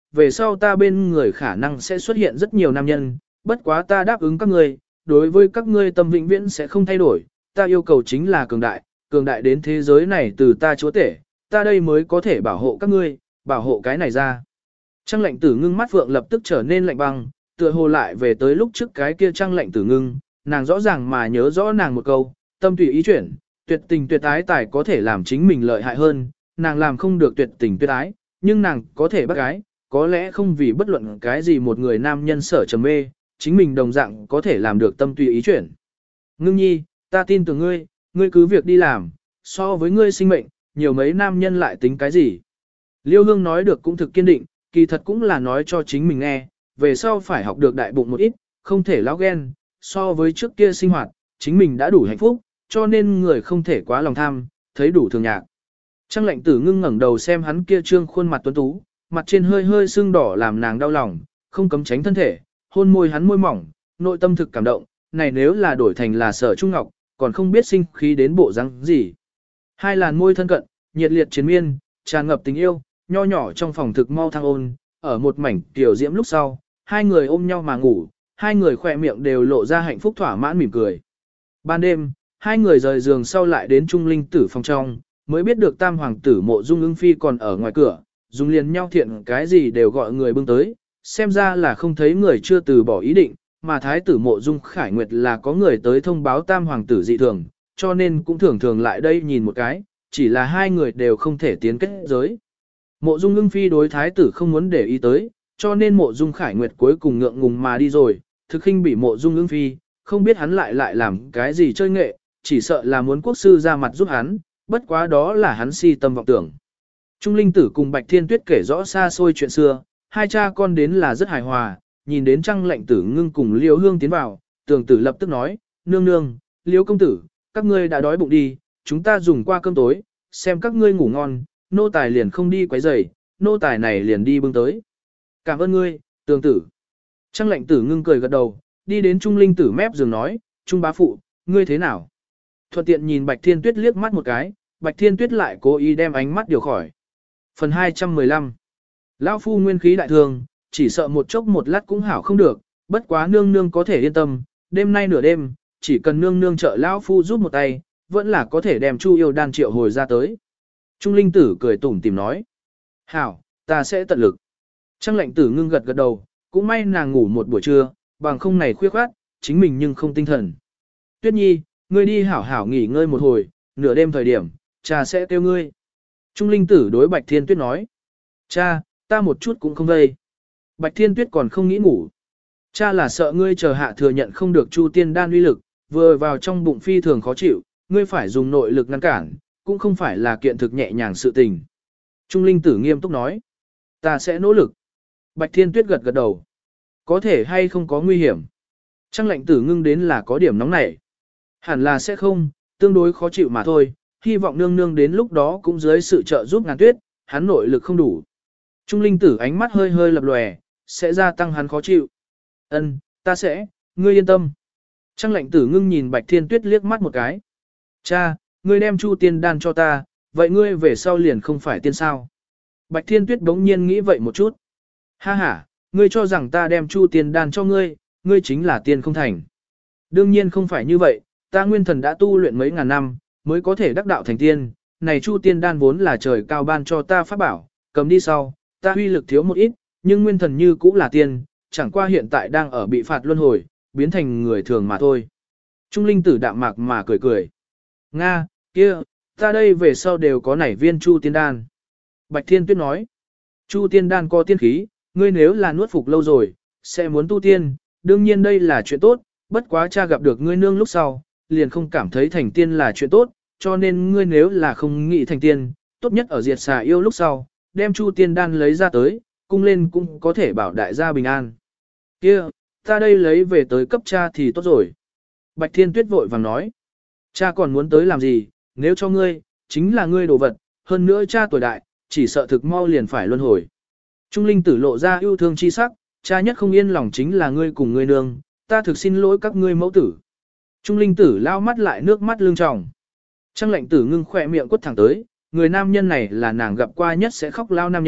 Speaker 1: về sau ta bên người khả năng sẽ xuất hiện rất nhiều nam nhân, bất quá ta đáp ứng các ngươi, đối với các ngươi tâm vĩnh viễn sẽ không thay đổi, ta yêu cầu chính là cường đại đến thế giới này từ ta chúa tể, ta đây mới có thể bảo hộ các ngươi, bảo hộ cái này ra. Trăng lạnh tử ngưng mắt phượng lập tức trở nên lạnh băng, tựa hồ lại về tới lúc trước cái kia trăng lạnh tử ngưng, nàng rõ ràng mà nhớ rõ nàng một câu, tâm tùy ý chuyển, tuyệt tình tuyệt ái tài có thể làm chính mình lợi hại hơn, nàng làm không được tuyệt tình tuyệt ái, nhưng nàng có thể bắt gái, có lẽ không vì bất luận cái gì một người nam nhân sở trầm mê, chính mình đồng dạng có thể làm được tâm tùy ý chuyển. Ngưng nhi, ta tin tưởng ngươi, ngươi cứ việc đi làm, so với ngươi sinh mệnh, nhiều mấy nam nhân lại tính cái gì. Liêu Hương nói được cũng thực kiên định, kỳ thật cũng là nói cho chính mình nghe, về sau phải học được đại bụng một ít, không thể láo ghen, so với trước kia sinh hoạt, chính mình đã đủ hạnh phúc, cho nên người không thể quá lòng tham, thấy đủ thường nhạc. Trăng lạnh tử ngưng ngẩng đầu xem hắn kia trương khuôn mặt tuấn tú, mặt trên hơi hơi sưng đỏ làm nàng đau lòng, không cấm tránh thân thể, hôn môi hắn môi mỏng, nội tâm thực cảm động, này nếu là đổi thành là Sở Trung Ngọc, còn không biết sinh khí đến bộ răng gì. Hai làn môi thân cận, nhiệt liệt chiến miên, tràn ngập tình yêu, nho nhỏ trong phòng thực mau thăng ôn, ở một mảnh tiểu diễm lúc sau, hai người ôm nhau mà ngủ, hai người khỏe miệng đều lộ ra hạnh phúc thỏa mãn mỉm cười. Ban đêm, hai người rời giường sau lại đến Trung Linh tử phòng trong, mới biết được tam hoàng tử Mộ Dung Ưng Phi còn ở ngoài cửa, dùng liền nhau thiện cái gì đều gọi người bưng tới, xem ra là không thấy người chưa từ bỏ ý định, mà thái tử Mộ Dung Khải Nguyệt là có người tới thông báo tam hoàng tử dị thường, cho nên cũng thường thường lại đây nhìn một cái, chỉ là hai người đều không thể tiến kết giới. Mộ Dung Ưng Phi đối thái tử không muốn để ý tới, cho nên Mộ Dung Khải Nguyệt cuối cùng ngượng ngùng mà đi rồi, thực khinh bị Mộ Dung Ưng Phi, không biết hắn lại làm cái gì chơi nghệ, chỉ sợ là muốn quốc sư ra mặt giúp hắn, bất quá đó là hắn si tâm vọng tưởng. Trung Linh Tử cùng Bạch Thiên Tuyết kể rõ xa xôi chuyện xưa, hai cha con đến là rất hài hòa, nhìn đến Trăng lạnh tử ngưng cùng Liêu Hương tiến vào, Tường Tử lập tức nói, nương nương, Liêu công tử, các ngươi đã đói bụng đi, chúng ta dùng qua cơm tối, xem các ngươi ngủ ngon, nô tài liền không đi quấy rầy, nô tài này liền đi bưng tới. Cảm ơn ngươi, Tường Tử. Trăng lạnh tử ngưng cười gật đầu, đi đến Trung Linh Tử mép giường nói, Trung bá phụ, ngươi thế nào? Thuận tiện nhìn Bạch Thiên Tuyết liếc mắt một cái, Bạch Thiên Tuyết lại cố ý đem ánh mắt điều khỏi. Phần 215. Lão phu nguyên khí đại thường, chỉ sợ một chốc một lát cũng hảo không được, bất quá nương nương có thể yên tâm, đêm nay nửa đêm, chỉ cần nương nương trợ lão phu giúp một tay, vẫn là có thể đem Chu Yêu Đan triệu hồi ra tới. Trung Linh Tử cười tủm tìm nói. Hảo, ta sẽ tận lực. Trăng lạnh tử ngưng gật gật đầu, cũng may nàng ngủ một buổi trưa, bằng không này khuya khoát, chính mình nhưng không tinh thần. Tuyết Nhi, ngươi đi hảo hảo nghỉ ngơi một hồi, nửa đêm thời điểm, cha sẽ kêu ngươi. Trung Linh Tử đối Bạch Thiên Tuyết nói. Cha, ta một chút cũng không vây. Bạch Thiên Tuyết còn không nghĩ ngủ. Cha là sợ ngươi chờ hạ thừa nhận không được Chu Tiên Đan uy lực, vừa vào trong bụng phi thường khó chịu, ngươi phải dùng nội lực ngăn cản, cũng không phải là kiện thực nhẹ nhàng sự tình. Trung Linh Tử nghiêm túc nói. Ta sẽ nỗ lực. Bạch Thiên Tuyết gật gật đầu. Có thể hay không có nguy hiểm. Trăng lạnh tử ngưng đến là có điểm nóng nảy. Hẳn là sẽ không, tương đối khó chịu mà thôi, hy vọng nương nương đến lúc đó cũng dưới sự trợ giúp Ngàn Tuyết, hắn nội lực không đủ. Trung Linh Tử ánh mắt hơi hơi lập lòe, sẽ gia tăng hắn khó chịu. Ân, ta sẽ, ngươi yên tâm. Trăng lạnh tử ngưng nhìn Bạch Thiên Tuyết liếc mắt một cái. Cha, ngươi đem Chu Tiên Đan cho ta, vậy ngươi về sau liền không phải tiên sao. Bạch Thiên Tuyết đống nhiên nghĩ vậy một chút. Ha ha, ngươi cho rằng ta đem Chu Tiên Đan cho ngươi, ngươi chính là tiên không thành. Đương nhiên không phải như vậy, ta nguyên thần đã tu luyện mấy ngàn năm, mới có thể đắc đạo thành tiên. Này Chu Tiên Đan vốn là trời cao ban cho ta pháp bảo, cầm đi sau, ta huy lực thiếu một ít, nhưng nguyên thần như cũng là tiên, chẳng qua hiện tại đang ở bị phạt luân hồi, biến thành người thường mà thôi. Trung Linh Tử đạm mạc mà cười cười. Nga, kia, ta đây về sau đều có nảy viên Chu Tiên Đan. Bạch Thiên Tuyết nói, Chu Tiên Đan có tiên khí, ngươi nếu là nuốt phục lâu rồi, sẽ muốn tu tiên, đương nhiên đây là chuyện tốt, bất quá cha gặp được ngươi nương lúc sau, liền không cảm thấy thành tiên là chuyện tốt, cho nên ngươi nếu là không nghĩ thành tiên, tốt nhất ở diệt xà yêu lúc sau, đem Chu Tiên Đan lấy ra tới, cung lên cũng có thể bảo đại gia bình an. Kia, ta đây lấy về tới cấp cha thì tốt rồi. Bạch Thiên Tuyết vội vàng nói, cha còn muốn tới làm gì, nếu cho ngươi, chính là ngươi đồ vật, hơn nữa cha tuổi đại, chỉ sợ thực mau liền phải luân hồi. Trung Linh Tử lộ ra yêu thương chi sắc, cha nhất không yên lòng chính là ngươi cùng ngươi nương, ta thực xin lỗi các ngươi mẫu tử. Trung Linh Tử lao mắt lại nước mắt lưng tròng. Trăng lạnh tử ngưng khỏe miệng quất thẳng tới, người nam nhân này là nàng gặp qua nhất sẽ khóc lao nam nhân,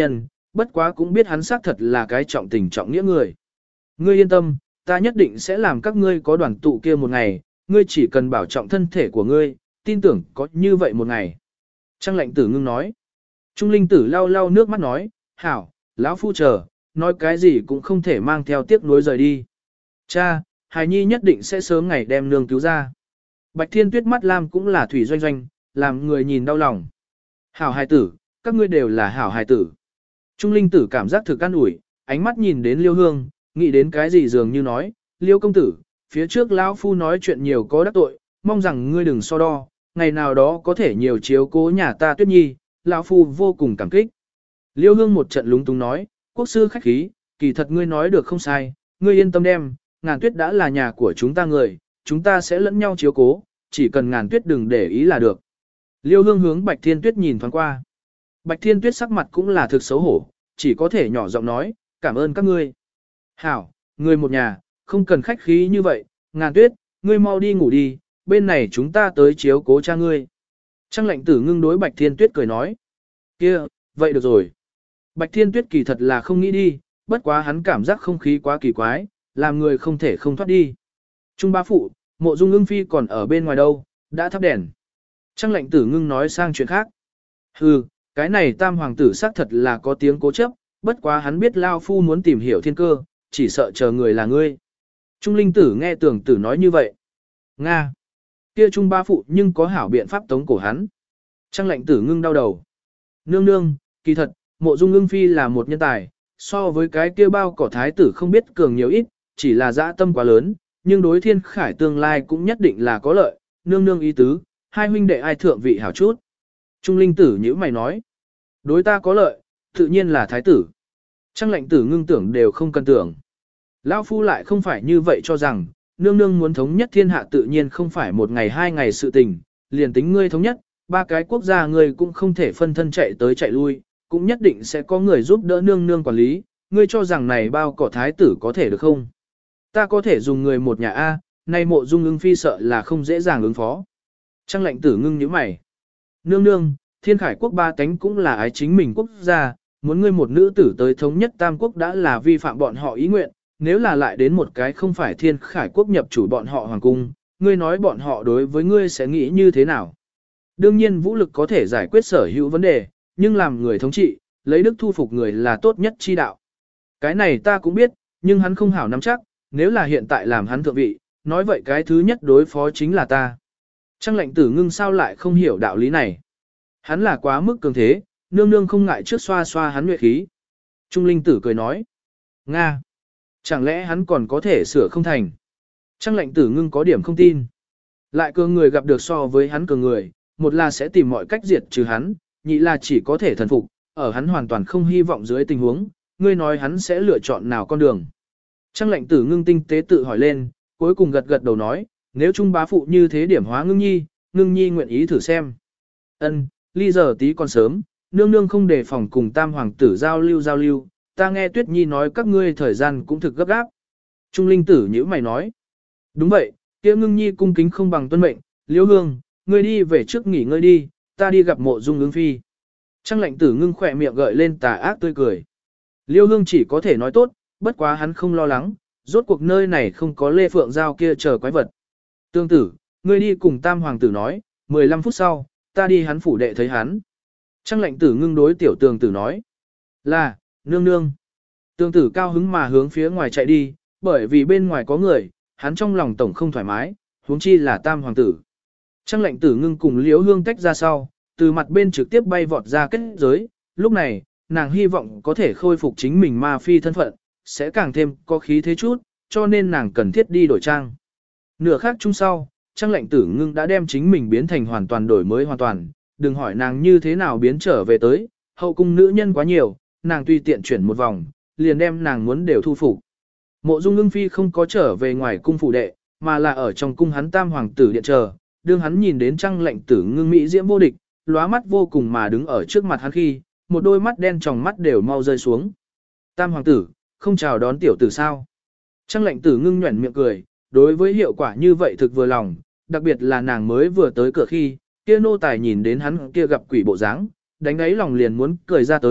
Speaker 1: bất quá cũng biết hắn xác thật là cái trọng tình trọng nghĩa người. Ngươi yên tâm, ta nhất định sẽ làm các ngươi có đoàn tụ kia một ngày, ngươi chỉ cần bảo trọng thân thể của ngươi, tin tưởng có như vậy một ngày. Trang lệnh tử ngưng nói. Trung linh tử lau lau nước mắt nói, hảo, lão phu chờ, nói cái gì cũng không thể mang theo tiếc nuối rời đi. Cha, hài nhi nhất định sẽ sớm ngày đem nương cứu ra. Bạch Thiên Tuyết mắt lam cũng là thủy doanh doanh, làm người nhìn đau lòng. Hảo hài tử, các ngươi đều là hảo hài tử. Trung linh tử cảm giác thực an ủi, ánh mắt nhìn đến Liêu Hương, nghĩ đến cái gì dường như nói, Liêu công tử, phía trước lão phu nói chuyện nhiều có đắc tội, mong rằng ngươi đừng so đo, ngày nào đó có thể nhiều chiếu cố nhà ta Tuyết Nhi, lão phu vô cùng cảm kích. Liêu Hương một trận lúng túng nói, quốc sư khách khí, kỳ thật ngươi nói được không sai, ngươi yên tâm đem, Ngàn Tuyết đã là nhà của chúng ta người, chúng ta sẽ lẫn nhau chiếu cố, chỉ cần Ngàn Tuyết đừng để ý là được. Liêu Hương hướng Bạch Thiên Tuyết nhìn thoáng qua. Bạch Thiên Tuyết sắc mặt cũng là thực xấu hổ, chỉ có thể nhỏ giọng nói, cảm ơn các ngươi. Hảo, người một nhà, không cần khách khí như vậy, Ngàn Tuyết, ngươi mau đi ngủ đi, bên này chúng ta tới chiếu cố cha ngươi. Trang lệnh tử ngưng đối Bạch Thiên Tuyết cười nói. Kia, vậy được rồi. Bạch Thiên Tuyết kỳ thật là không nghĩ đi, bất quá hắn cảm giác không khí quá kỳ quái, làm người không thể không thoát đi. Trung bá phụ, Mộ Dung Ưng Phi còn ở bên ngoài đâu, đã thắp đèn. Trang lệnh tử ngưng nói sang chuyện khác. Hừ, cái này tam hoàng tử xác thật là có tiếng cố chấp, bất quá hắn biết Lao Phu muốn tìm hiểu thiên cơ, chỉ sợ chờ người là ngươi. Trung linh tử nghe tưởng tử nói như vậy. Nga. Kia Trung bá phụ nhưng có hảo biện pháp tống cổ hắn. Trang lệnh tử ngưng đau đầu. Nương nương, kỳ thật, Mộ Dung Ưng Phi là một nhân tài, so với cái kia bao cỏ thái tử không biết cường nhiều ít, chỉ là dã tâm quá lớn, nhưng đối thiên khải tương lai cũng nhất định là có lợi, nương nương ý tứ, hai huynh đệ ai thượng vị hảo chút. Trung linh tử nhữ mày nói, đối ta có lợi, tự nhiên là thái tử. Trang lệnh tử ngưng tưởng đều không cần tưởng. Lão phu lại không phải như vậy cho rằng, nương nương muốn thống nhất thiên hạ tự nhiên không phải một ngày hai ngày sự tình, liền tính ngươi thống nhất, ba cái quốc gia ngươi cũng không thể phân thân chạy tới chạy lui, cũng nhất định sẽ có người giúp đỡ nương nương quản lý, ngươi cho rằng này bao cỏ thái tử có thể được không? Ta có thể dùng người một nhà A, nay Mộ Dung Ưng Phi sợ là không dễ dàng ứng phó. Trang lệnh tử ngưng nhíu mày. Nương nương, thiên khải quốc ba cánh cũng là ái chính mình quốc gia, muốn ngươi một nữ tử tới thống nhất tam quốc đã là vi phạm bọn họ ý nguyện, nếu là lại đến một cái không phải thiên khải quốc nhập chủ bọn họ hoàng cung, ngươi nói bọn họ đối với ngươi sẽ nghĩ như thế nào? Đương nhiên vũ lực có thể giải quyết sở hữu vấn đề, nhưng làm người thống trị, lấy đức thu phục người là tốt nhất chi đạo. Cái này ta cũng biết, nhưng hắn không hảo nắm chắc, nếu là hiện tại làm hắn thượng vị, nói vậy cái thứ nhất đối phó chính là ta. Trang lệnh tử ngưng sao lại không hiểu đạo lý này. Hắn là quá mức cường thế, nương nương không ngại trước xoa xoa hắn nhuệ khí. Trung linh tử cười nói. Nga! Chẳng lẽ hắn còn có thể sửa không thành? Trang lệnh tử ngưng có điểm không tin. Lại cường người gặp được so với hắn cường người, một là sẽ tìm mọi cách diệt trừ hắn, nhị là chỉ có thể thần phục, ở hắn hoàn toàn không hy vọng dưới tình huống, ngươi nói hắn sẽ lựa chọn nào con đường. Trang lệnh tử ngưng tinh tế tự hỏi lên, cuối cùng gật gật đầu nói, nếu Trung bá phụ như thế điểm hóa ngưng nhi nguyện ý thử xem. Ân, ly giờ tí còn sớm, nương nương không đề phòng cùng tam hoàng tử giao lưu, ta nghe Tuyết Nhi nói các ngươi thời gian cũng thực gấp gáp. Trung linh tử nhữ mày nói, đúng vậy, kia ngưng nhi cung kính không bằng tuân mệnh, Liễu Hương, ngươi đi về trước nghỉ ngơi đi, ta đi gặp Mộ Dung Ưng Phi. Trang lệnh tử ngưng khỏe miệng gợi lên tà ác tươi cười. Liêu Hương chỉ có thể nói tốt, bất quá hắn không lo lắng, rốt cuộc nơi này không có Lê Phượng Giao kia chờ quái vật. Tương tử, ngươi đi cùng tam hoàng tử nói, 15 phút sau, ta đi hắn phủ đệ thấy hắn. Trang lệnh tử ngưng đối tiểu tường tử nói, là, nương nương. Tương tử cao hứng mà hướng phía ngoài chạy đi, bởi vì bên ngoài có người, hắn trong lòng tổng không thoải mái, huống chi là tam hoàng tử. Trang lệnh tử ngưng cùng Liễu Hương tách ra sau, từ mặt bên trực tiếp bay vọt ra kết giới, lúc này, nàng hy vọng có thể khôi phục chính mình ma phi thân phận, sẽ càng thêm có khí thế chút, cho nên nàng cần thiết đi đổi trang. Nửa khác chung sau, Trang lệnh tử ngưng đã đem chính mình biến thành hoàn toàn đổi mới hoàn toàn, đừng hỏi nàng như thế nào biến trở về tới, hậu cung nữ nhân quá nhiều, nàng tùy tiện chuyển một vòng, liền đem nàng muốn đều thu phục. Mộ Dung Ưng Phi không có trở về ngoài cung phủ đệ, mà là ở trong cung hắn tam hoàng tử điện chờ, đương hắn nhìn đến Trang lệnh tử ngưng mỹ diễm vô địch, lóa mắt vô cùng mà đứng ở trước mặt hắn khi, một đôi mắt đen tròng mắt đều mau rơi xuống. Tam hoàng tử, không chào đón tiểu tử sao? Trang lệnh tử ngưng nhuẩn miệng cười, đối với hiệu quả như vậy thực vừa lòng, đặc biệt là nàng mới vừa tới cửa khi, kia nô tài nhìn đến hắn kia gặp quỷ bộ dáng, đánh đáy lòng liền muốn cười ra tới,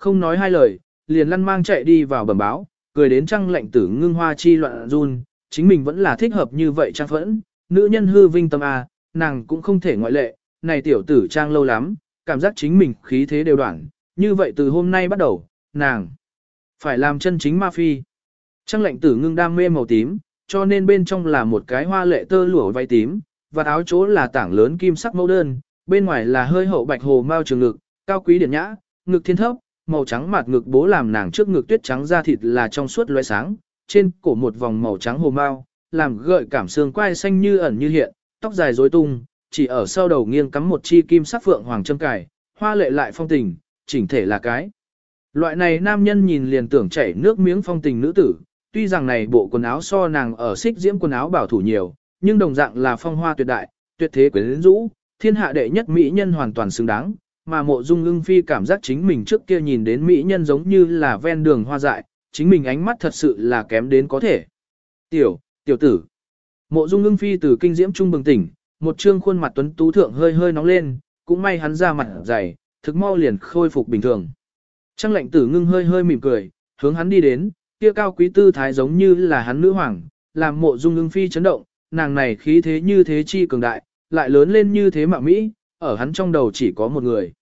Speaker 1: không nói hai lời, liền lăn mang chạy đi vào bẩm báo, cười đến Trang Lệnh Tử Ngưng hoa chi loạn run, chính mình vẫn là thích hợp như vậy Trang Phẫn, nữ nhân hư vinh tâm a, nàng cũng không thể ngoại lệ, này tiểu tử Trang lâu lắm, cảm giác chính mình khí thế đều đoạn, như vậy từ hôm nay bắt đầu, nàng phải làm chân chính ma phi. Trang Lệnh Tử Ngưng đam mê màu tím, cho nên bên trong là một cái hoa lệ tơ lụa váy tím, và áo chỗ là tảng lớn kim sắc mẫu đơn, bên ngoài là hơi hậu bạch hồ mao trường ngực, cao quý điển nhã, ngực thiên thấp, màu trắng mạt ngực bố làm nàng trước ngực tuyết trắng da thịt là trong suốt lóe sáng, trên cổ một vòng màu trắng hồ mao, làm gợi cảm xương quai xanh như ẩn như hiện, tóc dài rối tung, chỉ ở sau đầu nghiêng cắm một chi kim sắc phượng hoàng châm cài, hoa lệ lại phong tình, chỉnh thể là cái. Loại này nam nhân nhìn liền tưởng chảy nước miếng phong tình nữ tử, tuy rằng này bộ quần áo so nàng ở xích diễm quần áo bảo thủ nhiều, nhưng đồng dạng là phong hoa tuyệt đại, tuyệt thế quyến rũ, thiên hạ đệ nhất mỹ nhân hoàn toàn xứng đáng, mà Mộ Dung Ưng Phi cảm giác chính mình trước kia nhìn đến mỹ nhân giống như là ven đường hoa dại, chính mình ánh mắt thật sự là kém đến có thể. Tiểu tử. Mộ Dung Ưng Phi từ kinh diễm trung bừng tỉnh, một trương khuôn mặt tuấn tú thượng hơi hơi nóng lên, cũng may hắn ra mặt dày, thực mau liền khôi phục bình thường. Trang Lệnh Tử Ngưng hơi hơi mỉm cười, hướng hắn đi đến, kia cao quý tư thái giống như là hắn nữ hoàng, làm Mộ Dung Ưng Phi chấn động, nàng này khí thế như thế chi cường đại, lại lớn lên như thế mạo mỹ, ở hắn trong đầu chỉ có một người.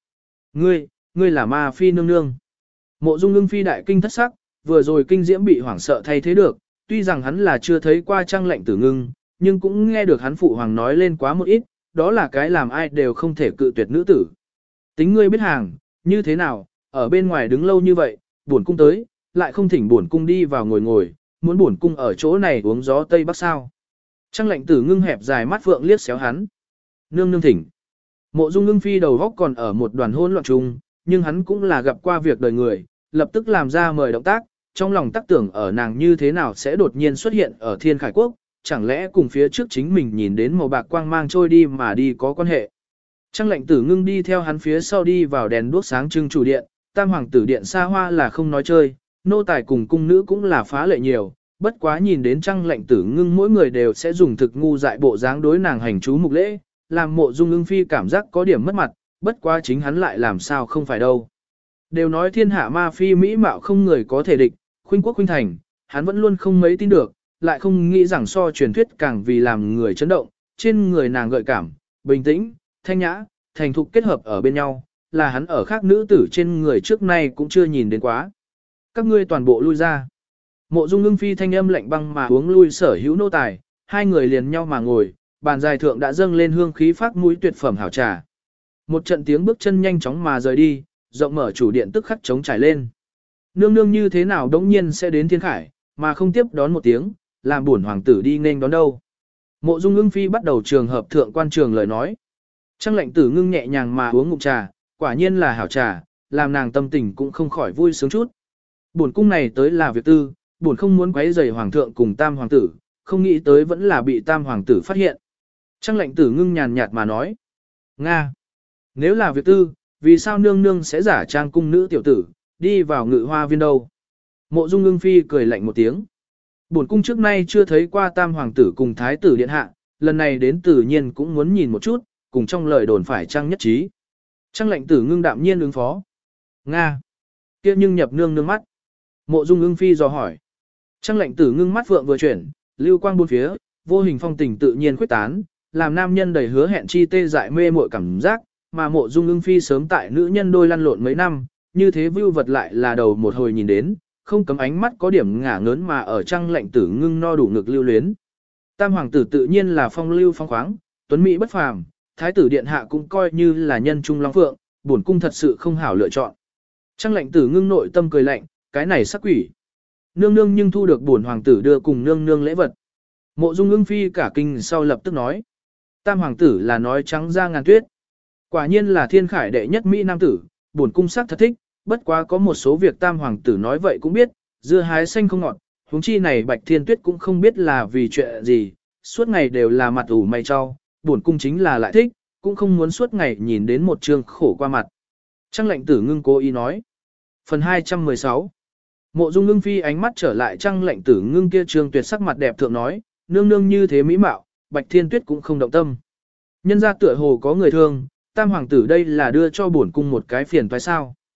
Speaker 1: Ngươi là ma phi nương nương. Mộ Dung Ưng Phi đại kinh thất sắc, vừa rồi kinh diễm bị hoảng sợ thay thế được, tuy rằng hắn là chưa thấy qua Trang Lệnh Tử Ngưng, nhưng cũng nghe được hắn phụ hoàng nói lên quá một ít, đó là cái làm ai đều không thể cự tuyệt nữ tử. Tính ngươi biết hàng, như thế nào, ở bên ngoài đứng lâu như vậy, buồn cung tới, lại không thỉnh buồn cung đi vào ngồi, muốn buồn cung ở chỗ này uống gió Tây Bắc sao. Trang Lệnh Tử Ngưng hẹp dài mắt phượng liếc xéo hắn. Nương nương thỉnh. Mộ Dung Ưng Phi đầu góc còn ở một đoàn hỗn loạn chung, nhưng hắn cũng là gặp qua việc đời người, lập tức làm ra mời động tác, trong lòng tác tưởng ở nàng như thế nào sẽ đột nhiên xuất hiện ở Thiên Khải Quốc, chẳng lẽ cùng phía trước chính mình nhìn đến màu bạc quang mang trôi đi mà đi có quan hệ. Trang Lệnh Tử Ngưng đi theo hắn phía sau đi vào đèn đuốc sáng trưng chủ điện, Tam hoàng tử điện xa hoa là không nói chơi, nô tài cùng cung nữ cũng là phá lệ nhiều, bất quá nhìn đến Trang Lệnh Tử Ngưng mỗi người đều sẽ dùng thực ngu dại bộ dáng đối nàng hành chú mục lễ, làm Mộ Dung Ưng Phi cảm giác có điểm mất mặt, bất quá chính hắn lại làm sao không phải đâu. Đều nói thiên hạ ma phi mỹ mạo không người có thể địch, khuynh quốc khuynh thành, hắn vẫn luôn không mấy tin được, lại không nghĩ rằng so truyền thuyết càng vì làm người chấn động, trên người nàng gợi cảm, bình tĩnh, thanh nhã, thành thục kết hợp ở bên nhau, là hắn ở khác nữ tử trên người trước nay cũng chưa nhìn đến quá. Các ngươi toàn bộ lui ra. Mộ Dung Ưng Phi thanh âm lạnh băng mà uống lui sở hữu nô tài, hai người liền nhau mà ngồi, bàn dài thượng đã dâng lên hương khí phát mũi tuyệt phẩm hảo trà. Một trận tiếng bước chân nhanh chóng mà rời đi, rộng mở chủ điện tức khắc trống trải lên. Nương nương như thế nào đống nhiên sẽ đến Thiên Khải, mà không tiếp đón một tiếng, làm buồn hoàng tử đi nên đón đâu. Mộ Dung Ưng Phi bắt đầu trường hợp thượng quan trường lời nói. Trang Lệnh Tử Ngưng nhẹ nhàng mà uống ngụm trà, quả nhiên là hảo trà, làm nàng tâm tình cũng không khỏi vui sướng chút. Bổn cung này tới là việc tư, bổn không muốn quấy rầy hoàng thượng cùng tam hoàng tử, không nghĩ tới vẫn là bị tam hoàng tử phát hiện. Trang Lệnh Tử Ngưng nhàn nhạt mà nói. Nga! Nếu là việc tư, vì sao nương nương sẽ giả trang cung nữ tiểu tử, đi vào ngự hoa viên đâu? Mộ Dung Ưng Phi cười lạnh một tiếng. Bổn cung trước nay chưa thấy qua tam hoàng tử cùng thái tử điện hạ, lần này đến tự nhiên cũng muốn nhìn một chút, cùng trong lời đồn phải trang nhất trí. Trang Lệnh Tử Ngưng đạm nhiên ứng phó. Nga! Kia nhưng nhập nương nương mắt. Mộ Dung Ưng Phi dò hỏi. Trang Lệnh Tử Ngưng mắt phượng vừa chuyển, lưu quang bốn phía, vô hình phong tình tự nhiên khuyết tán, làm nam nhân đầy hứa hẹn chi tê dại mê muội cảm giác, mà Mộ Dung Ưng Phi sớm tại nữ nhân đôi lăn lộn mấy năm, như thế view vật lại là đầu một hồi nhìn đến, không cấm ánh mắt có điểm ngả ngớn mà ở Trang Lệnh Tử Ngưng no đủ ngực lưu luyến. Tam hoàng tử tự nhiên là phong lưu phong khoáng, tuấn mỹ bất phàm, thái tử điện hạ cũng coi như là nhân trung long phượng, bổn cung thật sự không hảo lựa chọn. Trang Lệnh Tử Ngưng nội tâm cười lạnh, cái này sắc quỷ. Nương nương nhưng thu được bổn hoàng tử đưa cùng nương nương lễ vật. Mộ Dung Ưng Phi cả kinh sau lập tức nói. Tam hoàng tử là nói trắng ra ngàn tuyết. Quả nhiên là thiên khải đệ nhất mỹ nam tử, bổn cung sắc thật thích, bất quá có một số việc tam hoàng tử nói vậy cũng biết, dưa hái xanh không ngọt, huống chi này Bạch Thiên Tuyết cũng không biết là vì chuyện gì, suốt ngày đều là mặt ủ mày cho, bổn cung chính là lại thích, cũng không muốn suốt ngày nhìn đến một trương khổ qua mặt. Trang Lệnh Tử Ngưng cố ý nói. Phần 216. Mộ Dung Ưng Phi ánh mắt trở lại Trang Lệnh Tử Ngưng kia trương tuyệt sắc mặt đẹp thượng nói, nương nương như thế mỹ mạo, Bạch Thiên Tuyết cũng không động tâm. Nhân ra tựa hồ có người thương, tam hoàng tử đây là đưa cho bổn cung một cái phiền toái sao.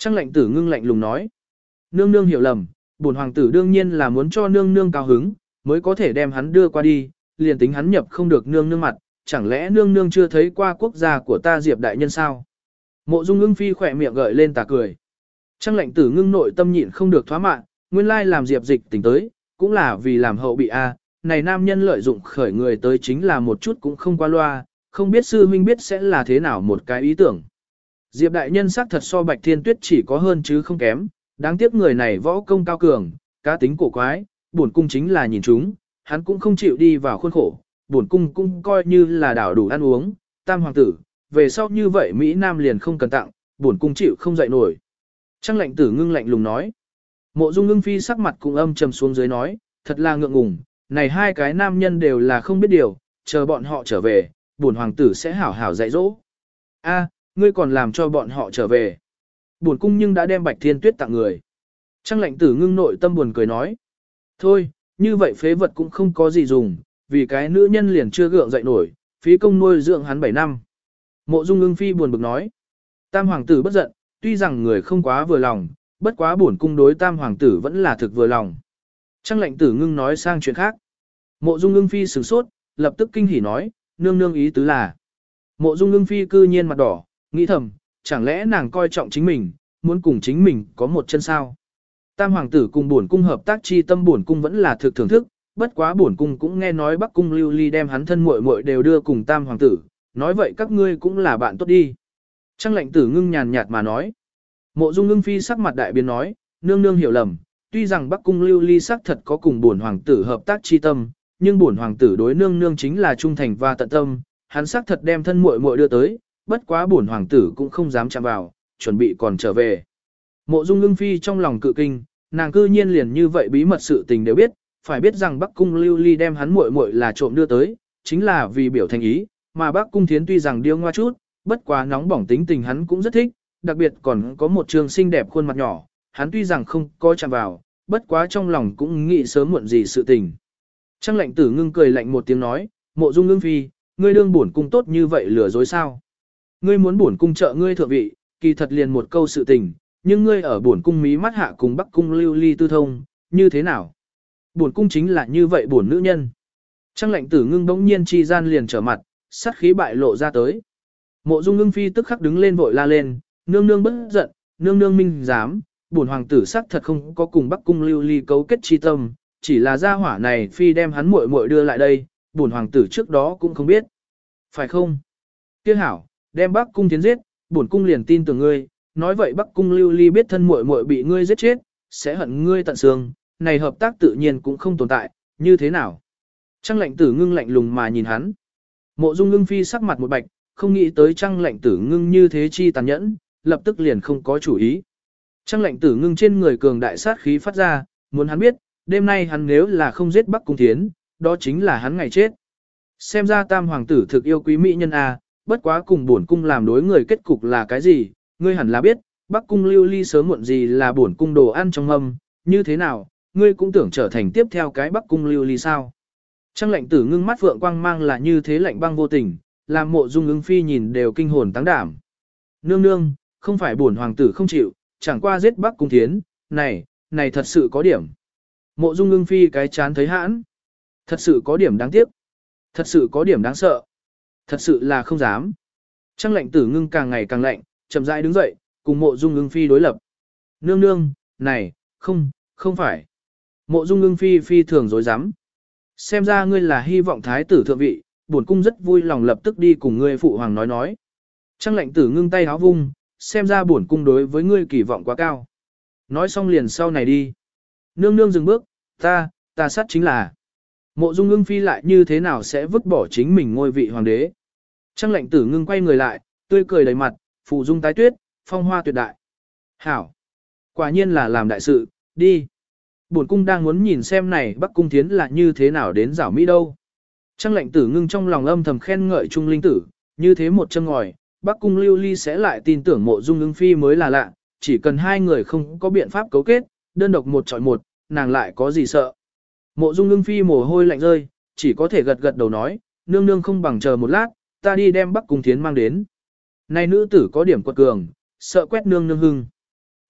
Speaker 1: Trang lệnh tử ngưng lạnh lùng nói. Nương nương hiểu lầm, bổn hoàng tử đương nhiên là muốn cho nương nương cao hứng, mới có thể đem hắn đưa qua đi, liền tính hắn nhập không được nương nương mặt, chẳng lẽ nương nương chưa thấy qua quốc gia của ta Diệp đại nhân sao? Mộ Dung Ưng Phi khỏe miệng gợi lên tà cười. Trang lệnh tử ngưng nội tâm nhịn không được thoá mạn, nguyên lai làm Diệp Dịch tỉnh tới, cũng là vì làm hậu bị a. Này nam nhân lợi dụng khởi người tới chính là một chút cũng không qua loa, không biết sư huynh biết sẽ là thế nào một cái ý tưởng. Diệp đại nhân xác thật so Bạch Thiên Tuyết chỉ có hơn chứ không kém, đáng tiếc người này võ công cao cường, cá tính cổ quái, bổn cung chính là nhìn chúng, hắn cũng không chịu đi vào khuôn khổ, bổn cung cũng coi như là đảo đủ ăn uống, tam hoàng tử, về sau như vậy Mỹ Nam liền không cần tặng, bổn cung chịu không dậy nổi. Trang lệnh tử ngưng lạnh lùng nói. Mộ Dung Ưng Phi sắc mặt cũng âm trầm xuống dưới nói, thật là ngượng ngùng, này hai cái nam nhân đều là không biết điều, chờ bọn họ trở về, bổn hoàng tử sẽ hảo hảo dạy dỗ. A, ngươi còn làm cho bọn họ trở về. Bổn cung nhưng đã đem Bạch Thiên Tuyết tặng người. Trang lệnh tử ngưng nội tâm buồn cười nói. Thôi, như vậy phế vật cũng không có gì dùng, vì cái nữ nhân liền chưa gượng dậy nổi, phí công nuôi dưỡng hắn 7 năm. Mộ Dung Ưng Phi buồn bực nói. Tam hoàng tử bất giận, tuy rằng người không quá vừa lòng, bất quá bổn cung đối tam hoàng tử vẫn là thực vừa lòng. Trang lệnh tử ngưng nói sang chuyện khác. Mộ Dung Ưng Phi sửng sốt, lập tức kinh hỉ nói, nương nương ý tứ là. Mộ Dung Ưng Phi cư nhiên mặt đỏ, nghĩ thầm, chẳng lẽ nàng coi trọng chính mình, muốn cùng chính mình có một chân sao. Tam hoàng tử cùng bổn cung hợp tác chi tâm bổn cung vẫn là thực thưởng thức, bất quá bổn cung cũng nghe nói Bắc cung Lưu Ly đem hắn thân muội muội đều đưa cùng tam hoàng tử, nói vậy các ngươi cũng là bạn tốt đi. Trang lệnh tử ngưng nhàn nhạt mà nói. Mộ Dung Ưng Phi sắc mặt đại biến nói, nương nương hiểu lầm, tuy rằng Bắc cung Lưu Ly sắc thật có cùng bổn hoàng tử hợp tác chi tâm, nhưng bổn hoàng tử đối nương nương chính là trung thành và tận tâm, hắn sắc thật đem thân muội muội đưa tới, bất quá bổn hoàng tử cũng không dám chạm vào, chuẩn bị còn trở về. Mộ Dung Ưng Phi trong lòng cự kinh, nàng cư nhiên liền như vậy bí mật sự tình đều biết, phải biết rằng Bắc cung Lưu Ly đem hắn muội muội là trộm đưa tới, chính là vì biểu thành ý, mà Bắc cung Thiến tuy rằng điêu ngoa chút, bất quá nóng bỏng tính tình hắn cũng rất thích, đặc biệt còn có một trường xinh đẹp khuôn mặt nhỏ, hắn tuy rằng không có chạm vào, bất quá trong lòng cũng nghĩ sớm muộn gì sự tình. Trang lệnh tử ngưng cười lạnh một tiếng nói, Mộ Dung Ưng Phi, ngươi đương bổn cung tốt như vậy lừa dối sao? Ngươi muốn bổn cung trợ ngươi thượng vị, kỳ thật liền một câu sự tình, nhưng ngươi ở bổn cung mí mắt hạ cùng Bắc cung Lưu Ly tư thông, như thế nào? Bổn cung chính là như vậy bổn nữ nhân. Trang lệnh tử ngưng bỗng nhiên chi gian liền trở mặt, sát khí bại lộ ra tới. Mộ Dung Ưng Phi tức khắc đứng lên vội la lên, nương nương bất giận, nương nương minh dám, bổn hoàng tử xác thật không có cùng Bắc cung Lưu Ly cấu kết chi tâm, chỉ là gia hỏa này phi đem hắn muội muội đưa lại đây, bổn hoàng tử trước đó cũng không biết. Phải không? Tiếc hảo, đem Bắc cung Thiến giết, bổn cung liền tin tưởng ngươi, nói vậy Bắc cung Lưu Ly biết thân muội muội bị ngươi giết chết, sẽ hận ngươi tận xương, này hợp tác tự nhiên cũng không tồn tại, như thế nào? Trang lệnh tử ngưng lạnh lùng mà nhìn hắn. Mộ Dung Ưng Phi sắc mặt một bạch, không nghĩ tới trang lệnh tử ngưng như thế chi tàn nhẫn, lập tức liền không có chủ ý. Trang lệnh tử ngưng trên người cường đại sát khí phát ra, muốn hắn biết, đêm nay hắn nếu là không giết Bắc cung Thiến, đó chính là hắn ngày chết. Xem ra tam hoàng tử thực yêu quý mỹ nhân a, bất quá cùng bổn cung làm đối người kết cục là cái gì, ngươi hẳn là biết, Bắc cung Lưu Ly sớm muộn gì là bổn cung đồ ăn trong mâm, như thế nào, ngươi cũng tưởng trở thành tiếp theo cái Bắc cung Lưu Ly sao? Trang lệnh tử ngưng mắt vượng quang mang là như thế lạnh băng vô tình, làm Mộ Dung Ưng Phi nhìn đều kinh hồn táng đảm. Nương nương, không phải bổn hoàng tử không chịu, chẳng qua giết Bắc cung Thiến, này thật sự có điểm. Mộ Dung Ưng Phi cái chán thấy hãn, thật sự có điểm đáng tiếc, thật sự có điểm đáng sợ, thật sự là không dám. Trang lệnh tử ngưng càng ngày càng lạnh, chậm rãi đứng dậy, cùng Mộ Dung Ưng Phi đối lập. Nương nương, này, không phải. Mộ Dung Ưng Phi phi thường dối rắm. Xem ra ngươi là hy vọng thái tử thượng vị, bổn cung rất vui lòng lập tức đi cùng ngươi phụ hoàng nói. Trang lệnh tử ngưng tay háo vung, xem ra bổn cung đối với ngươi kỳ vọng quá cao. Nói xong liền sau này đi. Nương nương dừng bước, ta sát chính là. Mộ Dung Ưng Phi lại như thế nào sẽ vứt bỏ chính mình ngôi vị hoàng đế. Trang lệnh tử ngưng quay người lại, tươi cười đầy mặt, phù dung tái tuyết, phong hoa tuyệt đại. Hảo! Quả nhiên là làm đại sự, đi. Bổn cung đang muốn nhìn xem này Bắc cung Thiến là như thế nào đến giảo Mỹ đâu. Trang lệnh tử ngưng trong lòng âm thầm khen ngợi Trung Linh Tử, như thế một châm ngòi, Bắc cung Lưu Ly sẽ lại tin tưởng Mộ Dung Ưng Phi mới là lạ, chỉ cần hai người không có biện pháp cấu kết, đơn độc một chọi một, nàng lại có gì sợ. Mộ Dung Ưng Phi mồ hôi lạnh rơi, chỉ có thể gật gật đầu nói, nương nương không bằng chờ một lát, ta đi đem Bắc cung Thiến mang đến. Này nữ tử có điểm quật cường, sợ quét nương nương hưng.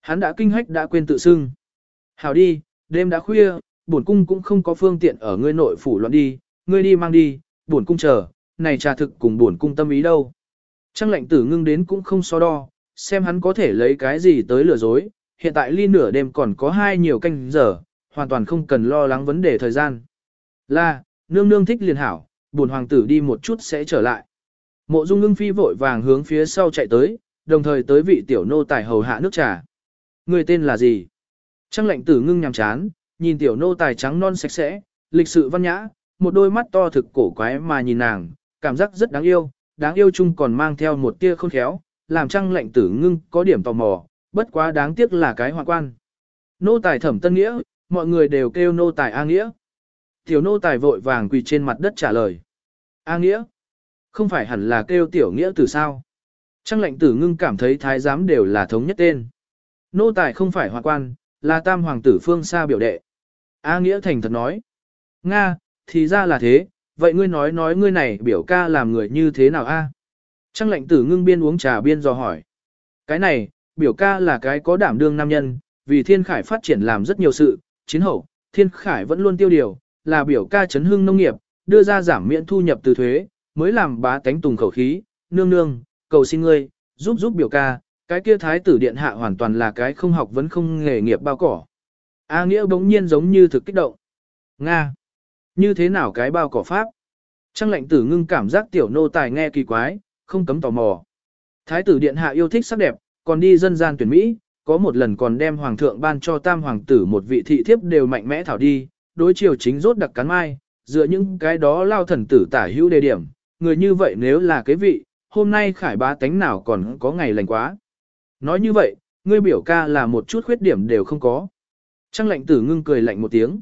Speaker 1: Hắn đã kinh hách đã quên tự xưng. Hảo đi, đêm đã khuya, bổn cung cũng không có phương tiện ở ngươi nội phủ loạn đi, ngươi đi mang đi, bổn cung chờ, này trà thực cùng bổn cung tâm ý đâu. Trang lệnh tử ngưng đến cũng không so đo, xem hắn có thể lấy cái gì tới lừa dối, hiện tại ly nửa đêm còn có hai nhiều canh giờ, hoàn toàn không cần lo lắng vấn đề thời gian. Là, nương nương thích liền hảo, bổn hoàng tử đi một chút sẽ trở lại. Mộ Dung Ưng Phi vội vàng hướng phía sau chạy tới, đồng thời tới vị tiểu nô tài hầu hạ nước trà. Người tên là gì? Trang lệnh tử ngưng nhằm chán, nhìn tiểu nô tài trắng non sạch sẽ, lịch sự văn nhã, một đôi mắt to thực cổ quái mà nhìn nàng, cảm giác rất đáng yêu chung còn mang theo một tia khôn khéo, làm Trang lệnh tử ngưng có điểm tò mò, bất quá đáng tiếc là cái hoạn quan. Nô tài Thẩm Tân Nghĩa, mọi người đều kêu nô tài A Nghĩa. Tiểu nô tài vội vàng quỳ trên mặt đất trả lời. A Nghĩa? Không phải hẳn là kêu tiểu nghĩa từ sao? Trang lệnh tử ngưng cảm thấy thái giám đều là thống nhất tên. Nô tài không phải hoạn quan, là tam hoàng tử phương xa biểu đệ. A Nghĩa thành thật nói. Nga, thì ra là thế, vậy ngươi nói ngươi này biểu ca làm người như thế nào a? Trang lệnh tử ngưng biên uống trà biên dò hỏi. Cái này, biểu ca là cái có đảm đương nam nhân, vì Thiên Khải phát triển làm rất nhiều sự, chiến hậu, Thiên Khải vẫn luôn tiêu điều, là biểu ca chấn hưng nông nghiệp, đưa ra giảm miễn thu nhập từ thuế, mới làm bá tánh tùng khẩu khí, nương nương, cầu xin ngươi, giúp biểu ca, cái kia thái tử điện hạ hoàn toàn là cái không học vẫn không nghề nghiệp bao cỏ. A Nghĩa bỗng nhiên giống như thực kích động. Nga! Như thế nào cái bao cỏ pháp? Trang lệnh tử ngưng cảm giác tiểu nô tài nghe kỳ quái, không cấm tò mò. Thái tử điện hạ yêu thích sắc đẹp, còn đi dân gian tuyển Mỹ, có một lần còn đem hoàng thượng ban cho tam hoàng tử một vị thị thiếp đều mạnh mẽ thảo đi, đối chiều chính rốt đặc cắn mai, dựa những cái đó lao thần tử tả hữu đề điểm, người như vậy nếu là cái vị, hôm nay khải bá tánh nào còn có ngày lành quá. Nói như vậy, ngươi biểu ca là một chút khuyết điểm đều không có. Trang lệnh tử ngưng cười lạnh một tiếng.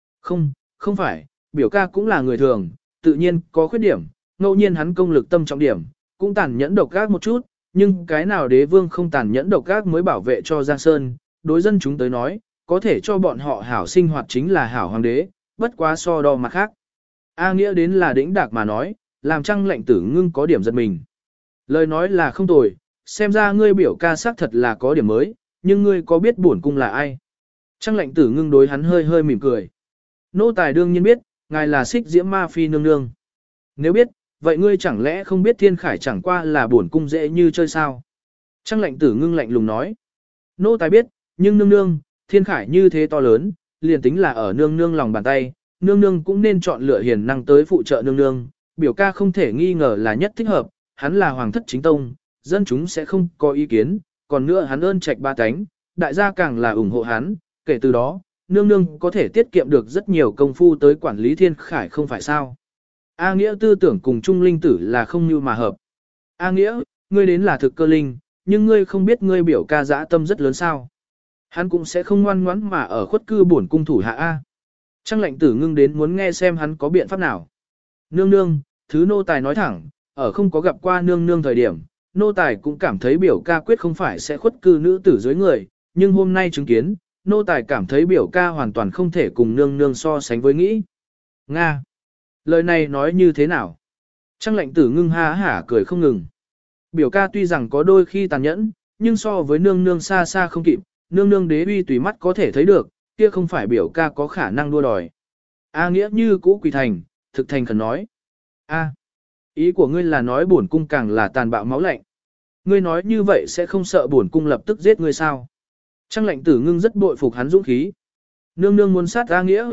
Speaker 1: Không phải, biểu ca cũng là người thường, tự nhiên có khuyết điểm, ngẫu nhiên hắn công lực tâm trọng điểm, cũng tàn nhẫn độc ác một chút, nhưng cái nào đế vương không tàn nhẫn độc ác mới bảo vệ cho Giang Sơn, đối dân chúng tới nói, có thể cho bọn họ hảo sinh hoạt chính là hảo hoàng đế, bất quá so đo mặt khác. A Nghĩa đến là đĩnh đạc mà nói, làm Trang lệnh tử ngưng có điểm giật mình. Lời nói là không tồi, xem ra ngươi biểu ca xác thật là có điểm mới, nhưng ngươi có biết bổn cung là ai? Trang lệnh tử ngưng đối hắn hơi hơi mỉm cười. Nô tài đương nhiên biết, ngài là Xích Diễm Ma Phi nương nương. Nếu biết, vậy ngươi chẳng lẽ không biết Thiên Khải chẳng qua là bổn cung dễ như chơi sao? Trang lệnh tử ngưng lạnh lùng nói. Nô tài biết, nhưng nương nương, Thiên Khải như thế to lớn, liền tính là ở nương nương lòng bàn tay, nương nương cũng nên chọn lựa hiền năng tới phụ trợ nương nương. Biểu ca không thể nghi ngờ là nhất thích hợp, hắn là hoàng thất chính tông, dân chúng sẽ không có ý kiến, còn nữa hắn ơn trạch ba cánh, đại gia càng là ủng hộ hắn, kể từ đó, nương nương có thể tiết kiệm được rất nhiều công phu tới quản lý Thiên Khải không phải sao. A Nghĩa tư tưởng cùng Trung Linh tử là không như mà hợp. A Nghĩa, ngươi đến là thực cơ linh, nhưng ngươi không biết ngươi biểu ca dã tâm rất lớn sao. Hắn cũng sẽ không ngoan ngoãn mà ở khuất cư bổn cung thủ hạ A. Trang lệnh tử ngưng đến muốn nghe xem hắn có biện pháp nào. Nương nương, thứ nô tài nói thẳng, ở không có gặp qua nương nương thời điểm, nô tài cũng cảm thấy biểu ca quyết không phải sẽ khuất cư nữ tử dưới người, nhưng hôm nay chứng kiến, nô tài cảm thấy biểu ca hoàn toàn không thể cùng nương nương so sánh với nghĩ. Nga! Lời này nói như thế nào? Trang lệnh tử ngưng ha hả cười không ngừng. Biểu ca tuy rằng có đôi khi tàn nhẫn, nhưng so với nương nương xa xa không kịp, nương nương đế uy tùy mắt có thể thấy được, kia không phải biểu ca có khả năng đua đòi. A Nghĩa như cũ quỳ thành, thực thành khẩn nói. A, ý của ngươi là nói bổn cung càng là tàn bạo máu lạnh. Ngươi nói như vậy sẽ không sợ bổn cung lập tức giết ngươi sao? Trang lệnh tử ngưng rất bội phục hắn dũng khí. Nương nương muốn sát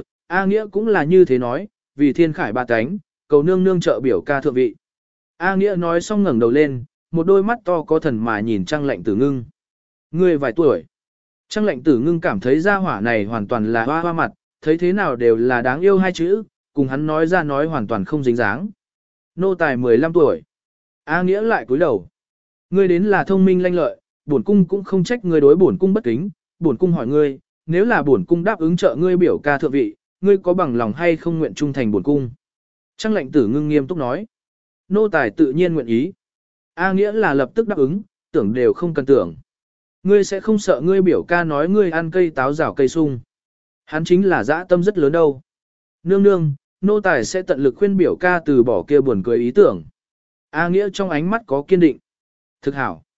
Speaker 1: A Nghĩa cũng là như thế nói, vì Thiên Khải ba cánh, cầu nương nương trợ biểu ca thượng vị. A Nghĩa nói xong ngẩng đầu lên, một đôi mắt to có thần mà nhìn Trang lệnh tử ngưng. Ngươi vài tuổi. Trang lệnh tử ngưng cảm thấy gia hỏa này hoàn toàn là hoa hoa mặt, thấy thế nào đều là đáng yêu hai chữ, cùng hắn nói ra nói hoàn toàn không dính dáng. Nô tài 15 tuổi. A Nghĩa lại cúi đầu. Ngươi đến là thông minh lanh lợi, bổn cung cũng không trách ngươi đối bổn cung bất kính, bổn cung hỏi ngươi, nếu là bổn cung đáp ứng trợ ngươi biểu ca thượng vị, ngươi có bằng lòng hay không nguyện trung thành bổn cung? Trang lệnh tử ngưng nghiêm túc nói. Nô tài tự nhiên nguyện ý. A Nghĩa là lập tức đáp ứng, tưởng đều không cần tưởng. Ngươi sẽ không sợ ngươi biểu ca nói ngươi ăn cây táo rào cây sung. Hắn chính là dã tâm rất lớn đâu. Nương nương, nô tài sẽ tận lực khuyên biểu ca từ bỏ kia buồn cười ý tưởng. A Nghĩa trong ánh mắt có kiên định. Thực hảo.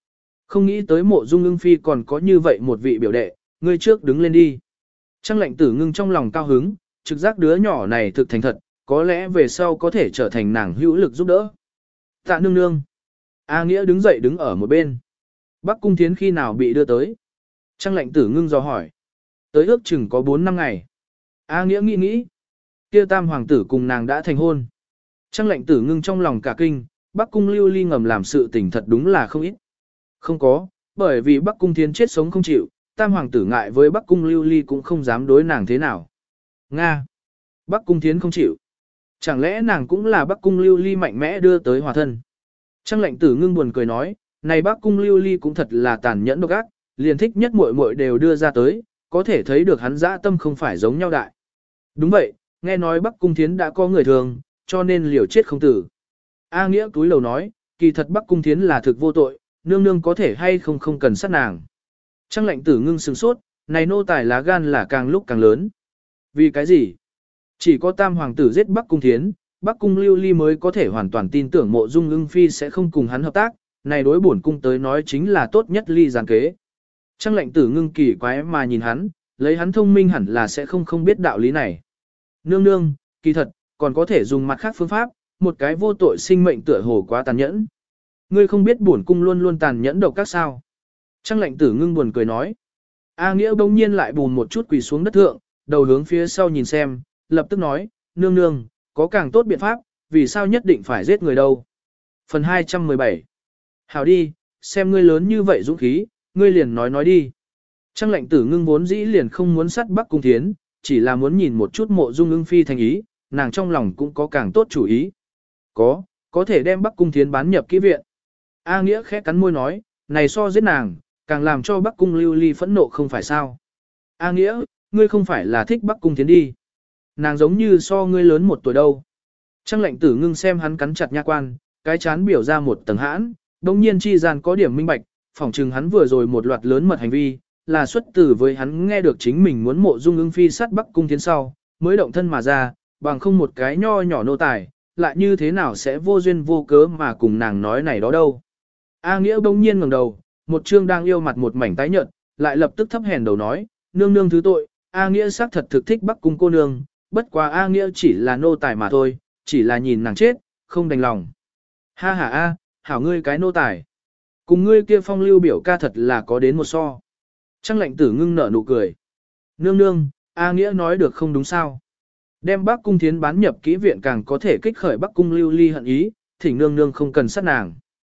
Speaker 1: Không nghĩ tới Mộ Dung Ưng Phi còn có như vậy một vị biểu đệ, ngươi trước đứng lên đi. Trang Lệnh Tử Ngưng trong lòng cao hứng, trực giác đứa nhỏ này thực thành thật, có lẽ về sau có thể trở thành nàng hữu lực giúp đỡ. Tạ nương nương. A Nghĩa đứng dậy đứng ở một bên. Bắc Cung Thiến khi nào bị đưa tới? Trang Lệnh Tử Ngưng dò hỏi. Tới ước chừng có 4 năm ngày. A Nghĩa nghĩ. Kia tam hoàng tử cùng nàng đã thành hôn. Trang Lệnh Tử Ngưng trong lòng cả kinh, Bắc Cung Lưu Ly ngầm làm sự tình thật đúng là không ít. Không có, bởi vì Bắc Cung Thiến chết sống không chịu, tam hoàng tử ngại với Bắc Cung Lưu Ly cũng không dám đối nàng thế nào. Nga. Bắc Cung Thiến không chịu. Chẳng lẽ nàng cũng là Bắc Cung Lưu Ly mạnh mẽ đưa tới hòa thân? Trang Lệnh Tử Ngưng buồn cười nói, này Bắc Cung Lưu Ly cũng thật là tàn nhẫn độc ác, liền thích nhất muội muội đều đưa ra tới, có thể thấy được hắn dã tâm không phải giống nhau đại. Đúng vậy, nghe nói Bắc Cung Thiến đã có người thường, cho nên liều chết không tử. A Nghĩa túi lầu nói, kỳ thật Bắc Cung Thiến là thực vô tội, nương nương có thể hay không cần sát nàng. Trang Lệnh Tử Ngưng sửng sốt, này nô tài lá gan là càng lúc càng lớn. Vì cái gì? Chỉ có tam hoàng tử giết Bắc Cung Thiến, Bắc Cung Lưu Ly mới có thể hoàn toàn tin tưởng Mộ Dung Ưng Phi sẽ không cùng hắn hợp tác, này đối bổn cung tới nói chính là tốt nhất ly gián kế. Trang Lệnh Tử Ngưng kỳ quái mà nhìn hắn, lấy hắn thông minh hẳn là sẽ không biết đạo lý này. Nương nương, kỳ thật, còn có thể dùng mặt khác phương pháp, một cái vô tội sinh mệnh tựa hồ quá tàn nhẫn. Ngươi không biết bổn cung luôn luôn tàn nhẫn độc các sao. Trang Lệnh Tử Ngưng buồn cười nói. A Nghĩa bỗng nhiên lại bùn một chút quỳ xuống đất thượng, đầu hướng phía sau nhìn xem, lập tức nói, nương nương, có càng tốt biện pháp, vì sao nhất định phải giết người đâu. Phần 217. Hảo đi, xem ngươi lớn như vậy dũng khí, ngươi liền nói đi. Trang Lệnh Tử Ngưng vốn dĩ liền không muốn sát Bắc Cung Thiến, chỉ là muốn nhìn một chút Mộ Dung Ưng Phi thành ý, nàng trong lòng cũng có càng tốt chủ ý. Có thể đem Bắc Cung Thiến bán nhập kỹ viện. A Nghĩa khẽ cắn môi nói, này so giết nàng, càng làm cho Bắc Cung Lưu Ly phẫn nộ không phải sao. A Nghĩa, ngươi không phải là thích Bắc Cung Thiến đi. Nàng giống như so ngươi lớn 1 tuổi đâu. Trang Lệnh Tử Ngưng xem hắn cắn chặt nha quan, cái chán biểu ra một tầng hãn, đồng nhiên chi gian có điểm minh bạch, phỏng chừng hắn vừa rồi một loạt lớn mật hành vi, là xuất từ với hắn nghe được chính mình muốn Mộ Dung Ưng Phi sát Bắc Cung Thiến sau, mới động thân mà ra, bằng không một cái nho nhỏ nô tài, lại như thế nào sẽ vô duyên vô cớ mà cùng nàng nói này đó đâu. A Nghĩa bỗng nhiên ngẩng đầu, một trương đang yêu mặt một mảnh tái nhợt, lại lập tức thấp hèn đầu nói, nương nương thứ tội, A Nghĩa xác thật thực thích Bắc Cung cô nương, bất quá A Nghĩa chỉ là nô tài mà thôi, chỉ là nhìn nàng chết, không đành lòng. Ha ha a, hảo ngươi cái nô tài. Cùng ngươi kia phong lưu biểu ca thật là có đến một so. Trang Lệnh Tử Ngưng nở nụ cười. Nương nương, A Nghĩa nói được không đúng sao. Đem Bắc Cung Thiến bán nhập kỹ viện càng có thể kích khởi Bắc Cung Lưu Ly hận ý, thỉnh nương nương không cần sát nàng.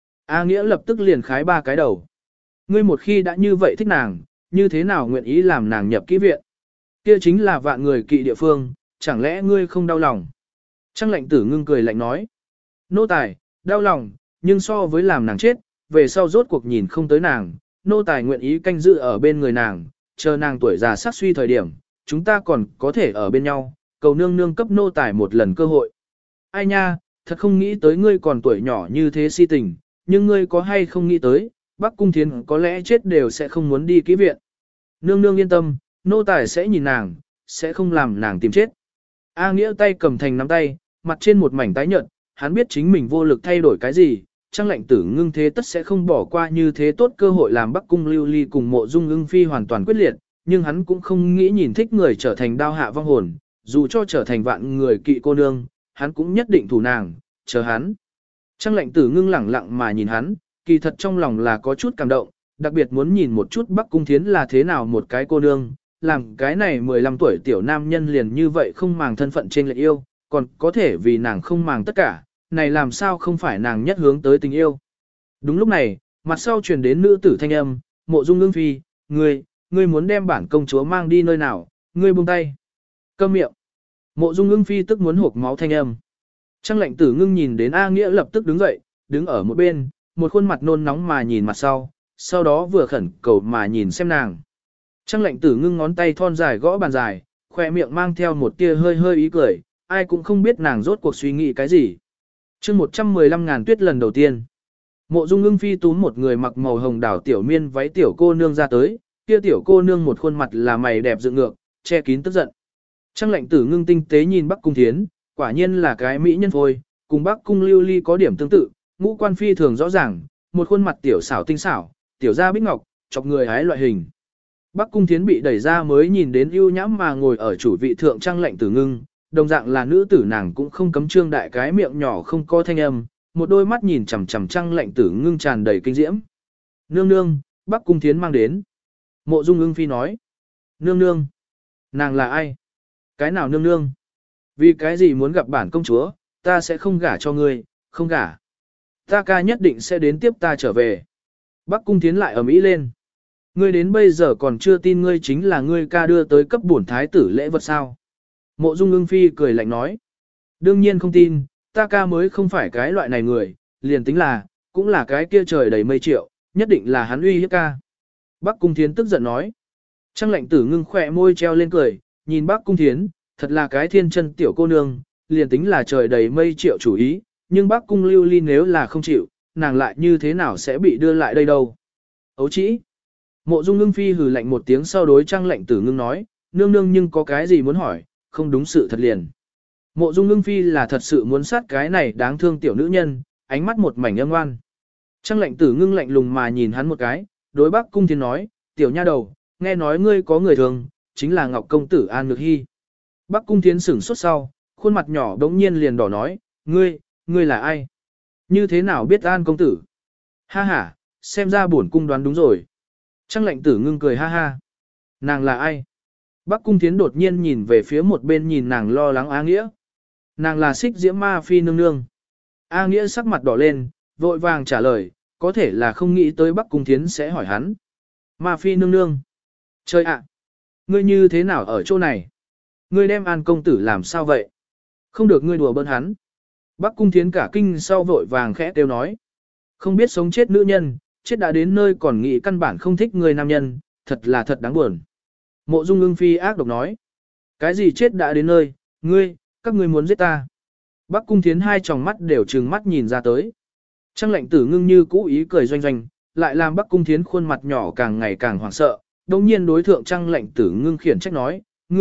Speaker 1: A Nghĩa lập tức liền khái 3 cái đầu. Ngươi một khi đã như vậy thích nàng, như thế nào nguyện ý làm nàng nhập kỹ viện? Kia chính là vạn người kỵ địa phương, chẳng lẽ ngươi không đau lòng? Trang Lệnh Tử Ngưng cười lạnh nói. Nô tài, đau lòng, nhưng so với làm nàng chết, về sau rốt cuộc nhìn không tới nàng, nô tài nguyện ý canh giữ ở bên người nàng, chờ nàng tuổi già sát suy thời điểm, chúng ta còn có thể ở bên nhau, cầu nương nương cấp nô tài một lần cơ hội. Ai nha, thật không nghĩ tới ngươi còn tuổi nhỏ như thế si tình, nhưng ngươi có hay không nghĩ tới, Bắc Cung Thiến có lẽ chết đều sẽ không muốn đi kỹ viện. Nương nương yên tâm, nô tài sẽ nhìn nàng, sẽ không làm nàng tìm chết. A Nghĩa tay cầm thành nắm tay, mặt trên một mảnh tái nhợt, hắn biết chính mình vô lực thay đổi cái gì, Trang Lệnh Tử Ngưng thế tất sẽ không bỏ qua như thế tốt cơ hội làm Bắc Cung Lưu Ly cùng Mộ Dung Ưng Phi hoàn toàn quyết liệt, nhưng hắn cũng không nghĩ nhìn thích người trở thành đao hạ vong hồn, dù cho trở thành vạn người kỵ cô nương, hắn cũng nhất định thủ nàng, chờ hắn. Trang Lệnh Tử Ngưng lẳng lặng mà nhìn hắn, kỳ thật trong lòng là có chút cảm động, đặc biệt muốn nhìn một chút Bắc Cung Thiến là thế nào một cái cô nương, làm cái này 15 tuổi tiểu nam nhân liền như vậy không màng thân phận trên lệ yêu, còn có thể vì nàng không màng tất cả, này làm sao không phải nàng nhất hướng tới tình yêu. Đúng lúc này, mặt sau truyền đến nữ tử thanh âm, Mộ Dung Ưng Phi, ngươi muốn đem bản công chúa mang đi nơi nào, ngươi buông tay. Câm miệng. Mộ Dung Ưng Phi tức muốn hộc máu thanh âm. Trang Lệnh Tử Ngưng nhìn đến A Nghĩa lập tức đứng dậy, đứng ở một bên, một khuôn mặt nôn nóng mà nhìn mặt sau đó vừa khẩn cầu mà nhìn xem nàng. Trang Lệnh Tử Ngưng ngón tay thon dài gõ bàn dài, khỏe miệng mang theo một tia hơi hơi ý cười, ai cũng không biết nàng rốt cuộc suy nghĩ cái gì. Chương 115 ngàn tuyết lần đầu tiên. Mộ Dung Ưng Phi túm một người mặc màu hồng đảo tiểu miên váy tiểu cô nương ra tới, kia tiểu cô nương một khuôn mặt là mày đẹp dựng ngược, che kín tức giận. Trang Lệnh Tử Ngưng tinh tế nhìn Bắc Cung Thiến, quả nhiên là cái mỹ nhân phôi, cùng Bắc Cung Lưu Ly có điểm tương tự, ngũ quan phi thường rõ ràng, một khuôn mặt tiểu xảo tinh xảo, tiểu gia bích ngọc, chọc người hái loại hình. Bắc Cung Thiến bị đẩy ra mới nhìn đến ưu nhãm mà ngồi ở chủ vị thượng Trang Lệnh Tử Ngưng, đồng dạng là nữ tử nàng cũng không cấm trương đại cái miệng nhỏ không có thanh âm, một đôi mắt nhìn chằm chằm Trang Lệnh Tử Ngưng tràn đầy kinh diễm. Nương nương, Bắc Cung Thiến mang đến. Mộ Dung Ưng Phi nói. Nương nương, nàng là ai? Cái nào nương nương? Vì cái gì muốn gặp bản công chúa, ta sẽ không gả cho ngươi, không gả. Ta ca nhất định sẽ đến tiếp ta trở về. Bắc Cung Thiến lại ầm ĩ lên. Ngươi đến bây giờ còn chưa tin ngươi chính là ngươi ca đưa tới cấp bổn thái tử lễ vật sao? Mộ Dung Ưng Phi cười lạnh nói. Đương nhiên không tin, ta ca mới không phải cái loại này người, liền tính là, cũng là cái kia trời đầy mây triệu, nhất định là hắn uy hiếp ca. Bắc Cung Thiến tức giận nói. Trang Lệnh Tử Ngưng khỏe môi treo lên cười, nhìn Bắc Cung Thiến, thật là cái thiên chân tiểu cô nương, liền tính là trời đầy mây triệu chủ ý, nhưng Bắc Cung Lưu Ly nếu là không chịu, nàng lại như thế nào sẽ bị đưa lại đây đâu. Ấu chỉ. Mộ Dung Ưng Phi hừ lạnh một tiếng sau đối Trang Lệnh Tử Ngưng nói, nương nương nhưng có cái gì muốn hỏi, không đúng sự thật liền. Mộ Dung Ưng Phi là thật sự muốn sát cái này đáng thương tiểu nữ nhân, ánh mắt một mảnh âm ngoan. Trang Lệnh Tử Ngưng lạnh lùng mà nhìn hắn một cái, đối Bắc Cung Thiến nói, tiểu nha đầu, nghe nói ngươi có người thường, chính là Ngọc Công Tử An Nhược Hy. Bắc Cung Thiến sửng sốt sau, khuôn mặt nhỏ đống nhiên liền đỏ nói, ngươi là ai? Như thế nào biết An Công Tử? Ha ha, xem ra bổn cung đoán đúng rồi. Trang Lệnh Tử Ngưng cười ha ha. Nàng là ai? Bắc Cung Thiến đột nhiên nhìn về phía một bên nhìn nàng lo lắng A Nghĩa. Nàng là Xích Diễm Ma Phi nương nương. A Nghĩa sắc mặt đỏ lên, vội vàng trả lời, có thể là không nghĩ tới Bắc Cung Thiến sẽ hỏi hắn. Ma Phi nương nương. Trời ạ! Ngươi như thế nào ở chỗ này? Ngươi đem An Công Tử làm sao vậy? Không được ngươi đùa bỡn hắn. Bắc Cung Thiến cả kinh sau vội vàng khẽ kêu nói. Không biết sống chết nữ nhân, chết đã đến nơi còn nghĩ căn bản không thích người nam nhân, thật là thật đáng buồn. Mộ Dung Ưng Phi ác độc nói. Cái gì chết đã đến nơi, các ngươi muốn giết ta. Bắc Cung Thiến hai tròng mắt đều trừng mắt nhìn ra tới. Trang Lệnh Tử Ngưng như cũ ý cười doanh doanh, lại làm Bắc Cung Thiến khuôn mặt nhỏ càng ngày càng hoảng sợ. Đồng nhiên đối thượng Trang Lệnh Tử Ngưng khiển trách nói,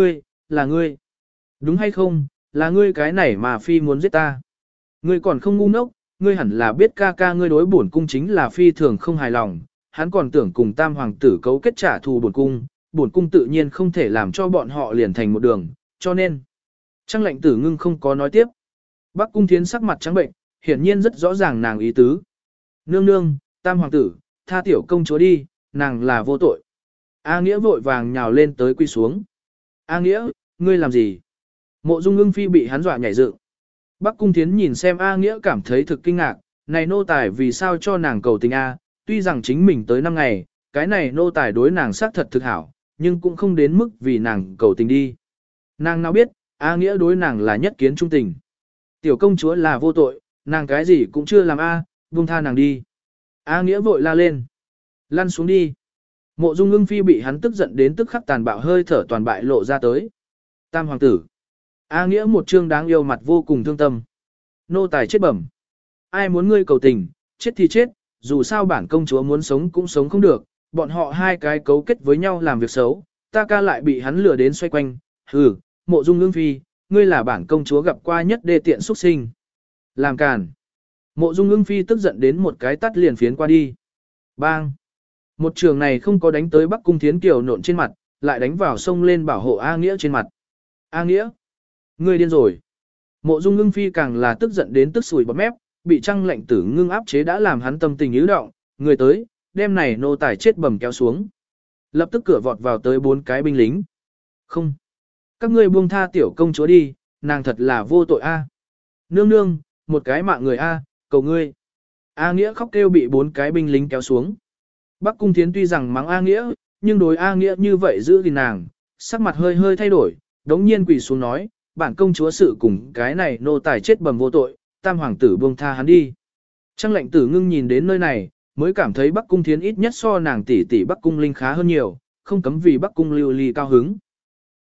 Speaker 1: là ngươi. Đúng hay không, là ngươi cái này mà Phi muốn giết ta. Ngươi còn không ngu ngốc, ngươi hẳn là biết ca ca ngươi đối bổn cung chính là Phi thường không hài lòng, hắn còn tưởng cùng Tam hoàng tử cấu kết trả thù bổn cung tự nhiên không thể làm cho bọn họ liền thành một đường, cho nên. Trang Lệnh Tử Ngưng không có nói tiếp. Bắc Cung Thiến sắc mặt trắng bệnh, hiển nhiên rất rõ ràng nàng ý tứ. Nương nương, Tam hoàng tử, tha tiểu công chúa đi, nàng là vô tội. A Nghĩa vội vàng nhào lên tới quy xuống. A Nghĩa, ngươi làm gì? Mộ Dung Ưng Phi bị hắn dọa nhảy dựng. Bắc Cung Thiến nhìn xem A Nghĩa cảm thấy thực kinh ngạc, này nô tài vì sao cho nàng cầu tình A, tuy rằng chính mình tới 5 ngày, cái này nô tài đối nàng xác thật thực hảo, nhưng cũng không đến mức vì nàng cầu tình đi. Nàng nào biết, A Nghĩa đối nàng là nhất kiến trung tình. Tiểu công chúa là vô tội, nàng cái gì cũng chưa làm A, buông tha nàng đi. A Nghĩa vội la lên. Lăn xuống đi. Mộ Dung Ưng Phi bị hắn tức giận đến tức khắc tàn bạo hơi thở toàn bại lộ ra tới. Tam hoàng tử. A Nghĩa một trương đáng yêu mặt vô cùng thương tâm. Nô tài chết bẩm. Ai muốn ngươi cầu tình, chết thì chết, dù sao bản công chúa muốn sống cũng sống không được, bọn họ hai cái cấu kết với nhau làm việc xấu, ta ca lại bị hắn lừa đến xoay quanh. Hừ, Mộ Dung Ưng Phi, ngươi là bản công chúa gặp qua nhất đê tiện xuất sinh. Làm càn. Mộ Dung Ưng Phi tức giận đến một cái tắt liền phiến qua đi. Bang. Một trường này không có đánh tới Bắc Cung Thiến Kiều nộn trên mặt, lại đánh vào sông lên bảo hộ A Nghĩa trên mặt. A Nghĩa. Ngươi điên rồi. Mộ Dung Ưng Phi càng là tức giận đến tức sùi bọt mép, bị Trang Lệnh Tử Ngưng áp chế đã làm hắn tâm tình ứ động, người tới, đem này nô tài chết bầm kéo xuống. Lập tức cửa vọt vào tới 4 cái binh lính. Không. Các ngươi buông tha tiểu công chúa đi, nàng thật là vô tội a. Nương nương, một cái mạng người a, cầu ngươi. A Nghĩa khóc kêu bị 4 cái binh lính kéo xuống. Bắc Cung Thiến tuy rằng mắng A Nghĩa, nhưng đối A Nghĩa như vậy giữ gìn nàng, sắc mặt hơi hơi thay đổi, đống nhiên quỳ xuống nói, bản công chúa sự cùng cái này nô tài chết bầm vô tội, Tam hoàng tử buông tha hắn đi. Trang Lệnh Tử Ngưng nhìn đến nơi này, mới cảm thấy Bắc Cung Thiến ít nhất so nàng tỷ tỷ Bắc Cung Linh khá hơn nhiều, không cấm vì Bắc Cung Lưu Ly cao hứng.